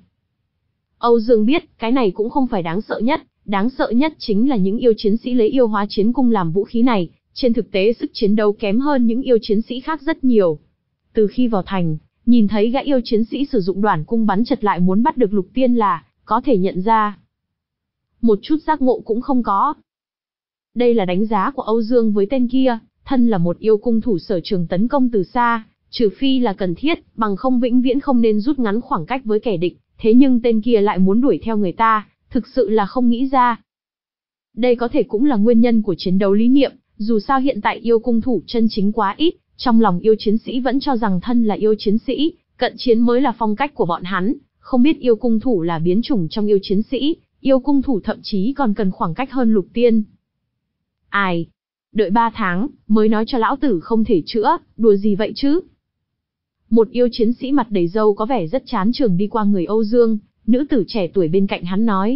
Âu Dương biết, cái này cũng không phải đáng sợ nhất, đáng sợ nhất chính là những yêu chiến sĩ lấy yêu hóa chiến cung làm vũ khí này, trên thực tế sức chiến đấu kém hơn những yêu chiến sĩ khác rất nhiều. Từ khi vào thành, nhìn thấy gã yêu chiến sĩ sử dụng đoản cung bắn chật lại muốn bắt được Lục Tiên là, có thể nhận ra. Một chút giác ngộ cũng không có. Đây là đánh giá của Âu Dương với tên kia, thân là một yêu cung thủ sở trường tấn công từ xa, trừ phi là cần thiết, bằng không vĩnh viễn không nên rút ngắn khoảng cách với kẻ địch, thế nhưng tên kia lại muốn đuổi theo người ta, thực sự là không nghĩ ra. Đây có thể cũng là nguyên nhân của chiến đấu lý niệm, dù sao hiện tại yêu cung thủ chân chính quá ít, trong lòng yêu chiến sĩ vẫn cho rằng thân là yêu chiến sĩ, cận chiến mới là phong cách của bọn hắn, không biết yêu cung thủ là biến chủng trong yêu chiến sĩ, yêu cung thủ thậm chí còn cần khoảng cách hơn Lục Tiên. Ai? Đợi ba tháng, mới nói cho lão tử không thể chữa, đùa gì vậy chứ? Một yêu chiến sĩ mặt đầy râu có vẻ rất chán trường đi qua người Âu Dương, nữ tử trẻ tuổi bên cạnh hắn nói.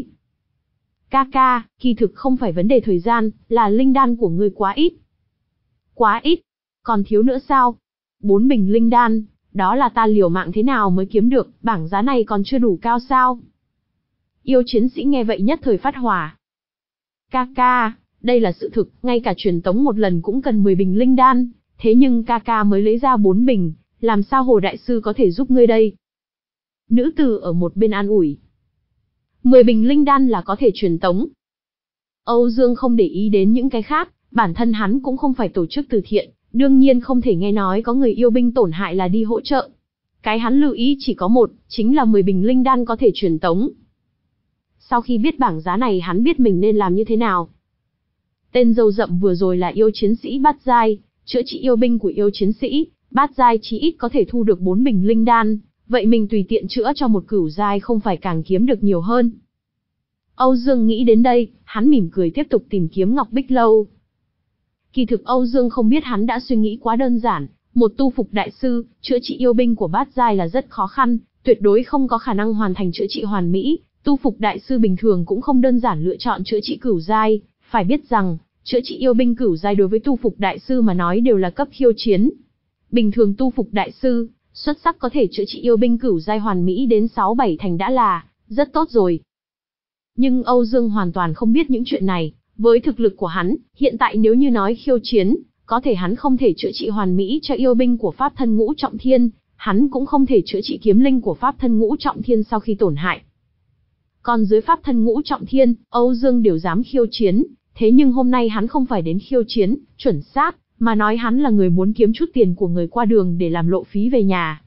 Ca ca, kỳ thực không phải vấn đề thời gian, là linh đan của ngươi quá ít. Quá ít? Còn thiếu nữa sao? Bốn bình linh đan, đó là ta liều mạng thế nào mới kiếm được, bảng giá này còn chưa đủ cao sao? Yêu chiến sĩ nghe vậy nhất thời phát hỏa. Ca ca, Đây là sự thực, ngay cả truyền tống một lần cũng cần mười bình linh đan, thế nhưng ca ca mới lấy ra bốn bình, làm sao Hồ đại sư có thể giúp ngươi đây? Nữ tử ở một bên an ủi. mười bình linh đan là có thể truyền tống. Âu Dương không để ý đến những cái khác, bản thân hắn cũng không phải tổ chức từ thiện, đương nhiên không thể nghe nói có người yêu binh tổn hại là đi hỗ trợ. Cái hắn lưu ý chỉ có một, chính là mười bình linh đan có thể truyền tống. Sau khi biết bảng giá này hắn biết mình nên làm như thế nào. Tên râu rậm vừa rồi là yêu chiến sĩ bát giai, chữa trị yêu binh của yêu chiến sĩ, bát giai chí ít có thể thu được bốn bình linh đan, vậy mình tùy tiện chữa cho một cửu giai không phải càng kiếm được nhiều hơn. Âu Dương nghĩ đến đây, hắn mỉm cười tiếp tục tìm kiếm Ngọc Bích Lâu. Kỳ thực Âu Dương không biết hắn đã suy nghĩ quá đơn giản, một tu phục đại sư, chữa trị yêu binh của bát giai là rất khó khăn, tuyệt đối không có khả năng hoàn thành chữa trị hoàn mỹ, tu phục đại sư bình thường cũng không đơn giản lựa chọn chữa trị cửu giai, phải biết rằng, chữa trị yêu binh cửu giai đối với tu phục đại sư mà nói đều là cấp khiêu chiến. Bình thường tu phục đại sư, xuất sắc có thể chữa trị yêu binh cửu giai hoàn mỹ đến sáu bảy thành đã là rất tốt rồi. Nhưng Âu Dương hoàn toàn không biết những chuyện này, với thực lực của hắn, hiện tại nếu như nói khiêu chiến, có thể hắn không thể chữa trị hoàn mỹ cho yêu binh của pháp thân ngũ trọng thiên, hắn cũng không thể chữa trị kiếm linh của pháp thân ngũ trọng thiên sau khi tổn hại. Còn dưới pháp thân ngũ trọng thiên, Âu Dương đều dám khiêu chiến, thế nhưng hôm nay hắn không phải đến khiêu chiến, chuẩn xác, mà nói hắn là người muốn kiếm chút tiền của người qua đường để làm lộ phí về nhà.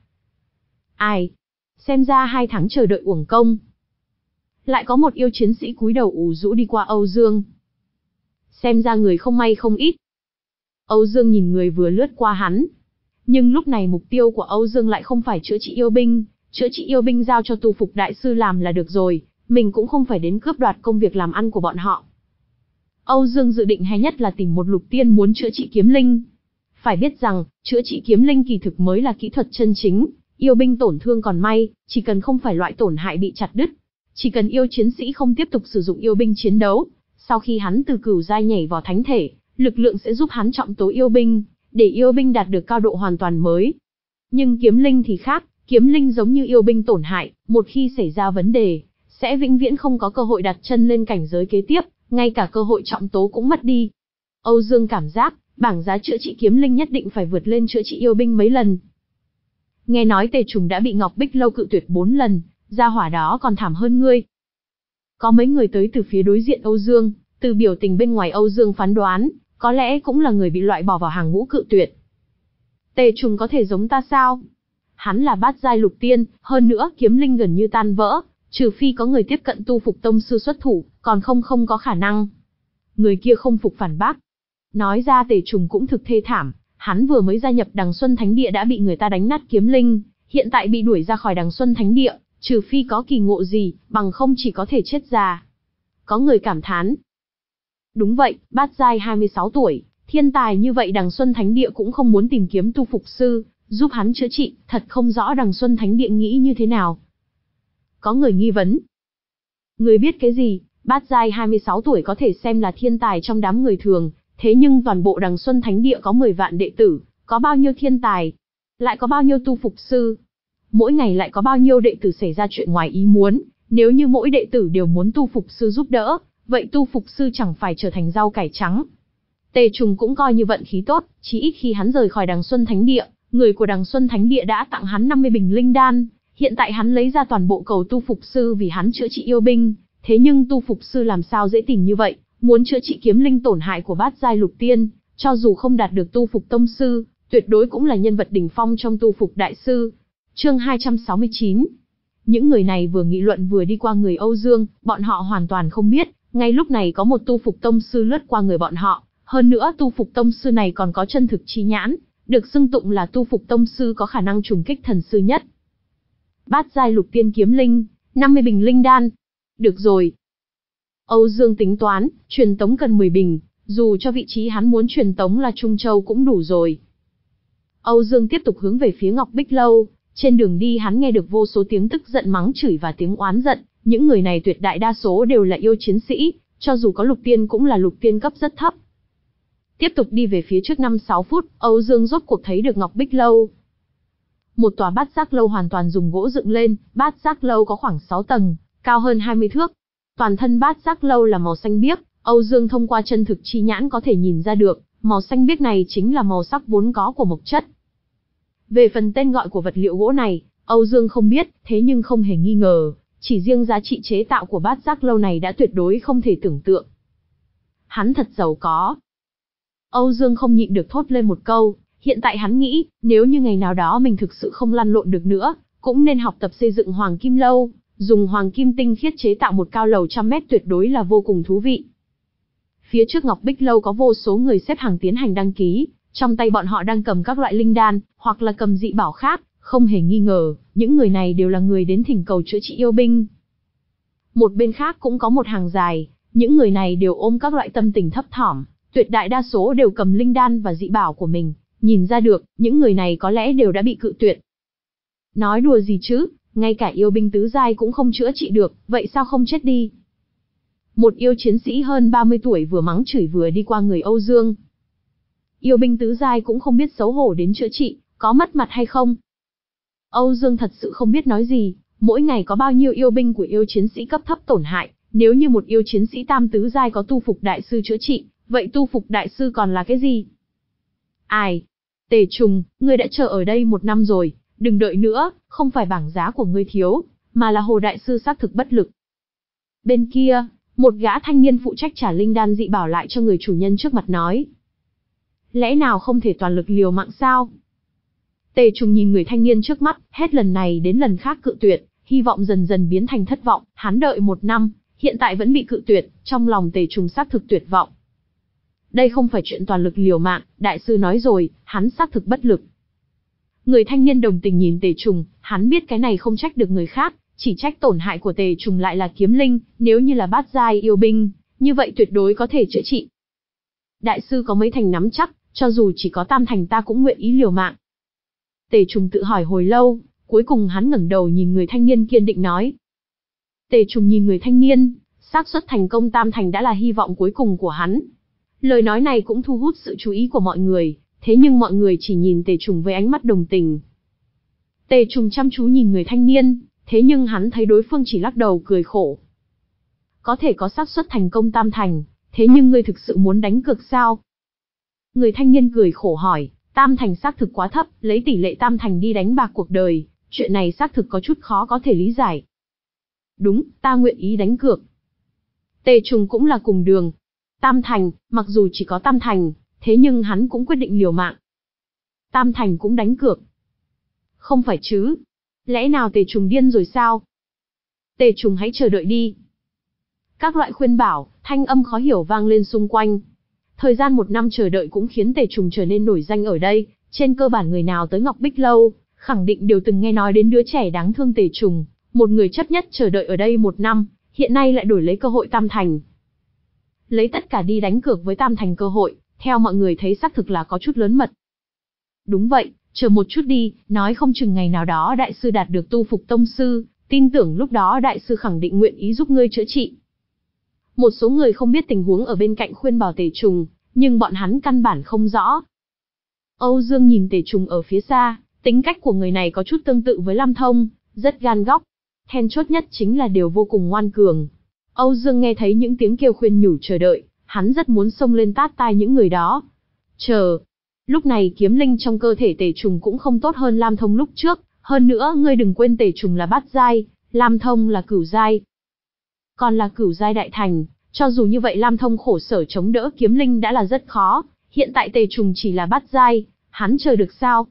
Ai? Xem ra hai tháng chờ đợi uổng công. Lại có một yêu chiến sĩ cúi đầu ủ rũ đi qua Âu Dương. Xem ra người không may không ít. Âu Dương nhìn người vừa lướt qua hắn. Nhưng lúc này mục tiêu của Âu Dương lại không phải chữa trị yêu binh, chữa trị yêu binh giao cho tu phục đại sư làm là được rồi, mình cũng không phải đến cướp đoạt công việc làm ăn của bọn họ. Âu Dương dự định hay nhất là tìm một lục tiên muốn chữa trị kiếm linh. Phải biết rằng, chữa trị kiếm linh kỳ thực mới là kỹ thuật chân chính, yêu binh tổn thương còn may, chỉ cần không phải loại tổn hại bị chặt đứt. Chỉ cần yêu chiến sĩ không tiếp tục sử dụng yêu binh chiến đấu, sau khi hắn từ cửu giai nhảy vào thánh thể, lực lượng sẽ giúp hắn trọng tố yêu binh, để yêu binh đạt được cao độ hoàn toàn mới. Nhưng kiếm linh thì khác, kiếm linh giống như yêu binh tổn hại, một khi xảy ra vấn đề, sẽ vĩnh viễn không có cơ hội đặt chân lên cảnh giới kế tiếp, ngay cả cơ hội trọng tố cũng mất đi. Âu Dương cảm giác, bảng giá chữa trị kiếm linh nhất định phải vượt lên chữa trị yêu binh mấy lần. Nghe nói Tề Trùng đã bị Ngọc Bích Lâu cự tuyệt bốn lần, gia hỏa đó còn thảm hơn ngươi. Có mấy người tới từ phía đối diện Âu Dương, từ biểu tình bên ngoài Âu Dương phán đoán, có lẽ cũng là người bị loại bỏ vào hàng ngũ cự tuyệt. Tề Trùng có thể giống ta sao? Hắn là bát giai lục tiên, hơn nữa kiếm linh gần như tan vỡ, trừ phi có người tiếp cận tu phục tông sư xuất thủ, còn không không có khả năng. Người kia không phục phản bác. Nói ra Tề Trùng cũng thực thê thảm, hắn vừa mới gia nhập Đằng Xuân Thánh Địa đã bị người ta đánh nát kiếm linh, hiện tại bị đuổi ra khỏi Đằng Xuân Thánh Địa, trừ phi có kỳ ngộ gì, bằng không chỉ có thể chết già. Có người cảm thán. Đúng vậy, bát giai hai mươi sáu tuổi, thiên tài như vậy Đằng Xuân Thánh Địa cũng không muốn tìm kiếm tu phục sư, giúp hắn chữa trị, thật không rõ Đằng Xuân Thánh Địa nghĩ như thế nào. Có người nghi vấn. Người biết cái gì, bát giai hai mươi sáu tuổi có thể xem là thiên tài trong đám người thường, thế nhưng toàn bộ Đằng Xuân Thánh Địa có mười vạn đệ tử, có bao nhiêu thiên tài, lại có bao nhiêu tu phục sư. Mỗi ngày lại có bao nhiêu đệ tử xảy ra chuyện ngoài ý muốn, nếu như mỗi đệ tử đều muốn tu phục sư giúp đỡ, vậy tu phục sư chẳng phải trở thành rau cải trắng. Tề Trùng cũng coi như vận khí tốt, chỉ ít khi hắn rời khỏi Đằng Xuân Thánh Địa, người của Đằng Xuân Thánh Địa đã tặng hắn năm mươi bình linh đan, hiện tại hắn lấy ra toàn bộ cầu tu phục sư vì hắn chữa trị yêu binh, thế nhưng tu phục sư làm sao dễ tìm như vậy, muốn chữa trị kiếm linh tổn hại của bát giai lục tiên, cho dù không đạt được tu phục tông sư, tuyệt đối cũng là nhân vật đỉnh phong trong tu phục đại sư. Chương hai trăm sáu mươi chín. Những người này vừa nghị luận vừa đi qua người Âu Dương, bọn họ hoàn toàn không biết, ngay lúc này có một tu phục tông sư lướt qua người bọn họ, hơn nữa tu phục tông sư này còn có chân thực chi nhãn, được xưng tụng là tu phục tông sư có khả năng trùng kích thần sư nhất. Bát giai lục tiên kiếm linh, năm mươi bình linh đan. Được rồi. Âu Dương tính toán, truyền tống cần mười bình, dù cho vị trí hắn muốn truyền tống là Trung Châu cũng đủ rồi. Âu Dương tiếp tục hướng về phía Ngọc Bích Lâu, trên đường đi hắn nghe được vô số tiếng tức giận mắng chửi và tiếng oán giận, những người này tuyệt đại đa số đều là yêu chiến sĩ, cho dù có lục tiên cũng là lục tiên cấp rất thấp. Tiếp tục đi về phía trước năm sáu phút, Âu Dương rốt cuộc thấy được Ngọc Bích Lâu. Một tòa bát giác lâu hoàn toàn dùng gỗ dựng lên, bát giác lâu có khoảng sáu tầng, cao hơn hai mươi thước. Toàn thân bát giác lâu là màu xanh biếc, Âu Dương thông qua chân thực chi nhãn có thể nhìn ra được, màu xanh biếc này chính là màu sắc vốn có của mộc chất. Về phần tên gọi của vật liệu gỗ này, Âu Dương không biết, thế nhưng không hề nghi ngờ, chỉ riêng giá trị chế tạo của bát giác lâu này đã tuyệt đối không thể tưởng tượng. Hắn thật giàu có. Âu Dương không nhịn được thốt lên một câu, hiện tại hắn nghĩ, nếu như ngày nào đó mình thực sự không lăn lộn được nữa, cũng nên học tập xây dựng Hoàng Kim Lâu, dùng hoàng kim tinh khiết chế tạo một cao lầu trăm mét tuyệt đối là vô cùng thú vị. Phía trước Ngọc Bích Lâu có vô số người xếp hàng tiến hành đăng ký, trong tay bọn họ đang cầm các loại linh đan, hoặc là cầm dị bảo khác, không hề nghi ngờ, những người này đều là người đến thỉnh cầu chữa trị yêu binh. Một bên khác cũng có một hàng dài, những người này đều ôm các loại tâm tình thấp thỏm, tuyệt đại đa số đều cầm linh đan và dị bảo của mình, nhìn ra được, những người này có lẽ đều đã bị cự tuyệt. Nói đùa gì chứ, ngay cả yêu binh tứ giai cũng không chữa trị được, vậy sao không chết đi? Một yêu chiến sĩ hơn ba mươi tuổi vừa mắng chửi vừa đi qua người Âu Dương. Yêu binh tứ giai cũng không biết xấu hổ đến chữa trị, có mất mặt hay không? Âu Dương thật sự không biết nói gì, mỗi ngày có bao nhiêu yêu binh của yêu chiến sĩ cấp thấp tổn hại, nếu như một yêu chiến sĩ tam tứ giai có tu phục đại sư chữa trị, vậy tu phục đại sư còn là cái gì? Ai? Tề Trùng, ngươi đã chờ ở đây một năm rồi, đừng đợi nữa, không phải bảng giá của ngươi thiếu, mà là Hồ đại sư xác thực bất lực. Bên kia, một gã thanh niên phụ trách trả linh đan dị bảo lại cho người chủ nhân trước mặt nói. Lẽ nào không thể toàn lực liều mạng sao? Tề Trùng nhìn người thanh niên trước mắt, hết lần này đến lần khác cự tuyệt, hy vọng dần dần biến thành thất vọng, hắn đợi một năm, hiện tại vẫn bị cự tuyệt, trong lòng Tề Trùng xác thực tuyệt vọng. Đây không phải chuyện toàn lực liều mạng, đại sư nói rồi, hắn xác thực bất lực. Người thanh niên đồng tình nhìn Tề Trùng, hắn biết cái này không trách được người khác, chỉ trách tổn hại của Tề Trùng lại là kiếm linh, nếu như là bát giai yêu binh, như vậy tuyệt đối có thể chữa trị. Đại sư có mấy thành nắm chắc, cho dù chỉ có tam thành ta cũng nguyện ý liều mạng. Tề Trùng tự hỏi hồi lâu, cuối cùng hắn ngẩng đầu nhìn người thanh niên kiên định nói. Tề Trùng nhìn người thanh niên, xác suất thành công tam thành đã là hy vọng cuối cùng của hắn. Lời nói này cũng thu hút sự chú ý của mọi người, thế nhưng mọi người chỉ nhìn Tề Trùng với ánh mắt đồng tình. Tề Trùng chăm chú nhìn người thanh niên, thế nhưng hắn thấy đối phương chỉ lắc đầu cười khổ. Có thể có xác suất thành công tam thành, thế nhưng ngươi thực sự muốn đánh cược sao? Người thanh niên cười khổ hỏi, tam thành xác thực quá thấp, lấy tỷ lệ tam thành đi đánh bạc cuộc đời, chuyện này xác thực có chút khó có thể lý giải. Đúng, ta nguyện ý đánh cược. Tề Trùng cũng là cùng đường. Tam thành, mặc dù chỉ có tam thành, thế nhưng hắn cũng quyết định liều mạng. Tam thành cũng đánh cược. Không phải chứ? Lẽ nào Tề Trùng điên rồi sao? Tề Trùng hãy chờ đợi đi. Các loại khuyên bảo, thanh âm khó hiểu vang lên xung quanh. Thời gian một năm chờ đợi cũng khiến Tề Trùng trở nên nổi danh ở đây, trên cơ bản người nào tới Ngọc Bích Lâu, khẳng định đều từng nghe nói đến đứa trẻ đáng thương Tề Trùng, một người chấp nhất chờ đợi ở đây một năm, hiện nay lại đổi lấy cơ hội tam thành. Lấy tất cả đi đánh cược với tam thành cơ hội, theo mọi người thấy xác thực là có chút lớn mật. Đúng vậy, chờ một chút đi, nói không chừng ngày nào đó đại sư đạt được tu phục tông sư, tin tưởng lúc đó đại sư khẳng định nguyện ý giúp ngươi chữa trị. Một số người không biết tình huống ở bên cạnh khuyên bảo Tề Trùng, nhưng bọn hắn căn bản không rõ. Âu Dương nhìn Tề Trùng ở phía xa, tính cách của người này có chút tương tự với Lam Thông, rất gan góc. Then chốt nhất chính là đều vô cùng ngoan cường. Âu Dương nghe thấy những tiếng kêu khuyên nhủ chờ đợi, hắn rất muốn xông lên tát tai những người đó. Chờ. Lúc này kiếm linh trong cơ thể Tề Trùng cũng không tốt hơn Lam Thông lúc trước, hơn nữa ngươi đừng quên Tề Trùng là bát giai, Lam Thông là cửu giai. Còn là cửu giai đại thành, cho dù như vậy Lam Thông khổ sở chống đỡ kiếm linh đã là rất khó, hiện tại Tề Trùng chỉ là bát giai, hắn chờ được sao?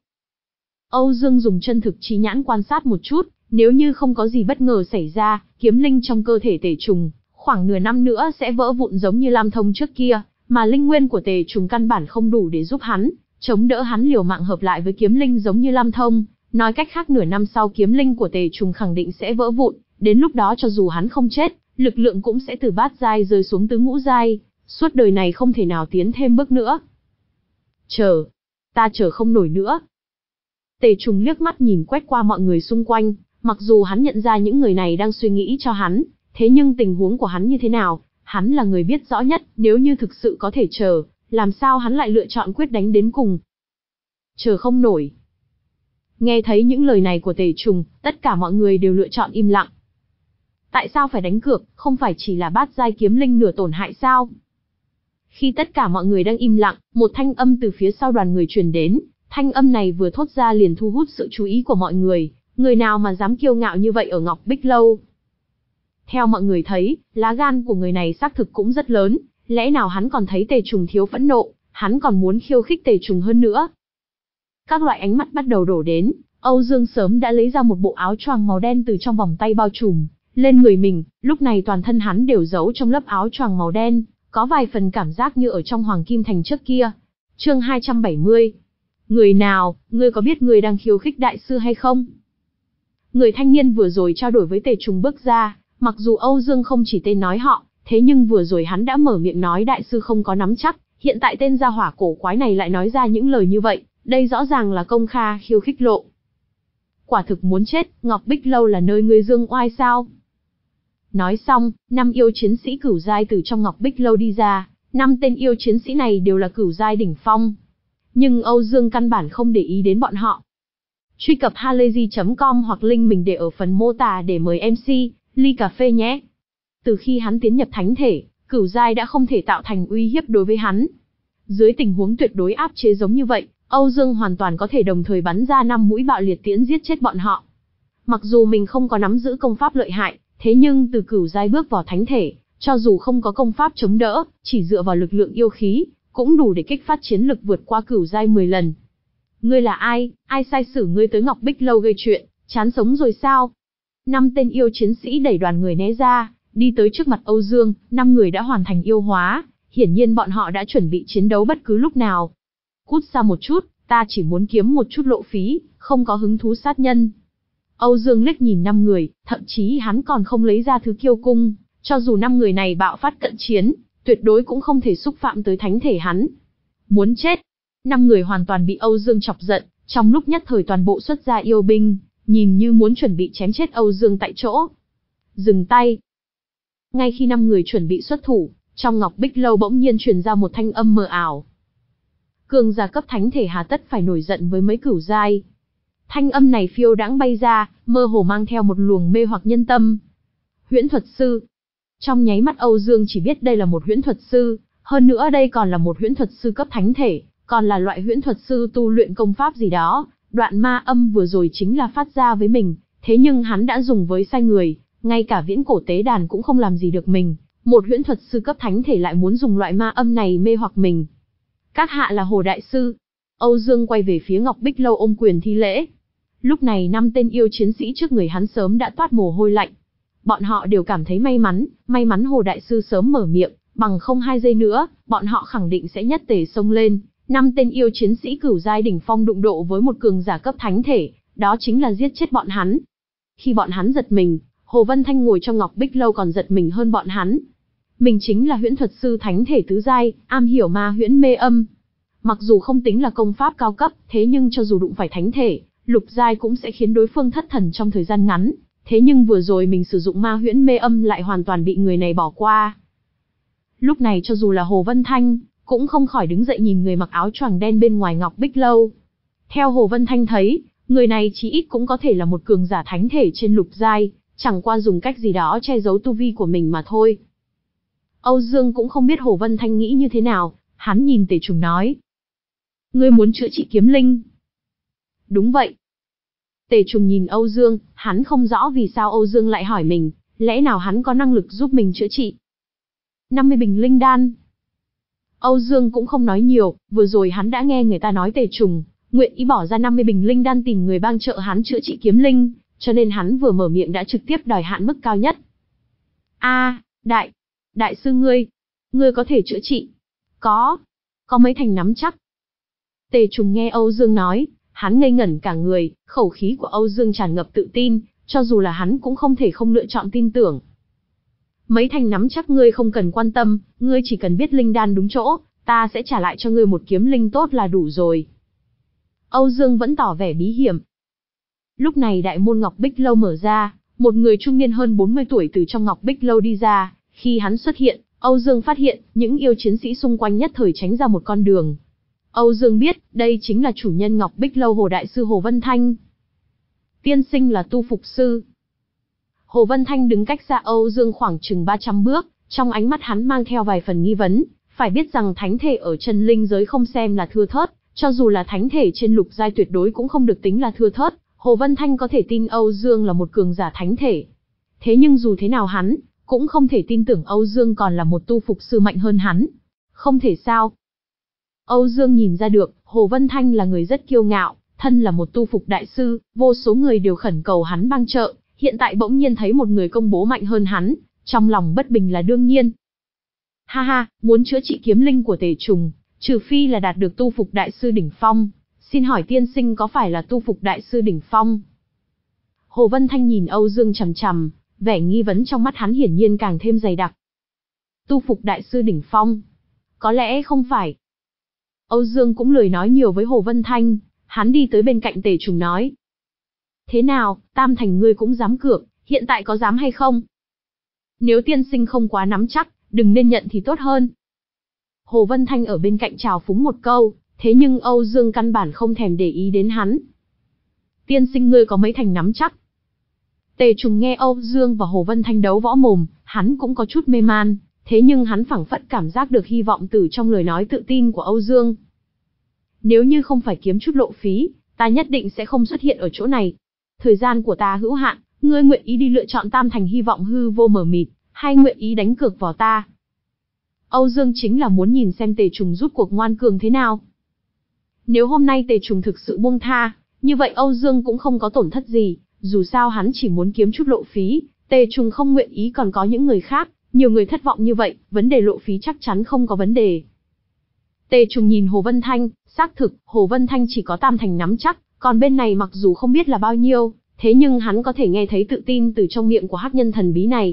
Âu Dương dùng chân thực trí nhãn quan sát một chút, nếu như không có gì bất ngờ xảy ra, kiếm linh trong cơ thể Tề Trùng, khoảng nửa năm nữa sẽ vỡ vụn giống như Lam Thông trước kia, mà linh nguyên của Tề Trùng căn bản không đủ để giúp hắn, chống đỡ hắn liều mạng hợp lại với kiếm linh giống như Lam Thông, nói cách khác nửa năm sau kiếm linh của Tề Trùng khẳng định sẽ vỡ vụn, đến lúc đó cho dù hắn không chết, lực lượng cũng sẽ từ bát giai rơi xuống tứ ngũ giai, suốt đời này không thể nào tiến thêm bước nữa. Chờ, ta chờ không nổi nữa. Tề Trùng liếc mắt nhìn quét qua mọi người xung quanh, mặc dù hắn nhận ra những người này đang suy nghĩ cho hắn, thế nhưng tình huống của hắn như thế nào, hắn là người biết rõ nhất, nếu như thực sự có thể chờ, làm sao hắn lại lựa chọn quyết đánh đến cùng. Chờ không nổi. Nghe thấy những lời này của Tề Trùng, tất cả mọi người đều lựa chọn im lặng. Tại sao phải đánh cược, không phải chỉ là bát giai kiếm linh nửa tổn hại sao? Khi tất cả mọi người đang im lặng, một thanh âm từ phía sau đoàn người truyền đến, thanh âm này vừa thốt ra liền thu hút sự chú ý của mọi người, người nào mà dám kiêu ngạo như vậy ở Ngọc Bích Lâu. Theo mọi người thấy, lá gan của người này xác thực cũng rất lớn, lẽ nào hắn còn thấy Tề Trùng thiếu phẫn nộ, hắn còn muốn khiêu khích Tề Trùng hơn nữa. Các loại ánh mắt bắt đầu đổ đến, Âu Dương sớm đã lấy ra một bộ áo choàng màu đen từ trong vòng tay bao trùm lên người mình, lúc này toàn thân hắn đều giấu trong lớp áo choàng màu đen, có vài phần cảm giác như ở trong Hoàng Kim Thành trước kia. Chương hai trăm bảy mươi. Người nào, ngươi có biết ngươi đang khiêu khích đại sư hay không? Người thanh niên vừa rồi trao đổi với Tề Trùng bước ra, mặc dù Âu Dương không chỉ tên nói họ, thế nhưng vừa rồi hắn đã mở miệng nói đại sư không có nắm chắc, hiện tại tên gia hỏa cổ quái này lại nói ra những lời như vậy, đây rõ ràng là công kha khiêu khích lộ. Quả thực muốn chết, Ngọc Bích Lâu là nơi ngươi dương oai sao? Nói xong, năm yêu chiến sĩ cửu giai từ trong Ngọc Bích Lâu đi ra, năm tên yêu chiến sĩ này đều là cửu giai đỉnh phong. Nhưng Âu Dương căn bản không để ý đến bọn họ. Truy cập halayzi chấm com hoặc link mình để ở phần mô tả để mời em xê, ly cà phê nhé. Từ khi hắn tiến nhập thánh thể, cửu giai đã không thể tạo thành uy hiếp đối với hắn. Dưới tình huống tuyệt đối áp chế giống như vậy, Âu Dương hoàn toàn có thể đồng thời bắn ra năm mũi bạo liệt tiễn giết chết bọn họ. Mặc dù mình không có nắm giữ công pháp lợi hại, thế nhưng từ cửu giai bước vào thánh thể, cho dù không có công pháp chống đỡ, chỉ dựa vào lực lượng yêu khí, cũng đủ để kích phát chiến lực vượt qua cửu giai mười lần. Ngươi là ai, ai sai xử ngươi tới Ngọc Bích Lâu gây chuyện, chán sống rồi sao? Năm tên yêu chiến sĩ đẩy đoàn người né ra, đi tới trước mặt Âu Dương, năm người đã hoàn thành yêu hóa, hiển nhiên bọn họ đã chuẩn bị chiến đấu bất cứ lúc nào. Cút xa một chút, ta chỉ muốn kiếm một chút lộ phí, không có hứng thú sát nhân. Âu Dương liếc nhìn năm người, thậm chí hắn còn không lấy ra thứ kiêu cung, cho dù năm người này bạo phát cận chiến, tuyệt đối cũng không thể xúc phạm tới thánh thể hắn. Muốn chết. Năm người hoàn toàn bị Âu Dương chọc giận, trong lúc nhất thời toàn bộ xuất ra yêu binh, nhìn như muốn chuẩn bị chém chết Âu Dương tại chỗ. Dừng tay. Ngay khi năm người chuẩn bị xuất thủ, trong Ngọc Bích Lâu bỗng nhiên truyền ra một thanh âm mờ ảo. Cường giả cấp thánh thể hà tất phải nổi giận với mấy cửu giai. Thanh âm này phiêu đãng bay ra, mơ hồ mang theo một luồng mê hoặc nhân tâm. Huyễn thuật sư. Trong nháy mắt Âu Dương chỉ biết đây là một huyễn thuật sư, hơn nữa đây còn là một huyễn thuật sư cấp thánh thể, còn là loại huyễn thuật sư tu luyện công pháp gì đó. Đoạn ma âm vừa rồi chính là phát ra với mình, thế nhưng hắn đã dùng với sai người, ngay cả viễn cổ tế đàn cũng không làm gì được mình. Một huyễn thuật sư cấp thánh thể lại muốn dùng loại ma âm này mê hoặc mình. Các hạ là Hồ Đại Sư. Âu Dương quay về phía Ngọc Bích Lâu ôm quyền thi lễ. Lúc này năm tên yêu chiến sĩ trước người hắn sớm đã toát mồ hôi lạnh. Bọn họ đều cảm thấy may mắn, may mắn Hồ Đại Sư sớm mở miệng, bằng không hai giây nữa, bọn họ khẳng định sẽ nhất tề xông lên. Năm tên yêu chiến sĩ cửu giai đỉnh phong đụng độ với một cường giả cấp thánh thể, đó chính là giết chết bọn hắn. Khi bọn hắn giật mình, Hồ Vân Thanh ngồi trong Ngọc Bích Lâu còn giật mình hơn bọn hắn. Mình chính là huyễn thuật sư thánh thể tứ giai, am hiểu ma huyễn mê âm. Mặc dù không tính là công pháp cao cấp, thế nhưng cho dù đụng phải thánh thể, lục giai cũng sẽ khiến đối phương thất thần trong thời gian ngắn. Thế nhưng vừa rồi mình sử dụng ma huyễn mê âm lại hoàn toàn bị người này bỏ qua. Lúc này cho dù là Hồ Vân Thanh, cũng không khỏi đứng dậy nhìn người mặc áo choàng đen bên ngoài Ngọc Bích Lâu. Theo Hồ Vân Thanh thấy, người này chí ít cũng có thể là một cường giả thánh thể trên lục giai, chẳng qua dùng cách gì đó che giấu tu vi của mình mà thôi. Âu Dương cũng không biết Hồ Vân Thanh nghĩ như thế nào, hắn nhìn Tề Trùng nói. Ngươi muốn chữa trị kiếm linh? Đúng vậy. Tề Trùng nhìn Âu Dương, hắn không rõ vì sao Âu Dương lại hỏi mình, lẽ nào hắn có năng lực giúp mình chữa trị? năm mươi bình linh đan. Âu Dương cũng không nói nhiều, vừa rồi hắn đã nghe người ta nói Tề Trùng nguyện ý bỏ ra năm mươi bình linh đan tìm người bang trợ hắn chữa trị kiếm linh, cho nên hắn vừa mở miệng đã trực tiếp đòi hạn mức cao nhất. A, đại, đại sư ngươi, ngươi có thể chữa trị? Có, có mấy thành nắm chắc. Tề Trùng nghe Âu Dương nói, hắn ngây ngẩn cả người, khẩu khí của Âu Dương tràn ngập tự tin, cho dù là hắn cũng không thể không lựa chọn tin tưởng. Mấy thành nắm chắc ngươi không cần quan tâm, ngươi chỉ cần biết linh đan đúng chỗ, ta sẽ trả lại cho ngươi một kiếm linh tốt là đủ rồi. Âu Dương vẫn tỏ vẻ bí hiểm. Lúc này đại môn Ngọc Bích Lâu mở ra, một người trung niên hơn bốn mươi tuổi từ trong Ngọc Bích Lâu đi ra, khi hắn xuất hiện, Âu Dương phát hiện, những yêu chiến sĩ xung quanh nhất thời tránh ra một con đường. Âu Dương biết, đây chính là chủ nhân Ngọc Bích Lâu Hồ Đại Sư Hồ Vân Thanh. Tiên sinh là tu phục sư. Hồ Vân Thanh đứng cách xa Âu Dương khoảng chừng ba trăm bước, trong ánh mắt hắn mang theo vài phần nghi vấn, phải biết rằng thánh thể ở chân linh giới không xem là thưa thớt, cho dù là thánh thể trên lục giai tuyệt đối cũng không được tính là thưa thớt, Hồ Vân Thanh có thể tin Âu Dương là một cường giả thánh thể. Thế nhưng dù thế nào hắn, cũng không thể tin tưởng Âu Dương còn là một tu phục sư mạnh hơn hắn. Không thể sao? Âu Dương nhìn ra được, Hồ Vân Thanh là người rất kiêu ngạo, thân là một tu phục đại sư, vô số người đều khẩn cầu hắn bang trợ, hiện tại bỗng nhiên thấy một người công bố mạnh hơn hắn, trong lòng bất bình là đương nhiên. Ha ha, muốn chữa trị kiếm linh của Tề Trùng, trừ phi là đạt được tu phục đại sư đỉnh phong, xin hỏi tiên sinh có phải là tu phục đại sư đỉnh phong? Hồ Vân Thanh nhìn Âu Dương chằm chằm, vẻ nghi vấn trong mắt hắn hiển nhiên càng thêm dày đặc. Tu phục đại sư đỉnh phong? Có lẽ không phải. Âu Dương cũng lười nói nhiều với Hồ Vân Thanh, hắn đi tới bên cạnh Tề Trùng nói. Thế nào, Tam Thành ngươi cũng dám cược, hiện tại có dám hay không? Nếu tiên sinh không quá nắm chắc, đừng nên nhận thì tốt hơn. Hồ Vân Thanh ở bên cạnh chào phúng một câu, thế nhưng Âu Dương căn bản không thèm để ý đến hắn. Tiên sinh ngươi có mấy thành nắm chắc? Tề Trùng nghe Âu Dương và Hồ Vân Thanh đấu võ mồm, hắn cũng có chút mê man, thế nhưng hắn phảng phất cảm giác được hy vọng từ trong lời nói tự tin của Âu Dương. Nếu như không phải kiếm chút lộ phí, ta nhất định sẽ không xuất hiện ở chỗ này. Thời gian của ta hữu hạn, ngươi nguyện ý đi lựa chọn Tam Thành hy vọng hư vô mờ mịt, hay nguyện ý đánh cược vào ta? Âu Dương chính là muốn nhìn xem Tề Trùng rút cuộc ngoan cường thế nào. Nếu hôm nay Tề Trùng thực sự buông tha, như vậy Âu Dương cũng không có tổn thất gì, dù sao hắn chỉ muốn kiếm chút lộ phí, Tề Trùng không nguyện ý còn có những người khác, nhiều người thất vọng như vậy, vấn đề lộ phí chắc chắn không có vấn đề. Tề Trùng nhìn Hồ Vân Thanh, xác thực, Hồ Vân Thanh chỉ có Tam Thành nắm chắc, còn bên này mặc dù không biết là bao nhiêu, thế nhưng hắn có thể nghe thấy tự tin từ trong miệng của hắc nhân thần bí này.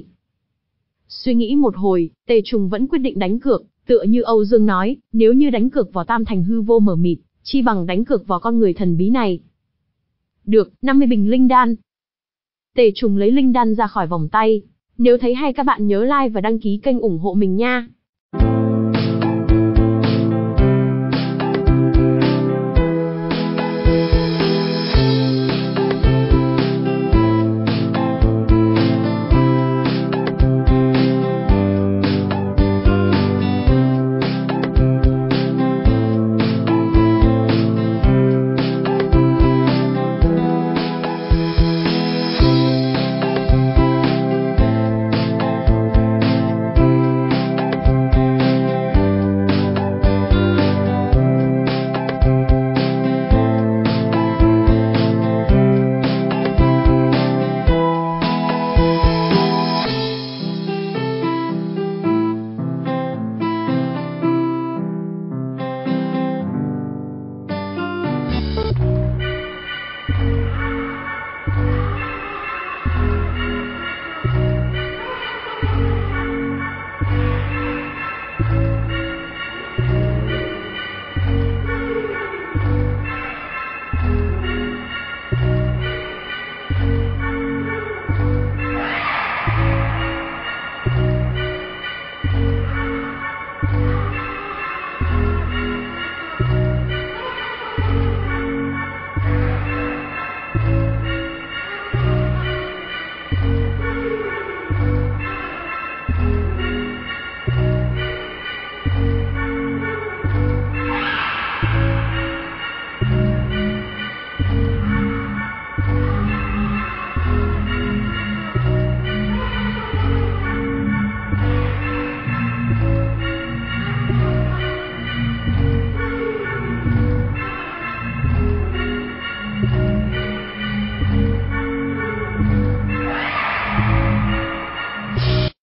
Suy nghĩ một hồi, Tề Trùng vẫn quyết định đánh cược, tựa như Âu Dương nói, nếu như đánh cược vào Tam Thành hư vô mờ mịt, chi bằng đánh cược vào con người thần bí này. Được, năm mươi bình linh đan. Tề Trùng lấy linh đan ra khỏi vòng tay. Nếu thấy hay các bạn nhớ like và đăng ký kênh ủng hộ mình nha.